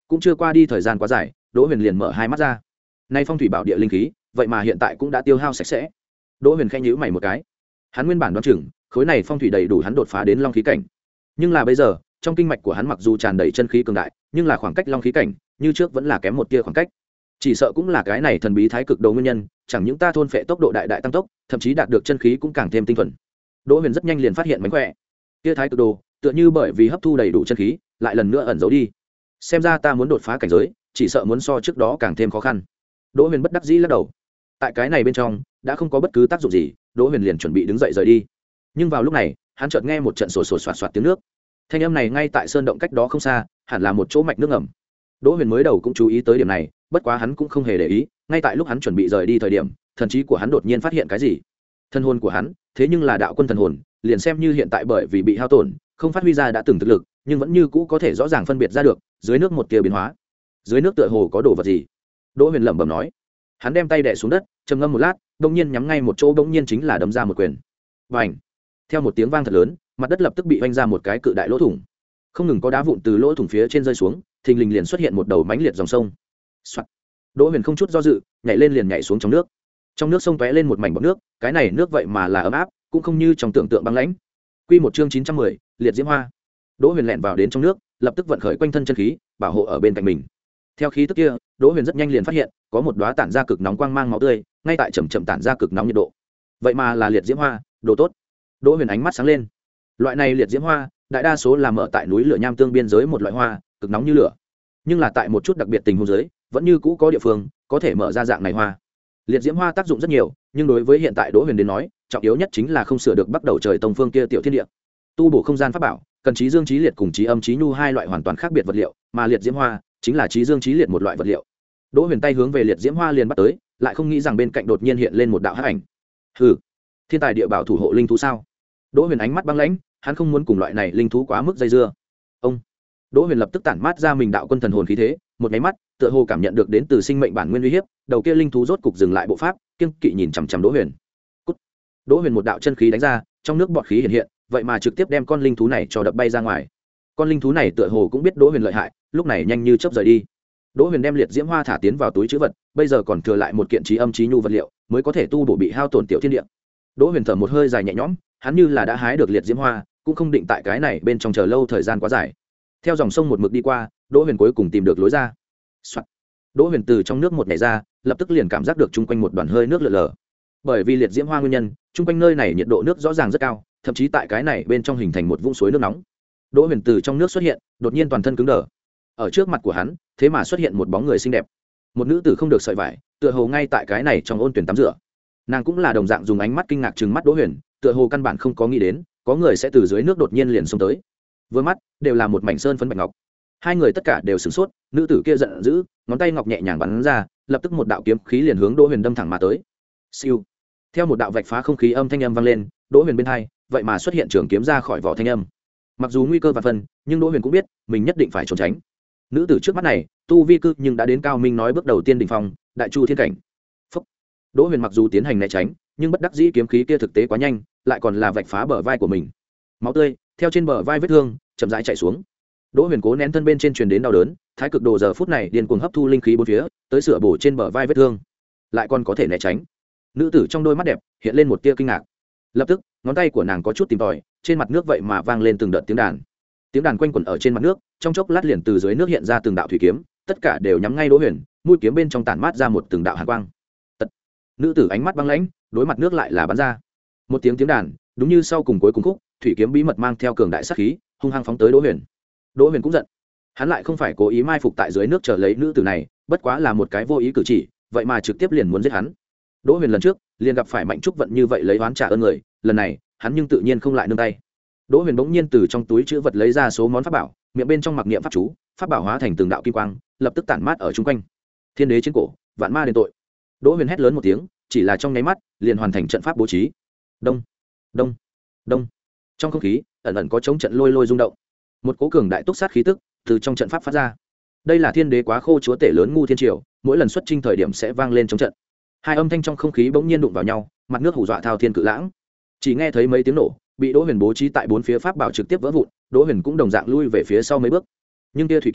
cũng chưa qua đi thời gian quá dài, Đỗ Huyền liền mở hai mắt ra. Nay phong thủy bảo địa linh khí, vậy mà hiện tại cũng đã tiêu hao sạch sẽ. Đỗ Huyền khẽ nhíu mày một cái. Hắn nguyên bản đoán chừng, khối này phong thủy đầy đủ hắn đột phá đến long khí cảnh. Nhưng là bây giờ, trong kinh mạch của hắn mặc dù tràn đầy chân khí cường đại, nhưng là khoảng cách long khí cảnh, như trước vẫn là kém một tia khoảng cách. Chỉ sợ cũng là cái này thần bí thái cực đồ nguyên nhân, chẳng những ta thôn phệ tốc độ đại đại tăng tốc, thậm chí đạt được chân khí cũng càng thêm tinh thuần. Đỗ Huyền rất nhanh liền phát hiện mánh khỏe. Tia thái cực đồ, tựa như bởi vì hấp thu đầy đủ chân khí, lại lần nữa ẩn giấu đi. Xem ra ta muốn đột phá cảnh giới, chỉ sợ muốn so trước đó càng thêm khó khăn. Đỗ Huyền bất đắc dĩ lắc đầu. Tại cái này bên trong, đã không có bất cứ tác dụng gì, Đỗ Huyền liền chuẩn bị đứng dậy rời đi. Nhưng vào lúc này, hắn chợt nghe một trận sổ sổ soạt soạt tiếng nước. Thanh âm này ngay tại sơn động cách đó không xa, hẳn là một chỗ mạch nước ngầm. Đỗ Huyền mới đầu cũng chú ý tới điểm này, bất quá hắn cũng không hề để ý, ngay tại lúc hắn chuẩn bị rời đi thời điểm, thần trí của hắn đột nhiên phát hiện cái gì. Thân hồn của hắn, thế nhưng là đạo quân thần hồn, liền xem như hiện tại bởi vì bị hao tổn, không phát huy ra đã từng thực lực, nhưng vẫn như cũ có thể rõ ràng phân biệt ra được, dưới nước một tia biến hóa. Dưới nước tựa hồ có đồ vật gì. Đỗ Huyền lẩm bẩm nói. Hắn đem tay đè xuống đất, trầm ngâm một lát, đột nhiên nhắm ngay một chỗ, đột nhiên chính là đấm ra một quyền. Bành! Theo một tiếng vang thật lớn, mặt đất lập tức bị vênh ra một cái cự đại lỗ thủng. Không ngừng có đá vụn từ lỗ thủng phía trên rơi xuống, thình lình liền xuất hiện một đầu mãnh liệt dòng sông. Soạt. Đỗ Huyền không chút do dự, nhảy lên liền nhảy xuống trong nước. Trong nước sông tóe lên một mảnh bọt nước, cái này nước vậy mà là ấm áp, cũng không như trong tưởng tượng băng lãnh. Quy một chương chín trăm mười, liệt diễm hoa. Đỗ Huyền lẻn vào đến trong nước, lập tức vận khởi quanh thân chân khí, bảo hộ ở bên cạnh mình. Theo khí tức kia, Đỗ Huyền rất nhanh liền phát hiện, có một đóa tản ra cực nóng quang mang máu tươi, ngay tại chậm chậm tản ra cực nóng nhiệt độ. Vậy mà là liệt diễm hoa, đồ tốt. Đỗ Huyền ánh mắt sáng lên. Loại này liệt diễm hoa, đại đa số là mở tại núi lửa nham tương biên giới một loại hoa, cực nóng như lửa. Nhưng là tại một chút đặc biệt tình huống dưới, vẫn như cũ có địa phương có thể mở ra dạng này hoa. Liệt diễm hoa tác dụng rất nhiều, nhưng đối với hiện tại Đỗ Huyền đến nói, trọng yếu nhất chính là không sửa được bắt đầu trời tông phương kia tiểu thiên địa. Tu bổ không gian pháp bảo, cần trí dương trí liệt cùng trí âm trí nhu hai loại hoàn toàn khác biệt vật liệu, mà liệt diễm hoa chính là trí dương trí liệt một loại vật liệu. Đỗ Huyền tay hướng về liệt diễm hoa liền bắt tới, lại không nghĩ rằng bên cạnh đột nhiên hiện lên một đạo hắc ảnh. Hừ, thiên tài địa bảo thủ hộ linh thú sao? Đỗ Huyền ánh mắt băng lãnh, hắn không muốn cùng loại này linh thú quá mức dây dưa. Ông Đỗ Huyền lập tức tản mát ra mình đạo quân thần hồn khí thế, một cái mắt, tựa hồ cảm nhận được đến từ sinh mệnh bản nguyên uy hiếp, đầu kia linh thú rốt cục dừng lại bộ pháp, kiêng kỵ nhìn chằm chằm Đỗ Huyền. Cút. Đỗ Huyền một đạo chân khí đánh ra, trong nước bọt khí hiện hiện, vậy mà trực tiếp đem con linh thú này cho đập bay ra ngoài. Con linh thú này tựa hồ cũng biết Đỗ Huyền lợi hại, lúc này nhanh như chớp rời đi. Đỗ Huyền đem liệt diễm hoa thả tiến vào túi trữ vật, bây giờ còn thừa lại một kiện trí âm trí nhu vật liệu, mới có thể tu bổ bị hao tổn tiểu thiên địa. Đỗ Huyền thở một hơi dài nhẹ nhõm, hắn như là đã hái được liệt diễm hoa, cũng không định tại cái này bên trong chờ lâu thời gian quá dài. Theo dòng sông một mực đi qua, Đỗ Huyền cuối cùng tìm được lối ra. Soạt. Đỗ Huyền từ trong nước một nhảy ra, lập tức liền cảm giác được chung quanh một đoàn hơi nước lờ lờ. Bởi vì liệt diễm hoa nguyên nhân, chung quanh nơi này nhiệt độ nước rõ ràng rất cao, thậm chí tại cái này bên trong hình thành một vũng suối nước nóng. Đỗ Huyền từ trong nước xuất hiện, đột nhiên toàn thân cứng đờ. Ở trước mặt của hắn, thế mà xuất hiện một bóng người xinh đẹp. Một nữ tử không được sợi vải, tựa hồ ngay tại cái này trong ôn tuyển tắm rửa. Nàng cũng là đồng dạng dùng ánh mắt kinh ngạc trừng mắt Đỗ Huyền, tựa hồ căn bản không có nghĩ đến, có người sẽ từ dưới nước đột nhiên liền xông tới. Vừa mắt, đều là một mảnh sơn phấn bạch ngọc. Hai người tất cả đều sửng sốt, nữ tử kia giận dữ, ngón tay ngọc nhẹ nhàng bắn ra, lập tức một đạo kiếm khí liền hướng Đỗ Huyền đâm thẳng mà tới. Siêu. Theo một đạo vạch phá không khí âm thanh âm vang lên, Đỗ Huyền bên hai, vậy mà xuất hiện trường kiếm ra khỏi vỏ thanh âm. Mặc dù nguy cơ và phần, nhưng Đỗ Huyền cũng biết, mình nhất định phải trốn tránh. Nữ tử trước mắt này, tu vi cư nhưng đã đến cao minh nói bước đầu tiên đỉnh phong, đại chu thiên cảnh. Phúc. Đỗ Huyền mặc dù tiến hành né tránh, nhưng bất đắc dĩ kiếm khí kia thực tế quá nhanh, lại còn là vạch phá bờ vai của mình. Máu tươi theo trên bờ vai vết thương chậm rãi chảy xuống. Đỗ Huyền cố nén thân bên trên truyền đến đau đớn, thái cực đồ giờ phút này điên cuồng hấp thu linh khí bốn phía, tới sửa bổ trên bờ vai vết thương, lại còn có thể né tránh. Nữ tử trong đôi mắt đẹp hiện lên một tia kinh ngạc. Lập tức, ngón tay của nàng có chút tìm tòi, trên mặt nước vậy mà vang lên từng đợt tiếng đàn. Tiếng đàn quanh quẩn ở trên mặt nước, trong chốc lát liền từ dưới nước hiện ra từng đạo thủy kiếm, tất cả đều nhắm ngay Đỗ Huyền, mũi kiếm bên trong tản mát ra một từng đạo hàn quang. Tật. Nữ tử ánh mắt băng lãnh, đối mặt nước lại là bắn ra. Một tiếng tiếng đàn, đúng như sau cùng cuối cùng khúc, thủy kiếm bí mật mang theo cường đại sát khí, hung hăng phóng tới Đỗ Huyền. Đỗ Huyền cũng giận. Hắn lại không phải cố ý mai phục tại dưới nước chờ lấy nữ tử này, bất quá là một cái vô ý cử chỉ, vậy mà trực tiếp liền muốn giết hắn. Đỗ Huyền lần trước liền gặp phải Mạnh Trúc Vận như vậy lấy oán trả ơn người, lần này, hắn nhưng tự nhiên không lại nương tay. Đỗ Huyền bỗng nhiên từ trong túi trữ vật lấy ra số món pháp bảo, miệng bên trong mặc niệm pháp chú, pháp bảo hóa thành từng đạo kim quang, lập tức tản mát ở chung quanh. Thiên đế chiến cổ, vạn ma đền tội. Đỗ Huyền hét lớn một tiếng, chỉ là trong nháy mắt, liền hoàn thành trận pháp bố trí. Đông, đông, đông. Trong không khí, ẩn ẩn có chống trận lôi lôi rung động. Một cố cường đại túc sát khí tức từ trong trận pháp phát ra. Đây là Thiên đế quá khô chúa tể lớn ngu thiên triều, mỗi lần xuất chinh thời điểm sẽ vang lên chống trận. Hai âm thanh trong không khí bỗng nhiên đụng vào nhau, mặt nước hù dọa thao thiên cự lãng. Chỉ nghe thấy mấy tiếng nổ, bị Đỗ Huyền bố trí tại bốn phía pháp bảo trực tiếp vỡ vụn, Đỗ Huyền cũng đồng dạng lui về phía sau mấy bước. Nhưng tia thủy kiếm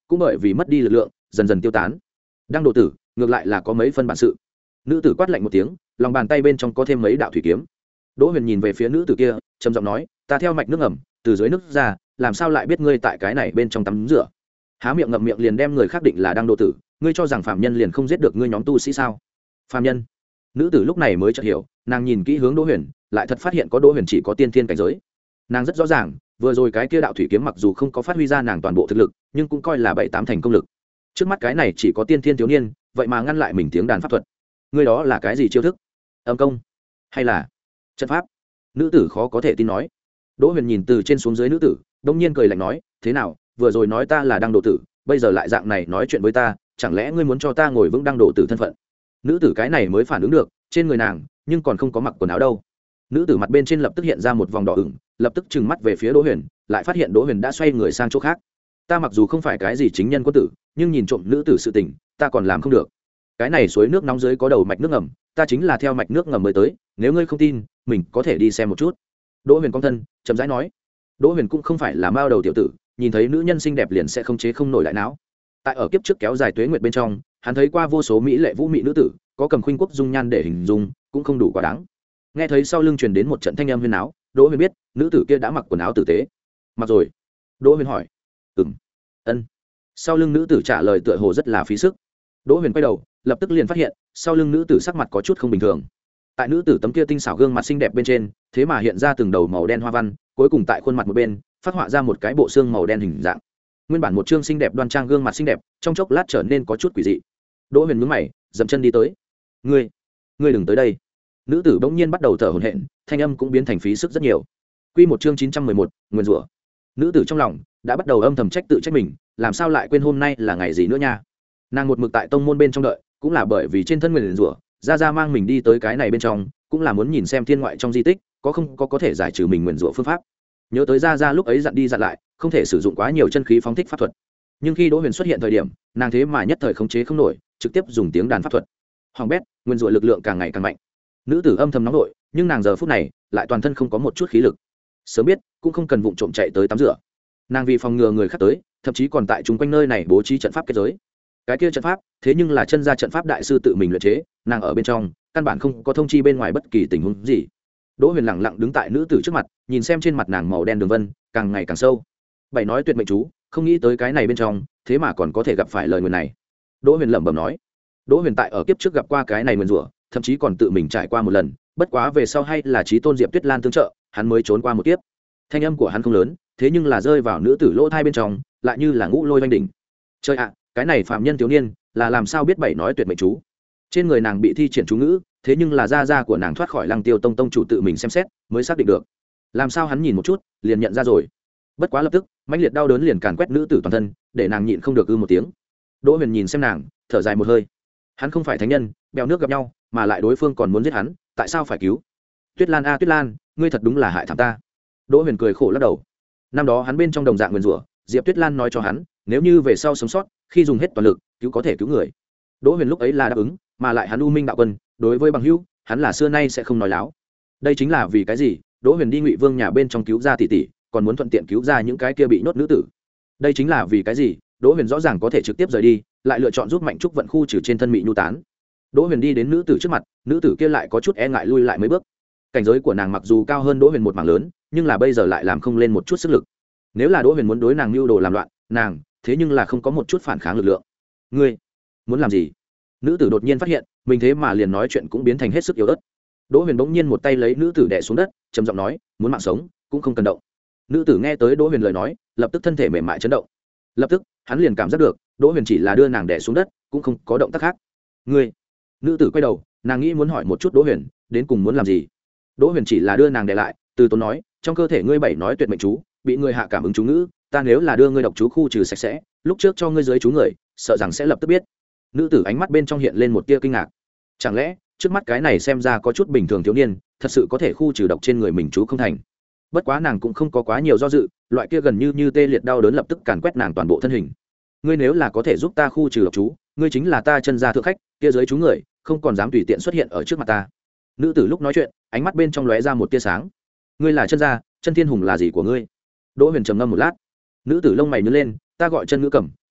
cũng bởi vì mất đi lực lượng dần dần tiêu tán. Đăng độ tử ngược lại là có mấy phân bản sự. Nữ tử quát lạnh một tiếng, lòng bàn tay bên trong có thêm mấy đạo thủy kiếm. Đỗ Huyền nhìn về phía nữ tử kia, trầm giọng nói, ta theo mạch nước ngầm từ dưới nước ra, làm sao lại biết ngươi tại cái này bên trong tắm rửa? Há miệng ngậm miệng liền đem người khác định là Đăng độ tử, ngươi cho rằng phạm nhân liền không giết được ngươi nhóm tu sĩ sao? Phạm nhân? Nữ tử lúc này mới chợt hiểu, nàng nhìn kỹ hướng Đỗ Huyền, lại thật phát hiện có Đỗ Huyền chỉ có tiên thiên cảnh giới. Nàng rất rõ ràng, vừa rồi cái kia đạo thủy kiếm mặc dù không có phát huy ra nàng toàn bộ thực lực, nhưng cũng coi là bảy tám thành công lực. Trước mắt cái này chỉ có tiên thiên thiếu niên, vậy mà ngăn lại mình tiếng đàn pháp thuật. Ngươi đó là cái gì chiêu thức? Âm công hay là trận pháp? Nữ tử khó có thể tin nói. Đỗ Huyền nhìn từ trên xuống dưới nữ tử, đông nhiên cười lạnh nói, thế nào, vừa rồi nói ta là Đăng độ tử, bây giờ lại dạng này nói chuyện với ta, chẳng lẽ ngươi muốn cho ta ngồi vững Đăng độ tử thân phận? Nữ tử cái này mới phản ứng được, trên người nàng nhưng còn không có mặc quần áo đâu. Nữ tử mặt bên trên lập tức hiện ra một vòng đỏ ửng, lập tức trừng mắt về phía Đỗ Huyền, lại phát hiện Đỗ Huyền đã xoay người sang chỗ khác. Ta mặc dù không phải cái gì chính nhân quân tử, nhưng nhìn trộm nữ tử sự tình, ta còn làm không được. Cái này suối nước nóng dưới có đầu mạch nước ngầm, ta chính là theo mạch nước ngầm mới tới, nếu ngươi không tin, mình có thể đi xem một chút. Đỗ Huyền cong thân, chậm rãi nói. Đỗ Huyền cũng không phải là mao đầu tiểu tử, nhìn thấy nữ nhân xinh đẹp liền sẽ không chế không nổi lại não. Tại ở kiếp trước kéo dài tuế nguyệt bên trong, hắn thấy qua vô số mỹ lệ vũ mỹ nữ tử, có cầm khuynh quốc dung nhan để hình dung, cũng không đủ quá đáng. Nghe thấy sau lưng truyền đến một trận thanh âm huyên áo, Đỗ Huyền biết nữ tử kia đã mặc quần áo tử tế. Mặc rồi. Đỗ Huyền hỏi. Ừm. Ân. Sau lưng nữ tử trả lời tựa hồ rất là phí sức. Đỗ Huyền quay đầu, lập tức liền phát hiện sau lưng nữ tử sắc mặt có chút không bình thường. Tại nữ tử tấm kia tinh xảo gương mặt xinh đẹp bên trên, thế mà hiện ra từng đầu màu đen hoa văn, cuối cùng tại khuôn mặt một bên phát họa ra một cái bộ xương màu đen hình dạng. Nguyên bản một trương xinh đẹp đoan trang gương mặt xinh đẹp, trong chốc lát trở nên có chút quỷ dị. Đỗ Huyền nhướng mày, dậm chân đi tới. "Ngươi, ngươi đừng tới đây." Nữ tử bỗng nhiên bắt đầu thở hổn hển, thanh âm cũng biến thành phí sức rất nhiều. Quy một chương chín trăm mười một, nguyên rủa. Nữ tử trong lòng đã bắt đầu âm thầm trách tự trách mình, làm sao lại quên hôm nay là ngày gì nữa nha. Nàng một mực tại tông môn bên trong đợi, cũng là bởi vì trên thân nguyền rủa, ra ra mang mình đi tới cái này bên trong, cũng là muốn nhìn xem thiên ngoại trong di tích có không có có thể giải trừ mình nguyền rủa phương pháp. Nhớ tới ra ra lúc ấy dặn đi dặn lại, không thể sử dụng quá nhiều chân khí phóng thích pháp thuật. Nhưng khi Đỗ Huyền xuất hiện thời điểm, nàng thế mà nhất thời khống chế không nổi, trực tiếp dùng tiếng đàn pháp thuật. Hoàng bét, nguyên rủa lực lượng càng ngày càng mạnh. Nữ tử âm thầm nóng nổi, nhưng nàng giờ phút này lại toàn thân không có một chút khí lực. Sớm biết cũng không cần vụng trộm chạy tới tắm rửa. Nàng vì phòng ngừa người khác tới, thậm chí còn tại chúng quanh nơi này bố trí trận pháp kết giới. Cái kia trận pháp, thế nhưng là chân gia trận pháp đại sư tự mình luyện chế, nàng ở bên trong, căn bản không có thông chi bên ngoài bất kỳ tình huống gì. Đỗ Huyền lặng lặng đứng tại nữ tử trước mặt, nhìn xem trên mặt nàng màu đen đường vân càng ngày càng sâu. Bảy nói tuyệt mệnh chú, không nghĩ tới cái này bên trong, thế mà còn có thể gặp phải lời nguyền này. Đỗ Huyền lẩm bẩm nói. Đỗ Huyền tại ở kiếp trước gặp qua cái này nguyền rủa, thậm chí còn tự mình trải qua một lần, bất quá về sau hay là Chí Tôn Diệp Tuyết Lan tương trợ, hắn mới trốn qua một kiếp. Thanh âm của hắn không lớn, thế nhưng là rơi vào nữ tử lỗ thai bên trong, lại như là ngũ lôi oanh đỉnh. Trời ạ, cái này phạm nhân thiếu niên, là làm sao biết bảy nói tuyệt mệnh chú? Trên người nàng bị thi triển chú ngữ, thế nhưng là gia gia của nàng thoát khỏi Lăng Tiêu Tông tông chủ tự mình xem xét, mới xác định được. Làm sao hắn nhìn một chút, liền nhận ra rồi. Bất quá lập tức, mãnh liệt đau đớn liền càn quét nữ tử toàn thân, để nàng nhịn không được ư một tiếng. Đỗ Huyền nhìn xem nàng, thở dài một hơi. Hắn không phải thánh nhân, bèo nước gặp nhau, mà lại đối phương còn muốn giết hắn, tại sao phải cứu? Tuyết Lan a Tuyết Lan, ngươi thật đúng là hại thảm ta. Đỗ Huyền cười khổ lắc đầu. Năm đó hắn bên trong đồng dạng nguyên rủa, Diệp Tuyết Lan nói cho hắn, nếu như về sau sống sót, khi dùng hết toàn lực, cứu có thể cứu người. Đỗ Huyền lúc ấy là đáp ứng, mà lại hắn U Minh đạo quân, đối với bằng hữu, hắn là xưa nay sẽ không nói láo. Đây chính là vì cái gì? Đỗ Huyền đi Ngụy Vương nhà bên trong cứu ra tỷ tỷ, còn muốn thuận tiện cứu ra những cái kia bị nhốt nữ tử. Đây chính là vì cái gì? Đỗ Huyền rõ ràng có thể trực tiếp rời đi, lại lựa chọn giúp Mạnh Trúc vận khu trừ trên thân Mị Nhu tán. Đỗ Huyền đi đến nữ tử trước mặt, nữ tử kia lại có chút e ngại lui lại mấy bước. Cảnh giới của nàng mặc dù cao hơn Đỗ Huyền một mảng lớn, nhưng là bây giờ lại làm không lên một chút sức lực. Nếu là Đỗ Huyền muốn đối nàng mưu đồ làm loạn, nàng, thế nhưng là không có một chút phản kháng lực lượng. Ngươi muốn làm gì? Nữ tử đột nhiên phát hiện, mình thế mà liền nói chuyện cũng biến thành hết sức yếu ớt. Đỗ Huyền bỗng nhiên một tay lấy nữ tử đè xuống đất, trầm giọng nói, muốn mạng sống, cũng không cần động. Nữ tử nghe tới Đỗ Huyền lời nói, lập tức thân thể mềm mại chấn động. Lập tức, hắn liền cảm giác được, Đỗ Huyền chỉ là đưa nàng đè xuống đất, cũng không có động tác khác. Ngươi? Nữ tử quay đầu, nàng nghĩ muốn hỏi một chút Đỗ Huyền, đến cùng muốn làm gì. Đỗ Huyền chỉ là đưa nàng đè lại, từ tốn nói, trong cơ thể ngươi bảy nói tuyệt mệnh chú, bị ngươi hạ cảm ứng chú ngữ, ta nếu là đưa ngươi độc chú khu trừ sạch sẽ, lúc trước cho ngươi dưới chú người, sợ rằng sẽ lập tức biết. Nữ tử ánh mắt bên trong hiện lên một tia kinh ngạc. Chẳng lẽ trước mắt cái này xem ra có chút bình thường thiếu niên, thật sự có thể khu trừ độc trên người mình chú không thành? Bất quá nàng cũng không có quá nhiều do dự, loại kia gần như như tê liệt đau đớn lập tức càn quét nàng toàn bộ thân hình. Ngươi nếu là có thể giúp ta khu trừ độc chú, ngươi chính là ta chân gia thượng khách, kia dưới chú người không còn dám tùy tiện xuất hiện ở trước mặt ta. Nữ tử lúc nói chuyện, ánh mắt bên trong lóe ra một tia sáng. Ngươi là chân gia, chân thiên hùng là gì của ngươi? Đỗ Huyền trầm ngâm một lát. Nữ tử lông mày nhướng lên, ta gọi chân ngữ cẩm,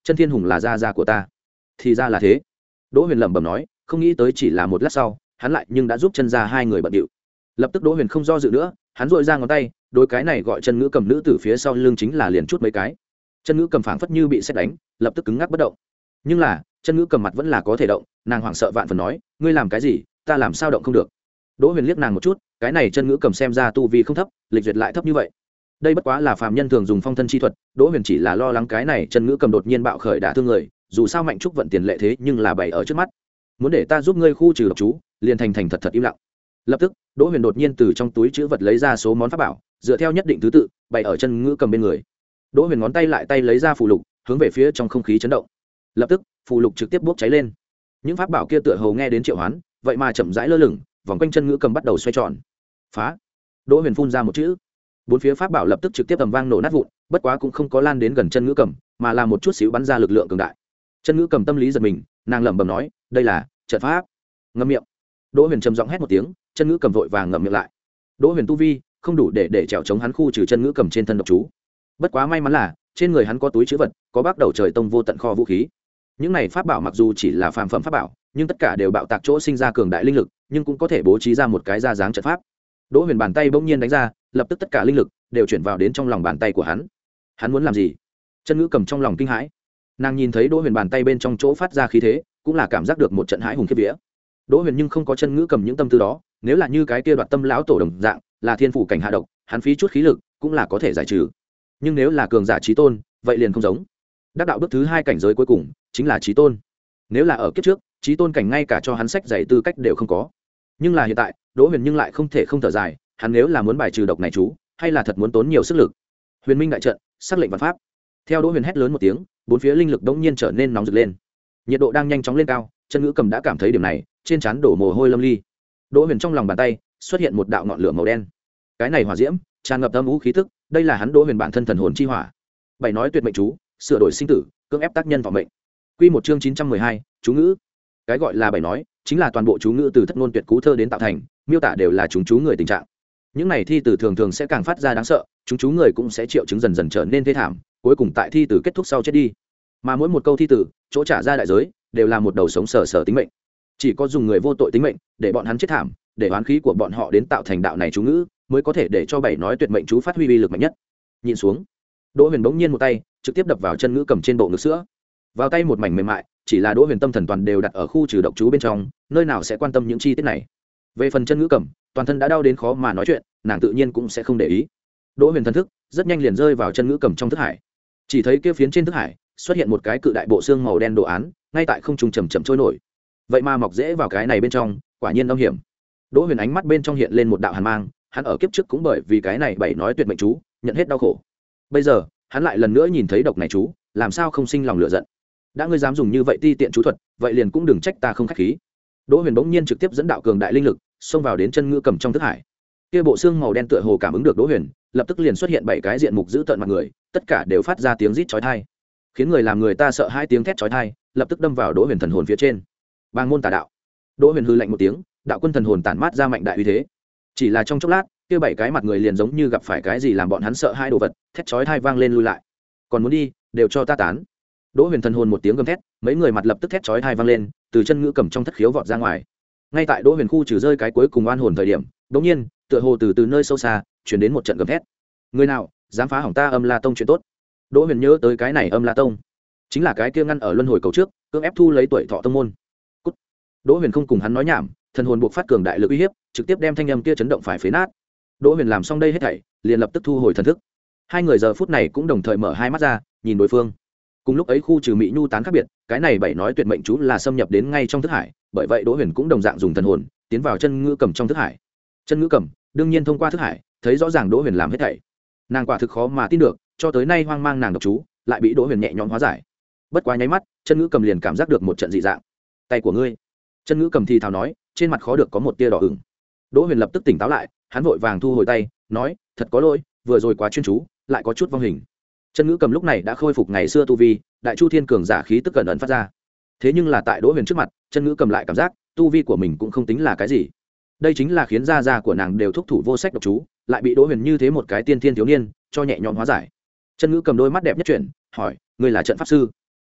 chân thiên hùng là gia gia của ta. Thì ra là thế. Đỗ Huyền lẩm bẩm nói, không nghĩ tới chỉ là một lát sau, hắn lại nhưng đã giúp chân gia hai người bận điệu. Lập tức Đỗ Huyền không do dự nữa, hắn dội ra ngón tay, đối cái này gọi chân ngữ cầm nữ từ phía sau lưng chính là liền chút mấy cái. Chân ngữ cầm phảng phất như bị sét đánh, lập tức cứng ngắc bất động. Nhưng là chân ngữ cầm mặt vẫn là có thể động, nàng hoảng sợ vạn phần nói, ngươi làm cái gì, ta làm sao động không được. Đỗ Huyền liếc nàng một chút, cái này chân ngữ cầm xem ra tu vi không thấp, lịch duyệt lại thấp như vậy. Đây bất quá là phàm nhân thường dùng phong thân chi thuật, Đỗ Huyền chỉ là lo lắng cái này chân ngữ cầm đột nhiên bạo khởi đả thương người, dù sao mạnh trúc vận tiền lệ thế nhưng là bày ở trước mắt. Muốn để ta giúp ngươi khu trừ độc chú, liền thành thành thật thật im lặng. Lập tức, Đỗ Huyền đột nhiên từ trong túi trữ vật lấy ra số món pháp bảo, dựa theo nhất định thứ tự, bày ở chân ngữ cầm bên người. Đỗ Huyền ngón tay lại tay lấy ra phù lục, hướng về phía trong không khí chấn động. Lập tức, phù lục trực tiếp bốc cháy lên. Những pháp bảo kia tựa hồ nghe đến triệu hoán, vậy mà chậm rãi lơ lửng, vòng quanh chân ngữ cầm bắt đầu xoay tròn. Phá! Đỗ Huyền phun ra một chữ. Bốn phía pháp bảo lập tức trực tiếp ầm vang nổ nát vụn, bất quá cũng không có lan đến gần chân ngữ cầm, mà là một chút xíu bắn ra lực lượng cường đại. Chân ngữ cầm tâm lý giật mình, nàng lẩm bẩm nói, đây là trận pháp. Ngậm miệng. Đỗ Huyền trầm giọng hét một tiếng, chân ngữ cầm vội vàng ngậm miệng lại. Đỗ Huyền tu vi không đủ để để trèo chống hắn khu trừ chân ngữ cầm trên thân độc chú. Bất quá may mắn là trên người hắn có túi trữ vật, có bắt đầu trời tông vô tận kho vũ khí. Những này pháp bảo mặc dù chỉ là phàm phẩm pháp bảo, nhưng tất cả đều bạo tạc chỗ sinh ra cường đại linh lực, nhưng cũng có thể bố trí ra một cái ra dáng trận pháp. Đỗ Huyền bàn tay bỗng nhiên đánh ra, lập tức tất cả linh lực đều chuyển vào đến trong lòng bàn tay của hắn. Hắn muốn làm gì? Chân ngữ cầm trong lòng kinh hãi. Nàng nhìn thấy Đỗ Huyền bàn tay bên trong chỗ phát ra khí thế, cũng là cảm giác được một trận hãi hùng khiếp vía. Đỗ Huyền nhưng không có chân ngữ cầm những tâm tư đó, nếu là như cái kia đoạt tâm lão tổ đồng dạng, là thiên phủ cảnh hạ độc, hắn phí chút khí lực cũng là có thể giải trừ. Nhưng nếu là cường giả chí tôn, vậy liền không giống. Đắc đạo bước thứ hai cảnh giới cuối cùng chính là chí tôn. Nếu là ở kiếp trước, chí tôn cảnh ngay cả cho hắn sách dạy tư cách đều không có. Nhưng là hiện tại, Đỗ Huyền nhưng lại không thể không thở dài, hắn nếu là muốn bài trừ độc này chú, hay là thật muốn tốn nhiều sức lực. Huyền Minh đại trận, sắc lệnh văn pháp. Theo Đỗ Huyền hét lớn một tiếng, bốn phía linh lực đống nhiên trở nên nóng rực lên. Nhiệt độ đang nhanh chóng lên cao, chân ngữ cầm đã cảm thấy điểm này, trên trán đổ mồ hôi lâm ly. Đỗ Huyền trong lòng bàn tay xuất hiện một đạo ngọn lửa màu đen. Cái này hỏa diễm tràn ngập âm u khí tức, đây là hắn Đỗ Huyền bản thân thần hồn chi hỏa. Bảy nói tuyệt mệnh chú, sửa đổi sinh tử, cưỡng ép tác nhân vào mệnh. Quy một chương chín trăm mười hai, chú ngữ. Cái gọi là bảy nói, chính là toàn bộ chú ngữ từ thất ngôn tuyệt cú thơ đến tạo thành, miêu tả đều là chúng chú người tình trạng. Những này thi tử thường thường sẽ càng phát ra đáng sợ, chúng chú người cũng sẽ triệu chứng dần dần trở nên thê thảm, cuối cùng tại thi tử kết thúc sau chết đi. Mà mỗi một câu thi tử, chỗ trả ra đại giới đều là một đầu sống sờ sờ tính mệnh. Chỉ có dùng người vô tội tính mệnh để bọn hắn chết thảm, để oán khí của bọn họ đến tạo thành đạo này chú ngữ, mới có thể để cho bảy nói tuyệt mệnh chú phát huy uy lực mạnh nhất. Nhìn xuống, Đỗ Huyền bỗng nhiên một tay trực tiếp đập vào chân ngữ cầm trên bộ ngực sữa. Vào tay một mảnh mềm mại, chỉ là Đỗ Huyền tâm thần toàn đều đặt ở khu trừ độc chú bên trong, nơi nào sẽ quan tâm những chi tiết này. Về phần chân ngữ cầm, toàn thân đã đau đến khó mà nói chuyện, nàng tự nhiên cũng sẽ không để ý. Đỗ Huyền thần thức rất nhanh liền rơi vào chân ngữ cầm trong thức hải. Chỉ thấy kia phiến trên thức hải xuất hiện một cái cự đại bộ xương màu đen đồ án, ngay tại không trung chầm chậm trôi nổi. Vậy mà mọc rễ vào cái này bên trong, quả nhiên âm hiểm. Đỗ Huyền ánh mắt bên trong hiện lên một đạo hàn mang, hắn ở kiếp trước cũng bởi vì cái này bảy nói tuyệt mệnh chú, nhận hết đau khổ. Bây giờ, hắn lại lần nữa nhìn thấy độc này chú, làm sao không sinh lòng lửa giận. Đã ngươi dám dùng như vậy ti tiện chú thuật, vậy liền cũng đừng trách ta không khách khí. Đỗ Huyền bỗng nhiên trực tiếp dẫn đạo cường đại linh lực, xông vào đến chân ngữ cầm trong thức hải. Kia bộ xương màu đen tựa hồ cảm ứng được Đỗ Huyền, lập tức liền xuất hiện bảy cái diện mục giữ tợn mặt người, tất cả đều phát ra tiếng rít chói tai, khiến người làm người ta sợ hai tiếng thét chói tai, lập tức đâm vào Đỗ Huyền thần hồn phía trên. Bàng môn tà đạo. Đỗ Huyền hư lạnh một tiếng, đạo quân thần hồn tản mát ra mạnh đại uy thế. Chỉ là trong chốc lát, kia bảy cái mặt người liền giống như gặp phải cái gì làm bọn hắn sợ hai đồ vật, thét chói tai vang lên lui lại. Còn muốn đi, đều cho ta tán. Đỗ Huyền thần hồn một tiếng gầm thét, mấy người mặt lập tức thét chói tai vang lên, từ chân ngữ cầm trong thất khiếu vọt ra ngoài. Ngay tại Đỗ Huyền khu trừ rơi cái cuối cùng oan hồn thời điểm, đột nhiên, tựa hồ từ từ nơi sâu xa truyền đến một trận gầm thét. Người nào dám phá hỏng ta Âm La Tông chuyện tốt? Đỗ Huyền nhớ tới cái này Âm La Tông, chính là cái kia ngăn ở luân hồi cầu trước, cưỡng ép thu lấy tuổi thọ tông môn. Cút. Đỗ Huyền không cùng hắn nói nhảm, thần hồn buộc phát cường đại lực uy hiếp, trực tiếp đem thanh âm kia chấn động phải phế nát. Đỗ Huyền làm xong đây hết thảy, liền lập tức thu hồi thần thức. Hai người giờ phút này cũng đồng thời mở hai mắt ra, nhìn đối phương. Cùng lúc ấy khu trừ Mị Nhu tán khác biệt, cái này bảy nói tuyệt mệnh chú là xâm nhập đến ngay trong thức hải, bởi vậy Đỗ Huyền cũng đồng dạng dùng thần hồn tiến vào chân ngữ cầm trong thức hải. Chân ngữ cầm đương nhiên thông qua thức hải thấy rõ ràng Đỗ Huyền làm hết thảy. Nàng quả thực khó mà tin được, cho tới nay hoang mang nàng độc chú lại bị Đỗ Huyền nhẹ nhõm hóa giải. Bất quá nháy mắt, chân ngữ cầm liền cảm giác được một trận dị dạng. Tay của ngươi. Chân ngữ cầm thì thào nói, trên mặt khó được có một tia đỏ ửng. Đỗ Huyền lập tức tỉnh táo lại, hắn vội vàng thu hồi tay, nói, thật có lỗi, vừa rồi quá chuyên chú, lại có chút vong hình. Chân ngữ cầm lúc này đã khôi phục ngày xưa tu vi, đại chu thiên cường giả khí tức cẩn ẩn phát ra. Thế nhưng là tại Đỗ Huyền trước mặt, chân ngữ cầm lại cảm giác tu vi của mình cũng không tính là cái gì. Đây chính là khiến gia gia của nàng đều thúc thủ vô sách độc chú, lại bị Đỗ Huyền như thế một cái tiên thiên thiếu niên cho nhẹ nhõm hóa giải. Chân ngữ cầm đôi mắt đẹp nhất chuyển, hỏi, ngươi là trận pháp sư?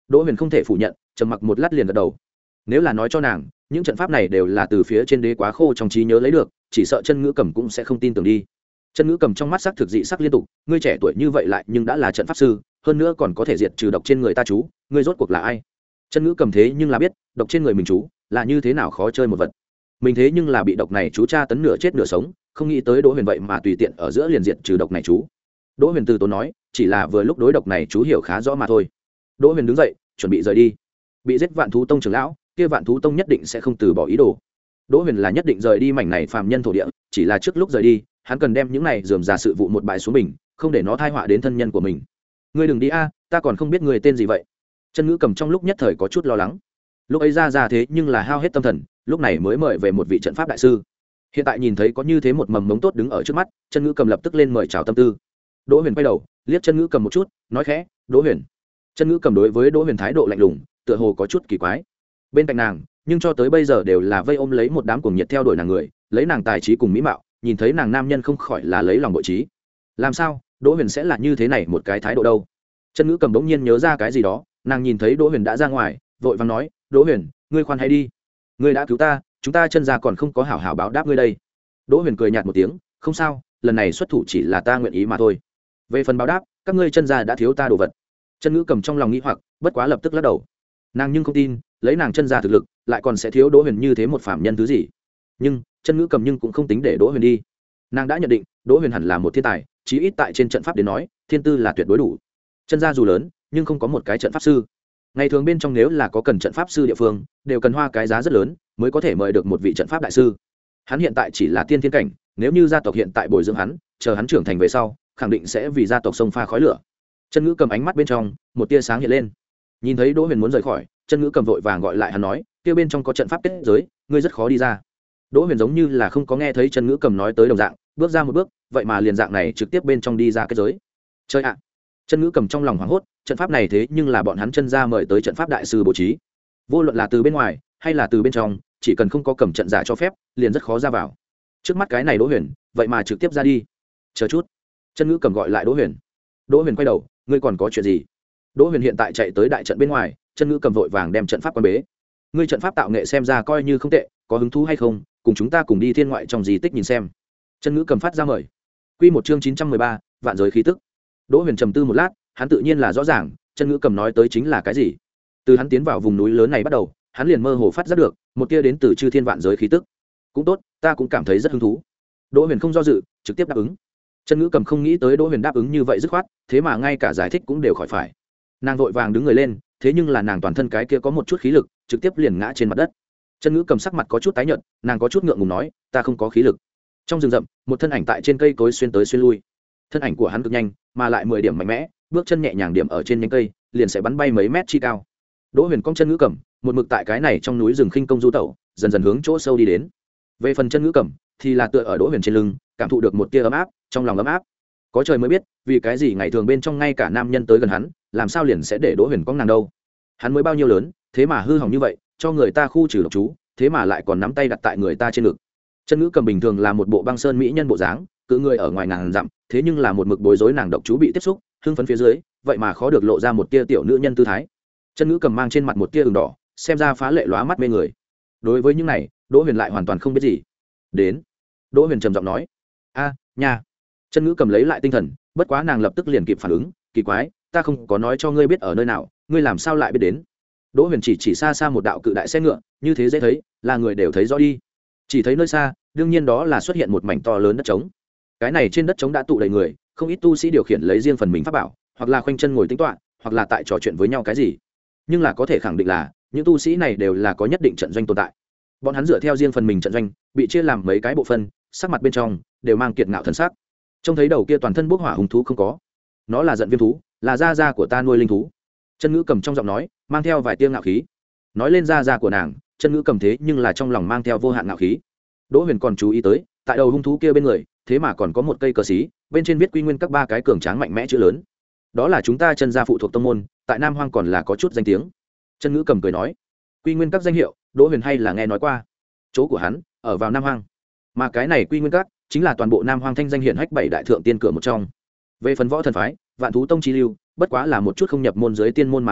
Đỗ Huyền không thể phủ nhận, trầm mặc một lát liền gật đầu. Nếu là nói cho nàng những trận pháp này đều là từ phía trên đế quá khô trong trí nhớ lấy được, chỉ sợ Chân Ngữ Cầm cũng sẽ không tin tưởng đi. Chân Ngữ Cầm trong mắt sắc thực dị sắc liên tục, ngươi trẻ tuổi như vậy lại nhưng đã là trận pháp sư, hơn nữa còn có thể diệt trừ độc trên người ta chú, ngươi rốt cuộc là ai? Chân Ngữ Cầm thế nhưng là biết độc trên người mình chú là như thế nào khó chơi một vật, mình thế nhưng là bị độc này chú tra tấn nửa chết nửa sống, không nghĩ tới Đỗ Huyền vậy mà tùy tiện ở giữa liền diệt trừ độc này chú. Đỗ Huyền từ tốn nói, chỉ là vừa lúc đối độc này chú hiểu khá rõ mà thôi. Đỗ Huyền đứng dậy chuẩn bị rời đi. Bị giết Vạn Thú Tông trưởng lão, kia Vạn Thú Tông nhất định sẽ không từ bỏ ý đồ. Đỗ Huyền là nhất định rời đi mảnh này phàm nhân thổ địa, chỉ là trước lúc rời đi hắn cần đem những này rườm rà sự vụ một bại xuống mình, không để nó tai họa đến thân nhân của mình. Ngươi đừng đi a, ta còn không biết người tên gì vậy. Chân Ngữ Cầm trong lúc nhất thời có chút lo lắng. Lúc ấy ra ra thế nhưng là hao hết tâm thần, lúc này mới mời về một vị trận pháp đại sư. Hiện tại nhìn thấy có như thế một mầm mống tốt đứng ở trước mắt, Chân Ngữ Cầm lập tức lên mời chào tâm tư. Đỗ Huyền quay đầu liếc Chân Ngữ Cầm một chút, nói khẽ, Đỗ Huyền. Chân Ngữ Cầm đối với Đỗ Huyền thái độ lạnh lùng, tựa hồ có chút kỳ quái. Bên cạnh nàng nhưng cho tới bây giờ đều là vây ôm lấy một đám cuồng nhiệt theo đuổi nàng người, lấy nàng tài trí cùng mỹ mạo, nhìn thấy nàng nam nhân không khỏi là lấy lòng bội trí. Làm sao Đỗ Huyền sẽ là như thế này một cái thái độ đâu? Chân Ngữ Cầm bỗng nhiên nhớ ra cái gì đó, nàng nhìn thấy Đỗ Huyền đã ra ngoài, vội vàng nói, Đỗ Huyền, ngươi khoan hay đi, ngươi đã cứu ta, chúng ta Chân gia còn không có hảo hảo báo đáp ngươi đây. Đỗ Huyền cười nhạt một tiếng, không sao, lần này xuất thủ chỉ là ta nguyện ý mà thôi, về phần báo đáp các ngươi Chân gia đã thiếu ta đồ vật. Chân Ngữ Cầm trong lòng nghĩ hoặc, bất quá lập tức lắc đầu, nàng nhưng không tin lấy nàng Chân gia thực lực lại còn sẽ thiếu Đỗ Huyền như thế một phạm nhân thứ gì. Nhưng Chân Ngữ Cầm nhưng cũng không tính để Đỗ Huyền đi, nàng đã nhận định Đỗ Huyền hẳn là một thiên tài, chí ít tại trên trận pháp đến nói thiên tư là tuyệt đối đủ. Chân gia dù lớn nhưng không có một cái trận pháp sư, ngày thường bên trong nếu là có cần trận pháp sư địa phương đều cần hoa cái giá rất lớn mới có thể mời được một vị trận pháp đại sư. Hắn hiện tại chỉ là tiên thiên cảnh, nếu như gia tộc hiện tại bồi dưỡng hắn, chờ hắn trưởng thành về sau khẳng định sẽ vì gia tộc sông pha khói lửa. Chân Ngữ Cầm ánh mắt bên trong một tia sáng hiện lên, nhìn thấy Đỗ Huyền muốn rời khỏi, Chân Ngữ Cầm vội vàng gọi lại hắn, nói, kia bên trong có trận pháp kết giới, ngươi rất khó đi ra. Đỗ Huyền giống như là không có nghe thấy Chân Ngữ Cầm nói tới đồng dạng, bước ra một bước, vậy mà liền dạng này trực tiếp bên trong đi ra kết giới. Chơi ạ! Chân Ngữ Cầm trong lòng hoảng hốt, trận pháp này thế nhưng là bọn hắn Chân gia mời tới trận pháp đại sư bố trí, vô luận là từ bên ngoài hay là từ bên trong, chỉ cần không có cầm trận giả cho phép liền rất khó ra vào. Trước mắt cái này Đỗ Huyền vậy mà trực tiếp ra đi. Chờ chút. Chân Ngữ Cầm gọi lại Đỗ Huyền. Đỗ Huyền quay đầu, ngươi còn có chuyện gì? Đỗ Huyền hiện tại chạy tới đại trận bên ngoài, Chân Ngữ Cầm vội vàng đem trận pháp quan bế. Ngươi trận pháp tạo nghệ xem ra coi như không tệ, có hứng thú hay không cùng chúng ta cùng đi thiên ngoại trong di tích nhìn xem. Chân Ngữ Cầm phát ra mời. Quy một chương chín trăm mười ba, vạn giới khí tức. Đỗ Huyền trầm tư một lát, hắn tự nhiên là rõ ràng Chân Ngữ Cầm nói tới chính là cái gì. Từ hắn tiến vào vùng núi lớn này bắt đầu, hắn liền mơ hồ phát giác được một tia đến từ chư thiên vạn giới khí tức. Cũng tốt, ta cũng cảm thấy rất hứng thú. Đỗ Huyền không do dự, trực tiếp đáp ứng. Chân Ngữ Cầm không nghĩ tới Đỗ Huyền đáp ứng như vậy dứt khoát, thế mà ngay cả giải thích cũng đều khỏi phải. Nàng vội vàng đứng người lên, thế nhưng là nàng toàn thân cái kia có một chút khí lực, trực tiếp liền ngã trên mặt đất. Chân Ngữ Cầm sắc mặt có chút tái nhợt, nàng có chút ngượng ngùng nói, ta không có khí lực. Trong rừng rậm, một thân ảnh tại trên cây cối xuyên tới xuyên lui. Thân ảnh của hắn cực nhanh, mà lại mười điểm mạnh mẽ, bước chân nhẹ nhàng điểm ở trên nhánh cây, liền sẽ bắn bay mấy mét chi cao. Đỗ Huyền cong Chân Ngữ Cầm, một mực tại cái này trong núi rừng khinh công du tẩu, dần dần hướng chỗ sâu đi đến. Về phần Chân Ngữ Cầm, thì là tựa ở Đỗ Huyền trên lưng, cảm thụ được một tia ấm áp, trong lòng ấm áp. Có trời mới biết, vì cái gì ngày thường bên trong ngay cả nam nhân tới gần hắn, làm sao liền sẽ để Đỗ Huyền cong nàng đâu? Hắn mới bao nhiêu lớn, thế mà hư hỏng như vậy, cho người ta khu trừ độc chú, thế mà lại còn nắm tay đặt tại người ta trên ngực. Chân Ngữ Cầm bình thường là một bộ băng sơn mỹ nhân bộ dáng, cự người ở ngoài ngàn dặm, thế nhưng là một mực bối rối nàng độc chú bị tiếp xúc, hưng phấn phía dưới, vậy mà khó được lộ ra một tia tiểu nữ nhân tư thái. Chân Ngữ Cầm mang trên mặt một tia ửng đỏ, xem ra phá lệ lóa mắt mê người. Đối với những này, Đỗ Huyền lại hoàn toàn không biết gì. Đến. Đỗ Huyền trầm giọng nói, a, nha. Chân Ngữ Cầm lấy lại tinh thần, bất quá nàng lập tức liền kịp phản ứng, kỳ quái, ta không có nói cho ngươi biết ở nơi nào, ngươi làm sao lại biết đến? Đỗ Huyền chỉ chỉ xa xa một đạo cự đại xe ngựa, như thế dễ thấy, là người đều thấy rõ đi. Chỉ thấy nơi xa, đương nhiên đó là xuất hiện một mảnh to lớn đất trống. Cái này trên đất trống đã tụ đầy người, không ít tu sĩ điều khiển lấy riêng phần mình pháp bảo, hoặc là khoanh chân ngồi tính toán, hoặc là tại trò chuyện với nhau cái gì. Nhưng là có thể khẳng định là, những tu sĩ này đều là có nhất định trận doanh tồn tại. Bọn hắn dựa theo riêng phần mình trận doanh, bị chia làm mấy cái bộ phận, sắc mặt bên trong đều mang kiệt ngạo thần sắc. Trông thấy đầu kia toàn thân bốc hỏa hung thú không có, nó là giận viêm thú, là gia gia của ta nuôi linh thú. Chân Ngữ Cầm trong giọng nói mang theo vài tia ngạo khí. Nói lên gia gia của nàng, Chân Ngữ Cầm thế nhưng là trong lòng mang theo vô hạn ngạo khí. Đỗ Huyền còn chú ý tới, tại đầu hung thú kia bên người, thế mà còn có một cây cờ xí, bên trên viết Quy Nguyên các ba cái cường tráng mạnh mẽ chữ lớn. Đó là chúng ta Chân gia phụ thuộc tông môn, tại Nam Hoang còn là có chút danh tiếng. Chân Ngữ Cầm cười nói, Quy Nguyên các danh hiệu, Đỗ Huyền hay là nghe nói qua. Chỗ của hắn ở vào Nam Hoang, mà cái này Quy Nguyên các chính là toàn bộ Nam Hoang thanh danh hiển hách bảy đại thượng tiên cửa một trong. Về phần võ thần phái, Vạn Thú Tông chi lưu, bất quá là một chút không nhập môn dưới tiên môn mà thôi,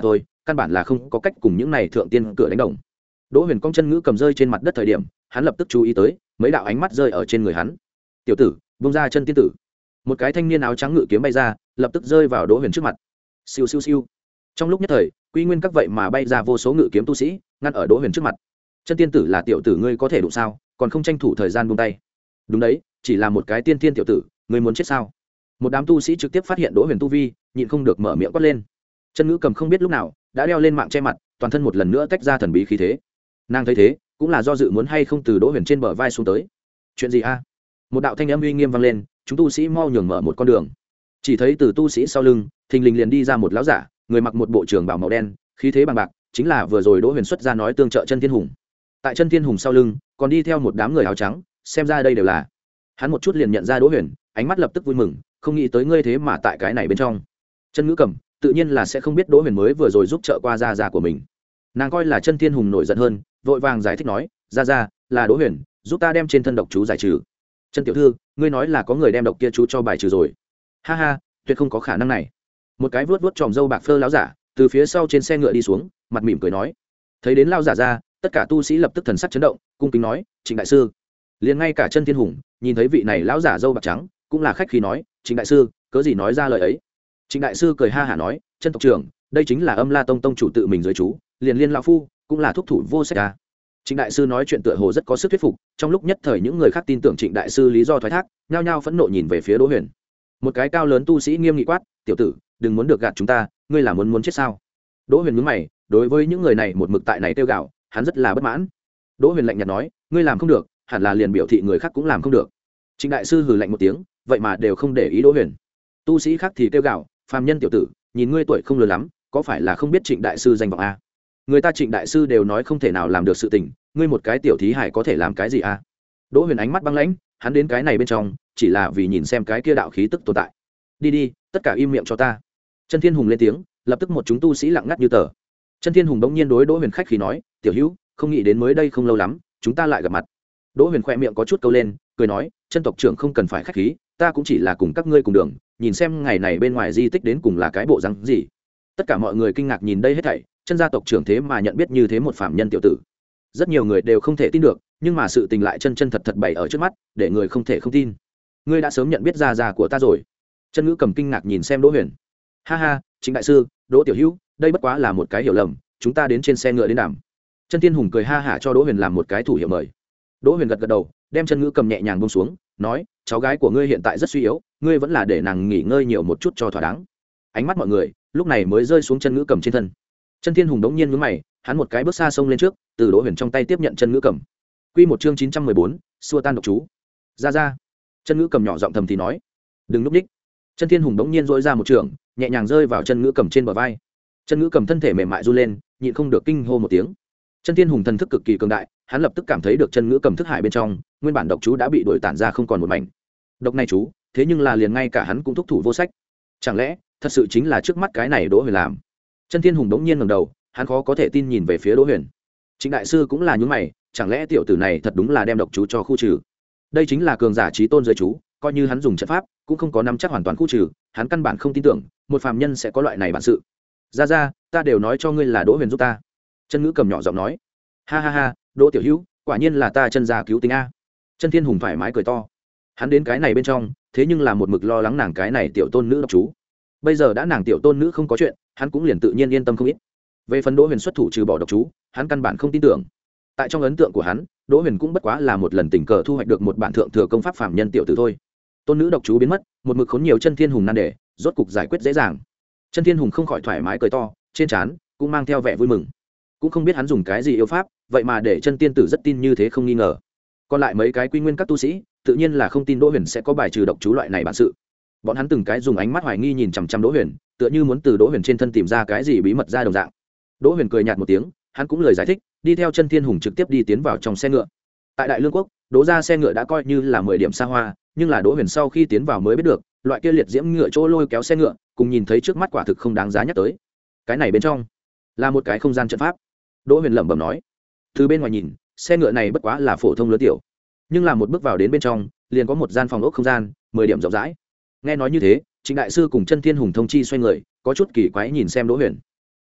căn bản là không có cách cùng những này thượng tiên cửa đánh đồng. Đỗ Huyền cong chân ngữ cầm rơi trên mặt đất thời điểm, hắn lập tức chú ý tới mấy đạo ánh mắt rơi ở trên người hắn. Tiểu tử, buông ra chân tiên tử. Một cái thanh niên áo trắng ngự kiếm bay ra, lập tức rơi vào Đỗ Huyền trước mặt. Siêu siêu siêu. Trong lúc nhất thời, Quy Nguyên các vậy mà bay ra vô số ngự kiếm tu sĩ, ngăn ở Đỗ Huyền trước mặt. Chân tiên tử là tiểu tử ngươi có thể đụng sao, còn không tranh thủ thời gian buông tay. Đúng đấy, chỉ là một cái tiên tiên tiểu tử, ngươi muốn chết sao? Một đám tu sĩ trực tiếp phát hiện Đỗ Huyền tu vi, nhịn không được mở miệng quát lên. Chân ngữ cầm không biết lúc nào đã đeo lên mạng che mặt, toàn thân một lần nữa tách ra thần bí khí thế. Nàng thấy thế, cũng là do dự muốn hay không từ Đỗ Huyền trên bờ vai xuống tới. Chuyện gì a? Một đạo thanh âm uy nghiêm vang lên, chúng tu sĩ mau nhường mở một con đường. Chỉ thấy từ tu sĩ sau lưng, thình lình liền đi ra một lão giả, người mặc một bộ trường bào màu đen, khí thế bằng bạc, chính là vừa rồi Đỗ Huyền xuất ra nói tương trợ Chân Thiên Hùng. Tại Chân Thiên Hùng sau lưng, còn đi theo một đám người áo trắng, xem ra đây đều là. Hắn một chút liền nhận ra Đỗ Huyền, ánh mắt lập tức vui mừng, không nghĩ tới ngươi thế mà tại cái này bên trong. Chân Ngữ Cầm tự nhiên là sẽ không biết Đỗ Huyền mới vừa rồi giúp trợ qua gia gia của mình. Nàng coi là Chân Thiên Hùng nổi giận hơn, vội vàng giải thích nói, gia gia, là Đỗ Huyền giúp ta đem trên thân độc chú giải trừ. Chân tiểu thư, ngươi nói là có người đem độc kia chú cho bài trừ rồi? Ha ha, tuyệt không có khả năng này. Một cái vuốt vuốt tròm râu bạc phơ lão giả từ phía sau trên xe ngựa đi xuống, mặt mỉm cười nói. Thấy đến lão giả ra, tất cả tu sĩ lập tức thần sắc chấn động, cung kính nói, Trịnh đại sư. Liền ngay cả Chân Thiên Hùng nhìn thấy vị này lão giả râu bạc trắng, cũng là khách khí nói, Trịnh đại sư, cớ gì nói ra lời ấy? Trịnh đại sư cười ha hả nói, Chân tộc trưởng, đây chính là Âm La Tông tông chủ tự mình dưới chú, liền liên lão phu cũng là thúc thủ vô sách à. Trịnh đại sư nói chuyện tựa hồ rất có sức thuyết phục, trong lúc nhất thời những người khác tin tưởng Trịnh đại sư lý do thoái thác, nhao nhao phẫn nộ nhìn về phía Đỗ Huyền. Một cái cao lớn tu sĩ nghiêm nghị quát, tiểu tử, đừng muốn được gạt chúng ta, ngươi là muốn muốn chết sao? Đỗ Huyền nhướng mày, đối với những người này một mực tại này tiêu gạo, hắn rất là bất mãn. Đỗ Huyền lạnh nhạt nói, ngươi làm không được, hẳn là liền biểu thị người khác cũng làm không được. Trịnh đại sư hừ lạnh một tiếng, vậy mà đều không để ý Đỗ Huyền. Tu sĩ khác thì tiêu gạo, phàm nhân tiểu tử, nhìn ngươi tuổi không lớn lắm, có phải là không biết Trịnh đại sư danh vọng a? Người ta Trịnh đại sư đều nói không thể nào làm được sự tình, ngươi một cái tiểu thí hải có thể làm cái gì a? Đỗ Huyền ánh mắt băng lãnh, hắn đến cái này bên trong chỉ là vì nhìn xem cái kia đạo khí tức tồn tại. Đi đi, tất cả im miệng cho ta. Chân Thiên Hùng lên tiếng, lập tức một chúng tu sĩ lặng ngắt như tờ. Chân Thiên Hùng đống nhiên đối Đỗ Huyền khách khí nói, tiểu hữu, không nghĩ đến mới đây không lâu lắm, chúng ta lại gặp mặt. Đỗ Huyền khoe miệng có chút câu lên, cười nói, Chân tộc trưởng không cần phải khách khí, ta cũng chỉ là cùng các ngươi cùng đường, nhìn xem ngày này bên ngoài di tích đến cùng là cái bộ răng gì. Tất cả mọi người kinh ngạc nhìn đây hết thảy, Chân gia tộc trưởng thế mà nhận biết như thế một phạm nhân tiểu tử. Rất nhiều người đều không thể tin được, nhưng mà sự tình lại chân chân thật thật bày ở trước mắt, để người không thể không tin. Ngươi đã sớm nhận biết gia gia của ta rồi. Chân Ngữ Cầm kinh ngạc nhìn xem Đỗ Huyền. Ha ha, Chính đại sư, Đỗ tiểu hữu, đây bất quá là một cái hiểu lầm, chúng ta đến trên xe ngựa đến đàm. Chân Thiên Hùng cười ha hả cho Đỗ Huyền làm một cái thủ hiệu mời. Đỗ Huyền gật gật đầu, đem Chân Ngữ Cầm nhẹ nhàng buông xuống, nói, cháu gái của ngươi hiện tại rất suy yếu, ngươi vẫn là để nàng nghỉ ngơi nhiều một chút cho thỏa đáng. Ánh mắt mọi người lúc này mới rơi xuống Chân Ngữ Cầm trên thân. Chân Thiên Hùng đống nhiên nhướng mày, hắn một cái bước xa xông lên trước, từ Đỗ Huyền trong tay tiếp nhận Chân Ngữ Cầm. Quy một chương chín trăm mười bốn, xua tan độc chú. Ra ra. Chân Ngữ Cầm nhỏ giọng thầm thì nói, đừng núp ních. Chân Thiên Hùng đống nhiên dỗi ra một trường, nhẹ nhàng rơi vào Chân Ngữ Cầm trên bờ vai. Chân Ngữ Cầm thân thể mềm mại run lên, nhịn không được kinh hô một tiếng. Chân Thiên Hùng thần thức cực kỳ cường đại, hắn lập tức cảm thấy được Chân Ngữ Cầm thức hải bên trong, nguyên bản độc chú đã bị đuổi tản ra không còn một mảnh. Độc này chú, thế nhưng là liền ngay cả hắn cũng thúc thủ vô sách. Chẳng lẽ, thật sự chính là trước mắt cái này Đỗ Huyền làm? Chân Thiên Hùng đống nhiên ngẩng đầu, hắn khó có thể tin nhìn về phía Đỗ Huyền. Trịnh đại sư cũng là nhướng mày, chẳng lẽ tiểu tử này thật đúng là đem độc chú cho khu trừ? Đây chính là cường giả chí tôn giới chú, coi như hắn dùng trận pháp, cũng không có nắm chắc hoàn toàn khu trừ, hắn căn bản không tin tưởng một phàm nhân sẽ có loại này bản sự. Ra ra, ta đều nói cho ngươi là Đỗ Huyền giúp ta. Chân Ngữ Cầm nhỏ giọng nói. Ha ha ha, Đỗ tiểu hữu, quả nhiên là ta Chân gia cứu tính a. Chân Thiên Hùng thoải mái cười to. Hắn đến cái này bên trong, thế nhưng là một mực lo lắng nàng cái này tiểu tôn nữ độc chú. Bây giờ đã nàng tiểu tôn nữ không có chuyện, hắn cũng liền tự nhiên yên tâm không ít. Về phần Đỗ Huyền xuất thủ trừ bỏ độc chú, hắn căn bản không tin tưởng. Tại trong ấn tượng của hắn, Đỗ Huyền cũng bất quá là một lần tình cờ thu hoạch được một bản thượng thừa công pháp phàm nhân tiểu tử thôi. Tôn nữ độc chú biến mất, một mực khốn nhiều Chân Thiên Hùng nan đề, rốt cục giải quyết dễ dàng. Chân Thiên Hùng không khỏi thoải mái cười to, trên trán cũng mang theo vẻ vui mừng. Cũng không biết hắn dùng cái gì yêu pháp, vậy mà để Chân tiên tử rất tin như thế không nghi ngờ. Còn lại mấy cái quy nguyên các tu sĩ, tự nhiên là không tin Đỗ Huyền sẽ có bài trừ độc chú loại này bản sự. Bọn hắn từng cái dùng ánh mắt hoài nghi nhìn chằm chằm Đỗ Huyền, tựa như muốn từ Đỗ Huyền trên thân tìm ra cái gì bí mật ra đồng dạng. Đỗ Huyền cười nhạt một tiếng, hắn cũng lời giải thích, đi theo Chân Thiên Hùng trực tiếp đi tiến vào trong xe ngựa. Tại Đại Lương quốc, Đỗ gia xe ngựa đã coi như là mười điểm xa hoa, nhưng là Đỗ Huyền sau khi tiến vào mới biết được, loại kia liệt diễm ngựa chỗ lôi kéo xe ngựa, cùng nhìn thấy trước mắt quả thực không đáng giá nhắc tới. Cái này bên trong là một cái không gian trận pháp. Đỗ Huyền lẩm bẩm nói. Từ bên ngoài nhìn, xe ngựa này bất quá là phổ thông lứa tiểu, nhưng là một bước vào đến bên trong, liền có một gian phòng ốc không gian, mười điểm rộng rãi. Nghe nói như thế, Trịnh đại sư cùng Chân Thiên Hùng thông chi xoay người, có chút kỳ quái nhìn xem Đỗ Huyền.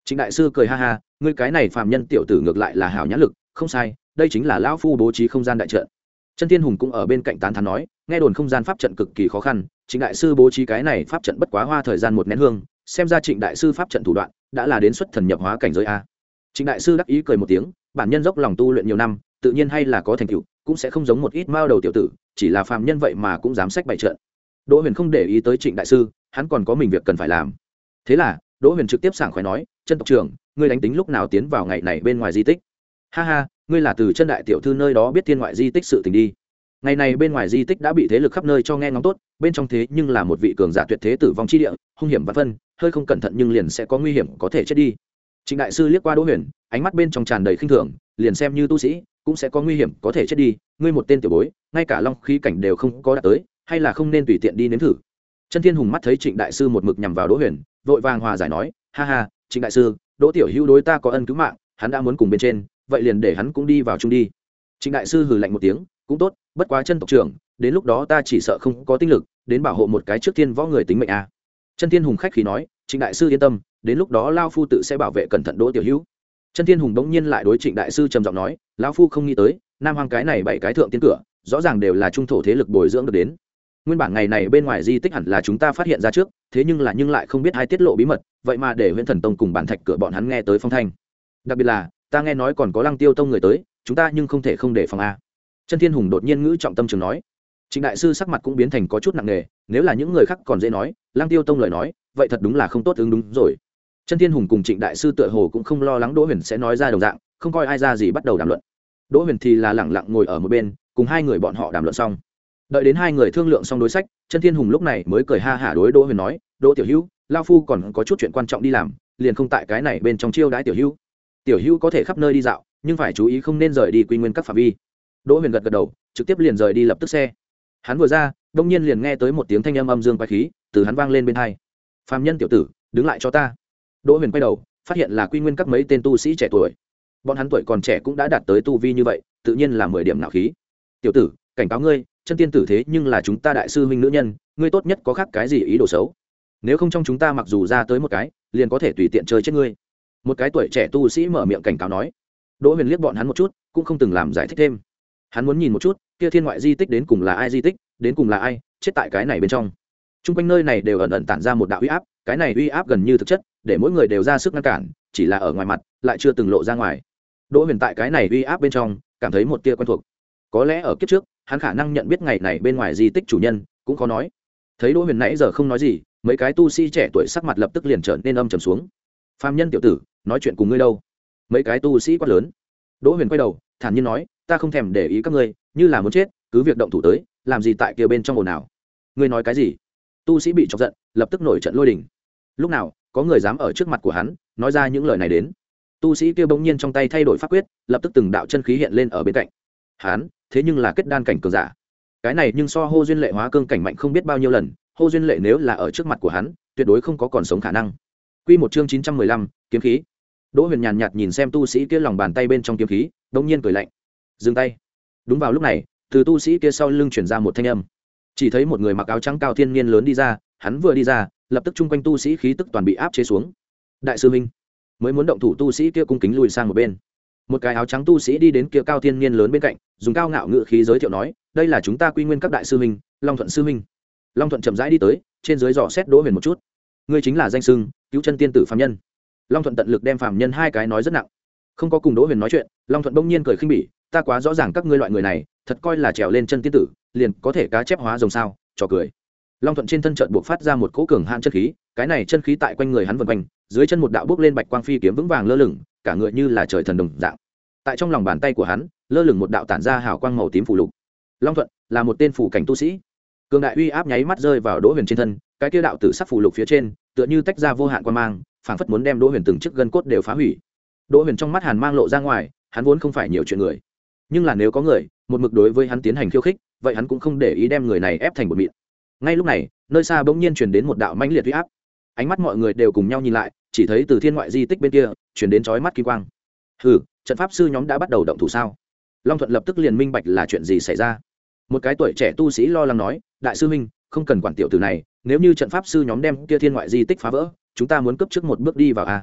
Trịnh đại sư cười ha ha, ngươi cái này phàm nhân tiểu tử ngược lại là hảo nhãn lực, không sai, đây chính là lão phu bố trí không gian đại trận. Chân Thiên Hùng cũng ở bên cạnh tán thán nói, nghe đồn không gian pháp trận cực kỳ khó khăn, Trịnh đại sư bố trí cái này pháp trận bất quá hoa thời gian một nén hương, xem ra Trịnh đại sư pháp trận thủ đoạn đã là đến xuất thần nhập hóa cảnh giới a. Trịnh đại sư đắc ý cười một tiếng, bản nhân dốc lòng tu luyện nhiều năm, tự nhiên hay là có thành tựu, cũng sẽ không giống một ít mao đầu tiểu tử, chỉ là phàm nhân vậy mà cũng dám sách bày trận. Đỗ Huyền không để ý tới Trịnh đại sư, hắn còn có mình việc cần phải làm. Thế là, Đỗ Huyền trực tiếp sảng khoái nói, "Chân tộc trưởng, ngươi đánh tính lúc nào tiến vào ngày này bên ngoài di tích?" "Ha ha, ngươi là từ Chân đại tiểu thư nơi đó biết thiên ngoại di tích sự tình đi." Ngày này bên ngoài di tích đã bị thế lực khắp nơi cho nghe ngóng tốt, bên trong thế nhưng là một vị cường giả tuyệt thế tử vong chi địa, hung hiểm vạn phân, hơi không cẩn thận nhưng liền sẽ có nguy hiểm có thể chết đi. Trịnh đại sư liếc qua Đỗ Huyền, ánh mắt bên trong tràn đầy khinh thường, liền xem như tu sĩ, cũng sẽ có nguy hiểm có thể chết đi, ngươi một tên tiểu bối, ngay cả long khí cảnh đều không có đạt tới, hay là không nên tùy tiện đi nếm thử. Chân Thiên Hùng mắt thấy Trịnh đại sư một mực nhằm vào Đỗ Huyền, vội vàng hòa giải nói, ha ha, Trịnh đại sư, Đỗ tiểu hữu đối ta có ân cứu mạng, hắn đã muốn cùng bên trên, vậy liền để hắn cũng đi vào chung đi. Trịnh đại sư hừ lạnh một tiếng, cũng tốt, bất quá Chân tộc trưởng, đến lúc đó ta chỉ sợ không có tinh lực đến bảo hộ một cái trước tiên võ người tính mệnh a. À. Chân Thiên Hùng khách khí nói, Trịnh đại sư yên tâm, đến lúc đó lao phu tự sẽ bảo vệ cẩn thận Đỗ tiểu hữu. Chân Thiên Hùng đống nhiên lại đối Trịnh đại sư trầm giọng nói, lão phu không nghĩ tới, nam hoang cái này bảy cái thượng tiên cửa, rõ ràng đều là trung thổ thế lực bồi dưỡng được đến. Nguyên bản ngày này bên ngoài di tích hẳn là chúng ta phát hiện ra trước, thế nhưng là nhưng lại không biết hai tiết lộ bí mật, vậy mà để Huyền Thần Tông cùng bản thạch cửa bọn hắn nghe tới phong thanh. Đặc biệt là, ta nghe nói còn có Lăng Tiêu Tông người tới, chúng ta nhưng không thể không để phòng a. Chân Thiên Hùng đột nhiên ngữ trọng tâm trường nói. Trịnh đại sư sắc mặt cũng biến thành có chút nặng nề, nếu là những người khác còn dễ nói, Lăng Tiêu Tông lời nói, vậy thật đúng là không tốt ứng đúng rồi. Chân Thiên Hùng cùng Trịnh đại sư tựa hồ cũng không lo lắng Đỗ Huyền sẽ nói ra đồng dạng, không coi ai ra gì bắt đầu đàm luận. Đỗ Huyền thì là lẳng lặng ngồi ở một bên, cùng hai người bọn họ đàm luận xong. Đợi đến hai người thương lượng xong đối sách, Chân Thiên Hùng lúc này mới cười ha hả đối Đỗ Huyền nói, "Đỗ tiểu hữu, lão phu còn có chút chuyện quan trọng đi làm, liền không tại cái này bên trong chiêu đãi tiểu hữu. Tiểu hữu có thể khắp nơi đi dạo, nhưng phải chú ý không nên rời đi quy nguyên các phạm vi." Đỗ Huyền gật gật đầu, trực tiếp liền rời đi lập tức xe. Hắn vừa ra, đông nhiên liền nghe tới một tiếng thanh âm âm dương quái khí, từ hắn vang lên bên tai. "Phàm nhân tiểu tử, đứng lại cho ta." Đỗ Huyền quay đầu, phát hiện là quy nguyên các mấy tên tu sĩ trẻ tuổi. Bọn hắn tuổi còn trẻ cũng đã đạt tới tu vi như vậy, tự nhiên là mười điểm nạo khí. "Tiểu tử, cảnh cáo ngươi, Chân tiên tử thế nhưng là chúng ta đại sư huynh nữ nhân, ngươi tốt nhất có khác cái gì ý đồ xấu. Nếu không trong chúng ta mặc dù ra tới một cái, liền có thể tùy tiện chơi chết ngươi." Một cái tuổi trẻ tu sĩ mở miệng cảnh cáo nói. Đỗ Huyền liếc bọn hắn một chút, cũng không từng làm giải thích thêm. Hắn muốn nhìn một chút, kia thiên ngoại di tích đến cùng là ai di tích, đến cùng là ai chết tại cái này bên trong. Trung quanh nơi này đều ẩn ẩn tản ra một đạo uy áp, cái này uy áp gần như thực chất, để mỗi người đều ra sức ngăn cản, chỉ là ở ngoài mặt lại chưa từng lộ ra ngoài. Đỗ Huyền tại cái này uy áp bên trong, cảm thấy một tia quen thuộc. Có lẽ ở kiếp trước, hắn khả năng nhận biết ngày này bên ngoài di tích chủ nhân, cũng khó nói. Thấy Đỗ Huyền nãy giờ không nói gì, mấy cái tu sĩ trẻ tuổi sắc mặt lập tức liền trở nên âm trầm xuống. "Phàm nhân tiểu tử, nói chuyện cùng ngươi đâu?" Mấy cái tu sĩ quát lớn. Đỗ Huyền quay đầu, thản nhiên nói, "Ta không thèm để ý các ngươi, như là muốn chết, cứ việc động thủ tới, làm gì tại kia bên trong ồn nào?" "Ngươi nói cái gì?" Tu sĩ bị chọc giận, lập tức nổi trận lôi đình. Lúc nào có người dám ở trước mặt của hắn nói ra những lời này đến? Tu sĩ kia bỗng nhiên trong tay thay đổi pháp quyết, lập tức từng đạo chân khí hiện lên ở bên cạnh. Hắn, thế nhưng là kết đan cảnh cường giả. Cái này nhưng so Hô Duyên Lệ hóa cương cảnh mạnh không biết bao nhiêu lần, Hô Duyên Lệ nếu là ở trước mặt của hắn, tuyệt đối không có còn sống khả năng. Quy một chương chín trăm mười lăm, kiếm khí. Đỗ Huyền nhàn nhạt nhìn xem tu sĩ kia lòng bàn tay bên trong kiếm khí, đột nhiên cười lạnh. Dừng tay. Đúng vào lúc này, từ tu sĩ kia sau lưng truyền ra một thanh âm. Chỉ thấy một người mặc áo trắng cao thiên niên lớn đi ra, hắn vừa đi ra, lập tức chung quanh tu sĩ khí tức toàn bị áp chế xuống. "Đại sư huynh." Mới muốn động thủ tu sĩ kia cung kính lùi sang một bên. Một cái áo trắng tu sĩ đi đến kia cao thiên niên lớn bên cạnh, dùng cao ngạo ngữ khí giới thiệu nói, "Đây là chúng ta Quy Nguyên các đại sư huynh, Long Thuận sư huynh." Long Thuận chậm rãi đi tới, trên dưới dò xét Đỗ Huyền một chút. "Ngươi chính là danh xưng Cứu Chân tiên tử phàm nhân." Long Thuận tận lực đem phàm nhân hai cái nói rất nặng. Không có cùng Đỗ Huyền nói chuyện, Long Thuận bỗng nhiên cười khinh bỉ, "Ta quá rõ ràng các ngươi loại người này, thật coi là trèo lên chân tiên tử, liền có thể cá chép hóa rồng sao?" Trò cười. Long Thuận trên thân chợt buộc phát ra một cỗ cường hãn chân khí, cái này chân khí tại quanh người hắn vần quanh, dưới chân một đạo bước lên bạch quang phi kiếm vững vàng lơ lửng, cả người như là trời thần đồng dạng. Tại trong lòng bàn tay của hắn, lơ lửng một đạo tản ra hào quang màu tím phù lục. Long Thuận là một tên phù cảnh tu sĩ. Cường đại uy áp nháy mắt rơi vào Đỗ Huyền trên thân, cái kia đạo tử sắc phù lục phía trên, tựa như tách ra vô hạn quang mang, phảng phất muốn đem Đỗ Huyền từng chiếc gân cốt đều phá hủy. Đỗ Huyền trong mắt hàn mang lộ ra ngoài, hắn vốn không phải nhiều chuyện người, nhưng là nếu có người một mực đối với hắn tiến hành khiêu khích, vậy hắn cũng không để ý đem người này ép thành một mịn. Ngay lúc này, nơi xa bỗng nhiên truyền đến một đạo mãnh liệt uy áp. Ánh mắt mọi người đều cùng nhau nhìn lại, chỉ thấy từ thiên ngoại di tích bên kia truyền đến chói mắt kim quang. "Hừ, trận pháp sư nhóm đã bắt đầu động thủ sao?" Long Thuận lập tức liền minh bạch là chuyện gì xảy ra. Một cái tuổi trẻ tu sĩ lo lắng nói, "Đại sư huynh, không cần quản tiểu tử này, nếu như trận pháp sư nhóm đem kia thiên ngoại di tích phá vỡ, chúng ta muốn cấp trước một bước đi vào a."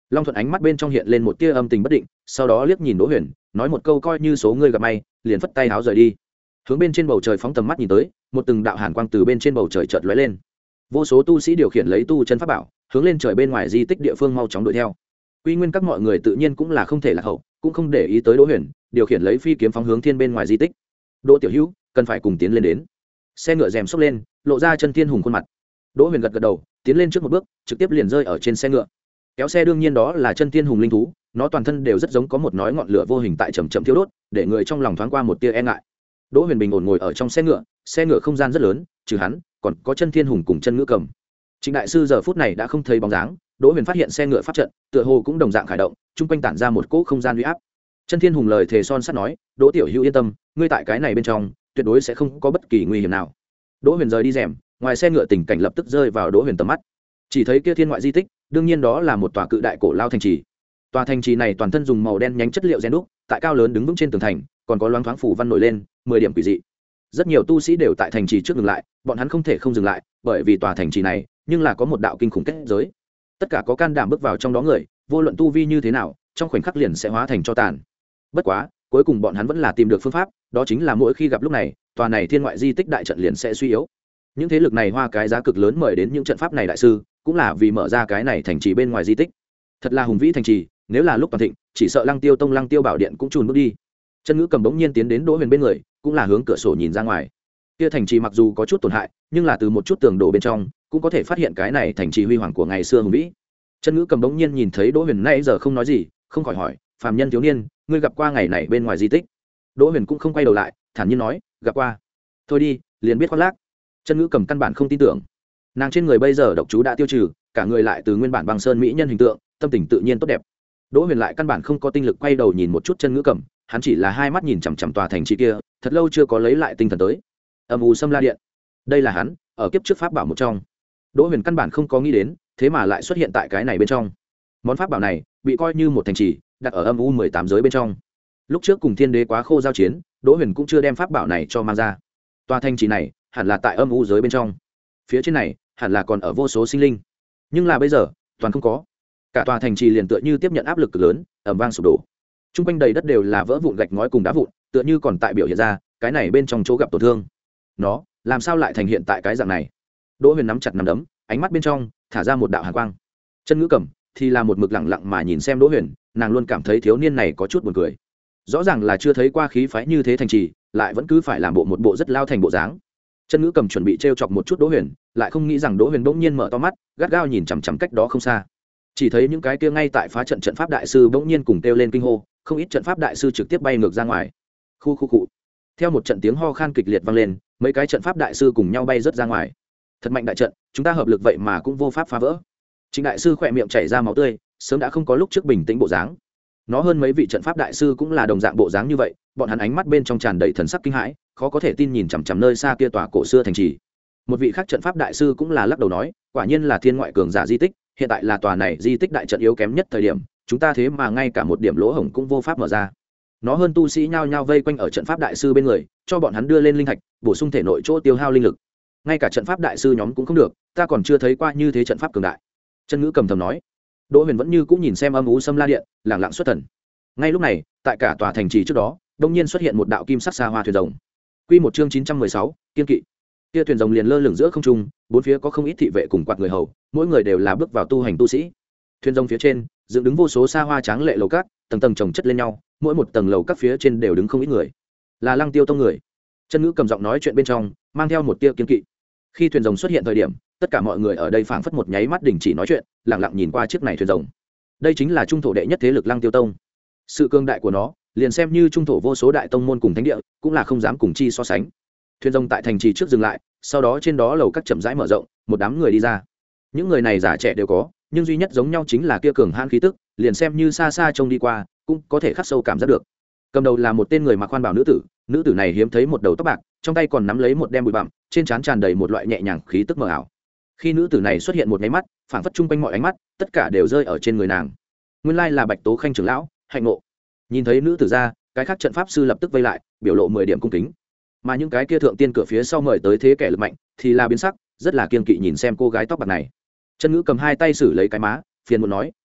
Long thuận ánh mắt bên trong hiện lên một tia âm tình bất định, sau đó liếc nhìn Đỗ Huyền, nói một câu coi như số ngươi gặp may, liền phất tay áo rời đi. Hướng bên trên bầu trời phóng tầm mắt nhìn tới, một từng đạo hàn quang từ bên trên bầu trời chợt lóe lên. Vô số tu sĩ điều khiển lấy tu chân pháp bảo, hướng lên trời bên ngoài di tích địa phương mau chóng đuổi theo. Quy Nguyên các mọi người tự nhiên cũng là không thể lạc hậu, cũng không để ý tới Đỗ Huyền, điều khiển lấy phi kiếm phóng hướng thiên bên ngoài di tích. Đỗ tiểu hữu, cần phải cùng tiến lên đến. Xe ngựa rèm xốc lên, lộ ra chân thiên hùng khuôn mặt. Đỗ Huyền gật gật đầu, tiến lên trước một bước, trực tiếp liền rơi ở trên xe ngựa. Kéo xe đương nhiên đó là chân thiên hùng linh thú, nó toàn thân đều rất giống có một nói ngọn lửa vô hình tại chậm chậm thiêu đốt, để người trong lòng thoáng qua một tia e ngại. Đỗ Huyền bình ổn ngồi ở trong xe ngựa, xe ngựa không gian rất lớn, trừ hắn, còn có chân thiên hùng cùng chân ngữ cầm. Trịnh đại sư giờ phút này đã không thấy bóng dáng, Đỗ Huyền phát hiện xe ngựa pháp trận, tựa hồ cũng đồng dạng khởi động, trung quanh tản ra một cỗ không gian uy áp. Chân thiên hùng lời thề son sắt nói, Đỗ tiểu hữu yên tâm, ngươi tại cái này bên trong, tuyệt đối sẽ không có bất kỳ nguy hiểm nào. Đỗ Huyền rời đi rèm, ngoài xe ngựa tình cảnh lập tức rơi vào Đỗ Huyền tầm mắt. Chỉ thấy kia thiên ngoại di tích, đương nhiên đó là một tòa cự đại cổ lao thành trì. Tòa thành trì này toàn thân dùng màu đen nhánh chất liệu rèn đúc, tại cao lớn đứng vững trên tường thành, còn có loáng thoáng phủ văn nổi lên, mười điểm quỷ dị. Rất nhiều tu sĩ đều tại thành trì trước dừng lại, bọn hắn không thể không dừng lại, bởi vì tòa thành trì này, nhưng là có một đạo kinh khủng kết giới. Tất cả có can đảm bước vào trong đó người, vô luận tu vi như thế nào, trong khoảnh khắc liền sẽ hóa thành tro tàn. Bất quá, cuối cùng bọn hắn vẫn là tìm được phương pháp, đó chính là mỗi khi gặp lúc này, tòa này thiên ngoại di tích đại trận liền sẽ suy yếu. Những thế lực này hoa cái giá cực lớn mời đến những trận pháp này đại sư, cũng là vì mở ra cái này thành trì bên ngoài di tích. Thật là hùng vĩ thành trì, nếu là lúc toàn thịnh, chỉ sợ Lăng Tiêu Tông Lăng Tiêu Bảo Điện cũng chùn bước đi. Chân Ngữ cầm bỗng nhiên tiến đến Đỗ Huyền bên người, cũng là hướng cửa sổ nhìn ra ngoài. Kia thành trì mặc dù có chút tổn hại, nhưng là từ một chút tường đổ bên trong, cũng có thể phát hiện cái này thành trì huy hoàng của ngày xưa hùng vĩ. Chân Ngữ cầm bỗng nhiên nhìn thấy Đỗ Huyền nay giờ không nói gì, không khỏi hỏi, phàm nhân thiếu niên, ngươi gặp qua ngày này bên ngoài di tích? Đỗ Huyền cũng không quay đầu lại, thản nhiên nói, gặp qua. Thôi đi, liền biết khoác lác. Chân Ngữ cầm căn bản không tin tưởng. Nàng trên người bây giờ độc chú đã tiêu trừ, cả người lại từ nguyên bản băng sơn mỹ nhân hình tượng, tâm tình tự nhiên tốt đẹp. Đỗ Huyền lại căn bản không có tinh lực quay đầu nhìn một chút Chân Ngữ cầm, hắn chỉ là hai mắt nhìn chằm chằm tòa thành trì kia, thật lâu chưa có lấy lại tinh thần tới. Âm u Sâm La Điện, đây là hắn ở kiếp trước pháp bảo một trong. Đỗ Huyền căn bản không có nghĩ đến, thế mà lại xuất hiện tại cái này bên trong. Món pháp bảo này bị coi như một thành trì, đặt ở âm u mười tám giới bên trong. Lúc trước cùng Thiên Đế quá khô giao chiến, Đỗ Huyền cũng chưa đem pháp bảo này cho mang ra. Tòa thành trì này hẳn là tại âm u giới bên trong, phía trên này hẳn là còn ở vô số sinh linh, nhưng là bây giờ toàn không có. Cả tòa thành trì liền tựa như tiếp nhận áp lực cực lớn, ầm vang sụp đổ. Trung quanh đầy đất đều là vỡ vụn gạch ngói cùng đá vụn, tựa như còn tại biểu hiện ra cái này bên trong chỗ gặp tổn thương. Nó làm sao lại thành hiện tại cái dạng này? Đỗ Huyền nắm chặt nắm đấm, ánh mắt bên trong thả ra một đạo hàn quang. Chân Ngữ cầm thì là một mực lặng lặng mà nhìn xem Đỗ Huyền, nàng luôn cảm thấy thiếu niên này có chút buồn cười. Rõ ràng là chưa thấy qua khí phái như thế thành trì, lại vẫn cứ phải làm bộ một bộ rất lao thành bộ dáng. Chân Ngữ cầm chuẩn bị trêu chọc một chút Đỗ Huyền, lại không nghĩ rằng Đỗ Huyền bỗng nhiên mở to mắt, gắt gao nhìn chằm chằm cách đó không xa. Chỉ thấy những cái kia ngay tại phá trận trận pháp đại sư bỗng nhiên cùng kêu lên kinh hô, không ít trận pháp đại sư trực tiếp bay ngược ra ngoài. Khu khu cụ. Theo một trận tiếng ho khan kịch liệt vang lên, mấy cái trận pháp đại sư cùng nhau bay rớt ra ngoài. Thật mạnh đại trận, chúng ta hợp lực vậy mà cũng vô pháp phá vỡ. Trịnh đại sư khỏe miệng chảy ra máu tươi, sớm đã không có lúc trước bình tĩnh bộ dáng. Nó hơn mấy vị trận pháp đại sư cũng là đồng dạng bộ dáng như vậy, bọn hắn ánh mắt bên trong tràn đầy thần sắc kinh hãi, khó có thể tin nhìn chằm chằm nơi xa kia tòa cổ xưa thành trì. Một vị khác trận pháp đại sư cũng là lắc đầu nói, quả nhiên là thiên ngoại cường giả di tích, hiện tại là tòa này di tích đại trận yếu kém nhất thời điểm, chúng ta thế mà ngay cả một điểm lỗ hổng cũng vô pháp mở ra. Nó hơn tu sĩ nhao nhao vây quanh ở trận pháp đại sư bên người, cho bọn hắn đưa lên linh thạch, bổ sung thể nội chỗ tiêu hao linh lực. Ngay cả trận pháp đại sư nhóm cũng không được, ta còn chưa thấy qua như thế trận pháp cường đại. Chân Ngữ cầm thầm nói. Đỗ Huyền vẫn như cũng nhìn xem âm u Sâm La Điện, lặng lặng xuất thần. Ngay lúc này, tại cả tòa thành trì trước đó, đột nhiên xuất hiện một đạo kim sắc xa hoa thuyền rồng. Quy một chương chín trăm mười sáu, kiên kỵ. Kia thuyền rồng liền lơ lửng giữa không trung, bốn phía có không ít thị vệ cùng quạt người hầu, mỗi người đều là bước vào tu hành tu sĩ. Thuyền rồng phía trên, dựng đứng vô số xa hoa tráng lệ lầu các, tầng tầng chồng chất lên nhau, mỗi một tầng lầu các phía trên đều đứng không ít người. Là Lăng Tiêu Tông người. Chân Ngữ cầm giọng nói chuyện bên trong, mang theo một tia kiên kỵ. Khi thuyền rồng xuất hiện thời điểm, tất cả mọi người ở đây phảng phất một nháy mắt đình chỉ nói chuyện, lặng lặng nhìn qua chiếc này thuyền rồng. Đây chính là trung thổ đệ nhất thế lực Lăng Tiêu Tông. Sự cương đại của nó, liền xem như trung thổ vô số đại tông môn cùng thánh địa, cũng là không dám cùng chi so sánh. Thuyền rồng tại thành trì trước dừng lại, sau đó trên đó lầu các chậm rãi mở rộng, một đám người đi ra. Những người này già trẻ đều có, nhưng duy nhất giống nhau chính là kia cường hãn khí tức, liền xem như xa xa trông đi qua, cũng có thể khắc sâu cảm giác được. Cầm đầu là một tên người mặc khoan bào nữ tử, nữ tử này hiếm thấy một đầu tóc bạc, trong tay còn nắm lấy một đem bụi bặm, trên trán tràn đầy một loại nhẹ nhàng khí tức mờ ảo. Khi nữ tử này xuất hiện một cái mắt, phảng phất chung quanh mọi ánh mắt, tất cả đều rơi ở trên người nàng. Nguyên lai là Bạch Tố Khanh trưởng lão, hạnh ngộ. Nhìn thấy nữ tử ra, cái khác trận pháp sư lập tức vây lại, biểu lộ mười điểm cung kính. Mà những cái kia thượng tiên cửa phía sau mời tới thế kẻ lực mạnh, thì là biến sắc, rất là kiên kỵ nhìn xem cô gái tóc bạc này. Chân Ngữ cầm hai tay xử lấy cái má, phiền muốn nói,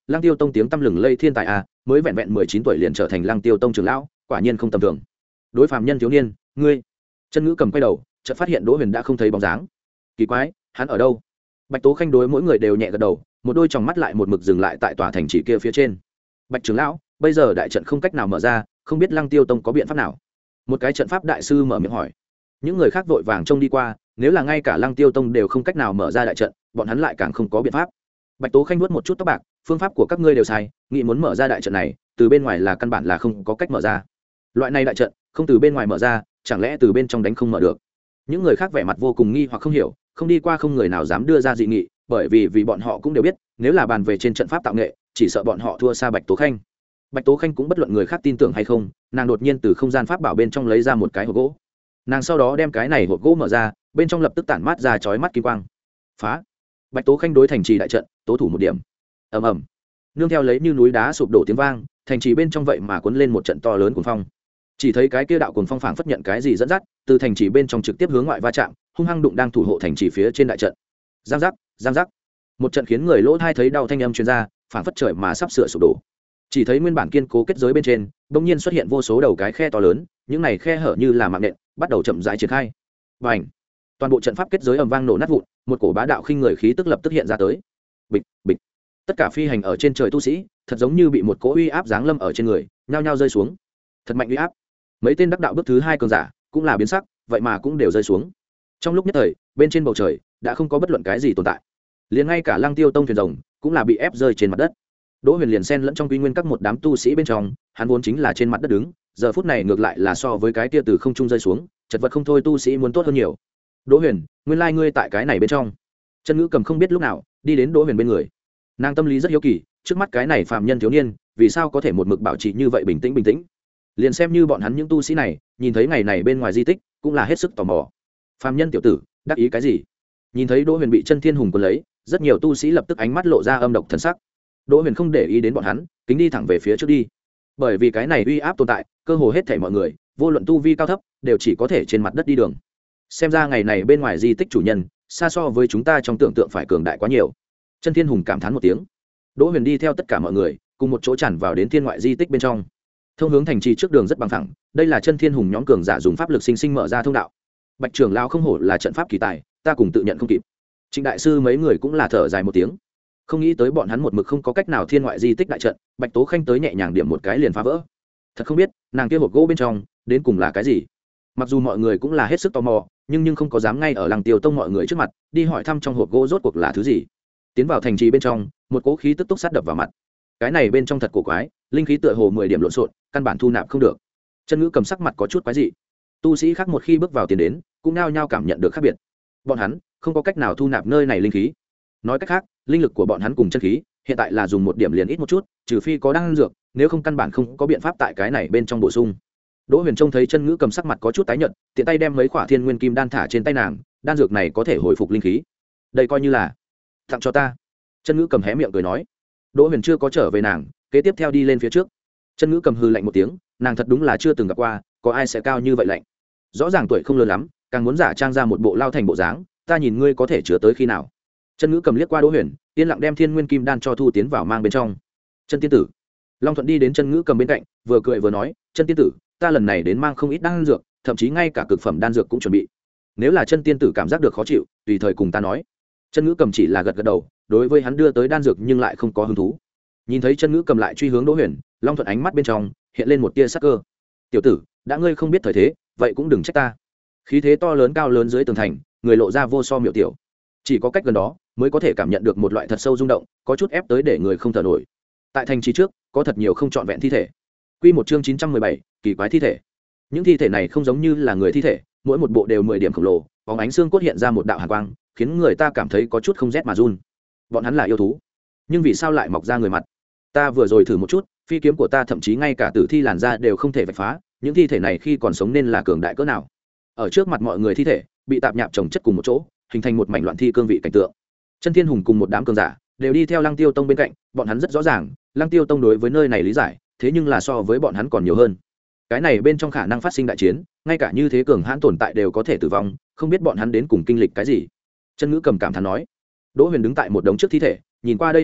Lăng Tiêu Tông tiếng tăm lừng lây thiên tài a, mới vẹn vẹn mười chín tuổi liền trở thành Lăng Tiêu Tông trưởng lão, quả nhiên không tầm thường. Đối phàm nhân thiếu niên, ngươi. Chân Ngữ Cầm quay đầu, chợt phát hiện Đỗ Huyền đã không thấy bóng dáng. Kỳ quái, hắn ở đâu? Bạch Tố Khanh đối mỗi người đều nhẹ gật đầu, một đôi tròng mắt lại một mực dừng lại tại tòa thành trì kia phía trên. Bạch trưởng lão, bây giờ đại trận không cách nào mở ra, không biết Lăng Tiêu Tông có biện pháp nào? Một cái trận pháp đại sư mở miệng hỏi. Những người khác vội vàng trông đi qua, nếu là ngay cả Lăng Tiêu Tông đều không cách nào mở ra đại trận, bọn hắn lại càng không có biện pháp. Bạch Tố Khanh nuốt một chút tóc bạc, phương pháp của các ngươi đều sai, nghĩ muốn mở ra đại trận này, từ bên ngoài là căn bản là không có cách mở ra. Loại này đại trận, không từ bên ngoài mở ra, chẳng lẽ từ bên trong đánh không mở được? Những người khác vẻ mặt vô cùng nghi hoặc không hiểu, không đi qua không người nào dám đưa ra dị nghị, bởi vì vì bọn họ cũng đều biết, nếu là bàn về trên trận pháp tạo nghệ, chỉ sợ bọn họ thua xa Bạch Tố Khanh. Bạch Tố Khanh cũng bất luận người khác tin tưởng hay không, nàng đột nhiên từ không gian pháp bảo bên trong lấy ra một cái hộp gỗ. Nàng sau đó đem cái này hộp gỗ mở ra, bên trong lập tức tản mát ra chói mắt kim quang. Phá! Bạch Tố Khanh đối thành trì đại trận, tố thủ một điểm. Ầm ầm. Nương theo lấy như núi đá sụp đổ tiếng vang, thành trì bên trong vậy mà cuốn lên một trận to lớn cuồng phong. Chỉ thấy cái kia đạo cuồng phong phảng phất nhận cái gì dẫn dắt, từ thành trì bên trong trực tiếp hướng ngoại va chạm, hung hăng đụng đang thủ hộ thành trì phía trên đại trận. Giang giác, giang giác. Một trận khiến người lỗ tai thấy đau thanh âm truyền ra, phảng phất trời mà sắp sửa sụp đổ. Chỉ thấy nguyên bản kiên cố kết giới bên trên, bỗng nhiên xuất hiện vô số đầu cái khe to lớn, những này khe hở như là mạng nện, bắt đầu chậm rãi triển khai. Bành! Toàn bộ trận pháp kết giới ầm vang nổ nát vụn, một cổ bá đạo khinh người khí tức lập tức hiện ra tới. Bịch, bịch. Tất cả phi hành ở trên trời tu sĩ, thật giống như bị một cỗ uy áp giáng lâm ở trên người, nhao nhao rơi xuống. Thật mạnh uy áp. Mấy tên đắc đạo bước thứ hai cường giả, cũng là biến sắc, vậy mà cũng đều rơi xuống. Trong lúc nhất thời, bên trên bầu trời đã không có bất luận cái gì tồn tại. Liền ngay cả Lăng Tiêu Tông thuyền rồng cũng là bị ép rơi trên mặt đất. Đỗ Huyền liền xen lẫn trong quy nguyên các một đám tu sĩ bên trong, hắn vốn chính là trên mặt đất đứng, giờ phút này ngược lại là so với cái kia từ không trung rơi xuống, chật vật không thôi tu sĩ muốn tốt hơn nhiều. Đỗ Huyền, nguyên lai ngươi tại cái này bên trong. Chân Ngữ Cầm không biết lúc nào đi đến Đỗ Huyền bên người. Nàng tâm lý rất hiếu kỳ, trước mắt cái này phàm nhân thiếu niên, vì sao có thể một mực bảo trì như vậy bình tĩnh bình tĩnh? Liền xem như bọn hắn những tu sĩ này, nhìn thấy ngày này bên ngoài di tích, cũng là hết sức tò mò. Phàm nhân tiểu tử, đắc ý cái gì? Nhìn thấy Đỗ Huyền bị Chân Thiên Hùng cuốn lấy, rất nhiều tu sĩ lập tức ánh mắt lộ ra âm độc thần sắc. Đỗ Huyền không để ý đến bọn hắn, kính đi thẳng về phía trước đi. Bởi vì cái này uy áp tồn tại, cơ hồ hết thảy mọi người, vô luận tu vi cao thấp, đều chỉ có thể trên mặt đất đi đường. Xem ra ngày này bên ngoài di tích chủ nhân, xa so với chúng ta trong tưởng tượng phải cường đại quá nhiều. Chân Thiên Hùng cảm thán một tiếng. Đỗ Huyền đi theo tất cả mọi người, cùng một chỗ tràn vào đến thiên ngoại di tích bên trong. Thông hướng thành trì trước đường rất bằng phẳng, đây là Chân Thiên Hùng nhóm cường giả dùng pháp lực sinh sinh mở ra thông đạo. Bạch trưởng lão không hổ là trận pháp kỳ tài, ta cùng tự nhận không kịp. Trịnh đại sư mấy người cũng là thở dài một tiếng. Không nghĩ tới bọn hắn một mực không có cách nào thiên ngoại di tích đại trận, Bạch Tố Khanh tới nhẹ nhàng điểm một cái liền phá vỡ. Thật không biết, nàng kia hộp gỗ bên trong đến cùng là cái gì. Mặc dù mọi người cũng là hết sức tò mò, nhưng nhưng không có dám ngay ở Lăng Tiêu Tông mọi người trước mặt đi hỏi thăm trong hộp gỗ rốt cuộc là thứ gì. Tiến vào thành trì bên trong, một cỗ khí tức túc sát đập vào mặt. Cái này bên trong thật cổ quái, linh khí tựa hồ mười điểm lộn xộn, căn bản thu nạp không được. Chân Ngữ Cầm sắc mặt có chút quái dị. Tu sĩ khác một khi bước vào tiền đến, cũng nao nhao cảm nhận được khác biệt. Bọn hắn không có cách nào thu nạp nơi này linh khí. Nói cách khác, linh lực của bọn hắn cùng chân khí hiện tại là dùng một điểm liền ít một chút, trừ phi có đan dược, nếu không căn bản không có biện pháp tại cái này bên trong bổ sung. Đỗ Huyền trông thấy Chân Ngữ Cầm sắc mặt có chút tái nhợt, tiện tay đem mấy khỏa thiên nguyên kim đan thả trên tay nàng, đan dược này có thể hồi phục linh khí. Đây coi như là tặng cho ta. Chân Ngữ Cầm hé miệng cười nói. Đỗ Huyền chưa có trở về nàng, kế tiếp theo đi lên phía trước. Chân Ngữ Cầm hừ lạnh một tiếng, nàng thật đúng là chưa từng gặp qua, có ai sẽ cao như vậy lạnh. Rõ ràng tuổi không lớn lắm, càng muốn giả trang ra một bộ lao thành bộ dáng, ta nhìn ngươi có thể chứa tới khi nào. Chân Ngữ Cầm liếc qua Đỗ Huyền, yên lặng đem thiên nguyên kim đan cho thu tiến vào mang bên trong. Chân tiên tử. Long Thuận đi đến Chân Ngữ Cầm bên cạnh, vừa cười vừa nói, chân tiên tử, ta lần này đến mang không ít đan dược, thậm chí ngay cả cực phẩm đan dược cũng chuẩn bị. Nếu là chân tiên tử cảm giác được khó chịu, tùy thời cùng ta nói. Chân Ngữ Cầm chỉ là gật gật đầu, đối với hắn đưa tới đan dược nhưng lại không có hứng thú. Nhìn thấy Chân Ngữ Cầm lại truy hướng Đỗ Huyền, Long Thuận ánh mắt bên trong hiện lên một tia sắc cơ. Tiểu tử, đã ngươi không biết thời thế, vậy cũng đừng trách ta. Khí thế to lớn cao lớn dưới tường thành, người lộ ra vô so miểu tiểu. Chỉ có cách gần đó mới có thể cảm nhận được một loại thật sâu rung động, có chút ép tới để người không thở nổi. Tại thành trì trước, có thật nhiều không trọn vẹn thi thể. Quy một chương chín trăm mười bảy, kỳ quái thi thể. Những thi thể này không giống như là người thi thể, mỗi một bộ đều mười điểm khổng lồ, bóng ánh xương cốt hiện ra một đạo hàn quang, khiến người ta cảm thấy có chút không rét mà run. Bọn hắn là yêu thú, nhưng vì sao lại mọc ra người mặt? Ta vừa rồi thử một chút, phi kiếm của ta thậm chí ngay cả tử thi làn da đều không thể vạch phá, những thi thể này khi còn sống nên là cường đại cỡ nào? Ở trước mặt mọi người thi thể bị tạp nhạp chồng chất cùng một chỗ, hình thành một mảnh loạn thi cương vị cảnh tượng. Chân Thiên Hùng cùng một đám cường giả đều đi theo Lăng Tiêu Tông bên cạnh, bọn hắn rất rõ ràng, Lăng Tiêu Tông đối với nơi này lý giải, thế nhưng là so với bọn hắn còn nhiều hơn. Cái này bên trong khả năng phát sinh đại chiến, ngay cả như thế cường hãn tồn tại đều có thể tử vong, không biết bọn hắn đến cùng kinh lịch cái gì. Chân Ngữ Cầm cảm thán nói. Đỗ Huyền đứng tại một đống trước thi thể, nhìn qua đây hết thảy,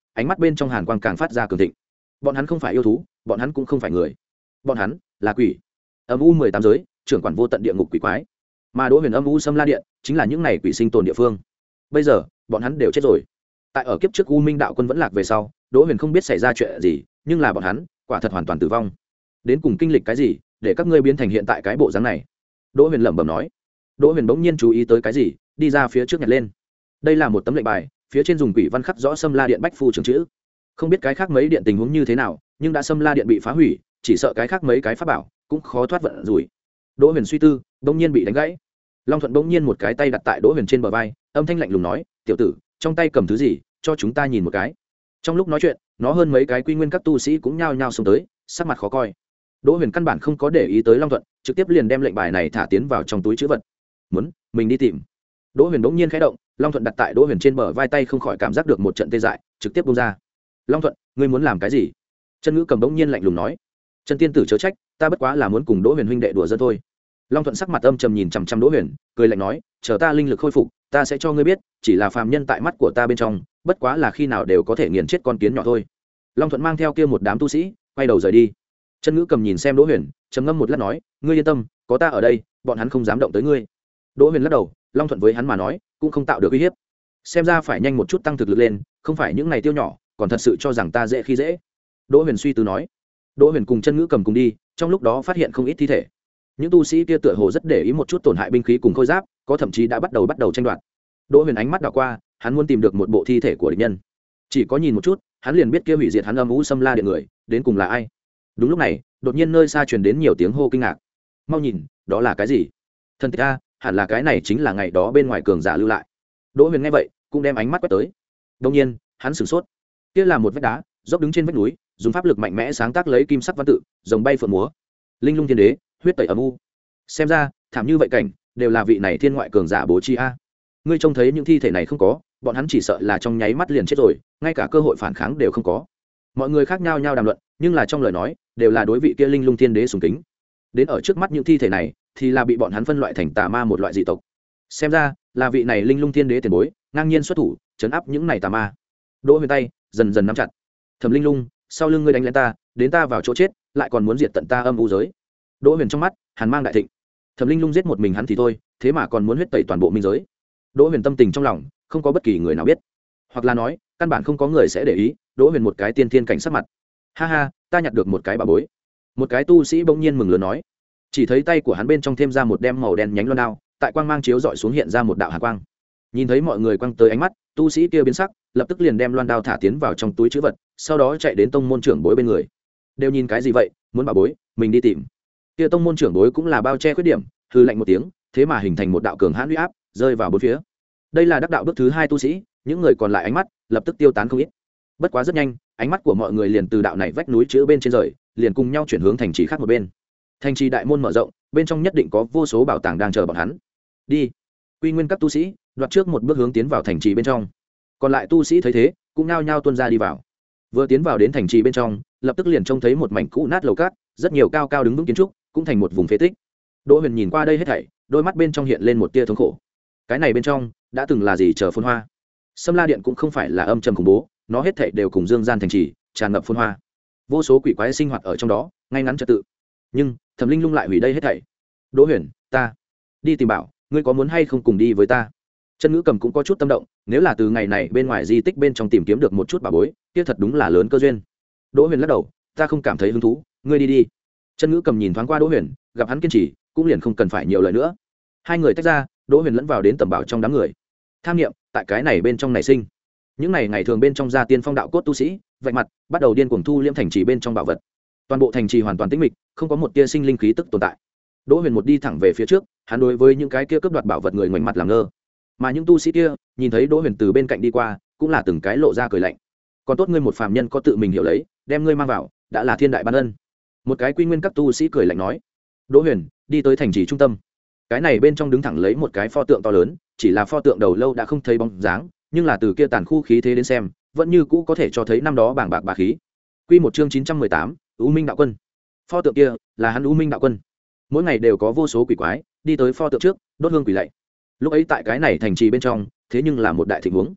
ánh mắt bên trong hàn quang càng phát ra cường thịnh. Bọn hắn không phải yêu thú, bọn hắn cũng không phải người, bọn hắn là quỷ. Âm u mười tám giới, trưởng quản vô tận địa ngục quỷ quái, mà Đỗ Huyền âm u Sâm La Điện chính là những này quỷ sinh tồn địa phương. Bây giờ bọn hắn đều chết rồi. Tại ở kiếp trước U Minh đạo quân vẫn lạc về sau, Đỗ Huyền không biết xảy ra chuyện gì, nhưng là bọn hắn quả thật hoàn toàn tử vong. Đến cùng kinh lịch cái gì để các ngươi biến thành hiện tại cái bộ dáng này? Đỗ Huyền lẩm bẩm nói. Đỗ Huyền bỗng nhiên chú ý tới cái gì, đi ra phía trước nhặt lên. Đây là một tấm lệnh bài, phía trên dùng quỷ văn khắc rõ Sâm La Điện bách phu trưởng chữ. Không biết cái khác mấy điện tình huống như thế nào, nhưng đã Sâm La Điện bị phá hủy, chỉ sợ cái khác mấy cái pháp bảo cũng khó thoát vận rủi. Đỗ Huyền suy tư, bỗng nhiên bị đánh gãy. Long Thuận bỗng nhiên một cái tay đặt tại Đỗ Huyền trên bờ vai, âm thanh lạnh lùng nói: "Tiểu tử, trong tay cầm thứ gì, cho chúng ta nhìn một cái." Trong lúc nói chuyện, nó hơn mấy cái quy nguyên các tu sĩ cũng nhao nhao xông tới, sắc mặt khó coi. Đỗ Huyền căn bản không có để ý tới Long Thuận, trực tiếp liền đem lệnh bài này thả tiến vào trong túi trữ vật. "Muốn, mình đi tìm." Đỗ Huyền bỗng nhiên khẽ động, Long Thuận đặt tại Đỗ Huyền trên bờ vai tay không khỏi cảm giác được một trận tê dại, trực tiếp buông ra. "Long Thuận, ngươi muốn làm cái gì?" Chân Ngữ Cầm bỗng nhiên lạnh lùng nói. "Chân tiên tử chớ trách, ta bất quá là muốn cùng Đỗ Huyền huynh đệ đùa giỡn thôi." Long Thuận sắc mặt âm trầm nhìn chằm chằm Đỗ Huyền, cười lạnh nói: "Chờ ta linh lực khôi phục, ta sẽ cho ngươi biết, chỉ là phàm nhân tại mắt của ta bên trong, bất quá là khi nào đều có thể nghiền chết con kiến nhỏ thôi." Long Thuận mang theo kia một đám tu sĩ, quay đầu rời đi. Chân Ngữ Cầm nhìn xem Đỗ Huyền, trầm ngâm một lát nói: "Ngươi yên tâm, có ta ở đây, bọn hắn không dám động tới ngươi." Đỗ Huyền lắc đầu, Long Thuận với hắn mà nói, cũng không tạo được uy hiếp. Xem ra phải nhanh một chút tăng thực lực lên, không phải những ngày tiêu nhỏ, còn thật sự cho rằng ta dễ khi dễ. Đỗ Huyền suy tư nói. Đỗ Huyền cùng Chân Ngữ Cầm cùng đi, trong lúc đó phát hiện không ít thi thể. Những tu sĩ kia tựa hồ rất để ý một chút tổn hại binh khí cùng khôi giáp, có thậm chí đã bắt đầu bắt đầu tranh đoạt. Đỗ Huyền ánh mắt đảo qua, hắn muốn tìm được một bộ thi thể của địch nhân. Chỉ có nhìn một chút, hắn liền biết kia hủy diệt hắn âm u Sâm La Điện người, đến cùng là ai. Đúng lúc này, đột nhiên nơi xa truyền đến nhiều tiếng hô kinh ngạc. "Mau nhìn, đó là cái gì?" "Thân tích a, hẳn là cái này chính là ngày đó bên ngoài cường giả lưu lại." Đỗ Huyền nghe vậy, cũng đem ánh mắt quét tới. Đột nhiên, hắn sửng sốt. Kia là một vách đá, dốc đứng trên vách núi, dùng pháp lực mạnh mẽ sáng tác lấy kim sắc văn tự, rồng bay phượng múa. Linh lung thiên đế, huyết tẩy âm u. Xem ra, thảm như vậy cảnh, đều là vị này thiên ngoại cường giả bố trí a. Ngươi trông thấy những thi thể này không có, bọn hắn chỉ sợ là trong nháy mắt liền chết rồi, ngay cả cơ hội phản kháng đều không có. Mọi người khác nhau nhau đàm luận, nhưng là trong lời nói, đều là đối vị kia linh lung thiên đế sùng kính. Đến ở trước mắt những thi thể này, thì là bị bọn hắn phân loại thành tà ma một loại dị tộc. Xem ra, là vị này linh lung thiên đế tiền bối, ngang nhiên xuất thủ, chấn áp những này tà ma. Đỗ Huyền tay dần dần nắm chặt. "Thẩm Linh Lung, sau lưng ngươi đánh lên ta, đến ta vào chỗ chết, lại còn muốn diệt tận ta âm u giới." Đỗ Huyền trong mắt hàn mang đại thịnh. Thẩm Linh Lung giết một mình hắn thì thôi, thế mà còn muốn huyết tẩy toàn bộ minh giới. Đỗ Huyền tâm tình trong lòng, không có bất kỳ người nào biết, hoặc là nói, căn bản không có người sẽ để ý. Đỗ Huyền một cái tiên thiên cảnh sắc mặt. "Ha ha, ta nhặt được một cái bà bối." Một cái tu sĩ bỗng nhiên mừng lớn nói. Chỉ thấy tay của hắn bên trong thêm ra một đem màu đen nhánh loan đao, tại quang mang chiếu dọi xuống hiện ra một đạo hàn quang. Nhìn thấy mọi người quăng tới ánh mắt, tu sĩ kia biến sắc, lập tức liền đem loan đao thả tiến vào trong túi trữ vật, sau đó chạy đến tông môn trưởng bối bên người. "Đều nhìn cái gì vậy, muốn bà bối, mình đi tìm." Kia tông môn trưởng bối cũng là bao che khuyết điểm, hư lạnh một tiếng, thế mà hình thành một đạo cường hãn uy áp, rơi vào bốn phía. Đây là đắc đạo bước thứ hai tu sĩ, những người còn lại ánh mắt lập tức tiêu tán không ít. Bất quá rất nhanh, ánh mắt của mọi người liền từ đạo này vách núi chữ bên trên rời, liền cùng nhau chuyển hướng thành trì khác một bên. Thành trì đại môn mở rộng, bên trong nhất định có vô số bảo tàng đang chờ bọn hắn. Đi. Quy nguyên các tu sĩ đoạt trước một bước hướng tiến vào thành trì bên trong. Còn lại tu sĩ thấy thế, cũng nhao nhao tuôn ra đi vào. Vừa tiến vào đến thành trì bên trong, lập tức liền trông thấy một mảnh cũ nát lầu cát, rất nhiều cao cao đứng vững kiến trúc, cũng thành một vùng phế tích. Đỗ Huyền nhìn qua đây hết thảy, đôi mắt bên trong hiện lên một tia thống khổ. Cái này bên trong đã từng là gì chờ phồn hoa. Sâm La Điện cũng không phải là âm trầm khủng bố, nó hết thảy đều cùng dương gian thành trì, tràn ngập phồn hoa. Vô số quỷ quái sinh hoạt ở trong đó, ngay ngắn trật tự. Nhưng Thẩm Linh Lung lại hủy đây hết thảy. "Đỗ Huyền, ta đi tìm bảo, ngươi có muốn hay không cùng đi với ta?" Chân Ngữ Cầm cũng có chút tâm động, nếu là từ ngày này bên ngoài di tích bên trong tìm kiếm được một chút bảo bối, kia thật đúng là lớn cơ duyên. Đỗ Huyền lắc đầu, "Ta không cảm thấy hứng thú, ngươi đi đi." Chân Ngữ Cầm nhìn thoáng qua Đỗ Huyền, gặp hắn kiên trì, cũng liền không cần phải nhiều lời nữa. Hai người tách ra, Đỗ Huyền lẫn vào đến tầm bảo trong đám người. Tham niệm tại cái này bên trong nảy sinh. Những này ngày thường bên trong gia tiên phong đạo cốt tu sĩ, vạch mặt, bắt đầu điên cuồng thu liễm thành trì bên trong bảo vật. Toàn bộ thành trì hoàn toàn tĩnh mịch, không có một tia sinh linh khí tức tồn tại. Đỗ Huyền một đi thẳng về phía trước, hắn đối với những cái kia cướp đoạt bảo vật người ngoảnh mặt làm ngơ. Mà những tu sĩ kia, nhìn thấy Đỗ Huyền từ bên cạnh đi qua, cũng là từng cái lộ ra cười lạnh. "Còn tốt ngươi một phàm nhân có tự mình hiểu lấy, đem ngươi mang vào, đã là thiên đại ban ân." Một cái quy nguyên các tu sĩ cười lạnh nói. Đỗ Huyền đi tới thành trì trung tâm. Cái này bên trong đứng thẳng lấy một cái pho tượng to lớn, chỉ là pho tượng đầu lâu đã không thấy bóng dáng, nhưng là từ kia tàn khu khí thế đến xem, vẫn như cũ có thể cho thấy năm đó bảng bạc bá khí. Quy một chương chín trăm mười tám, U Minh đạo quân. Pho tượng kia là hắn U Minh đạo quân. Mỗi ngày đều có vô số quỷ quái đi tới pho tượng trước, đốt hương quỷ lạy. Lúc ấy tại cái này thành trì bên trong, thế nhưng là một đại thịnh huống.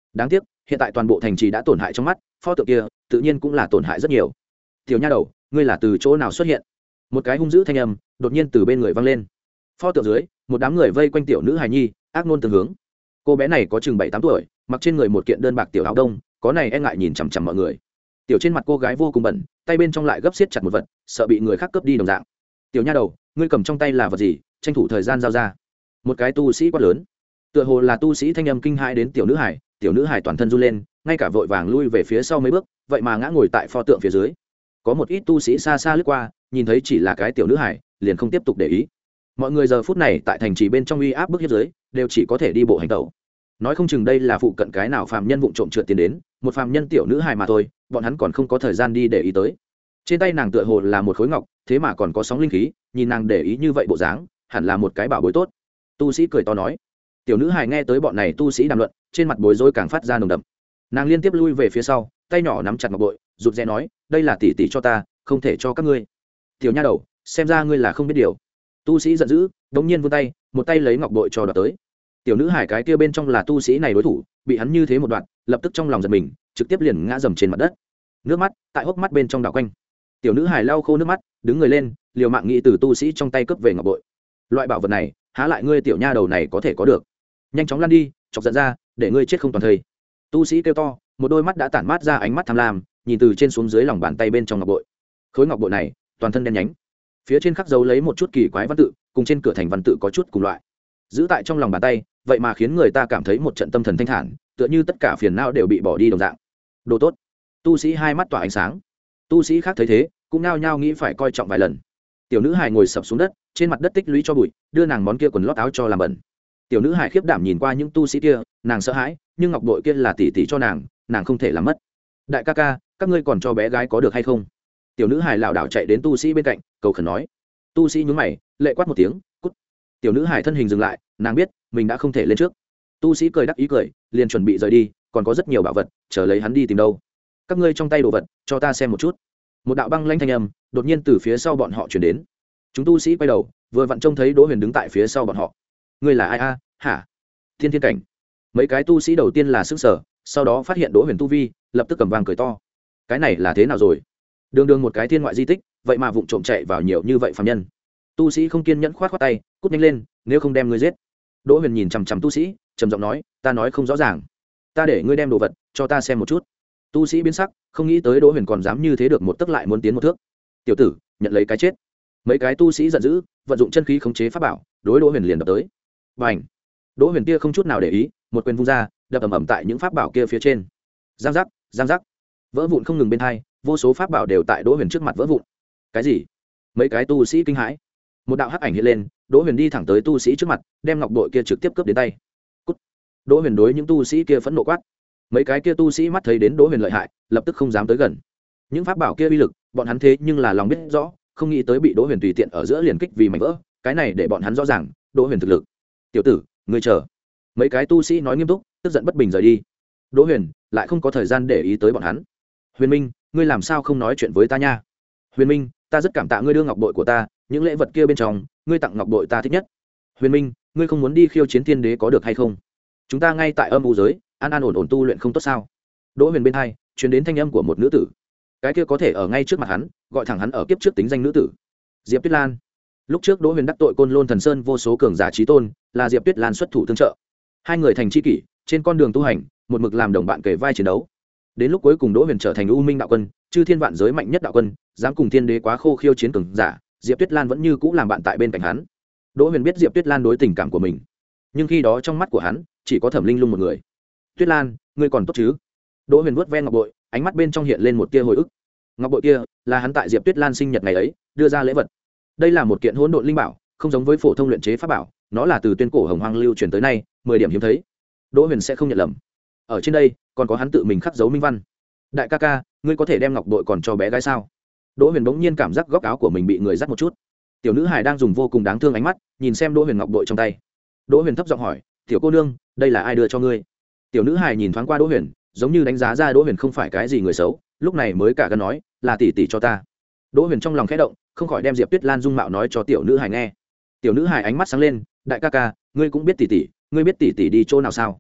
đáng tiếc hiện tại toàn bộ thành trì đã tổn hại trong mắt, pho tượng kia tự nhiên cũng là tổn hại rất nhiều. Tiểu nha đầu, ngươi là từ chỗ nào xuất hiện? Một cái hung dữ thanh âm đột nhiên từ bên người vang lên. Pho tượng dưới, một đám người vây quanh tiểu nữ hài nhi, ác ngôn tương hướng. Cô bé này có chừng bảy tám tuổi, mặc trên người một kiện đơn bạc tiểu áo đông, có này e ngại nhìn chằm chằm mọi người. Tiểu trên mặt cô gái vô cùng bẩn, tay bên trong lại gấp siết chặt một vật, sợ bị người khác cướp đi đồng dạng. Tiểu nha đầu, ngươi cầm trong tay là vật gì? Tranh thủ thời gian giao ra. Một cái tu sĩ quát lớn. Tựa hồ là tu sĩ thanh âm kinh hãi đến tiểu nữ hải, tiểu nữ hải toàn thân run lên, ngay cả vội vàng lui về phía sau mấy bước, vậy mà ngã ngồi tại pho tượng phía dưới. Có một ít tu sĩ xa xa lướt qua, nhìn thấy chỉ là cái tiểu nữ hải, liền không tiếp tục để ý. Mọi người giờ phút này tại thành trì bên trong uy áp bức hiếp dưới, đều chỉ có thể đi bộ hành tẩu. Nói không chừng đây là phụ cận cái nào phàm nhân vụng trộm trượt tiến đến, một phàm nhân tiểu nữ hài mà thôi, bọn hắn còn không có thời gian đi để ý tới. Trên tay nàng tựa hồ là một khối ngọc, thế mà còn có sóng linh khí, nhìn nàng để ý như vậy bộ dáng, hẳn là một cái bảo bối tốt. Tu sĩ cười to nói. Tiểu nữ hài nghe tới bọn này tu sĩ đàm luận, trên mặt bối rối càng phát ra nồng đậm. Nàng liên tiếp lui về phía sau, tay nhỏ nắm chặt ngọc bội, rụt rè nói, đây là tỷ tỷ cho ta, không thể cho các ngươi. Tiểu nha đầu, xem ra ngươi là không biết điều. Tu sĩ giận dữ, đống nhiên vươn tay, một tay lấy ngọc bội cho đoạt tới. Tiểu nữ hải cái kia bên trong là tu sĩ này đối thủ, bị hắn như thế một đoạn, lập tức trong lòng giật mình, trực tiếp liền ngã dầm trên mặt đất. Nước mắt tại hốc mắt bên trong đảo quanh. Tiểu nữ hải lau khô nước mắt, đứng người lên, liều mạng nghĩ từ tu sĩ trong tay cướp về ngọc bội. Loại bảo vật này, há lại ngươi tiểu nha đầu này có thể có được. Nhanh chóng lăn đi, chọc giận ra, để ngươi chết không toàn thây. Tu sĩ kêu to, một đôi mắt đã tản mát ra ánh mắt tham lam, nhìn từ trên xuống dưới lòng bàn tay bên trong ngọc bội. Khối ngọc bội này, toàn thân đen nhánh, phía trên khắc dấu lấy một chút kỳ quái văn tự, cùng trên cửa thành văn tự có chút cùng loại. Giữ tại trong lòng bàn tay, vậy mà khiến người ta cảm thấy một trận tâm thần thanh thản, tựa như tất cả phiền não đều bị bỏ đi đồng dạng. Đồ tốt. Tu sĩ hai mắt tỏa ánh sáng. Tu sĩ khác thấy thế, cũng nao nhao nghĩ phải coi trọng vài lần. Tiểu nữ hài ngồi sập xuống đất, trên mặt đất tích lũy cho bụi, đưa nàng món kia quần lót áo cho làm bẩn. Tiểu nữ hài khiếp đảm nhìn qua những tu sĩ kia, nàng sợ hãi, nhưng ngọc bội kia là tỷ tỷ cho nàng, nàng không thể làm mất. Đại ca ca, các ngươi còn cho bé gái có được hay không? Tiểu nữ hài lảo đảo chạy đến tu sĩ bên cạnh, cầu khẩn nói. Tu sĩ nhướng mày, lệ quát một tiếng, cút. Tiểu nữ hài thân hình dừng lại, nàng biết mình đã không thể lên trước. Tu sĩ cười đắc ý cười, liền chuẩn bị rời đi, còn có rất nhiều bảo vật chờ lấy hắn đi tìm đâu. Các ngươi trong tay đồ vật, cho ta xem một chút. Một đạo băng lanh thanh âm đột nhiên từ phía sau bọn họ truyền đến. Chúng tu sĩ quay đầu, vừa vặn trông thấy Đỗ Huyền đứng tại phía sau bọn họ. Ngươi là ai a? Hả? Thiên Thiên cảnh. Mấy cái tu sĩ đầu tiên là sững sờ, sau đó phát hiện Đỗ Huyền tu vi, lập tức cầm vang cười to. Cái này là thế nào rồi? Đường đường một cái thiên ngoại di tích, vậy mà vụng trộm chạy vào nhiều như vậy phàm nhân. Tu sĩ không kiên nhẫn khoát khoát tay, cút nhanh lên, nếu không đem ngươi giết. Đỗ Huyền nhìn chằm chằm tu sĩ, trầm giọng nói, ta nói không rõ ràng, ta để ngươi đem đồ vật cho ta xem một chút. Tu sĩ biến sắc, không nghĩ tới Đỗ Huyền còn dám như thế được một tấc lại muốn tiến một thước. Tiểu tử, nhận lấy cái chết. Mấy cái tu sĩ giận dữ, vận dụng chân khí khống chế pháp bảo, đối Đỗ Huyền liền đập tới. Bành! Đỗ Huyền kia không chút nào để ý, một quyền vung ra, đập ầm ầm tại những pháp bảo kia phía trên. Giang giác, giang giác, vỡ vụn không ngừng bên hai, vô số pháp bảo đều tại Đỗ Huyền trước mặt vỡ vụn. Cái gì? Mấy cái tu sĩ kinh hãi. Một đạo hắc ảnh hiện lên, Đỗ Huyền đi thẳng tới tu sĩ trước mặt, đem ngọc bội kia trực tiếp cướp đến tay. Cút. Đỗ Huyền đối những tu sĩ kia phẫn nộ quát. Mấy cái kia tu sĩ mắt thấy đến Đỗ Huyền lợi hại, lập tức không dám tới gần. Những pháp bảo kia uy lực, bọn hắn thế nhưng là lòng biết rõ, không nghĩ tới bị Đỗ Huyền tùy tiện ở giữa liền kích vì mảnh vỡ, cái này để bọn hắn rõ ràng, Đỗ Huyền thực lực. Tiểu tử, ngươi chờ. Mấy cái tu sĩ nói nghiêm túc, tức giận bất bình rời đi. Đỗ Huyền lại không có thời gian để ý tới bọn hắn. Huyền Minh, ngươi làm sao không nói chuyện với ta nha? Huyền Minh, ta rất cảm tạ ngươi đưa ngọc bội của ta, những lễ vật kia bên trong, ngươi tặng ngọc bội ta thích nhất. Huyền Minh, ngươi không muốn đi khiêu chiến thiên đế có được hay không? Chúng ta ngay tại âm u giới, an an ổn ổn tu luyện không tốt sao? Đỗ Huyền bên hai truyền đến thanh âm của một nữ tử. Cái kia có thể ở ngay trước mặt hắn, gọi thẳng hắn ở kiếp trước tính danh nữ tử. Diệp Tuyết Lan. Lúc trước Đỗ Huyền đắc tội Côn Lôn Thần Sơn vô số cường giả chí tôn, là Diệp Tuyết Lan xuất thủ tương trợ. Hai người thành tri kỷ, trên con đường tu hành, một mực làm đồng bạn kề vai chiến đấu. Đến lúc cuối cùng Đỗ Huyền trở thành U Minh đạo quân, chư thiên vạn giới mạnh nhất đạo quân, dám cùng thiên đế quá khô khiêu chiến cường giả, Diệp Tuyết Lan vẫn như cũ làm bạn tại bên cạnh hắn. Đỗ Huyền biết Diệp Tuyết Lan đối tình cảm của mình, nhưng khi đó trong mắt của hắn chỉ có Thẩm Linh Lung một người. Tuyết Lan, ngươi còn tốt chứ? Đỗ Huyền vuốt ve ngọc bội, ánh mắt bên trong hiện lên một tia hồi ức. Ngọc bội kia là hắn tại Diệp Tuyết Lan sinh nhật ngày ấy đưa ra lễ vật. Đây là một kiện hỗn độn linh bảo, không giống với phổ thông luyện chế pháp bảo, nó là từ tuyên cổ hồng hoang lưu truyền tới nay, mười điểm hiếm thấy. Đỗ Huyền sẽ không nhận lầm. Ở trên đây còn có hắn tự mình khắc dấu minh văn. Đại ca ca, ngươi có thể đem ngọc bội còn cho bé gái sao? Đỗ Huyền bỗng nhiên cảm giác góc áo của mình bị người dắt một chút. Tiểu nữ hài đang dùng vô cùng đáng thương ánh mắt nhìn xem Đỗ Huyền ngọc bội trong tay. Đỗ Huyền thấp giọng hỏi, tiểu cô nương, đây là ai đưa cho ngươi? Tiểu nữ hài nhìn thoáng qua Đỗ Huyền, giống như đánh giá ra Đỗ Huyền không phải cái gì người xấu, lúc này mới cả gan nói, là tỷ tỷ cho ta. Đỗ Huyền trong lòng khẽ động, không khỏi đem Diệp Tuyết Lan dung mạo nói cho tiểu nữ hài nghe. Tiểu nữ hài ánh mắt sáng lên, đại ca ca, ngươi cũng biết tỷ tỷ, ngươi biết tỷ tỷ đi chỗ nào sao?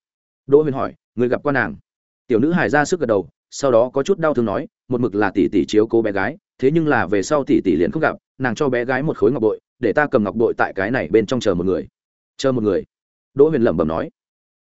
Đỗ Huyền hỏi, người gặp qua nàng? Tiểu nữ hài ra sức gật đầu, sau đó có chút đau thương nói, một mực là tỷ tỷ chiếu cố bé gái, thế nhưng là về sau tỷ tỷ liền không gặp, nàng cho bé gái một khối ngọc bội, để ta cầm ngọc bội tại cái này bên trong chờ một người. Chờ một người. Đỗ Huyền lẩm bẩm nói.